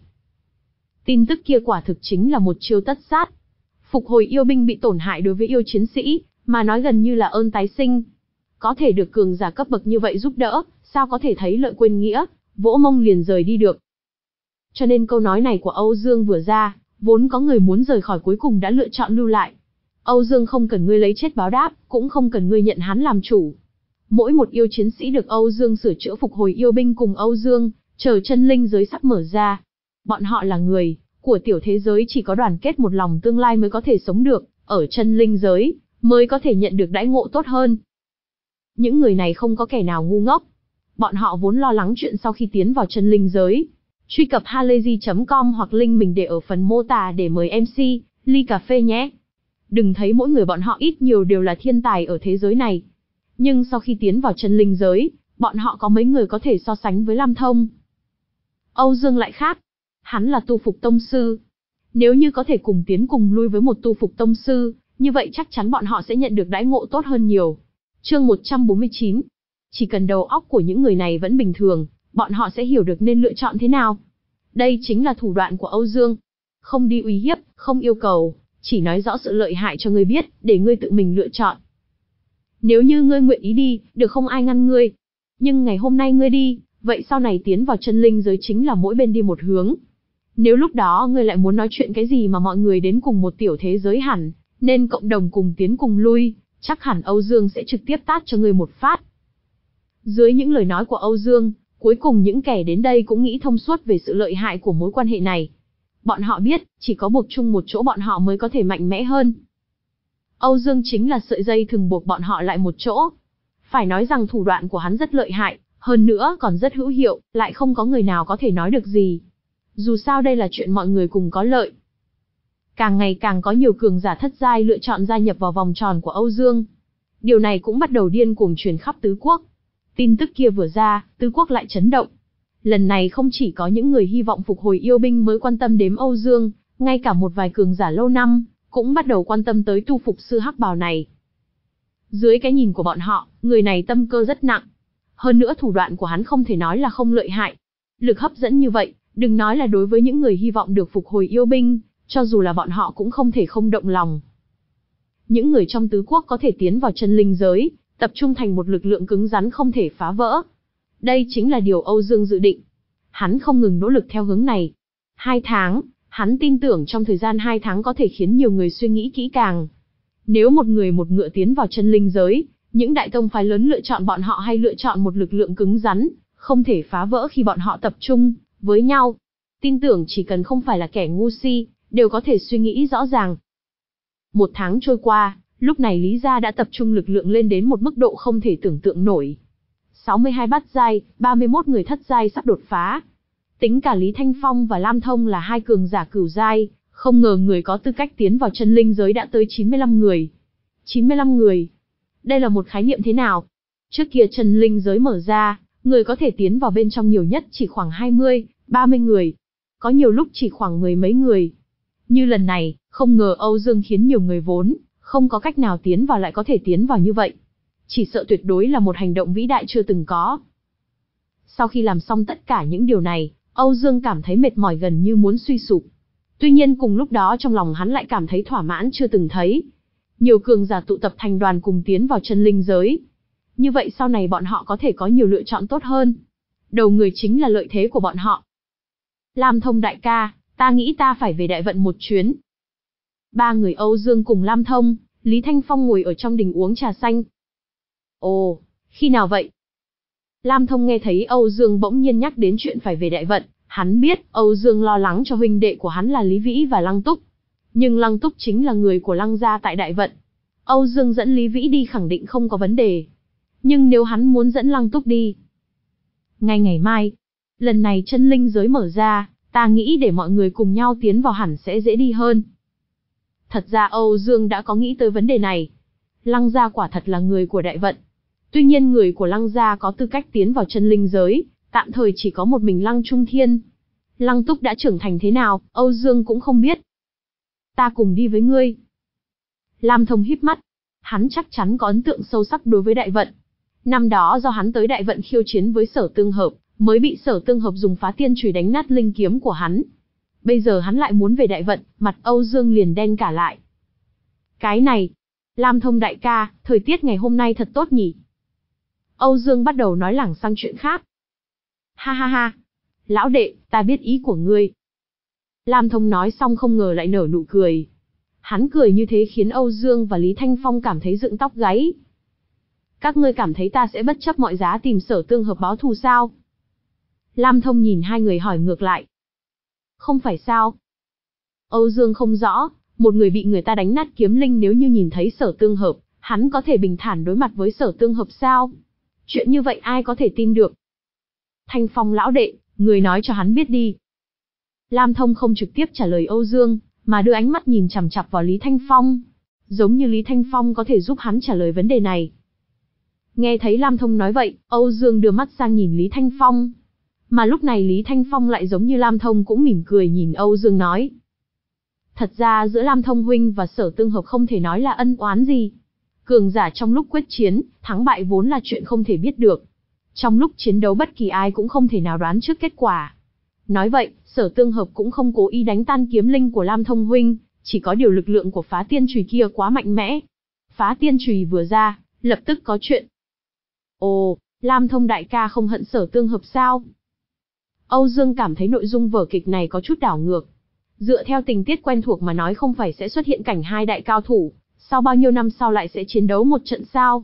Tin tức kia quả thực chính là một chiêu tất sát. Phục hồi yêu binh bị tổn hại đối với yêu chiến sĩ, mà nói gần như là ơn tái sinh. Có thể được cường giả cấp bậc như vậy giúp đỡ, sao có thể thấy lợi quên nghĩa, vỗ mông liền rời đi được. Cho nên câu nói này của Âu Dương vừa ra, Vốn có người muốn rời khỏi cuối cùng đã lựa chọn lưu lại. Âu Dương không cần ngươi lấy chết báo đáp, cũng không cần ngươi nhận hắn làm chủ. Mỗi một yêu chiến sĩ được Âu Dương sửa chữa phục hồi yêu binh cùng Âu Dương, chờ chân linh giới sắp mở ra. Bọn họ là người của tiểu thế giới, chỉ có đoàn kết một lòng tương lai mới có thể sống được, ở chân linh giới, mới có thể nhận được đãi ngộ tốt hơn. Những người này không có kẻ nào ngu ngốc. Bọn họ vốn lo lắng chuyện sau khi tiến vào chân linh giới. Truy cập halayzi chấm com hoặc link mình để ở phần mô tả để mời em xê, ly cà phê nhé. Đừng thấy mỗi người bọn họ ít nhiều đều là thiên tài ở thế giới này. Nhưng sau khi tiến vào chân linh giới, bọn họ có mấy người có thể so sánh với Lam Thông. Âu Dương lại khác. Hắn là tu phục tông sư. Nếu như có thể cùng tiến cùng lui với một tu phục tông sư, như vậy chắc chắn bọn họ sẽ nhận được đãi ngộ tốt hơn nhiều. Chương một trăm bốn mươi chín. Chỉ cần đầu óc của những người này vẫn bình thường, bọn họ sẽ hiểu được nên lựa chọn thế nào. Đây chính là thủ đoạn của Âu Dương. Không đi uy hiếp, không yêu cầu, chỉ nói rõ sự lợi hại cho ngươi biết, để ngươi tự mình lựa chọn. Nếu như ngươi nguyện ý đi, được không ai ngăn ngươi. Nhưng ngày hôm nay ngươi đi, vậy sau này tiến vào chân linh giới chính là mỗi bên đi một hướng. Nếu lúc đó ngươi lại muốn nói chuyện cái gì mà mọi người đến cùng một tiểu thế giới hẳn, nên cộng đồng cùng tiến cùng lui, chắc hẳn Âu Dương sẽ trực tiếp tát cho ngươi một phát. Dưới những lời nói của Âu Dương, cuối cùng những kẻ đến đây cũng nghĩ thông suốt về sự lợi hại của mối quan hệ này. Bọn họ biết, chỉ có buộc chung một chỗ bọn họ mới có thể mạnh mẽ hơn. Âu Dương chính là sợi dây thường buộc bọn họ lại một chỗ. Phải nói rằng thủ đoạn của hắn rất lợi hại, hơn nữa còn rất hữu hiệu, lại không có người nào có thể nói được gì. Dù sao đây là chuyện mọi người cùng có lợi. Càng ngày càng có nhiều cường giả thất giai lựa chọn gia nhập vào vòng tròn của Âu Dương. Điều này cũng bắt đầu điên cuồng truyền khắp tứ quốc. Tin tức kia vừa ra, tứ quốc lại chấn động. Lần này không chỉ có những người hy vọng phục hồi yêu binh mới quan tâm đến Âu Dương, ngay cả một vài cường giả lâu năm, cũng bắt đầu quan tâm tới tu phục sư hắc bào này. Dưới cái nhìn của bọn họ, người này tâm cơ rất nặng. Hơn nữa thủ đoạn của hắn không thể nói là không lợi hại. Lực hấp dẫn như vậy, đừng nói là đối với những người hy vọng được phục hồi yêu binh, cho dù là bọn họ cũng không thể không động lòng. Những người trong tứ quốc có thể tiến vào chân linh giới, tập trung thành một lực lượng cứng rắn không thể phá vỡ. Đây chính là điều Âu Dương dự định. Hắn không ngừng nỗ lực theo hướng này. Hai tháng, hắn tin tưởng trong thời gian hai tháng có thể khiến nhiều người suy nghĩ kỹ càng. Nếu một người một ngựa tiến vào chân linh giới, những đại tông phái lớn lựa chọn bọn họ hay lựa chọn một lực lượng cứng rắn, không thể phá vỡ khi bọn họ tập trung với nhau. Tin tưởng chỉ cần không phải là kẻ ngu si, đều có thể suy nghĩ rõ ràng. Một tháng trôi qua, lúc này Lý Gia đã tập trung lực lượng lên đến một mức độ không thể tưởng tượng nổi. sáu mươi hai bát giai, ba mươi mốt người thất giai sắp đột phá. Tính cả Lý Thanh Phong và Lam Thông là hai cường giả cửu giai, không ngờ người có tư cách tiến vào chân linh giới đã tới chín mươi lăm người. chín mươi lăm người. Đây là một khái niệm thế nào? Trước kia chân linh giới mở ra, người có thể tiến vào bên trong nhiều nhất chỉ khoảng hai mươi, ba mươi người. Có nhiều lúc chỉ khoảng mười mấy người. Như lần này, không ngờ Âu Dương khiến nhiều người vốn không có cách nào tiến vào lại có thể tiến vào như vậy. Chỉ sợ tuyệt đối là một hành động vĩ đại chưa từng có. Sau khi làm xong tất cả những điều này, Âu Dương cảm thấy mệt mỏi gần như muốn suy sụp. Tuy nhiên cùng lúc đó trong lòng hắn lại cảm thấy thỏa mãn chưa từng thấy. Nhiều cường giả tụ tập thành đoàn cùng tiến vào chân linh giới. Như vậy sau này bọn họ có thể có nhiều lựa chọn tốt hơn. Đầu người chính là lợi thế của bọn họ. Lam Thông đại ca, ta nghĩ ta phải về Đại Vận một chuyến. Ba người Âu Dương cùng Lam Thông, Lý Thanh Phong ngồi ở trong đình uống trà xanh. Ồ, khi nào vậy? Lam Thông nghe thấy Âu Dương bỗng nhiên nhắc đến chuyện phải về Đại Vận, hắn biết Âu Dương lo lắng cho huynh đệ của hắn là Lý Vĩ và Lăng Túc. Nhưng Lăng Túc chính là người của Lăng gia tại Đại Vận. Âu Dương dẫn Lý Vĩ đi khẳng định không có vấn đề. Nhưng nếu hắn muốn dẫn Lăng Túc đi, ngay ngày mai, lần này chân linh giới mở ra, ta nghĩ để mọi người cùng nhau tiến vào hẳn sẽ dễ đi hơn. Thật ra Âu Dương đã có nghĩ tới vấn đề này. Lăng gia quả thật là người của Đại Vận. Tuy nhiên người của Lăng gia có tư cách tiến vào chân linh giới, tạm thời chỉ có một mình Lăng Trung Thiên. Lăng Túc đã trưởng thành thế nào, Âu Dương cũng không biết. Ta cùng đi với ngươi. Lam Thông híp mắt. Hắn chắc chắn có ấn tượng sâu sắc đối với Đại Vận. Năm đó do hắn tới Đại Vận khiêu chiến với Sở Tương Hợp, mới bị Sở Tương Hợp dùng phá tiên chùy đánh nát linh kiếm của hắn. Bây giờ hắn lại muốn về Đại Vận, mặt Âu Dương liền đen cả lại. Cái này, Lam Thông đại ca, thời tiết ngày hôm nay thật tốt nhỉ? Âu Dương bắt đầu nói lảng sang chuyện khác. Ha ha ha, lão đệ, ta biết ý của ngươi. Lam Thông nói xong không ngờ lại nở nụ cười. Hắn cười như thế khiến Âu Dương và Lý Thanh Phong cảm thấy dựng tóc gáy. Các ngươi cảm thấy ta sẽ bất chấp mọi giá tìm Sở Tương Hợp báo thù sao? Lam Thông nhìn hai người hỏi ngược lại. Không phải sao? Âu Dương không rõ, một người bị người ta đánh nát kiếm linh nếu như nhìn thấy Sở Tương Hợp, hắn có thể bình thản đối mặt với Sở Tương Hợp sao? Chuyện như vậy ai có thể tin được? Thanh Phong lão đệ, người nói cho hắn biết đi. Lam Thông không trực tiếp trả lời Âu Dương, mà đưa ánh mắt nhìn chằm chằm vào Lý Thanh Phong. Giống như Lý Thanh Phong có thể giúp hắn trả lời vấn đề này. Nghe thấy Lam Thông nói vậy, Âu Dương đưa mắt sang nhìn Lý Thanh Phong. Mà lúc này Lý Thanh Phong lại giống như Lam Thông cũng mỉm cười nhìn Âu Dương nói. Thật ra giữa Lam Thông huynh và Sở Tương Hợp không thể nói là ân oán gì. Cường giả trong lúc quyết chiến, thắng bại vốn là chuyện không thể biết được. Trong lúc chiến đấu bất kỳ ai cũng không thể nào đoán trước kết quả. Nói vậy, Sở Tương Hợp cũng không cố ý đánh tan kiếm linh của Lam Thông huynh, chỉ có điều lực lượng của phá tiên chùy kia quá mạnh mẽ. Phá tiên chùy vừa ra, lập tức có chuyện. Ồ, Lam Thông đại ca không hận Sở Tương Hợp sao? Âu Dương cảm thấy nội dung vở kịch này có chút đảo ngược. Dựa theo tình tiết quen thuộc mà nói không phải sẽ xuất hiện cảnh hai đại cao thủ, sau bao nhiêu năm sau lại sẽ chiến đấu một trận sao?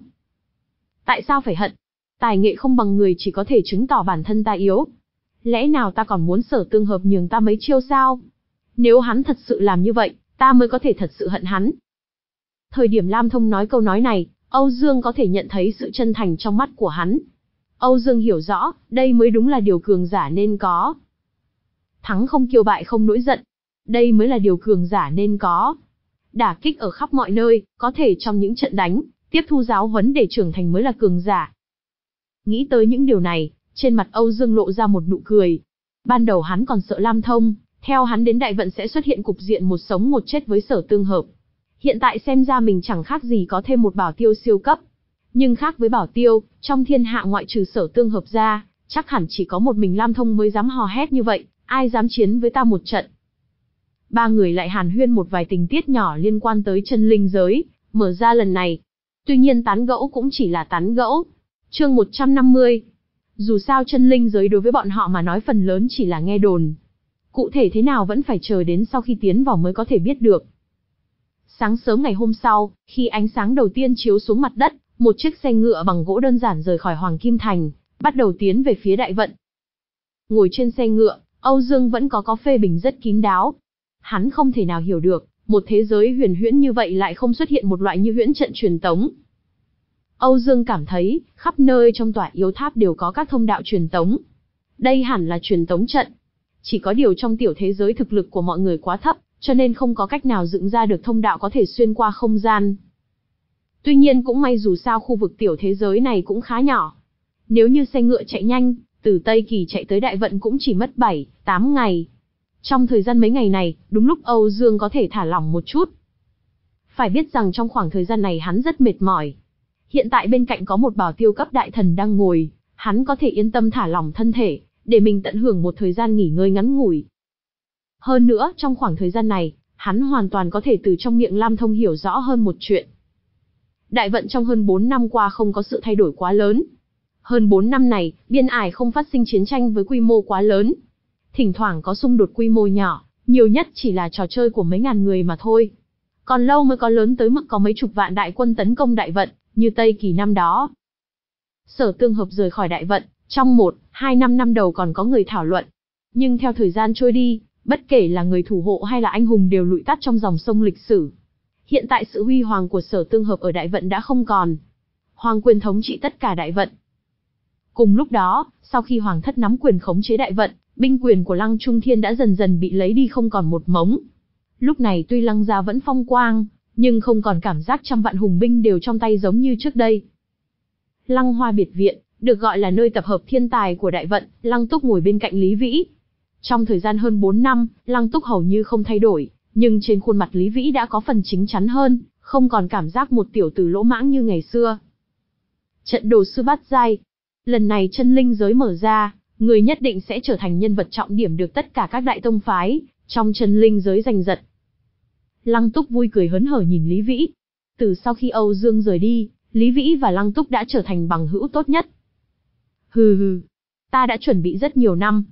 Tại sao phải hận? Tài nghệ không bằng người chỉ có thể chứng tỏ bản thân ta yếu. Lẽ nào ta còn muốn Sở Tương Hợp nhường ta mấy chiêu sao? Nếu hắn thật sự làm như vậy, ta mới có thể thật sự hận hắn. Thời điểm Lam Thông nói câu nói này, Âu Dương có thể nhận thấy sự chân thành trong mắt của hắn. Âu Dương hiểu rõ, đây mới đúng là điều cường giả nên có. Thắng không kiêu bại không nổi giận. Đây mới là điều cường giả nên có. Đả kích ở khắp mọi nơi, có thể trong những trận đánh, tiếp thu giáo huấn để trưởng thành mới là cường giả. Nghĩ tới những điều này, trên mặt Âu Dương lộ ra một nụ cười. Ban đầu hắn còn sợ Lam Thông, theo hắn đến Đại Vận sẽ xuất hiện cục diện một sống một chết với Sở Tương Hợp. Hiện tại xem ra mình chẳng khác gì có thêm một bảo tiêu siêu cấp. Nhưng khác với bảo tiêu, trong thiên hạ ngoại trừ Sở Tương Hợp ra, chắc hẳn chỉ có một mình Lam Thông mới dám hò hét như vậy, ai dám chiến với ta một trận. Ba người lại hàn huyên một vài tình tiết nhỏ liên quan tới chân linh giới, mở ra lần này. Tuy nhiên tán gẫu cũng chỉ là tán gẫu. Chương một trăm năm mươi. Dù sao chân linh giới đối với bọn họ mà nói phần lớn chỉ là nghe đồn. Cụ thể thế nào vẫn phải chờ đến sau khi tiến vào mới có thể biết được. Sáng sớm ngày hôm sau, khi ánh sáng đầu tiên chiếu xuống mặt đất, một chiếc xe ngựa bằng gỗ đơn giản rời khỏi Hoàng Kim Thành, bắt đầu tiến về phía Đại Vận. Ngồi trên xe ngựa, Âu Dương vẫn có có phê bình rất kín đáo. Hắn không thể nào hiểu được, một thế giới huyền huyễn như vậy lại không xuất hiện một loại như huyễn trận truyền tống. Âu Dương cảm thấy, khắp nơi trong tòa yếu tháp đều có các thông đạo truyền tống. Đây hẳn là truyền tống trận. Chỉ có điều trong tiểu thế giới thực lực của mọi người quá thấp, cho nên không có cách nào dựng ra được thông đạo có thể xuyên qua không gian. Tuy nhiên cũng may dù sao khu vực tiểu thế giới này cũng khá nhỏ. Nếu như xe ngựa chạy nhanh, từ Tây Kỳ chạy tới Đại Vận cũng chỉ mất bảy, tám ngày. Trong thời gian mấy ngày này, đúng lúc Âu Dương có thể thả lỏng một chút. Phải biết rằng trong khoảng thời gian này hắn rất mệt mỏi. Hiện tại bên cạnh có một bảo tiêu cấp đại thần đang ngồi, hắn có thể yên tâm thả lỏng thân thể, để mình tận hưởng một thời gian nghỉ ngơi ngắn ngủi. Hơn nữa, trong khoảng thời gian này, hắn hoàn toàn có thể từ trong miệng Lam Thông hiểu rõ hơn một chuyện. Đại Vận trong hơn bốn năm qua không có sự thay đổi quá lớn. Hơn bốn năm này, biên ải không phát sinh chiến tranh với quy mô quá lớn. Thỉnh thoảng có xung đột quy mô nhỏ, nhiều nhất chỉ là trò chơi của mấy ngàn người mà thôi. Còn lâu mới có lớn tới mức có mấy chục vạn đại quân tấn công Đại Vận, như Tây Kỳ năm đó. Sở Tương Hợp rời khỏi Đại Vận, trong một, hai năm năm đầu còn có người thảo luận. Nhưng theo thời gian trôi đi, bất kể là người thủ hộ hay là anh hùng đều lụi tắt trong dòng sông lịch sử. Hiện tại sự huy hoàng của Sở Tương Hợp ở Đại Vận đã không còn. Hoàng quyền thống trị tất cả Đại Vận. Cùng lúc đó, sau khi Hoàng thất nắm quyền khống chế Đại Vận, binh quyền của Lăng Trung Thiên đã dần dần bị lấy đi không còn một mống. Lúc này tuy Lăng gia vẫn phong quang, nhưng không còn cảm giác trăm vạn hùng binh đều trong tay giống như trước đây. Lăng Hoa biệt viện, được gọi là nơi tập hợp thiên tài của Đại Vận, Lăng Túc ngồi bên cạnh Lý Vĩ. Trong thời gian hơn bốn năm, Lăng Túc hầu như không thay đổi, nhưng trên khuôn mặt Lý Vĩ đã có phần chín chắn hơn, không còn cảm giác một tiểu tử lỗ mãng như ngày xưa. Trận đồ sư bát giai. Lần này chân linh giới mở ra, người nhất định sẽ trở thành nhân vật trọng điểm được tất cả các đại tông phái trong chân linh giới giành giật. Lăng Túc vui cười hớn hở nhìn Lý Vĩ. Từ sau khi Âu Dương rời đi, Lý Vĩ và Lăng Túc đã trở thành bằng hữu tốt nhất. Hừ hừ, ta đã chuẩn bị rất nhiều năm.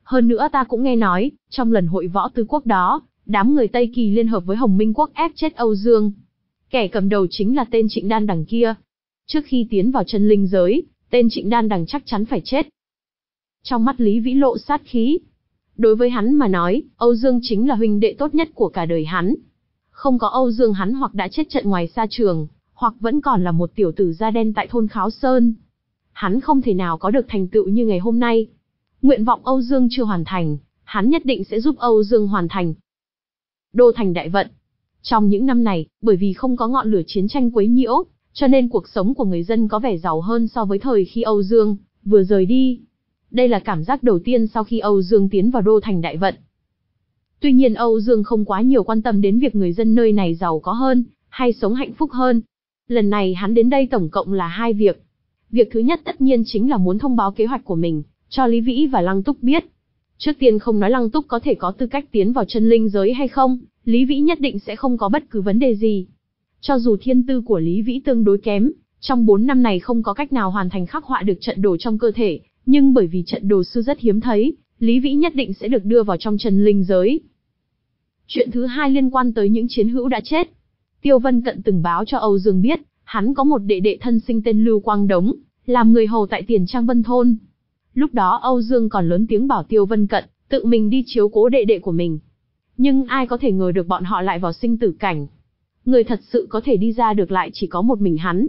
Hơn nữa ta cũng nghe nói, trong lần hội võ tứ quốc đó, đám người Tây Kỳ liên hợp với Hồng Minh quốc ép chết Âu Dương. Kẻ cầm đầu chính là tên Trịnh Đan Đằng kia. Trước khi tiến vào chân linh giới, tên Trịnh Đan Đằng chắc chắn phải chết. Trong mắt Lý Vĩ lộ sát khí. Đối với hắn mà nói, Âu Dương chính là huynh đệ tốt nhất của cả đời hắn. Không có Âu Dương hắn hoặc đã chết trận ngoài sa trường, hoặc vẫn còn là một tiểu tử da đen tại thôn Kháo Sơn. Hắn không thể nào có được thành tựu như ngày hôm nay. Nguyện vọng Âu Dương chưa hoàn thành, hắn nhất định sẽ giúp Âu Dương hoàn thành. Đô thành đại vận. Trong những năm này, bởi vì không có ngọn lửa chiến tranh quấy nhiễu, cho nên cuộc sống của người dân có vẻ giàu hơn so với thời khi Âu Dương vừa rời đi. Đây là cảm giác đầu tiên sau khi Âu Dương tiến vào đô thành đại vận. Tuy nhiên Âu Dương không quá nhiều quan tâm đến việc người dân nơi này giàu có hơn, hay sống hạnh phúc hơn. Lần này hắn đến đây tổng cộng là hai việc. Việc thứ nhất tất nhiên chính là muốn thông báo kế hoạch của mình, cho Lý Vĩ và Lăng Túc biết. Trước tiên không nói Lăng Túc có thể có tư cách tiến vào chân linh giới hay không, Lý Vĩ nhất định sẽ không có bất cứ vấn đề gì. Cho dù thiên tư của Lý Vĩ tương đối kém, trong bốn năm này không có cách nào hoàn thành khắc họa được trận đồ trong cơ thể, nhưng bởi vì trận đồ sư rất hiếm thấy, Lý Vĩ nhất định sẽ được đưa vào trong chân linh giới. Chuyện thứ hai liên quan tới những chiến hữu đã chết. Tiêu Vân Cận từng báo cho Âu Dương biết, hắn có một đệ đệ thân sinh tên Lưu Quang Đống, làm người hầu tại Tiền Trang Vân Thôn. Lúc đó Âu Dương còn lớn tiếng bảo Tiêu Vân Cận, tự mình đi chiếu cố đệ đệ của mình. Nhưng ai có thể ngờ được bọn họ lại vào sinh tử cảnh. Người thật sự có thể đi ra được lại chỉ có một mình hắn.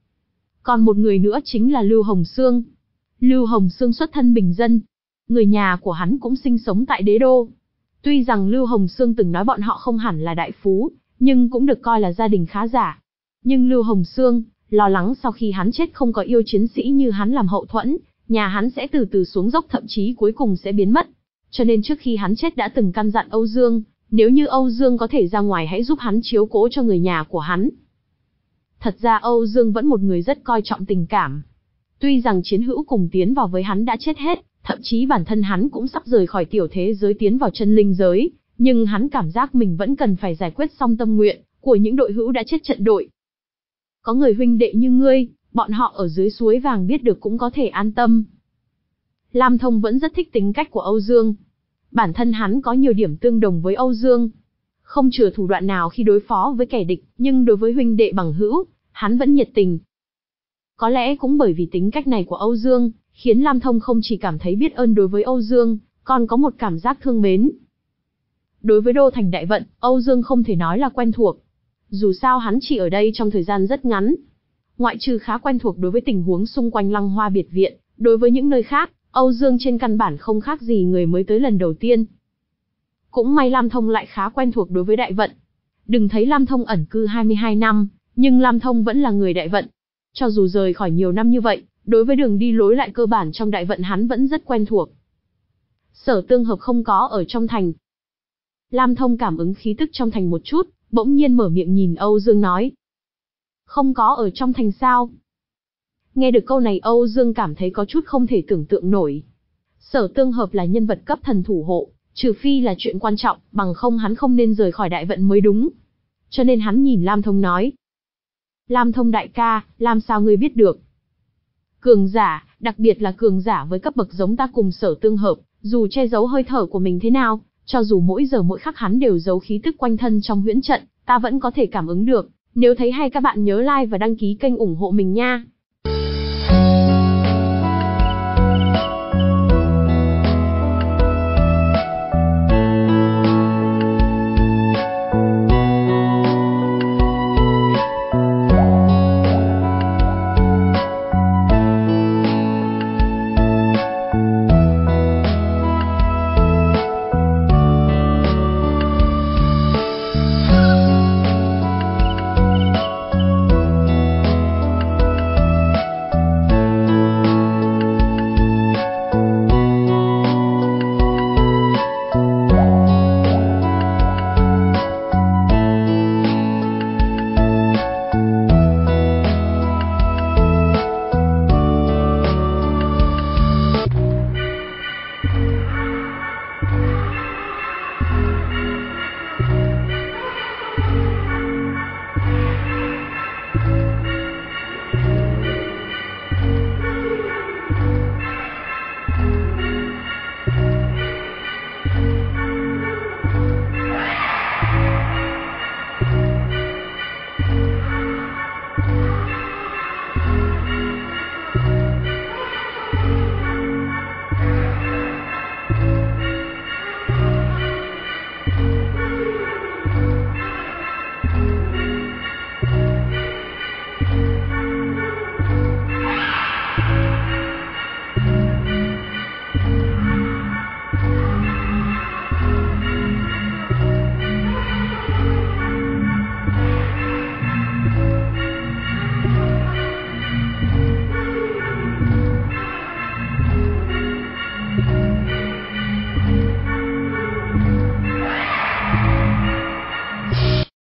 Còn một người nữa chính là Lưu Hồng Sương. Lưu Hồng Sương xuất thân bình dân. Người nhà của hắn cũng sinh sống tại đế đô. Tuy rằng Lưu Hồng Sương từng nói bọn họ không hẳn là đại phú, nhưng cũng được coi là gia đình khá giả. Nhưng Lưu Hồng Sương lo lắng sau khi hắn chết không có yêu chiến sĩ như hắn làm hậu thuẫn, nhà hắn sẽ từ từ xuống dốc, thậm chí cuối cùng sẽ biến mất. Cho nên trước khi hắn chết đã từng căn dặn Âu Dương, nếu như Âu Dương có thể ra ngoài hãy giúp hắn chiếu cố cho người nhà của hắn. Thật ra Âu Dương vẫn một người rất coi trọng tình cảm. Tuy rằng chiến hữu cùng tiến vào với hắn đã chết hết, thậm chí bản thân hắn cũng sắp rời khỏi tiểu thế giới tiến vào chân linh giới, nhưng hắn cảm giác mình vẫn cần phải giải quyết xong tâm nguyện của những đội hữu đã chết trận đội. Có người huynh đệ như ngươi, bọn họ ở dưới suối vàng biết được cũng có thể an tâm. Lam Thông vẫn rất thích tính cách của Âu Dương. Bản thân hắn có nhiều điểm tương đồng với Âu Dương. Không chừa thủ đoạn nào khi đối phó với kẻ địch, nhưng đối với huynh đệ bằng hữu, hắn vẫn nhiệt tình. Có lẽ cũng bởi vì tính cách này của Âu Dương, khiến Lam Thông không chỉ cảm thấy biết ơn đối với Âu Dương, còn có một cảm giác thương mến. Đối với đô thành đại vận, Âu Dương không thể nói là quen thuộc. Dù sao hắn chỉ ở đây trong thời gian rất ngắn. Ngoại trừ khá quen thuộc đối với tình huống xung quanh Lăng Hoa biệt viện, đối với những nơi khác, Âu Dương trên căn bản không khác gì người mới tới lần đầu tiên. Cũng may Lam Thông lại khá quen thuộc đối với đại vận. Đừng thấy Lam Thông ẩn cư hai mươi hai năm, nhưng Lam Thông vẫn là người đại vận. Cho dù rời khỏi nhiều năm như vậy, đối với đường đi lối lại cơ bản trong đại vận hắn vẫn rất quen thuộc. Sở Tương Hợp không có ở trong thành. Lam Thông cảm ứng khí tức trong thành một chút, bỗng nhiên mở miệng nhìn Âu Dương nói. Không có ở trong thành sao? Nghe được câu này Âu Dương cảm thấy có chút không thể tưởng tượng nổi. Sở Tương Hợp là nhân vật cấp thần thủ hộ, trừ phi là chuyện quan trọng, bằng không hắn không nên rời khỏi đại vận mới đúng. Cho nên hắn nhìn Lam Thông nói. Lam Thông đại ca, làm sao ngươi biết được? Cường giả, đặc biệt là cường giả với cấp bậc giống ta cùng Sở Tương Hợp, dù che giấu hơi thở của mình thế nào, cho dù mỗi giờ mỗi khắc hắn đều giấu khí tức quanh thân trong huyễn trận, ta vẫn có thể cảm ứng được. Nếu thấy hay các bạn nhớ like và đăng ký kênh ủng hộ mình nha.